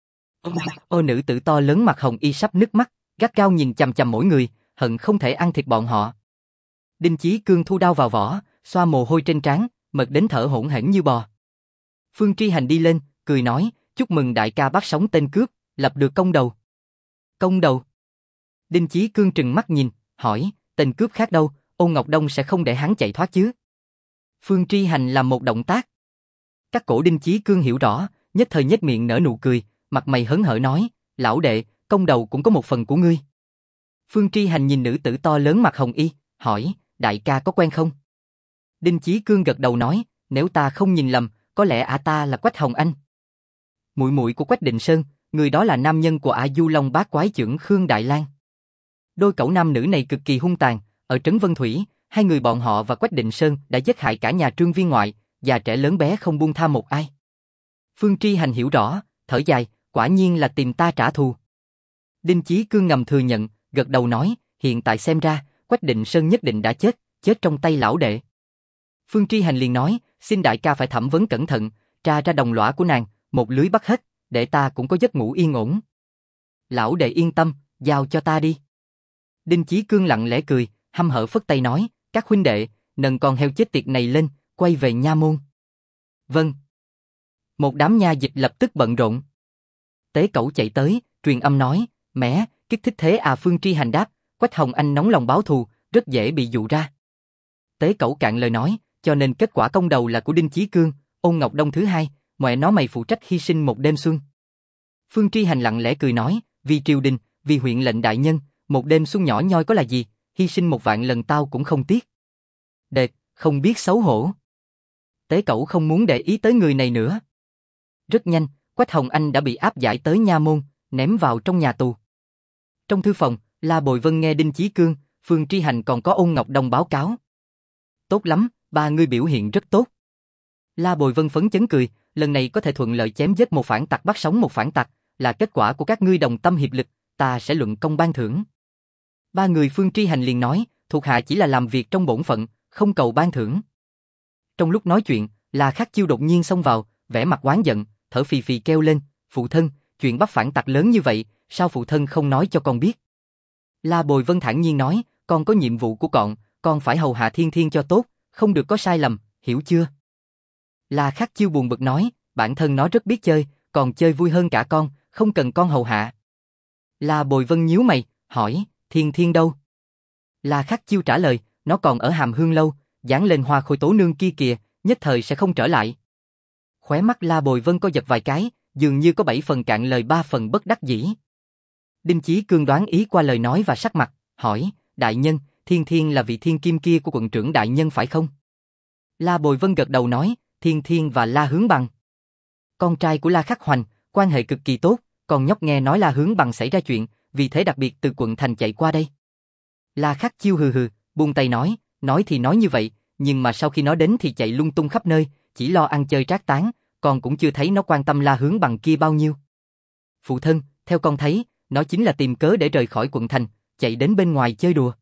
Ô nữ tử to lớn mặt hồng y sắp nứt mắt, gắt gao nhìn chằm chằm mỗi người, hận không thể ăn thịt bọn họ. Đinh Chí Cương thu đao vào vỏ, xoa mồ hôi trên trán, mệt đến thở hổn hển như bò. Phương Tri Hành đi lên, cười nói, chúc mừng đại ca bắt sống tên cướp, lập được công đầu. Công đầu? Đinh Chí Cương trừng mắt nhìn, hỏi, tên cướp khác đâu, Ôn Ngọc Đông sẽ không để hắn chạy thoát chứ? Phương Tri Hành làm một động tác. Các cổ Đinh Chí Cương hiểu rõ, nhất thời nhếch miệng nở nụ cười, mặt mày hớn hở nói, lão đệ, công đầu cũng có một phần của ngươi. Phương Tri Hành nhìn nữ tử to lớn mặt hồng y, hỏi, đại ca có quen không? Đinh Chí Cương gật đầu nói, nếu ta không nhìn lầm, có lẽ ta là Quách Hồng Anh. Muội muội của Quách Định Sơn, người đó là nam nhân của Du Long Bát Quái chưởng Khương Đại Lang. Đôi cẩu nam nữ này cực kỳ hung tàn, ở Trấn Vân Thủy, hai người bọn họ và Quách Định Sơn đã giết hại cả nhà Trương viên ngoại, già trẻ lớn bé không buông tha một ai. Phương Tri Hành hiểu rõ, thở dài, quả nhiên là tìm ta trả thù. Đinh Chí Cương ngầm thừa nhận, gật đầu nói, hiện tại xem ra, Quách Định Sơn nhất định đã chết, chết trong tay lão đệ. Phương Tri Hành liền nói, xin đại ca phải thẩm vấn cẩn thận, tra ra đồng lõa của nàng, một lưới bắt hết, để ta cũng có giấc ngủ yên ổn. Lão đệ yên tâm, giao cho ta đi. Đinh Chí Cương lặng lẽ cười, hăm hở phất tay nói, các huynh đệ, nâng con heo chết tiệt này lên, quay về nha môn. Vâng. Một đám nha dịch lập tức bận rộn. Tế Cẩu chạy tới, truyền âm nói, mẹ, kích thích thế à? Phương Tri Hành đáp, Quách Hồng Anh nóng lòng báo thù, rất dễ bị dụ ra. Tế Cẩu cạn lời nói, cho nên kết quả công đầu là của Đinh Chí Cương, Ôn Ngọc Đông thứ hai, mẹ nó mày phụ trách hy sinh một đêm xuân. Phương Tri Hành lặng lẽ cười nói, vì triều đình, vì huyện lệnh đại nhân, một đêm xuân nhỏ nhoi có là gì, hy sinh 1.000 lần tao cũng không tiếc. Đệt, không biết xấu hổ. Tế Cẩu không muốn để ý tới người này nữa. Rất nhanh, Quách Hồng Anh đã bị áp giải tới nha môn, ném vào trong nhà tù. Trong thư phòng, La Bồi Vân nghe Đinh Chí Cương, Phương Tri Hành còn có Ôn Ngọc Đông báo cáo. Tốt lắm, ba người biểu hiện rất tốt. La Bồi Vân phấn chấn cười, lần này có thể thuận lợi chém giết một phản tặc bắt sống một phản tặc, là kết quả của các ngươi đồng tâm hiệp lực, ta sẽ luận công ban thưởng. Ba người Phương Tri Hành liền nói, thuộc hạ chỉ là làm việc trong bổn phận, không cầu ban thưởng. Trong lúc nói chuyện, La Khắc Chiêu đột nhiên xông vào, vẻ mặt oán giận, thở phì phì kêu lên, phụ thân, chuyện bắt phản tặc lớn như vậy, sao phụ thân không nói cho con biết? La Bồi Vân thản nhiên nói, con có nhiệm vụ của con phải hầu hạ Thiên Thiên cho tốt, không được có sai lầm, hiểu chưa? La Khắc Chiêu buồn bực nói, bản thân nó rất biết chơi, còn chơi vui hơn cả con, không cần con hầu hạ. La Bồi Vân nhíu mày, hỏi, Thiên Thiên đâu? La Khắc Chiêu trả lời, nó còn ở Hàm Hương lâu, dán lên Hoa Khôi Tố Nương kia kìa, nhất thời sẽ không trở lại. Khóe mắt La Bồi Vân co giật vài cái, dường như có 7 phần cạn lời 3 phần bất đắc dĩ. Đinh Chí Cương đoán ý qua lời nói và sắc mặt, hỏi, đại nhân, Thiên Thiên là vị thiên kim kia của quận trưởng đại nhân phải không? La Bồi Vân gật đầu nói, Thiên Thiên và La Hướng Bằng. Con trai của La Khắc Hoành, quan hệ cực kỳ tốt, còn nhóc nghe nói La Hướng Bằng xảy ra chuyện, vì thế đặc biệt từ quận thành chạy qua đây. La Khắc Chiêu hừ hừ, buông tay nói thì nói như vậy, nhưng mà sau khi nó đến thì chạy lung tung khắp nơi, chỉ lo ăn chơi trác tán, con cũng chưa thấy nó quan tâm La Hướng Bằng kia bao nhiêu. Phụ thân, theo con thấy, nó chính là tìm cớ để rời khỏi quận thành, chạy đến bên ngoài chơi đùa.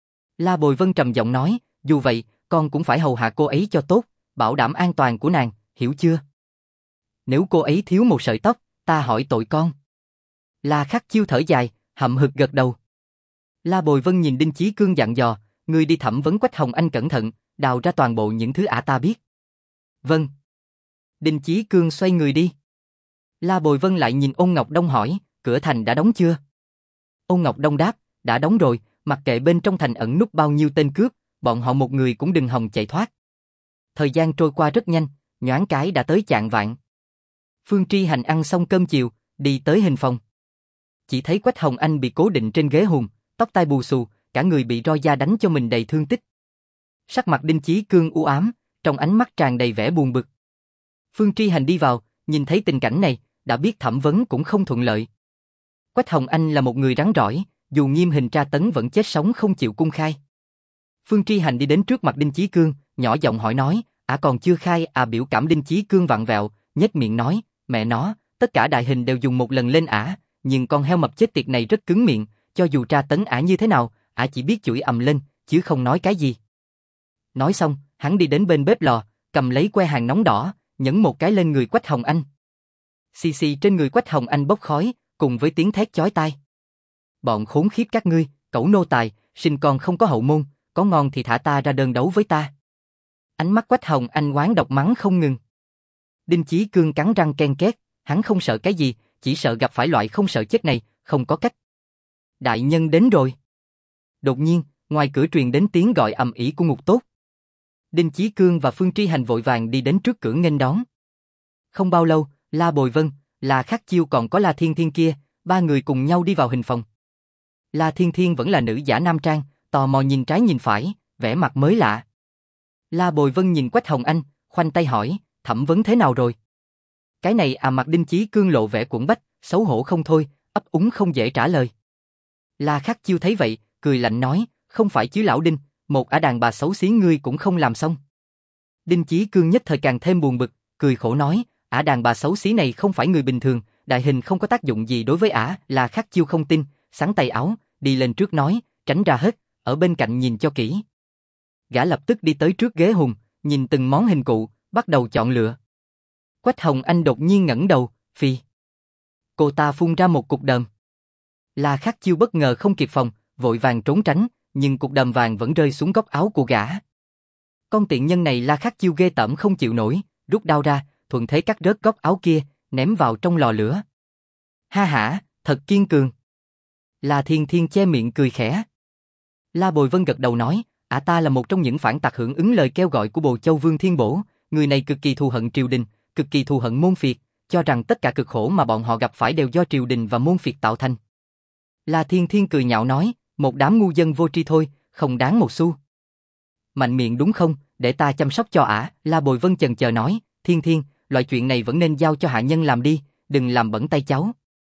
La Bồi Vân trầm giọng nói, dù vậy, con cũng phải hầu hạ cô ấy cho tốt, bảo đảm an toàn của nàng, hiểu chưa? Nếu cô ấy thiếu một sợi tóc, ta hỏi tội con. La Khắc Chiêu thở dài, hậm hực gật đầu. La Bồi Vân nhìn Đinh Chí Cương dặn dò, ngươi đi thẩm vấn Quách Hồng Anh cẩn thận, đào ra toàn bộ những thứ ta biết. Vâng. Đinh Chí Cương xoay người đi. La Bồi Vân lại nhìn Ôn Ngọc Đông hỏi, cửa thành đã đóng chưa? Ôn Ngọc Đông đáp, đã đóng rồi, mặc kệ bên trong thành ẩn núp bao nhiêu tên cướp, bọn họ một người cũng đừng hòng chạy thoát. Thời gian trôi qua rất nhanh, nhoáng cái đã tới chạng vạng. Phương Tri Hành ăn xong cơm chiều, đi tới hình phòng. Chỉ thấy Quách Hồng Anh bị cố định trên ghế hùm, tóc tai bù xù, cả người bị roi da đánh cho mình đầy thương tích. Sắc mặt Đinh Chí Cương u ám, trong ánh mắt tràn đầy vẻ buồn bực. Phương Tri Hành đi vào, nhìn thấy tình cảnh này, đã biết thẩm vấn cũng không thuận lợi. Quách Hồng Anh là một người rắn rỏi, dù nghiêm hình tra tấn vẫn chết sống không chịu cung khai. Phương Tri Hành đi đến trước mặt Đinh Chí Cương, nhỏ giọng hỏi nói, còn chưa khai biểu cảm. Đinh Chí Cương vặn vẹo, nhếch miệng nói, mẹ nó, tất cả đại hình đều dùng một lần lên nhưng con heo mập chết tiệt này rất cứng miệng, cho dù tra tấn như thế nào, chỉ biết chửi ầm lên, chứ không nói cái gì. Nói xong, hắn đi đến bên bếp lò, cầm lấy que hàng nóng đỏ, nhấn một cái lên người Quách Hồng Anh. Xì xì trên người Quách Hồng Anh bốc khói, cùng với tiếng thét chói tai. Bọn khốn khiếp các ngươi, cẩu nô tài, sinh con không có hậu môn, có ngon thì thả ta ra đơn đấu với ta. Ánh mắt Quách Hồng Anh oán độc mắng không ngừng. Đinh Chí Cương cắn răng ken két, hắn không sợ cái gì, chỉ sợ gặp phải loại không sợ chết này, không có cách. Đại nhân đến rồi. Đột nhiên, ngoài cửa truyền đến tiếng gọi ầm ĩ của Ngục Tốt. Đinh Chí Cương và Phương Tri Hành vội vàng đi đến trước cửa nghênh đón. Không bao lâu, La Bồi Vân, La Khắc Chiêu còn có La Thiên Thiên kia, ba người cùng nhau đi vào hình phòng. La Thiên Thiên vẫn là nữ giả nam trang, tò mò nhìn trái nhìn phải, vẻ mặt mới lạ. La Bồi Vân nhìn Quách Hồng Anh, khoanh tay hỏi, thẩm vấn thế nào rồi? Cái này mặt Đinh Chí Cương lộ vẻ cuộn bách, xấu hổ không thôi, ấp úng không dễ trả lời. La Khắc Chiêu thấy vậy, cười lạnh nói, không phải chứ lão Đinh, một đàn bà xấu xí ngươi cũng không làm xong. Đinh Chí Cương nhất thời càng thêm buồn bực, cười khổ nói, đàn bà xấu xí này không phải người bình thường, đại hình không có tác dụng gì đối với La Khắc Chiêu không tin, xắn tay áo, đi lên trước nói, tránh ra hết, ở bên cạnh nhìn cho kỹ. Gã lập tức đi tới trước ghế hùng, nhìn từng món hình cụ, bắt đầu chọn lựa. Quách Hồng Anh đột nhiên ngẩng đầu, phì. Cô ta phun ra một cục đờm. La Khắc Chiêu bất ngờ không kịp phòng, vội vàng trốn tránh, nhưng cục đờm vàng vẫn rơi xuống góc áo của gã. Con tiện nhân này La Khắc Chiêu ghê tởm không chịu nổi, rút đao ra, thuận thế cắt rớt góc áo kia, ném vào trong lò lửa. Ha hả, thật kiên cường. La Thiên Thiên che miệng cười khẽ. La Bồi Vân gật đầu nói, ta là một trong những phản tặc hưởng ứng lời kêu gọi của Bồ Châu Vương Thiên Bổ, người này cực kỳ thù hận triều đình, cực kỳ thù hận môn phiệt, cho rằng tất cả cực khổ mà bọn họ gặp phải đều do triều đình và môn phiệt tạo thành. La Thiên Thiên cười nhạo nói, một đám ngu dân vô tri thôi, không đáng một xu. Mạnh miệng đúng không, để ta chăm sóc cho ả. La Bồi Vân chần chờ nói, Thiên Thiên, loại chuyện này vẫn nên giao cho hạ nhân làm đi, đừng làm bẩn tay cháu.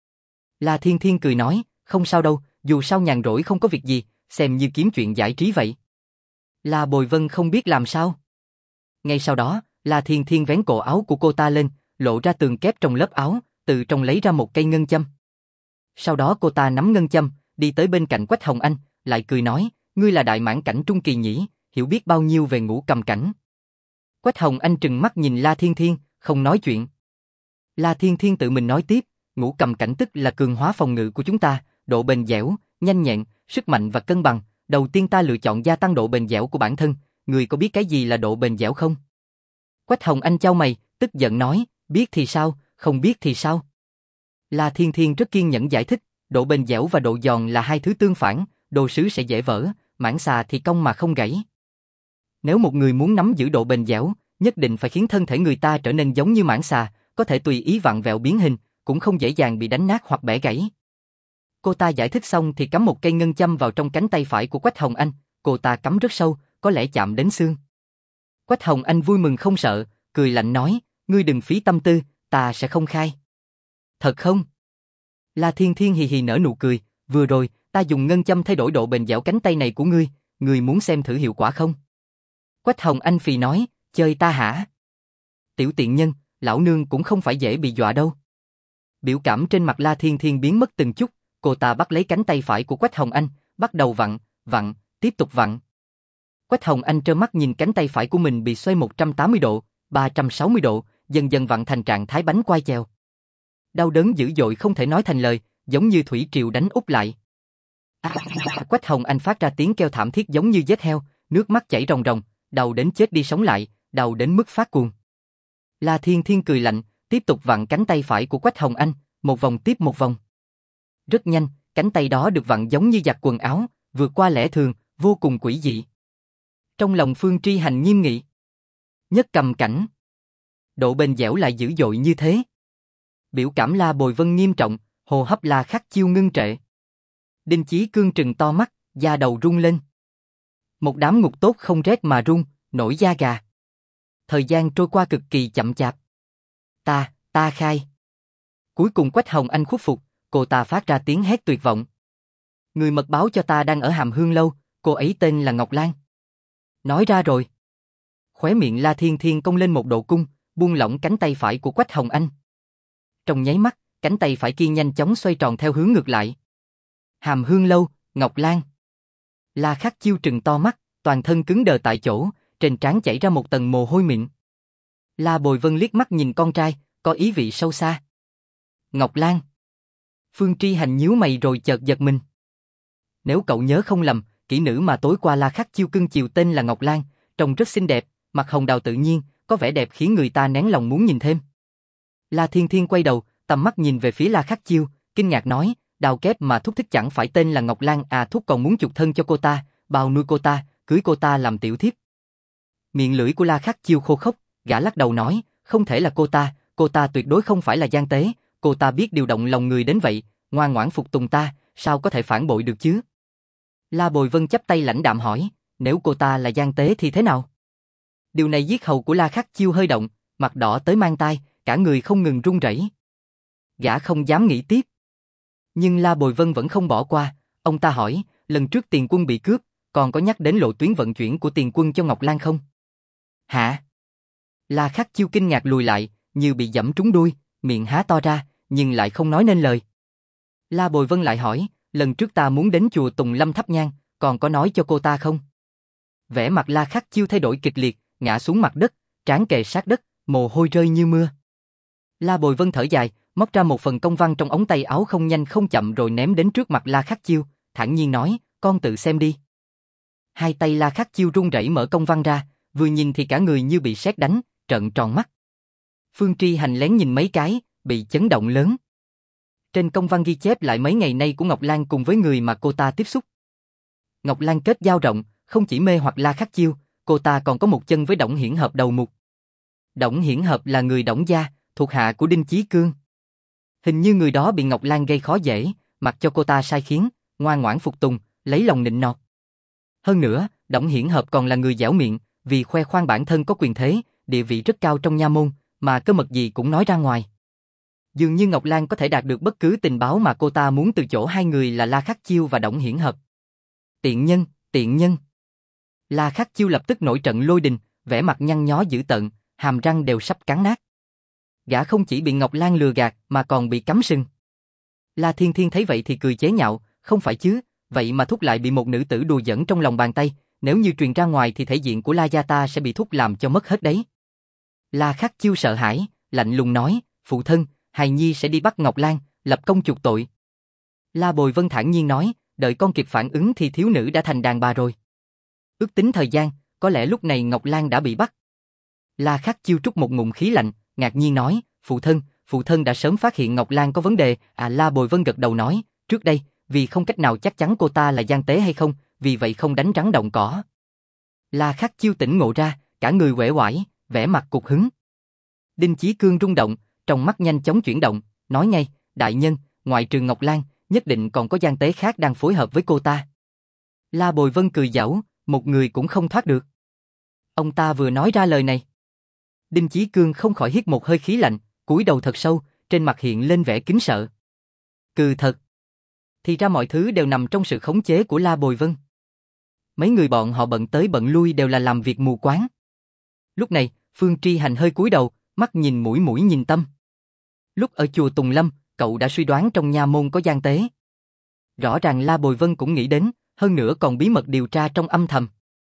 La Thiên Thiên cười nói, không sao đâu, dù sao nhàn rỗi không có việc gì, xem như kiếm chuyện giải trí vậy. La Bồi Vân không biết làm sao. Ngay sau đó, La Thiên Thiên vén cổ áo của cô ta lên, lộ ra tường kép trong lớp áo, từ trong lấy ra một cây ngân châm. Sau đó cô ta nắm ngân châm, đi tới bên cạnh Quách Hồng Anh, lại cười nói, ngươi là đại mãn cảnh trung kỳ nhỉ, hiểu biết bao nhiêu về ngũ cầm cảnh. Quách Hồng Anh trừng mắt nhìn La Thiên Thiên, không nói chuyện. La Thiên Thiên tự mình nói tiếp, ngũ cầm cảnh tức là cường hóa phòng ngự của chúng ta, độ bền dẻo, nhanh nhẹn, sức mạnh và cân bằng. Đầu tiên ta lựa chọn gia tăng độ bền dẻo của bản thân, người có biết cái gì là độ bền dẻo không? Quách Hồng Anh chau mày, tức giận nói, biết thì sao, không biết thì sao? La Thiên Thiên rất kiên nhẫn giải thích, độ bền dẻo và độ giòn là hai thứ tương phản, đồ sứ sẽ dễ vỡ, mãng xà thì cong mà không gãy. Nếu một người muốn nắm giữ độ bền dẻo, nhất định phải khiến thân thể người ta trở nên giống như mãng xà, có thể tùy ý vặn vẹo biến hình, cũng không dễ dàng bị đánh nát hoặc bẻ gãy. Cô ta giải thích xong thì cắm một cây ngân châm vào trong cánh tay phải của Quách Hồng Anh, cô ta cắm rất sâu, có lẽ chạm đến xương. Quách Hồng Anh vui mừng không sợ, cười lạnh nói, ngươi đừng phí tâm tư, ta sẽ không khai. Thật không? La Thiên Thiên hì hì nở nụ cười, vừa rồi, ta dùng ngân châm thay đổi độ bền dẻo cánh tay này của ngươi, ngươi muốn xem thử hiệu quả không? Quách Hồng Anh phì nói, chơi ta hả? Tiểu tiện nhân, lão nương cũng không phải dễ bị dọa đâu. Biểu cảm trên mặt La Thiên Thiên biến mất từng chút, cô ta bắt lấy cánh tay phải của Quách Hồng Anh, bắt đầu vặn, tiếp tục vặn. Quách Hồng Anh trơ mắt nhìn cánh tay phải của mình bị xoay 180 độ, 360 độ, dần dần vặn thành trạng thái bánh quai chèo. Đau đớn dữ dội không thể nói thành lời, giống như thủy triều đánh úp lại. Quách Hồng Anh phát ra tiếng kêu thảm thiết giống như giết heo, nước mắt chảy ròng ròng, đau đến chết đi sống lại, đau đến mức phát cuồng. La Thiên Thiên cười lạnh, tiếp tục vặn cánh tay phải của Quách Hồng Anh, một vòng tiếp một vòng. Rất nhanh, cánh tay đó được vặn giống như giặt quần áo, vượt qua lẽ thường, vô cùng quỷ dị. Trong lòng Phương Tri Hành nghiêm nghị. Nhất cầm cảnh. Độ bền dẻo lại dữ dội như thế. Biểu cảm La Bồi Vân nghiêm trọng, hô hấp La Khắc Chiêu ngưng trệ. Đinh Chí Cương trừng to mắt, da đầu rung lên. Một đám ngục tốt không rét mà run, nổi da gà. Thời gian trôi qua cực kỳ chậm chạp. Ta khai. Cuối cùng Quách Hồng Anh khuất phục, cô ta phát ra tiếng hét tuyệt vọng. Người mật báo cho ta đang ở Hàm Hương Lâu, cô ấy tên là Ngọc Lan. Nói ra rồi. Khóe miệng La Thiên Thiên cong lên một độ cung, buông lỏng cánh tay phải của Quách Hồng Anh. Trong nháy mắt, cánh tay phải kia nhanh chóng xoay tròn theo hướng ngược lại. Hàm Hương Lâu, Ngọc Lan. La Khắc Chiêu trừng to mắt, toàn thân cứng đờ tại chỗ, trên trán chảy ra một tầng mồ hôi mịn. La Bồi Vân liếc mắt nhìn con trai, có ý vị sâu xa. Ngọc Lan. Phương Tri Hành nhíu mày rồi chợt giật mình. Nếu cậu nhớ không lầm, kỹ nữ mà tối qua La Khắc Chiêu cưng chiều tên là Ngọc Lan, trông rất xinh đẹp, mặt hồng đào tự nhiên, có vẻ đẹp khiến người ta nén lòng muốn nhìn thêm. La Thiên Thiên quay đầu, tầm mắt nhìn về phía La Khắc Chiêu, kinh ngạc nói, đào kép mà thúc thích chẳng phải tên là Ngọc Lan à, thúc còn muốn chuộc thân cho cô ta, bao nuôi cô ta, cưới cô ta làm tiểu thiếp. Miệng lưỡi của La Khắc Chiêu khô khốc, gã lắc đầu nói, không thể là cô ta tuyệt đối không phải là gian tế, cô ta biết điều động lòng người đến vậy, ngoan ngoãn phục tùng ta, sao có thể phản bội được chứ? La Bồi Vân chắp tay lãnh đạm hỏi, nếu cô ta là gian tế thì thế nào? Điều này giết hầu của La Khắc Chiêu hơi động, mặt đỏ tới mang tai, cả người không ngừng run rẩy. Gã không dám nghĩ tiếp. Nhưng La Bồi Vân vẫn không bỏ qua, ông ta hỏi, lần trước Tiền Quân bị cướp, còn có nhắc đến lộ tuyến vận chuyển của Tiền Quân cho Ngọc Lan không? Hả? La Khắc Chiêu kinh ngạc lùi lại, như bị giẫm trúng đuôi, miệng há to ra, nhưng lại không nói nên lời. La Bồi Vân lại hỏi, lần trước ta muốn đến chùa Tùng Lâm thắp nhang, còn có nói cho cô ta không? Vẻ mặt La Khắc Chiêu thay đổi kịch liệt, ngã xuống mặt đất, trán kề sát đất, mồ hôi rơi như mưa. La Bồi Vân thở dài, móc ra một phần công văn trong ống tay áo không nhanh không chậm rồi ném đến trước mặt La Khắc Chiêu, thản nhiên nói, con tự xem đi. Hai tay La Khắc Chiêu run rẩy mở công văn ra, vừa nhìn thì cả người như bị sét đánh, trợn tròn mắt. Phương Tri Hành lén nhìn mấy cái, bị chấn động lớn. Trên công văn ghi chép lại mấy ngày nay của Ngọc Lan cùng với người mà cô ta tiếp xúc. Ngọc Lan kết giao rộng, không chỉ mê hoặc La Khắc Chiêu, cô ta còn có một chân với Đổng Hiển Hợp đầu mục. Đổng Hiển Hợp là người Đổng gia, thuộc hạ của Đinh Chí Cương. Hình như người đó bị Ngọc Lan gây khó dễ, mặc cho cô ta sai khiến, ngoan ngoãn phục tùng, lấy lòng nịnh nọt. Hơn nữa, Đổng Hiển Hợp còn là người dẻo miệng, vì khoe khoang bản thân có quyền thế, địa vị rất cao trong nha môn, mà cơ mật gì cũng nói ra ngoài. Dường như Ngọc Lan có thể đạt được bất cứ tình báo mà cô ta muốn từ chỗ hai người là La Khắc Chiêu và Đổng Hiển Hợp. Tiện nhân, tiện nhân. La Khắc Chiêu lập tức nổi trận lôi đình, vẻ mặt nhăn nhó dữ tợn, hàm răng đều sắp cắn nát. Gã không chỉ bị Ngọc Lan lừa gạt mà còn bị cắm sừng. La Thiên Thiên thấy vậy thì cười chế nhạo, không phải chứ, vậy mà Thúc lại bị một nữ tử đùa giỡn trong lòng bàn tay, nếu như truyền ra ngoài thì thể diện của La gia ta sẽ bị Thúc làm cho mất hết đấy. La Khắc Chiêu sợ hãi, lạnh lùng nói, phụ thân, hài nhi sẽ đi bắt Ngọc Lan, lập công chuộc tội. La Bồi Vân thản nhiên nói, đợi con kịp phản ứng thì thiếu nữ đã thành đàn bà rồi. Ước tính thời gian, có lẽ lúc này Ngọc Lan đã bị bắt. La Khắc Chiêu trút một ngụm khí lạnh, ngạc nhiên nói, phụ thân đã sớm phát hiện Ngọc Lan có vấn đề. La Bồi Vân gật đầu nói, trước đây, vì không cách nào chắc chắn cô ta là gian tế hay không, vì vậy không đánh rắn động cỏ. La Khắc Chiêu tỉnh ngộ ra, cả người uể oải, vẻ mặt cục hứng. Đinh Chí Cương rung động, trong mắt nhanh chóng chuyển động, nói ngay, đại nhân, ngoại trừ Ngọc Lan, nhất định còn có gian tế khác đang phối hợp với cô ta. La Bồi Vân cười giảo, một người cũng không thoát được. Ông ta vừa nói ra lời này. Đinh Chí Cương không khỏi hít một hơi khí lạnh, cúi đầu thật sâu, trên mặt hiện lên vẻ kính sợ. Cừ thật. Thì ra mọi thứ đều nằm trong sự khống chế của La Bồi Vân. Mấy người bọn họ bận tới bận lui đều là làm việc mù quáng. Lúc này, Phương Tri Hành hơi cúi đầu, mắt nhìn mũi mũi nhìn tâm. Lúc ở chùa Tùng Lâm, cậu đã suy đoán trong nha môn có gian tế. Rõ ràng La Bồi Vân cũng nghĩ đến, hơn nữa còn bí mật điều tra trong âm thầm.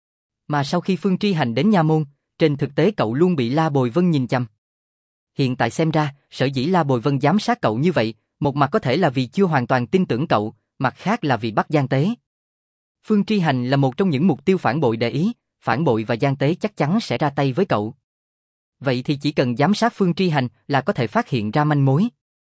Mà sau khi Phương Tri Hành đến nha môn, trên thực tế cậu luôn bị La Bồi Vân nhìn chằm. Hiện tại xem ra, sở dĩ La Bồi Vân giám sát cậu như vậy, một mặt có thể là vì chưa hoàn toàn tin tưởng cậu, mặt khác là vì bắt gian tế. Phương Tri Hành là một trong những mục tiêu phản bội để ý, phản bội và gian tế chắc chắn sẽ ra tay với cậu. Vậy thì chỉ cần giám sát Phương Tri Hành là có thể phát hiện ra manh mối.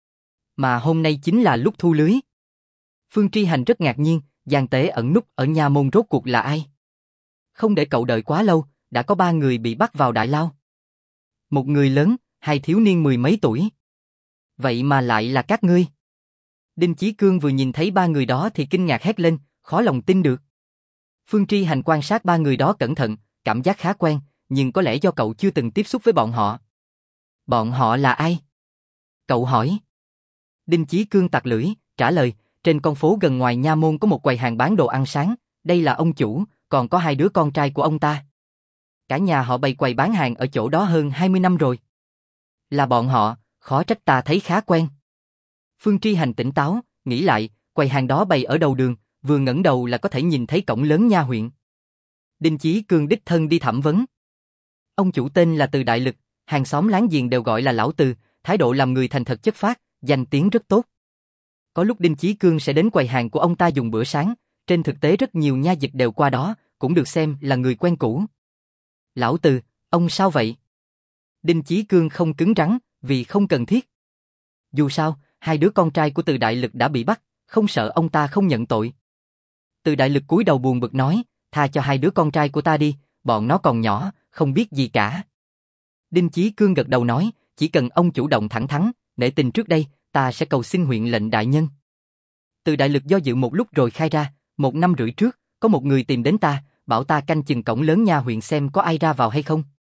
Mà hôm nay chính là lúc thu lưới. Phương Tri Hành rất ngạc nhiên, gian tế ẩn núp ở nha môn rốt cuộc là ai? Không để cậu đợi quá lâu, đã có 3 người bị bắt vào đại lao. Một người lớn, 2 thiếu niên mười mấy tuổi. Vậy mà lại là các ngươi. Đinh Chí Cương vừa nhìn thấy 3 người đó thì kinh ngạc hét lên, khó lòng tin được. Phương Tri Hành quan sát 3 người đó cẩn thận, cảm giác khá quen, nhưng có lẽ do cậu chưa từng tiếp xúc với bọn họ. Bọn họ là ai? Cậu hỏi. Đinh Chí Cương tặc lưỡi, trả lời, trên con phố gần ngoài nha môn có một quầy hàng bán đồ ăn sáng, đây là ông chủ, còn có 2 đứa con trai của ông ta. Cả nhà họ bày quầy bán hàng ở chỗ đó hơn 20 năm rồi. Là bọn họ, khó trách ta thấy khá quen. Phương Tri Hành tỉnh táo, nghĩ lại, quầy hàng đó bày ở đầu đường, vừa ngẩng đầu là có thể nhìn thấy cổng lớn nha huyện. Đinh Chí Cương đích thân đi thẩm vấn. Ông chủ tên là Từ Đại Lực, hàng xóm láng giềng đều gọi là lão Từ, thái độ làm người thành thật chất phác, danh tiếng rất tốt. Có lúc Đinh Chí Cương sẽ đến quầy hàng của ông ta dùng bữa sáng, trên thực tế rất nhiều nha dịch đều qua đó, cũng được xem là người quen cũ. Lão Từ, ông sao vậy? Đinh Chí Cương không cứng rắn, vì không cần thiết. Dù sao, 2 đứa con trai của Từ Đại Lực đã bị bắt, không sợ ông ta không nhận tội. Từ Đại Lực cúi đầu buồn bực nói, tha cho 2 đứa con trai của ta đi, bọn nó còn nhỏ, không biết gì cả. Đinh Chí Cương gật đầu nói, chỉ cần ông chủ động thẳng thắn, nể tình trước đây, ta sẽ cầu xin huyện lệnh đại nhân. Từ Đại Lực do dự một lúc rồi khai ra, 1 năm rưỡi trước, có một người tìm đến ta, bảo ta canh chừng cổng lớn nha huyện xem có ai ra vào hay không.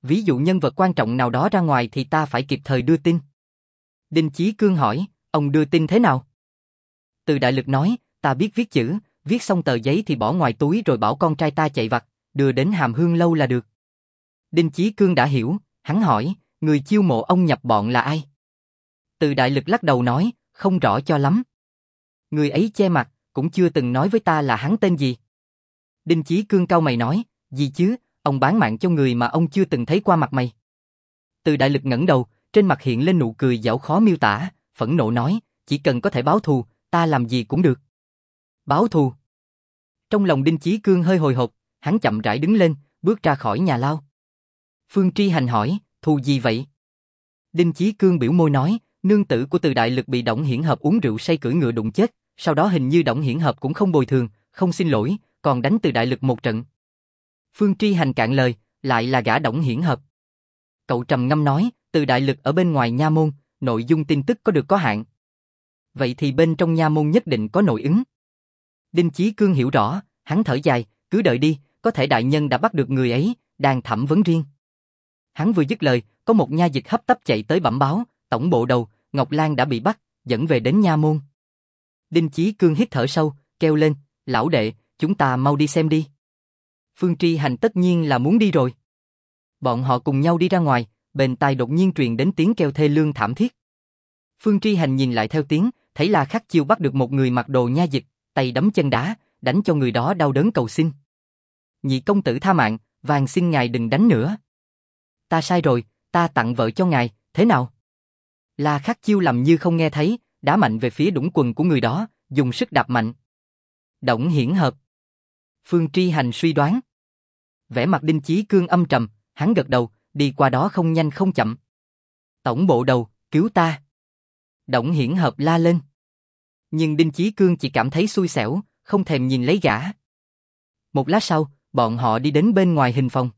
ví dụ nhân vật quan trọng nào đó ra ngoài thì ta phải kịp thời đưa tin. Đinh Chí Cương hỏi, ông đưa tin thế nào? Từ Đại Lực nói, ta biết viết chữ, viết xong tờ giấy thì bỏ ngoài túi rồi bảo con trai ta chạy vặt, đưa đến Hàm Hương lâu là được. Đinh Chí Cương đã hiểu, hắn hỏi, người chiêu mộ ông nhập bọn là ai? Từ Đại Lực lắc đầu nói, không rõ cho lắm. Người ấy che mặt, cũng chưa từng nói với ta là hắn tên gì. Đinh Chí Cương cau mày nói, gì chứ, ông bán mạng cho người mà ông chưa từng thấy qua mặt mày. Từ Đại Lực ngẩng đầu, trên mặt hiện lên nụ cười giảo khó miêu tả, phẫn nộ nói, chỉ cần có thể báo thù, ta làm gì cũng được. Báo thù. Trong lòng Đinh Chí Cương hơi hồi hộp, hắn chậm rãi đứng lên, bước ra khỏi nhà lao. Phương Tri Hành hỏi, thù gì vậy? Đinh Chí Cương biểu môi nói, nương tử của Từ Đại Lực bị Đổng Hiển Hợp uống rượu say cưỡi ngựa đụng chết, sau đó hình như Đổng Hiển Hợp cũng không bồi thường, không xin lỗi, còn đánh Từ Đại Lực một trận. Phương Tri Hành cạn lời, lại là gã Đổng Hiển Hợp. Cậu trầm ngâm nói, Từ Đại Lực ở bên ngoài nha môn, nội dung tin tức có hạn. Vậy thì bên trong nha môn nhất định có nội ứng. Đinh Chí Cương hiểu rõ, hắn thở dài, cứ đợi đi, có thể đại nhân đã bắt được người ấy, đang thẩm vấn riêng. Hắn vừa dứt lời, có một nha dịch hấp tấp chạy tới bẩm báo, tổng bộ đầu, Ngọc Lan đã bị bắt, dẫn về đến nha môn. Đinh Chí Cương hít thở sâu, kêu lên, lão đệ, chúng ta mau đi xem đi. Phương Tri Hành tất nhiên là muốn đi rồi. Bọn họ cùng nhau đi ra ngoài, bên tai đột nhiên truyền đến tiếng kêu thê lương thảm thiết. Phương Tri Hành nhìn lại theo tiếng, thấy là Khắc Chiêu bắt được một người mặc đồ nha dịch, tay đấm chân đá, đánh cho người đó đau đớn cầu xin. Nhị công tử tha mạng, van xin ngài đừng đánh nữa. Ta sai rồi, ta tặng vợ cho ngài, thế nào? La Khắc Chiêu làm như không nghe thấy, đá mạnh về phía đũng quần của người đó, dùng sức đạp mạnh. Đổng Hiển Hợp. Phương Tri Hành suy đoán. Vẻ mặt Đinh Chí Cương âm trầm, hắn gật đầu, đi qua đó không nhanh không chậm. Tổng bộ đầu, cứu ta. Đổng Hiển Hợp la lên. Nhưng Đinh Chí Cương chỉ cảm thấy xui xẻo, không thèm nhìn lấy gã. Một lát sau, bọn họ đi đến bên ngoài hình phòng.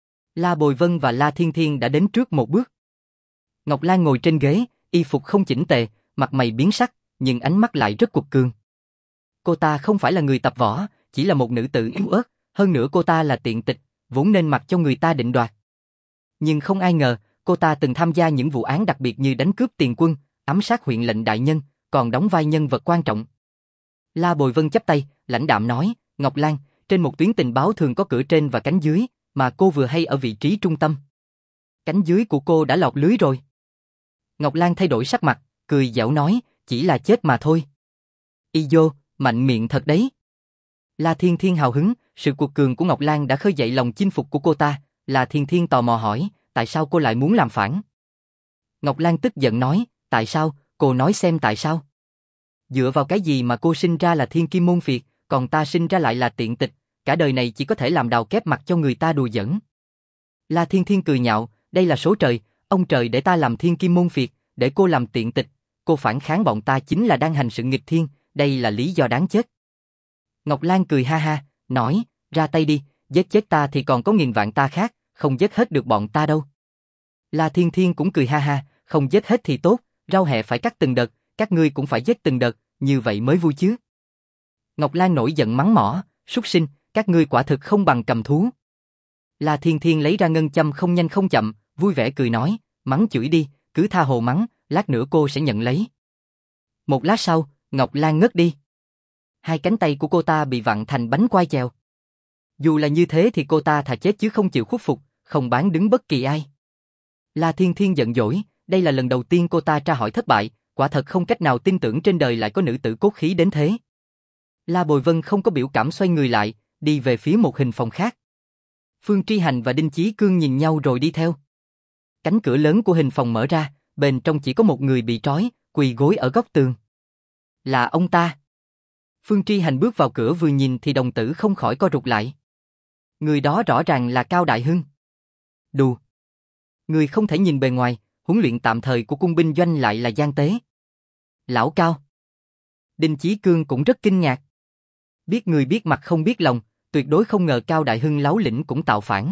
La Bồi Vân và La Thiên Thiên đã đến trước một bước. Ngọc Lan ngồi trên ghế, y phục không chỉnh tề, mặt mày biến sắc, nhưng ánh mắt lại rất cuột cường. Cô ta không phải là người tập võ, chỉ là một nữ tử yếu ớt, hơn nữa cô ta là tiện tịch, vốn nên mặc cho người ta định đoạt. Nhưng không ai ngờ, cô ta từng tham gia những vụ án đặc biệt như đánh cướp tiền quân, ám sát huyện lệnh đại nhân, còn đóng vai nhân vật quan trọng. La Bồi Vân chắp tay, lãnh đạm nói, Ngọc Lan, trên một tuyến tình báo thường có cửa trên và cánh dưới, mà cô vừa hay ở vị trí trung tâm. Cánh dưới của cô đã lọt lưới rồi. Ngọc Lan thay đổi sắc mặt, cười giễu nói, chỉ là chết mà thôi. Y vô, mạnh miệng thật đấy. La Thiên Thiên hào hứng, sự cuột cường của Ngọc Lan đã khơi dậy lòng chinh phục của cô ta. La Thiên Thiên tò mò hỏi, tại sao cô lại muốn làm phản? Ngọc Lan tức giận nói, tại sao, cô nói xem tại sao? Dựa vào cái gì mà cô sinh ra là thiên kim môn phiệt, còn ta sinh ra lại là tiện tịch, cả đời này chỉ có thể làm đào kép mặt cho người ta đùa giỡn. La Thiên Thiên cười nhạo, đây là số trời, ông trời để ta làm thiên kim môn phiệt, để cô làm tiện tịch, cô phản kháng bọn ta chính là đang hành sự nghịch thiên, đây là lý do đáng chết. Ngọc Lan cười ha ha, nói, ra tay đi, giết chết ta thì còn có nghìn vạn ta khác, không giết hết được bọn ta đâu. La Thiên Thiên cũng cười ha ha, không giết hết thì tốt, rau hẹ phải cắt từng đợt, các ngươi cũng phải giết từng đợt, như vậy mới vui chứ. Ngọc Lan nổi giận mắng mỏ, súc sinh, các ngươi quả thực không bằng cầm thú. La Thiên Thiên lấy ra ngân châm không nhanh không chậm, vui vẻ cười nói, mắng chửi đi, cứ tha hồ mắng, lát nữa cô sẽ nhận lấy. Một lát sau, Ngọc Lan ngất đi. Hai cánh tay của cô ta bị vặn thành bánh quai chèo. Dù là như thế thì cô ta thà chết chứ không chịu khuất phục, không bán đứng bất kỳ ai. La Thiên Thiên giận dỗi, đây là lần đầu tiên cô ta tra hỏi thất bại, quả thật không cách nào tin tưởng trên đời lại có nữ tử cốt khí đến thế. La Bồi Vân không có biểu cảm xoay người lại, đi về phía một hình phòng khác. Phương Tri Hành và Đinh Chí Cương nhìn nhau rồi đi theo. Cánh cửa lớn của hình phòng mở ra, bên trong chỉ có một người bị trói, quỳ gối ở góc tường. Là ông ta. Phương Tri Hành bước vào cửa vừa nhìn thì đồng tử không khỏi co rụt lại. Người đó rõ ràng là Cao Đại Hưng. Đù. Người không thể nhìn bề ngoài, huấn luyện tạm thời của cung binh doanh lại là gian tế. Lão Cao. Đinh Chí Cương cũng rất kinh ngạc. Biết người biết mặt không biết lòng, tuyệt đối không ngờ Cao Đại Hưng láo lĩnh cũng tạo phản.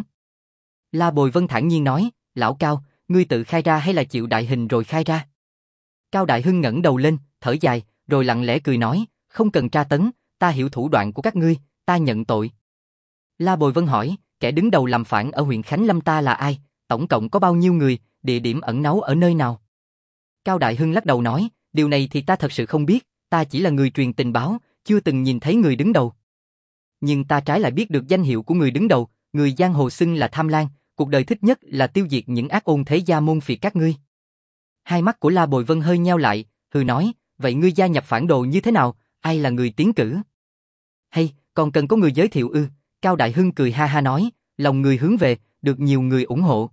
La Bồi Vân thản nhiên nói, Lão Cao, ngươi tự khai ra hay là chịu đại hình rồi khai ra? Cao Đại Hưng ngẩng đầu lên, thở dài, rồi lặng lẽ cười nói, không cần tra tấn, ta hiểu thủ đoạn của các ngươi, ta nhận tội. La Bồi Vân hỏi, kẻ đứng đầu làm phản ở huyện Khánh Lâm ta là ai? tổng cộng có bao nhiêu người, địa điểm ẩn náu ở nơi nào? Cao Đại Hưng lắc đầu nói, điều này thì ta thật sự không biết, ta chỉ là người truyền tình báo, chưa từng nhìn thấy người đứng đầu. Nhưng ta trái lại biết được danh hiệu của người đứng đầu, người giang hồ xưng là Tham Lang, cuộc đời thích nhất là tiêu diệt những ác ôn thế gia môn phiệt các ngươi. Hai mắt của La Bồi Vân hơi nheo lại, hừ nói, vậy ngươi gia nhập phản đồ như thế nào, ai là người tiến cử? Hay, còn cần có người giới thiệu ư? Cao Đại Hưng cười ha ha nói, lòng người hướng về, được nhiều người ủng hộ.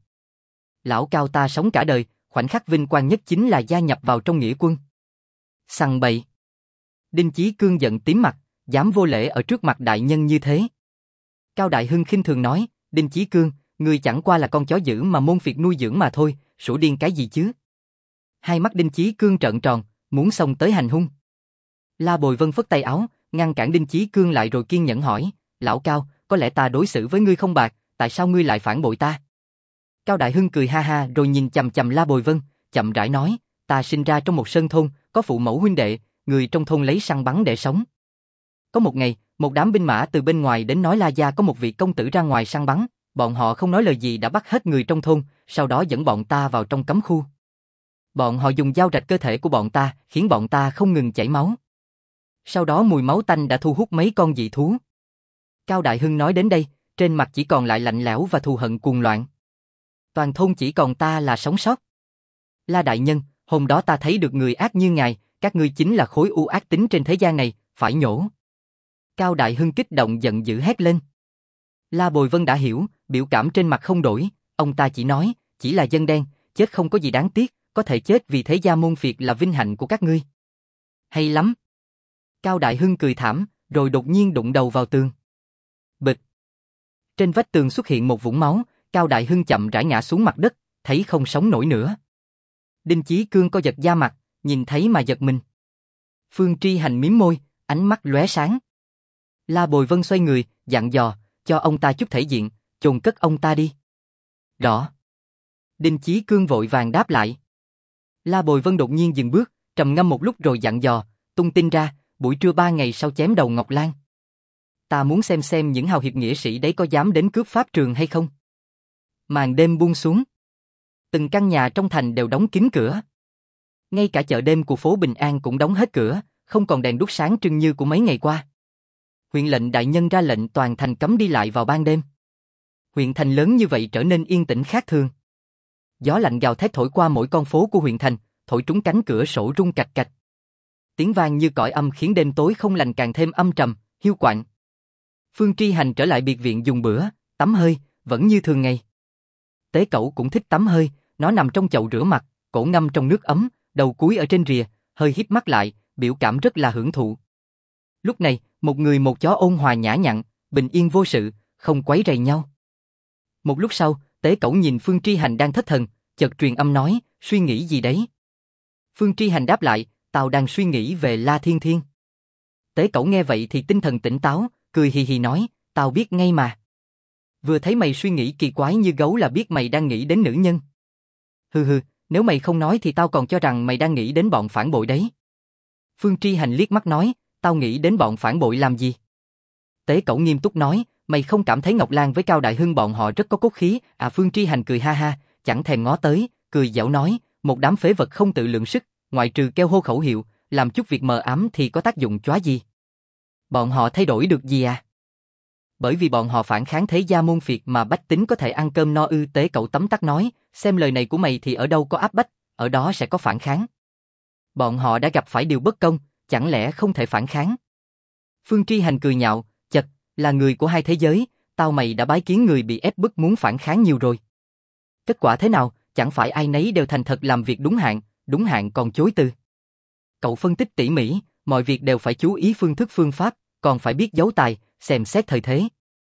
Lão Cao ta sống cả đời, khoảnh khắc vinh quang nhất chính là gia nhập vào trong nghĩa quân. Sằng bậy. Đinh Chí Cương giận tím mặt, dám vô lễ ở trước mặt đại nhân như thế. Cao Đại Hưng khinh thường nói, Đinh Chí Cương, ngươi chẳng qua là con chó dữ mà môn phiệt nuôi dưỡng mà thôi, sủa điên cái gì chứ? Hai mắt Đinh Chí Cương trợn tròn, muốn xông tới hành hung. La Bồi Vân phất tay áo, ngăn cản Đinh Chí Cương lại rồi kiên nhẫn hỏi, lão Cao, có lẽ ta đối xử với ngươi không bạc, tại sao ngươi lại phản bội ta? Cao Đại Hưng cười ha ha rồi nhìn chằm chằm La Bồi Vân, chậm rãi nói, ta sinh ra trong một sơn thôn, có phụ mẫu huynh đệ, người trong thôn lấy săn bắn để sống. Có một ngày, một đám binh mã từ bên ngoài đến nói La gia có một vị công tử ra ngoài săn bắn, bọn họ không nói lời gì đã bắt hết người trong thôn, sau đó dẫn bọn ta vào trong cấm khu. Bọn họ dùng dao rạch cơ thể của bọn ta, khiến bọn ta không ngừng chảy máu. Sau đó mùi máu tanh đã thu hút mấy con dị thú. Cao Đại Hưng nói đến đây, trên mặt chỉ còn lại lạnh lẽo và thù hận cuồng loạn. Toàn thôn chỉ còn ta là sống sót. La đại nhân, hôm đó ta thấy được người ác như ngài, các ngươi chính là khối u ác tính trên thế gian này, phải nhổ. Cao Đại Hưng kích động giận dữ hét lên. La Bồi Vân đã hiểu, biểu cảm trên mặt không đổi, ông ta chỉ nói, chỉ là dân đen, chết không có gì đáng tiếc, có thể chết vì thế gia môn phiệt là vinh hạnh của các ngươi. Hay lắm. Cao Đại Hưng cười thảm, rồi đột nhiên đụng đầu vào tường. Bịch. Trên vách tường xuất hiện một vũng máu, Cao Đại Hưng chậm rãi ngã xuống mặt đất, thấy không sống nổi nữa. Đinh Chí Cương co giật da mặt, nhìn thấy mà giật mình. Phương Tri Hành mím môi, ánh mắt lóe sáng. La Bồi Vân xoay người, dặn dò, cho ông ta chút thể diện, chôn cất ông ta đi. Rõ. Đinh Chí Cương vội vàng đáp lại. La Bồi Vân đột nhiên dừng bước, trầm ngâm một lúc rồi dặn dò, tung tin ra, buổi trưa 3 ngày sau chém đầu Ngọc Lan. Ta muốn xem những hào hiệp nghĩa sĩ đấy có dám đến cướp pháp trường hay không. Màn đêm buông xuống. Từng căn nhà trong thành đều đóng kín cửa. Ngay cả chợ đêm của phố Bình An cũng đóng hết cửa, không còn đèn đuốc sáng trưng như của mấy ngày qua. Huyện lệnh đại nhân ra lệnh toàn thành cấm đi lại vào ban đêm. Huyện thành lớn như vậy trở nên yên tĩnh khác thường. Gió lạnh gào thét thổi qua mỗi con phố của huyện thành, thổi trúng cánh cửa sổ rung cạch cạch. Tiếng vang như cõi âm khiến đêm tối không lành càng thêm âm trầm, hiu quạnh. Phương Tri Hành trở lại biệt viện dùng bữa, tắm hơi, vẫn như thường ngày. Tế Cẩu cũng thích tắm hơi, nó nằm trong chậu rửa mặt, cổ ngâm trong nước ấm, đầu cúi ở trên rìa, hơi híp mắt lại, biểu cảm rất là hưởng thụ. Lúc này, một người một chó ôn hòa nhã nhặn, bình yên vô sự, không quấy rầy nhau. Một lúc sau, Tế Cẩu nhìn Phương Tri Hành đang thất thần, chợt truyền âm nói, suy nghĩ gì đấy? Phương Tri Hành đáp lại, tao đang suy nghĩ về La Thiên Thiên. Tế Cẩu nghe vậy thì tinh thần tỉnh táo, cười hì hì nói, tao biết ngay mà. Vừa thấy mày suy nghĩ kỳ quái như gấu là biết mày đang nghĩ đến nữ nhân. Hừ hừ, nếu mày không nói thì tao còn cho rằng mày đang nghĩ đến bọn phản bội đấy. Phương Tri Hành liếc mắt nói, tao nghĩ đến bọn phản bội làm gì? Tế Cẩu nghiêm túc nói, mày không cảm thấy Ngọc Lan với Cao Đại Hưng bọn họ rất có cốt khí? À, Phương Tri Hành cười ha ha, chẳng thèm ngó tới, cười giễu nói, một đám phế vật không tự lượng sức, ngoại trừ kêu hô khẩu hiệu, làm chút việc mờ ám thì có tác dụng chóa gì? Bọn họ thay đổi được gì à? Bởi vì bọn họ phản kháng thế gia môn phiệt mà bách tính có thể ăn cơm no ư? Tế Cẩu tấm tắc nói, xem lời này của mày thì ở đâu có áp bách, ở đó sẽ có phản kháng. Bọn họ đã gặp phải điều bất công, chẳng lẽ không thể phản kháng? Phương Tri Hành cười nhạo, chật, là người của hai thế giới, tao mày đã bái kiến người bị ép bức muốn phản kháng nhiều rồi. Kết quả thế nào, chẳng phải ai nấy đều thành thật làm việc đúng hạn còn chối từ. Cậu phân tích tỉ mỉ, mọi việc đều phải chú ý phương thức phương pháp, còn phải biết giấu tài, xem xét thời thế.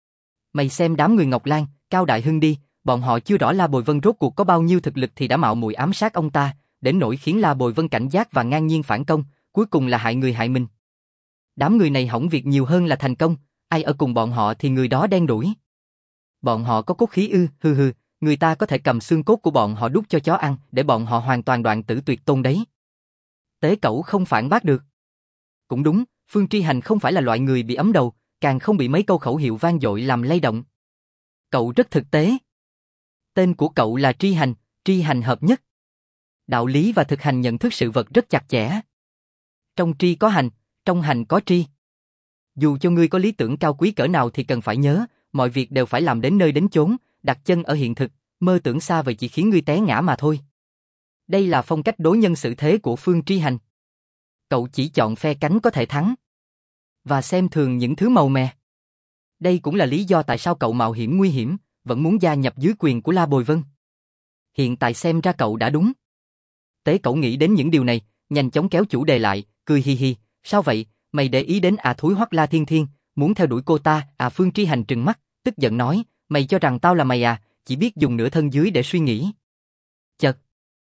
Mày xem đám người Ngọc Lan, Cao Đại Hưng đi, bọn họ chưa rõ La Bồi Vân rốt cuộc có bao nhiêu thực lực thì đã mạo muội ám sát ông ta, đến nỗi khiến La Bồi Vân cảnh giác và ngang nhiên phản công, cuối cùng là hại người hại mình. Đám người này hỏng việc nhiều hơn là thành công, ai ở cùng bọn họ thì người đó đen đủi. Bọn họ có cốt khí ư? Hừ hừ, người ta có thể cầm xương cốt của bọn họ đút cho chó ăn, để bọn họ hoàn toàn đoạn tử tuyệt tôn đấy. Tế Cẩu không phản bác được. Cũng đúng, Phương Tri Hành không phải là loại người bị ấm đầu, càng không bị mấy câu khẩu hiệu vang dội làm lay động. Cậu rất thực tế. Tên của cậu là tri hành hợp nhất. Đạo lý và thực hành nhận thức sự vật rất chặt chẽ. Trong tri có hành, trong hành có tri. Dù cho ngươi có lý tưởng cao quý cỡ nào thì cần phải nhớ, mọi việc đều phải làm đến nơi đến chốn, đặt chân ở hiện thực, mơ tưởng xa vời chỉ khiến ngươi té ngã mà thôi. Đây là phong cách đối nhân xử thế của Phương Tri Hành. Cậu chỉ chọn phe cánh có thể thắng và xem thường những thứ màu mè. Đây cũng là lý do tại sao cậu mạo hiểm nguy hiểm, vẫn muốn gia nhập dưới quyền của La Bồi Vân. Hiện tại xem ra cậu đã đúng. Tế Cẩu nghĩ đến những điều này, nhanh chóng kéo chủ đề lại, cười hi hi, sao vậy, mày để ý đến thúi hoắc La Thiên Thiên, muốn theo đuổi cô ta? Phương Tri Hành trừng mắt, tức giận nói, mày cho rằng tao là mày chỉ biết dùng nửa thân dưới để suy nghĩ. Chật.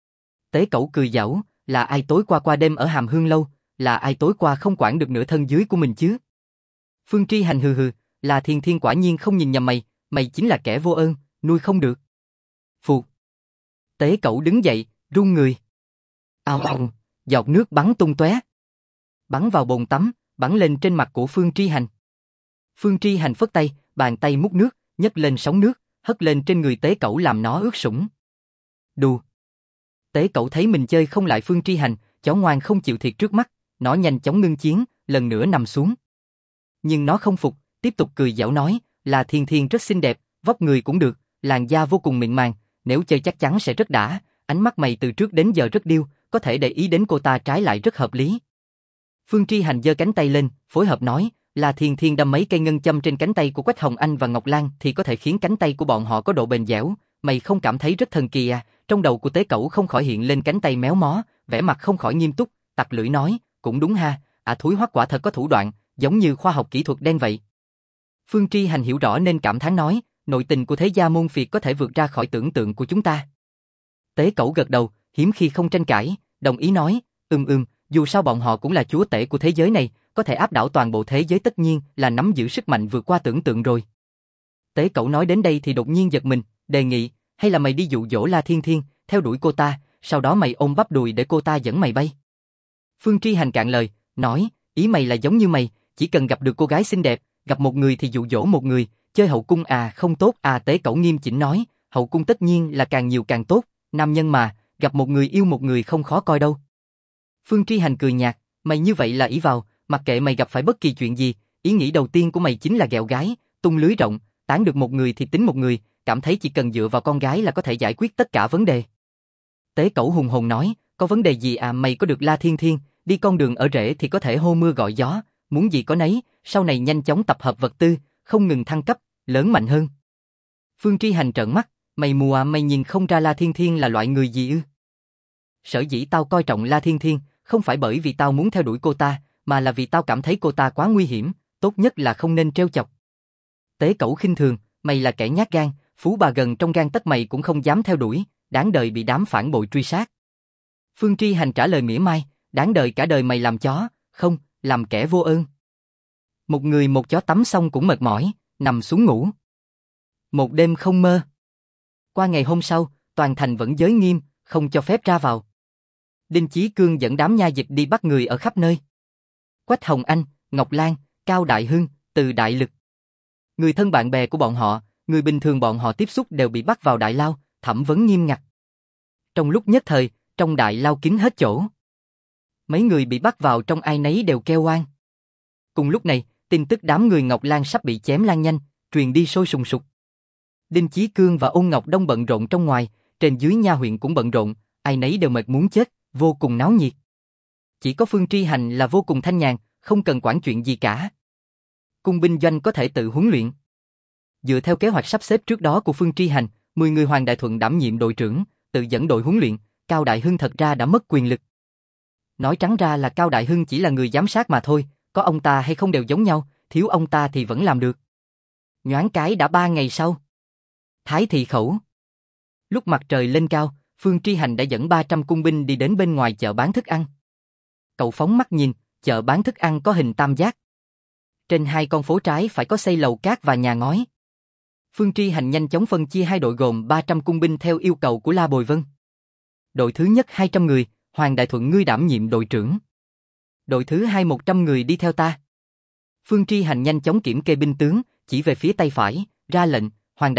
Tế Cẩu cười giảo, là ai tối qua đêm ở Hàm Hương lâu, là ai tối qua không quản được nửa thân dưới của mình chứ? Phương Tri Hành hừ hừ, La Thiên Thiên quả nhiên không nhìn nhầm mày, mày chính là kẻ vô ơn, nuôi không được. Phụt. Tế Cẩu đứng dậy, run người. Ào ào, giọt nước bắn tung tóe, bắn vào bồn tắm, bắn lên trên mặt của Phương Tri Hành. Phương Tri Hành phất tay, bàn tay múc nước, nhấc lên sóng nước, hất lên trên người Tế Cẩu làm nó ướt sũng. Đù. Tế Cẩu thấy mình chơi không lại Phương Tri Hành, chó ngoan không chịu thiệt trước mắt, nó nhanh chóng ngưng chiến, lần nữa nằm xuống. Nhưng nó không phục, tiếp tục cười giảo nói, là Thiên Thiên rất xinh đẹp, vóc người cũng được, làn da vô cùng mịn màng, nếu chơi chắc chắn sẽ rất đã, ánh mắt mày từ trước đến giờ rất điêu, có thể để ý đến cô ta trái lại rất hợp lý. Phương Tri Hành giơ cánh tay lên, phối hợp nói, là Thiên Thiên đâm mấy cây ngân châm trên cánh tay của Quách Hồng Anh và Ngọc Lan thì có thể khiến cánh tay của bọn họ có độ bền dẻo, mày không cảm thấy rất thần kỳ Trong đầu của Tế Cẩu không khỏi hiện lên cánh tay méo mó, vẻ mặt không khỏi nghiêm túc, tặc lưỡi nói, cũng đúng ha, thúi hoắc quả thật có thủ đoạn, giống như khoa học kỹ thuật đen vậy. Phương Tri Hành hiểu rõ nên cảm thán nói, nội tình của thế gia môn phiệt có thể vượt ra khỏi tưởng tượng của chúng ta. Tế Cẩu gật đầu, hiếm khi không tranh cãi, đồng ý nói, dù sao bọn họ cũng là chúa tể của thế giới này, có thể áp đảo toàn bộ thế giới tất nhiên là nắm giữ sức mạnh vượt qua tưởng tượng rồi. Tế Cẩu nói đến đây thì đột nhiên giật mình, đề nghị, hay là mày đi dụ dỗ La Thiên Thiên, theo đuổi cô ta, sau đó mày ôm bắp đùi để cô ta dẫn mày bay. Phương Tri Hành cạn lời, nói, ý mày là giống như mày, chỉ cần gặp được cô gái xinh đẹp, gặp một người thì dụ dỗ một người, chơi hậu cung không tốt Tế Cẩu nghiêm chỉnh nói, hậu cung tất nhiên là càng nhiều càng tốt, nam nhân mà, gặp một người yêu một người không khó coi đâu. Phương Tri Hành cười nhạt, mày như vậy là ỷ vào, mặc kệ mày gặp phải bất kỳ chuyện gì, ý nghĩ đầu tiên của mày chính là ghẹo gái, tung lưới rộng, tán được một người thì tính một người, cảm thấy chỉ cần dựa vào con gái là có thể giải quyết tất cả vấn đề. Tế Cẩu hùng hồn nói, có vấn đề gì mày có được La Thiên Thiên, đi con đường ở rễ thì có thể hô mưa gọi gió, muốn gì có nấy, sau này nhanh chóng tập hợp vật tư, không ngừng thăng cấp, lớn mạnh hơn. Phương Tri Hành trợn mắt, mày mù mày nhìn không ra La Thiên Thiên là loại người gì ư? Sở dĩ tao coi trọng La Thiên Thiên, không phải bởi vì tao muốn theo đuổi cô ta, mà là vì tao cảm thấy cô ta quá nguy hiểm, tốt nhất là không nên trêu chọc. Tế Cẩu khinh thường, mày là kẻ nhát gan, phú bà gần trong gang tấc mày cũng không dám theo đuổi, đáng đời bị đám phản bội truy sát. Phương Tri Hành trả lời mỉa mai, đáng đời cả đời mày làm chó, không, làm kẻ vô ơn. Một người một chó tắm xong cũng mệt mỏi, nằm xuống ngủ. Một đêm không mơ. Qua ngày hôm sau, toàn thành vẫn giới nghiêm, không cho phép ra vào. Đinh Chí Cương dẫn đám nha dịch đi bắt người ở khắp nơi. Quách Hồng Anh, Ngọc Lan, Cao Đại Hưng, Từ Đại Lực. Người thân bạn bè của bọn họ, người bình thường bọn họ tiếp xúc đều bị bắt vào đại lao, thẩm vấn nghiêm ngặt. Trong lúc nhất thời, trong đại lao kín hết chỗ. Mấy người bị bắt vào trong ai nấy đều kêu oan. Cùng lúc này, tin tức đám người Ngọc Lan sắp bị chém lan nhanh, truyền đi sôi sùng sục. Đinh Chí Cương và Ôn Ngọc Đông bận rộn trong ngoài, trên dưới nha huyện cũng bận rộn, ai nấy đều mệt muốn chết, vô cùng náo nhiệt. Chỉ có Phương Tri Hành là vô cùng thanh nhàn, không cần quản chuyện gì cả. Cung binh doanh có thể tự huấn luyện. Dựa theo kế hoạch sắp xếp trước đó của Phương Tri Hành, 10 người Hoàng Đại Thuận đảm nhiệm đội trưởng, tự dẫn đội huấn luyện, Cao Đại Hưng thật ra đã mất quyền lực. Nói trắng ra là Cao Đại Hưng chỉ là người giám sát mà thôi, có ông ta hay không đều giống nhau, thiếu ông ta thì vẫn làm được. Nhoáng cái đã 3 ngày sau. Thái Thị Khẩu. Lúc mặt trời lên cao, Phương Tri Hành đã dẫn 300 cung binh đi đến bên ngoài chợ bán thức ăn. Cậu phóng mắt nhìn, chợ bán thức ăn có hình tam giác. Trên hai con phố trái phải có xây lầu cát và nhà ngói. Phương Tri Hành nhanh chóng phân chia hai đội gồm 300 cung binh theo yêu cầu của La Bồi Vân. Đội thứ nhất 200 người, Hoàng Đại Thuận ngươi đảm nhiệm đội trưởng. Đội thứ hai 100 người đi theo ta. Phương Tri Hành nhanh chóng kiểm kê binh tướng, chỉ về phía tay phải, ra lệnh, Hoàng Đại Thuận,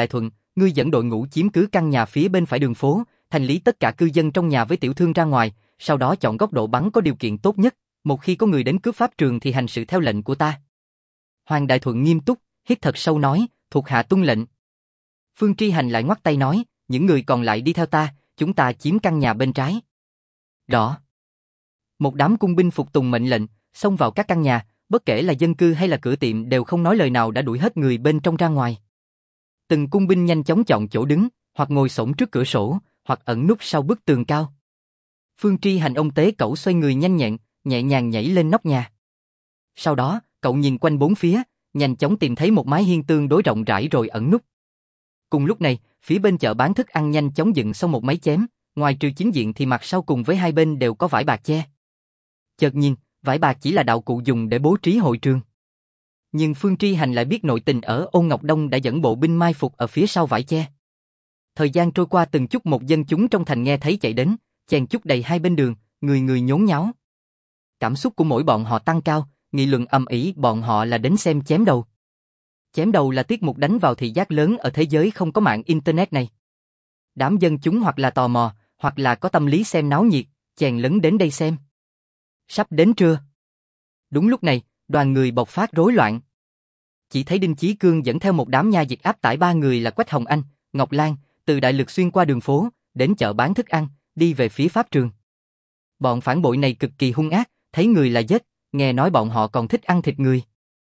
ngươi dẫn đội ngũ chiếm cứ căn nhà phía bên phải đường phố, thành lý tất cả cư dân trong nhà với tiểu thương ra ngoài, sau đó chọn góc độ bắn có điều kiện tốt nhất, một khi có người đến cướp pháp trường thì hành sự theo lệnh của ta. Hoàng Đại Thuận nghiêm túc, hít thật sâu nói, thuộc hạ tuân lệnh. Phương Tri Hành lại ngoắt tay nói, những người còn lại đi theo ta, chúng ta chiếm căn nhà bên trái. Rõ. Một đám cung binh phục tùng mệnh lệnh, xông vào các căn nhà, bất kể là dân cư hay là cửa tiệm đều không nói lời nào đã đuổi hết người bên trong ra ngoài. Từng cung binh nhanh chóng chọn chỗ đứng, hoặc ngồi xổm trước cửa sổ, hoặc ẩn núp sau bức tường cao. Phương Tri Hành ông tế cẩu xoay người nhanh nhẹn, nhẹ nhàng nhảy lên nóc nhà. Sau đó, cậu nhìn quanh bốn phía, nhanh chóng tìm thấy một mái hiên tương đối rộng rãi rồi ẩn núp. Cùng lúc này, phía bên chợ bán thức ăn nhanh chóng dựng xong một máy chém, ngoài trừ chính diện thì mặt sau cùng với hai bên đều có vải bạc che. Chợt nhìn, vải bạc chỉ là đạo cụ dùng để bố trí hội trường. Nhưng Phương Tri Hành lại biết nội tình ở Ôn Ngọc Đông đã dẫn bộ binh mai phục ở phía sau vải che. Thời gian trôi qua từng chút một dân chúng trong thành nghe thấy chạy đến, chen chúc đầy hai bên đường, người người nhốn nháo. Cảm xúc của mỗi bọn họ tăng cao, nghị luận ầm ĩ bọn họ là đến xem chém đầu. Chém đầu là tiết mục đánh vào thị giác lớn ở thế giới không có mạng internet này. Đám dân chúng hoặc là tò mò, hoặc là có tâm lý xem náo nhiệt, chèn lấn đến đây xem. Sắp đến trưa. Đúng lúc này, đoàn người bộc phát rối loạn. Chỉ thấy Đinh Chí Cương dẫn theo một đám nha dịch áp tải ba người là Quách Hồng Anh, Ngọc Lan, từ đại lực xuyên qua đường phố, đến chợ bán thức ăn, đi về phía pháp trường. Bọn phản bội này cực kỳ hung ác, thấy người là giết, nghe nói bọn họ còn thích ăn thịt người.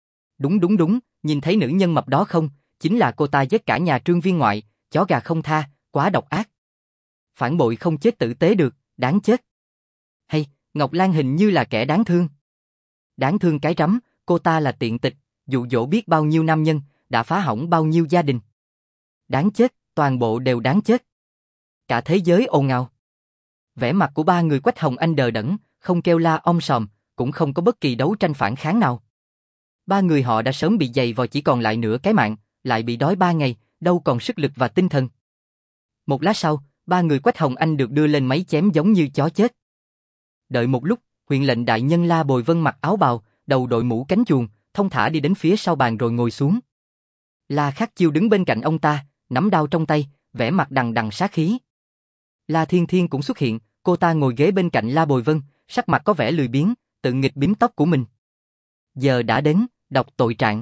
Đúng, nhìn thấy nữ nhân mập đó không, chính là cô ta giết cả nhà Trương Viên ngoại, chó gà không tha, quá độc ác. Phản bội không chết tử tế được, đáng chết. Hay, Ngọc Lan hình như là kẻ đáng thương. Đáng thương cái rắm, cô ta là tiện tịch, dụ dỗ biết bao nhiêu nam nhân, đã phá hỏng bao nhiêu gia đình. Đáng chết, toàn bộ đều đáng chết. Cả thế giới ồn ào. Vẻ mặt của ba người Quách Hồng Anh đờ đẫn, không kêu la om sòm, cũng không có bất kỳ đấu tranh phản kháng nào. Ba người họ đã sớm bị dày vò chỉ còn lại nửa cái mạng, lại bị đói 3 ngày, đâu còn sức lực và tinh thần. Một lát sau, ba người Quách Hồng Anh được đưa lên máy chém giống như chó chết. Đợi một lúc, huyện lệnh đại nhân La Bồi Vân mặc áo bào, đầu đội mũ cánh chuồn, thông thả đi đến phía sau bàn rồi ngồi xuống. La Khắc Chiêu đứng bên cạnh ông ta, nắm đao trong tay, vẻ mặt đằng đằng sát khí. La Thiên Thiên cũng xuất hiện, cô ta ngồi ghế bên cạnh La Bồi Vân, sắc mặt có vẻ lười biếng, tự nghịch bím tóc của mình. Giờ đã đến, đọc tội trạng.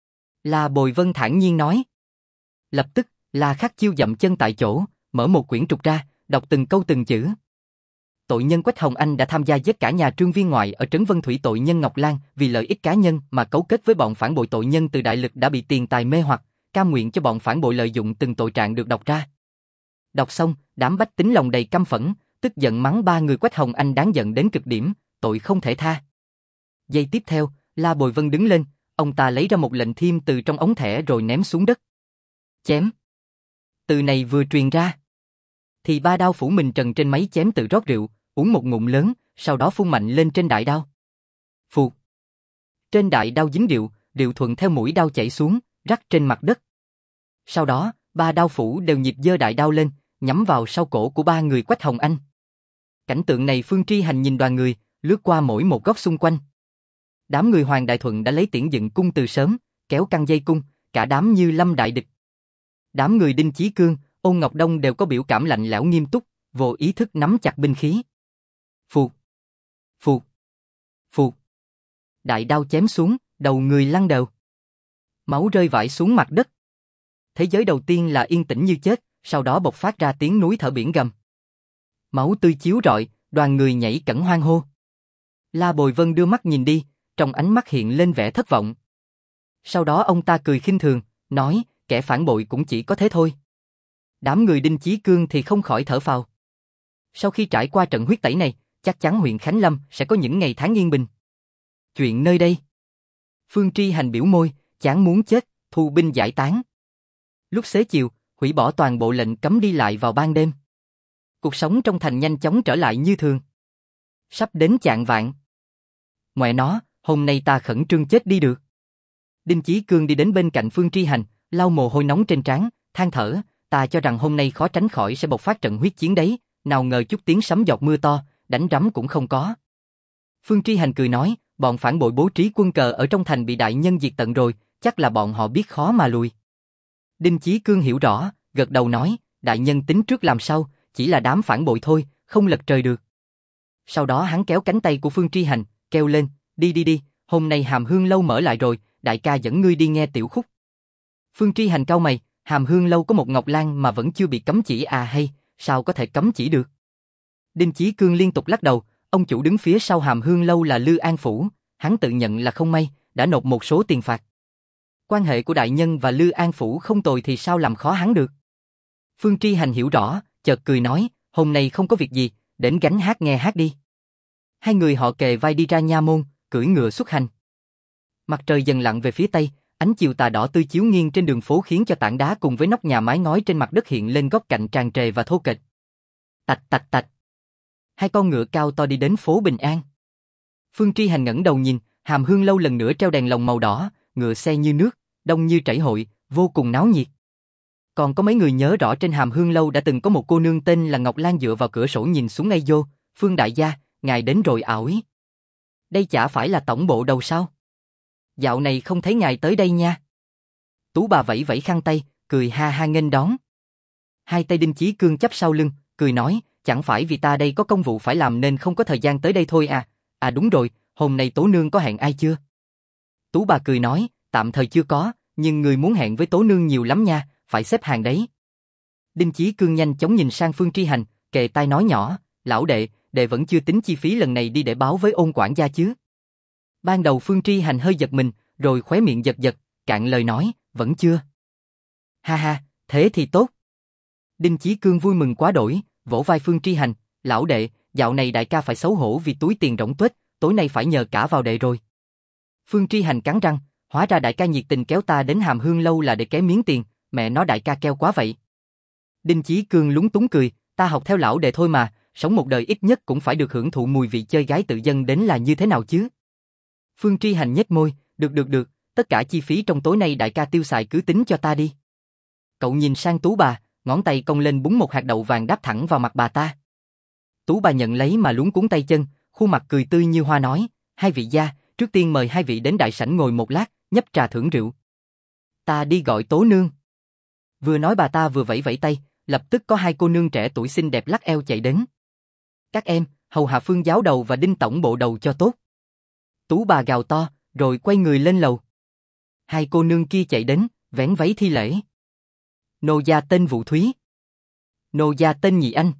La Bồi Vân thản nhiên nói. Lập tức, La Khắc Chiêu dậm chân tại chỗ, mở một quyển trục ra, đọc từng câu từng chữ. Tội nhân Quách Hồng Anh đã tham gia giết cả nhà Trương Viên ngoại ở Trấn Vân Thủy. Tội nhân Ngọc Lan vì lợi ích cá nhân mà cấu kết với bọn phản bội. Tội nhân từ đại lực đã bị tiền tài mê hoặc, cam nguyện cho bọn phản bội lợi dụng. Từng tội trạng được đọc ra. Đọc xong, đám bách tính lòng đầy căm phẫn, tức giận mắng ba người Quách Hồng Anh đáng giận đến cực điểm, tội không thể tha. Giây tiếp theo, La Bồi Vân đứng lên, ông ta lấy ra một lệnh thiêm từ trong ống thẻ rồi ném xuống đất. Chém. Từ này vừa truyền ra, thì ba đao phủ mình trần trên máy chém tự rót rượu, uống một ngụm lớn, sau đó phun mạnh lên trên đại đao. Phụt. Trên đại đao dính rượu, rượu thuận theo mũi đao chảy xuống, rắc trên mặt đất. Sau đó, ba đao phủ đều nhịp giơ đại đao lên, nhắm vào sau cổ của ba người Quách Hồng Anh. Cảnh tượng này Phương Tri Hành nhìn đoàn người, lướt qua mỗi một góc xung quanh. Đám người Hoàng Đại Thuận đã lấy tiễn dựng cung từ sớm, kéo căng dây cung, cả đám như lâm đại địch. Đám người Đinh Chí Cương, Ôn Ngọc Đông đều có biểu cảm lạnh lẽo nghiêm túc, vô ý thức nắm chặt binh khí. Phụt, phụt, phụt. Đại đao chém xuống, đầu người lăn đều. Máu rơi vãi xuống mặt đất. Thế giới đầu tiên là yên tĩnh như chết, sau đó bộc phát ra tiếng núi thở biển gầm. Máu tươi chiếu rọi, đoàn người nhảy cẫng hoan hô. La Bồi Vân đưa mắt nhìn đi, trong ánh mắt hiện lên vẻ thất vọng. Sau đó ông ta cười khinh thường, nói, kẻ phản bội cũng chỉ có thế thôi. Đám người Đinh Chí Cương thì không khỏi thở phào. Sau khi trải qua trận huyết tẩy này, chắc chắn huyện Khánh Lâm sẽ có những ngày tháng yên bình. Chuyện nơi đây. Phương Tri Hành biểu môi, chán muốn chết, thu binh giải tán. Lúc xế chiều, hủy bỏ toàn bộ lệnh cấm đi lại vào ban đêm. Cuộc sống trong thành nhanh chóng trở lại như thường. Sắp đến chạng vạng. Mẹ nó, hôm nay ta khẩn trương chết đi được. Đinh Chí Cương đi đến bên cạnh Phương Tri Hành, lau mồ hôi nóng trên trán, than thở, ta cho rằng hôm nay khó tránh khỏi sẽ bộc phát trận huyết chiến đấy, nào ngờ chút tiếng sấm giọt mưa to, đánh rắm cũng không có. Phương Tri Hành cười nói, bọn phản bội bố trí quân cờ ở trong thành bị đại nhân diệt tận rồi, chắc là bọn họ biết khó mà lùi. Đinh Chí Cương hiểu rõ, gật đầu nói, đại nhân tính trước làm sao, chỉ là đám phản bội thôi, không lật trời được. Sau đó hắn kéo cánh tay của Phương Tri Hành, kêu lên, đi đi đi, hôm nay Hàm Hương Lâu mở lại rồi, đại ca dẫn ngươi đi nghe tiểu khúc. Phương Tri Hành cau mày, Hàm Hương Lâu có một ngọc lan mà vẫn chưa bị cấm chỉ à hay, sao có thể cấm chỉ được? Đinh Chí Cương liên tục lắc đầu, ông chủ đứng phía sau Hàm Hương Lâu là Lư An Phủ, hắn tự nhận là không may, đã nộp một số tiền phạt. Quan hệ của đại nhân và Lư An Phủ không tồi thì sao làm khó hắn được? Phương Tri Hành hiểu rõ, chợt cười nói, hôm nay không có việc gì, đến gánh hát nghe hát đi. Hai người họ kề vai đi ra nha môn, cưỡi ngựa xuất hành. Mặt trời dần lặn về phía tây, ánh chiều tà đỏ tươi chiếu nghiêng trên đường phố khiến cho tảng đá cùng với nóc nhà mái ngói trên mặt đất hiện lên góc cạnh tràn trề và thô kệch. Tạch tạch tạch. Hai con ngựa cao to đi đến phố Bình An. Phương Tri Hành ngẩng đầu nhìn, Hàm Hương Lâu lần nữa treo đèn lồng màu đỏ, ngựa xe như nước, đông như chảy hội, vô cùng náo nhiệt. Còn có mấy người nhớ rõ trên Hàm Hương Lâu đã từng có một cô nương tên là Ngọc Lan dựa vào cửa sổ nhìn xuống ngay vô, Phương đại gia, ngài đến rồi ỏi. Đây chả phải là tổng bộ đầu sao? Dạo này không thấy ngài tới đây nha. Tú bà vẫy vẫy khăn tay, cười ha ha nghênh đón. Hai tay Đinh Chí Cương chắp sau lưng, cười nói, chẳng phải vì ta đây có công vụ phải làm nên không có thời gian tới đây thôi à. À đúng rồi, hôm nay Tố Nương có hẹn ai chưa? Tú bà cười nói, tạm thời chưa có, nhưng người muốn hẹn với Tố Nương nhiều lắm nha, phải xếp hàng đấy. Đinh Chí Cương nhanh chóng nhìn sang Phương Tri Hành, kề tai nói nhỏ, lão đệ, đệ vẫn chưa tính chi phí lần này đi để báo với Ôn quản gia chứ. Ban đầu Phương Tri Hành hơi giật mình, rồi khóe miệng giật giật, cạn lời nói, vẫn chưa. Ha ha, thế thì tốt. Đinh Chí Cương vui mừng quá đổi, vỗ vai Phương Tri Hành, lão đệ, dạo này đại ca phải xấu hổ vì túi tiền rỗng tuếch, tối nay phải nhờ cả vào đệ rồi. Phương Tri Hành cắn răng, hóa ra đại ca nhiệt tình kéo ta đến Hàm Hương Lâu là để ké miếng tiền, mẹ nói đại ca keo quá vậy. Đinh Chí Cương lúng túng cười, ta học theo lão đệ thôi mà, sống một đời ít nhất cũng phải được hưởng thụ mùi vị chơi gái tự dân đến là như thế nào chứ. Phương Tri Hành nhếch môi, được, tất cả chi phí trong tối nay đại ca tiêu xài cứ tính cho ta đi. Cậu nhìn sang Tú bà, ngón tay cong lên búng một hạt đậu vàng đáp thẳng vào mặt bà ta. Tú bà nhận lấy mà luống cuống tay chân, khuôn mặt cười tươi như hoa nói, hai vị gia, trước tiên mời hai vị đến đại sảnh ngồi một lát, nhấp trà thưởng rượu. Ta đi gọi Tố Nương. Vừa nói bà ta vừa vẫy vẫy tay, lập tức có hai cô nương trẻ tuổi xinh đẹp lắc eo chạy đến. Các em, hầu hạ Phương giáo đầu và Đinh tổng bộ đầu cho tốt. Tú bà gào to, rồi quay người lên lầu. Hai cô nương kia chạy đến, vén váy thi lễ. Nô gia tên Vũ Thúy. Nô gia tên Nhị Anh.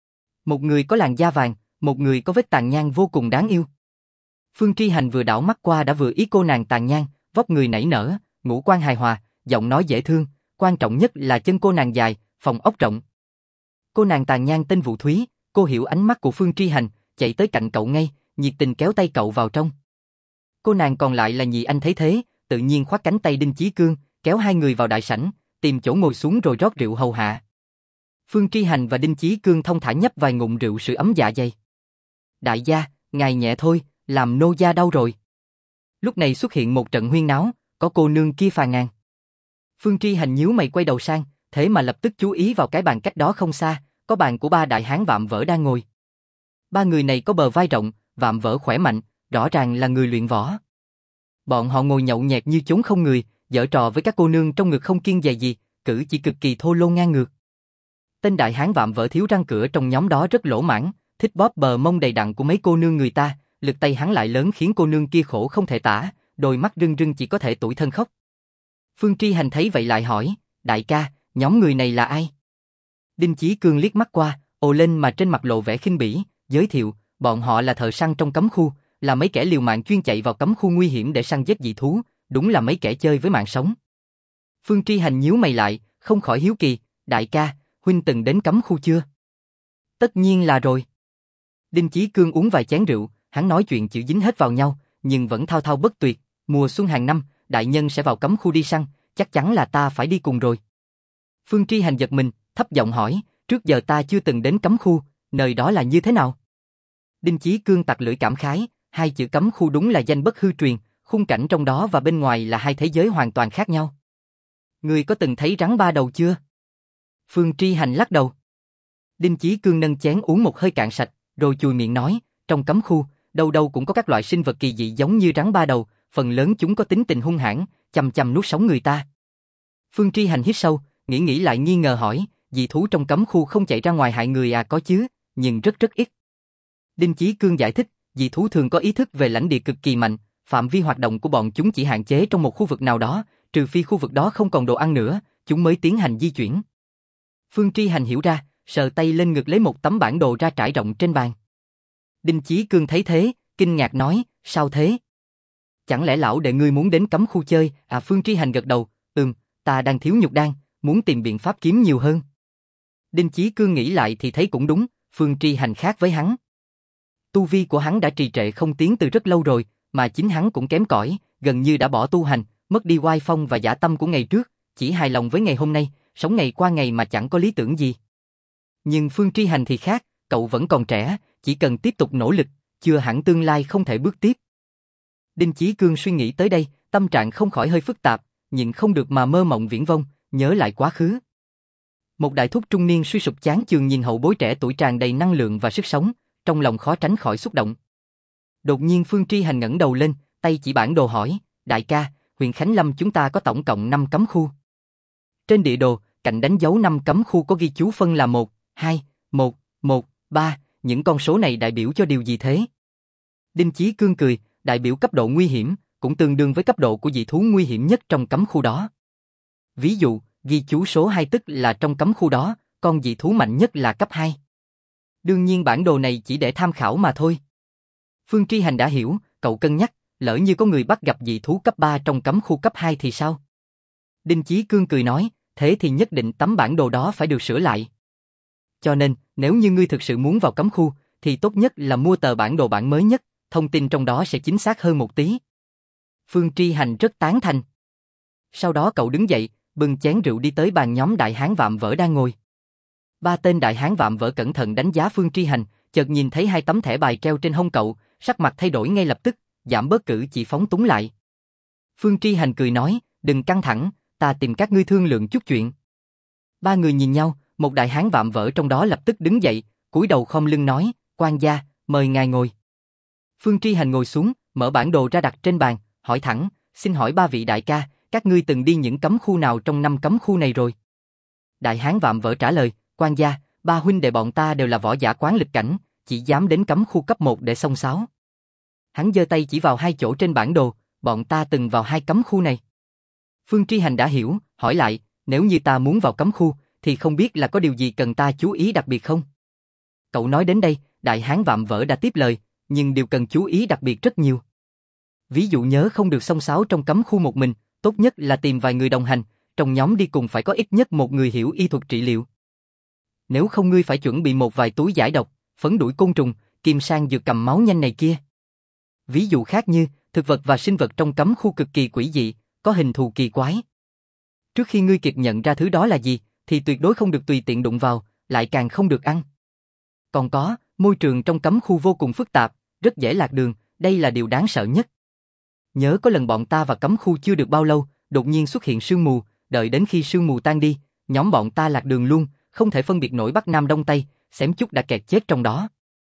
Một người có làn da vàng, một người có vết tàn nhang vô cùng đáng yêu. Phương Tri Hành vừa đảo mắt qua đã vừa ý cô nàng tàn nhang, vóc người nảy nở, ngũ quan hài hòa, giọng nói dễ thương, quan trọng nhất là chân cô nàng dài, phòng ốc rộng. Cô nàng tàn nhang tên Vũ Thúy, cô hiểu ánh mắt của Phương Tri Hành, chạy tới cạnh cậu ngay, nhiệt tình kéo tay cậu vào trong. Cô nàng còn lại là Nhị Anh thấy thế, tự nhiên khoác cánh tay Đinh Chí Cương, kéo hai người vào đại sảnh, tìm chỗ ngồi xuống rồi rót rượu hầu hạ. Phương Tri Hành và Đinh Chí Cương thông thả nhấp vài ngụm rượu sưởi ấm dạ dày. Đại gia, ngài nhẹ thôi, làm nô gia đau rồi. Lúc này xuất hiện một trận huyên náo, có cô nương kia phàn nàn. Phương Tri Hành nhíu mày quay đầu sang, thế mà lập tức chú ý vào cái bàn cách đó không xa, có bàn của ba đại hán vạm vỡ đang ngồi. Ba người này có bờ vai rộng, vạm vỡ khỏe mạnh, rõ ràng là người luyện võ. Bọn họ ngồi nhậu nhẹt như chốn không người, giở trò với các cô nương trong ngực không kiêng dè gì, cử chỉ cực kỳ thô lô ngang ngược. Tên đại hán vạm vỡ thiếu răng cửa trong nhóm đó rất lỗ mãng, thích bóp bờ mông đầy đặn của mấy cô nương người ta, lực tay hắn lại lớn khiến cô nương kia khổ không thể tả, đôi mắt rưng rưng chỉ có thể tủi thân khóc. Phương Tri Hành thấy vậy lại hỏi, đại ca, nhóm người này là ai? Đinh Chí Cương liếc mắt qua, ồ lên mà trên mặt lộ vẻ khinh bỉ, giới thiệu, bọn họ là thợ săn trong cấm khu, là mấy kẻ liều mạng chuyên chạy vào cấm khu nguy hiểm để săn giết dị thú, đúng là mấy kẻ chơi với mạng sống. Phương Tri Hành nhíu mày lại, không khỏi hiếu kỳ, đại ca, huynh từng đến cấm khu chưa? Tất nhiên là rồi. Đinh Chí Cương uống vài chén rượu, hắn nói chuyện chữ dính hết vào nhau, nhưng vẫn thao thao bất tuyệt, mùa xuân hàng năm, đại nhân sẽ vào cấm khu đi săn, chắc chắn là ta phải đi cùng rồi. Phương Tri Hành giật mình, thấp giọng hỏi, trước giờ ta chưa từng đến cấm khu, nơi đó là như thế nào? Đinh Chí Cương tặc lưỡi cảm khái, hai chữ cấm khu đúng là danh bất hư truyền, khung cảnh trong đó và bên ngoài là hai thế giới hoàn toàn khác nhau. Ngươi có từng thấy rắn ba đầu chưa? Phương Tri Hành lắc đầu. Đinh Chí Cương nâng chén uống một hơi cạn sạch, rồi chùi miệng nói, trong cấm khu, đâu đâu cũng có các loại sinh vật kỳ dị giống như rắn ba đầu, phần lớn chúng có tính tình hung hãn, chằm chằm nuốt sống người ta. Phương Tri Hành hít sâu, nghĩ lại nghi ngờ hỏi, dị thú trong cấm khu không chạy ra ngoài hại người à? Có chứ, nhưng rất ít. Đinh Chí Cương giải thích, dị thú thường có ý thức về lãnh địa cực kỳ mạnh, phạm vi hoạt động của bọn chúng chỉ hạn chế trong một khu vực nào đó, trừ phi khu vực đó không còn đồ ăn nữa, chúng mới tiến hành di chuyển. Phương Tri Hành hiểu ra, sờ tay lên ngực lấy một tấm bản đồ ra trải rộng trên bàn. Đinh Chí Cương thấy thế, kinh ngạc nói, sao thế? Chẳng lẽ lão đệ ngươi muốn đến cấm khu chơi? À, Phương Tri Hành gật đầu, ta đang thiếu nhục đan, muốn tìm biện pháp kiếm nhiều hơn. Đinh Chí Cương nghĩ lại thì thấy cũng đúng, Phương Tri Hành khác với hắn. Tu vi của hắn đã trì trệ không tiến từ rất lâu rồi, mà chính hắn cũng kém cỏi, gần như đã bỏ tu hành, mất đi oai phong và dã tâm của ngày trước, chỉ hài lòng với ngày hôm nay, sống ngày qua ngày mà chẳng có lý tưởng gì. Nhưng Phương Tri Hành thì khác, cậu vẫn còn trẻ, chỉ cần tiếp tục nỗ lực, chưa hẳn tương lai không thể bước tiếp. Đinh Chí Cương suy nghĩ tới đây, tâm trạng không khỏi hơi phức tạp, nhịn không được mà mơ mộng viễn vông, nhớ lại quá khứ. Một đại thúc trung niên suy sụp chán chường nhìn hậu bối trẻ tuổi tràn đầy năng lượng và sức sống, trong lòng khó tránh khỏi xúc động. Đột nhiên Phương Tri Hành ngẩng đầu lên, tay chỉ bản đồ hỏi, đại ca, huyện Khánh Lâm chúng ta có tổng cộng 5 cấm khu. Trên địa đồ, cạnh đánh dấu 5 cấm khu có ghi chú phân là 1, 2, 1, 1, 3, những con số này đại biểu cho điều gì thế? Đinh Chí Cương cười, đại biểu cấp độ nguy hiểm, cũng tương đương với cấp độ của dị thú nguy hiểm nhất trong cấm khu đó. Ví dụ, ghi chú số 2 tức là trong cấm khu đó, con dị thú mạnh nhất là cấp 2. Đương nhiên bản đồ này chỉ để tham khảo mà thôi. Phương Tri Hành đã hiểu, cậu cân nhắc, lỡ như có người bắt gặp dị thú cấp 3 trong cấm khu cấp 2 thì sao? Đinh Chí Cương cười nói, thế thì nhất định tấm bản đồ đó phải được sửa lại. Cho nên, nếu như ngươi thực sự muốn vào cấm khu, thì tốt nhất là mua tờ bản đồ bản mới nhất, thông tin trong đó sẽ chính xác hơn một tí. Phương Tri Hành rất tán thành. Sau đó cậu đứng dậy, bưng chén rượu đi tới bàn nhóm đại hán vạm vỡ đang ngồi. 3 tên đại hán vạm vỡ cẩn thận đánh giá Phương Tri Hành, chợt nhìn thấy 2 tấm thẻ bài treo trên hông cậu, sắc mặt thay đổi ngay lập tức, giảm bớt cử chỉ phóng túng lại. Phương Tri Hành cười nói, đừng căng thẳng, ta tìm các ngươi thương lượng chút chuyện. 3 người nhìn nhau, một đại hán vạm vỡ trong đó lập tức đứng dậy, cúi đầu khom lưng nói, quan gia, mời ngài ngồi. Phương Tri Hành ngồi xuống, mở bản đồ ra đặt trên bàn, hỏi thẳng, xin hỏi 3 vị đại ca, các ngươi từng đi những cấm khu nào trong 5 cấm khu này rồi? Đại hán vạm vỡ trả lời, quan gia, 3 huynh đệ bọn ta đều là võ giả quán lịch cảnh, chỉ dám đến cấm khu cấp 1 để xông xáo. Hắn giơ tay chỉ vào 2 chỗ trên bản đồ, bọn ta từng vào 2 cấm khu này. Phương Tri Hành đã hiểu, hỏi lại, nếu như ta muốn vào cấm khu, thì không biết là có điều gì cần ta chú ý đặc biệt không? Cậu nói đến đây, đại hán vạm vỡ đã tiếp lời, nhưng điều cần chú ý đặc biệt rất nhiều. Ví dụ nhớ không được xông xáo trong cấm khu một mình, tốt nhất là tìm vài người đồng hành, trong nhóm đi cùng phải có ít nhất một người hiểu y thuật trị liệu. Nếu không ngươi phải chuẩn bị một vài túi giải độc, phấn đuổi côn trùng, kim sang dược cầm máu nhanh này kia. Ví dụ khác như, thực vật và sinh vật trong cấm khu cực kỳ quỷ dị, có hình thù kỳ quái. Trước khi ngươi kịp nhận ra thứ đó là gì, thì tuyệt đối không được tùy tiện đụng vào, lại càng không được ăn. Còn có, môi trường trong cấm khu vô cùng phức tạp, rất dễ lạc đường, đây là điều đáng sợ nhất. Nhớ có lần bọn ta vào cấm khu chưa được bao lâu, đột nhiên xuất hiện sương mù, đợi đến khi sương mù tan đi, nhóm bọn ta lạc đường luôn, không thể phân biệt nổi Bắc Nam Đông Tây, xém chút đã kẹt chết trong đó.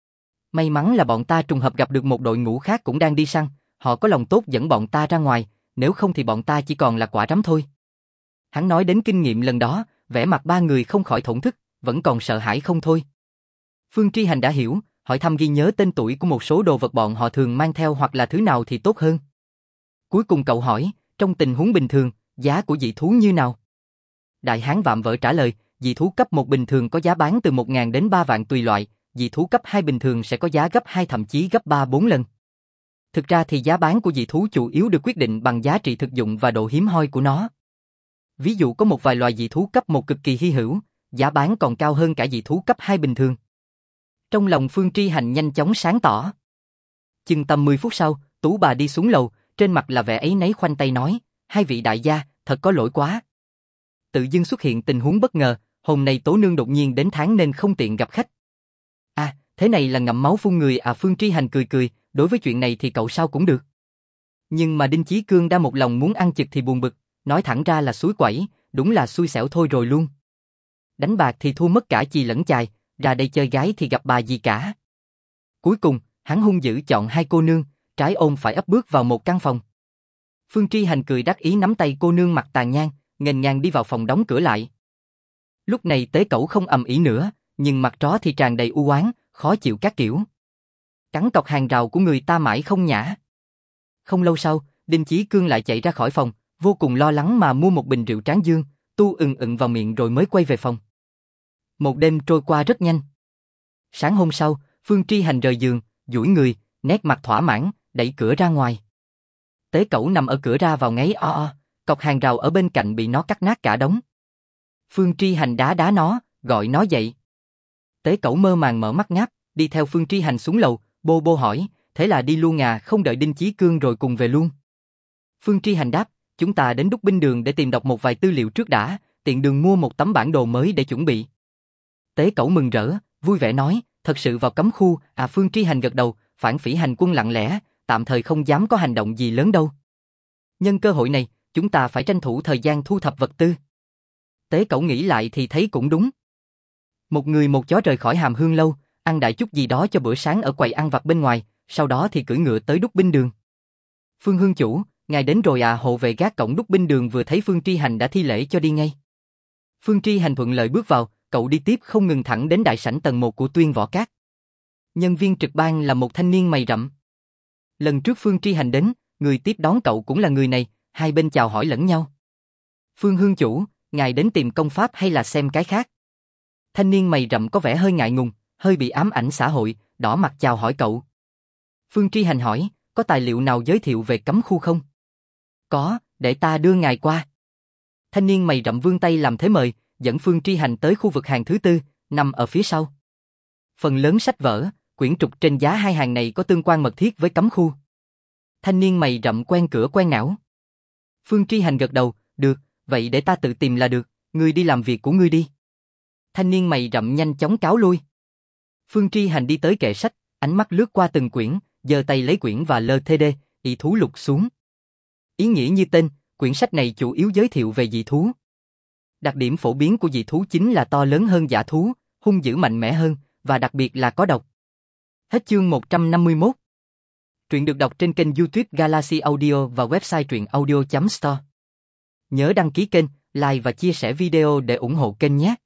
May mắn là bọn ta trùng hợp gặp được một đội ngũ khác cũng đang đi săn, họ có lòng tốt dẫn bọn ta ra ngoài, nếu không thì bọn ta chỉ còn là quả rắm thôi. Hắn nói đến kinh nghiệm lần đó, vẻ mặt 3 người không khỏi thổn thức, vẫn còn sợ hãi không thôi. Phương Tri Hành đã hiểu, hỏi thăm ghi nhớ tên tuổi của một số đồ vật bọn họ thường mang theo hoặc là thứ nào thì tốt hơn. Cuối cùng cậu hỏi, trong tình huống bình thường, giá của dị thú như nào? Đại hán vạm vỡ trả lời, dị thú cấp 1 bình thường có giá bán từ 1.000 đến 3 vạn tùy loại, dị thú cấp 2 bình thường sẽ có giá gấp 2 thậm chí gấp 3-4 lần. Thực ra thì giá bán của dị thú chủ yếu được quyết định bằng giá trị thực dụng và độ hiếm hoi của nó. Ví dụ có một vài loài dị thú cấp 1 cực kỳ hy hữu, giá bán còn cao hơn cả dị thú cấp 2 bình thường. Trong lòng Phương Tri Hành nhanh chóng sáng tỏ. Chừng tầm 10 phút sau, Tú bà đi xuống lầu, trên mặt là vẻ áy náy khoanh tay nói, 2 vị đại gia, thật có lỗi quá. Tự dưng xuất hiện tình huống bất ngờ, hôm nay Tố Nương đột nhiên đến tháng nên không tiện gặp khách. À, thế này là ngậm máu phun người à? Phương Tri Hành cười cười, đối với chuyện này thì cậu sao cũng được. Nhưng mà Đinh Chí Cương đã một lòng muốn ăn chực thì buồn bực, nói thẳng ra là xúi quẩy, đúng là xui xẻo thôi rồi luôn. Đánh bạc thì thua mất cả chì lẫn chài, ra đây chơi gái thì gặp bà gì cả. Cuối cùng, hắn hung dữ chọn 2 cô nương, trái ôm phải ấp bước vào một căn phòng. Phương Tri Hành cười đắc ý nắm tay cô nương mặt tàn nhang, nghênh ngang đi vào phòng đóng cửa lại. Lúc này Tế Cẩu không ầm ĩ nữa, nhưng mặt chó thì tràn đầy u oán, khó chịu các kiểu. Cắn cọc hàng rào của người ta mãi không nhả. Không lâu sau, Đinh Chí Cương lại chạy ra khỏi phòng, vô cùng lo lắng mà mua một bình rượu Tráng Dương, tu ừng vào miệng rồi mới quay về phòng. Một đêm trôi qua rất nhanh. Sáng hôm sau, Phương Tri Hành rời giường, duỗi người, nét mặt thỏa mãn, đẩy cửa ra ngoài. Tế Cẩu nằm ở cửa ra vào ngáy cọc hàng rào ở bên cạnh bị nó cắt nát cả đống. Phương Tri Hành đá nó, gọi nó dậy. Tế Cẩu mơ màng mở mắt ngáp, đi theo Phương Tri Hành xuống lầu, bô hỏi, thế là đi luôn à, không đợi Đinh Chí Cương rồi cùng về luôn. Phương Tri Hành đáp, chúng ta đến Đúc Binh Đường để tìm đọc một vài tư liệu trước đã, tiện đường mua một tấm bản đồ mới để chuẩn bị. Tế Cẩu mừng rỡ, vui vẻ nói, thật sự vào cấm khu, Phương Tri Hành gật đầu, phản phỉ hành quân lặng lẽ, tạm thời không dám có hành động gì lớn đâu. Nhân cơ hội này, chúng ta phải tranh thủ thời gian thu thập vật tư. Tế Cẩu nghĩ lại thì thấy cũng đúng. Một người một chó rời khỏi Hàm Hương lâu, ăn đại chút gì đó cho bữa sáng ở quầy ăn vặt bên ngoài, sau đó thì cưỡi ngựa tới Đúc Binh Đường. Phương Hương chủ, ngài đến rồi à? Hộ vệ gác cổng Đúc Binh Đường vừa thấy Phương Tri Hành đã thi lễ cho đi ngay. Phương Tri Hành thuận lợi bước vào, cậu đi tiếp không ngừng thẳng đến đại sảnh tầng 1 của Tuyên Võ Các. Nhân viên trực ban là một thanh niên mày rậm. Lần trước Phương Tri Hành đến, người tiếp đón cậu cũng là người này, hai bên chào hỏi lẫn nhau. Phương Hương chủ, ngài đến tìm công pháp hay là xem cái khác? Thanh niên mày rậm có vẻ hơi ngại ngùng, hơi bị ám ảnh xã hội, đỏ mặt chào hỏi cậu. Phương Tri Hành hỏi, có tài liệu nào giới thiệu về cấm khu không? Có, để ta đưa ngài qua. Thanh niên mày rậm vươn tay làm thế mời, dẫn Phương Tri Hành tới khu vực hàng thứ tư, nằm ở phía sau. Phần lớn sách vở, quyển trục trên giá hai hàng này có tương quan mật thiết với cấm khu. Thanh niên mày rậm quen cửa quen nẻo. Phương Tri Hành gật đầu, được, vậy để ta tự tìm là được, ngươi đi làm việc của ngươi đi. Thanh niên mày rậm nhanh chóng cáo lui. Phương Tri Hành đi tới kệ sách, ánh mắt lướt qua từng quyển, giơ tay lấy quyển và LTD, dị thú lục xuống. Ý nghĩa như tên, quyển sách này chủ yếu giới thiệu về dị thú. Đặc điểm phổ biến của dị thú chính là to lớn hơn dã thú, hung dữ mạnh mẽ hơn, và đặc biệt là có độc. Hết chương 151. Truyện được đọc trên kênh YouTube Galaxy Audio và website truyện audio.store. Nhớ đăng ký kênh, like và chia sẻ video để ủng hộ kênh nhé.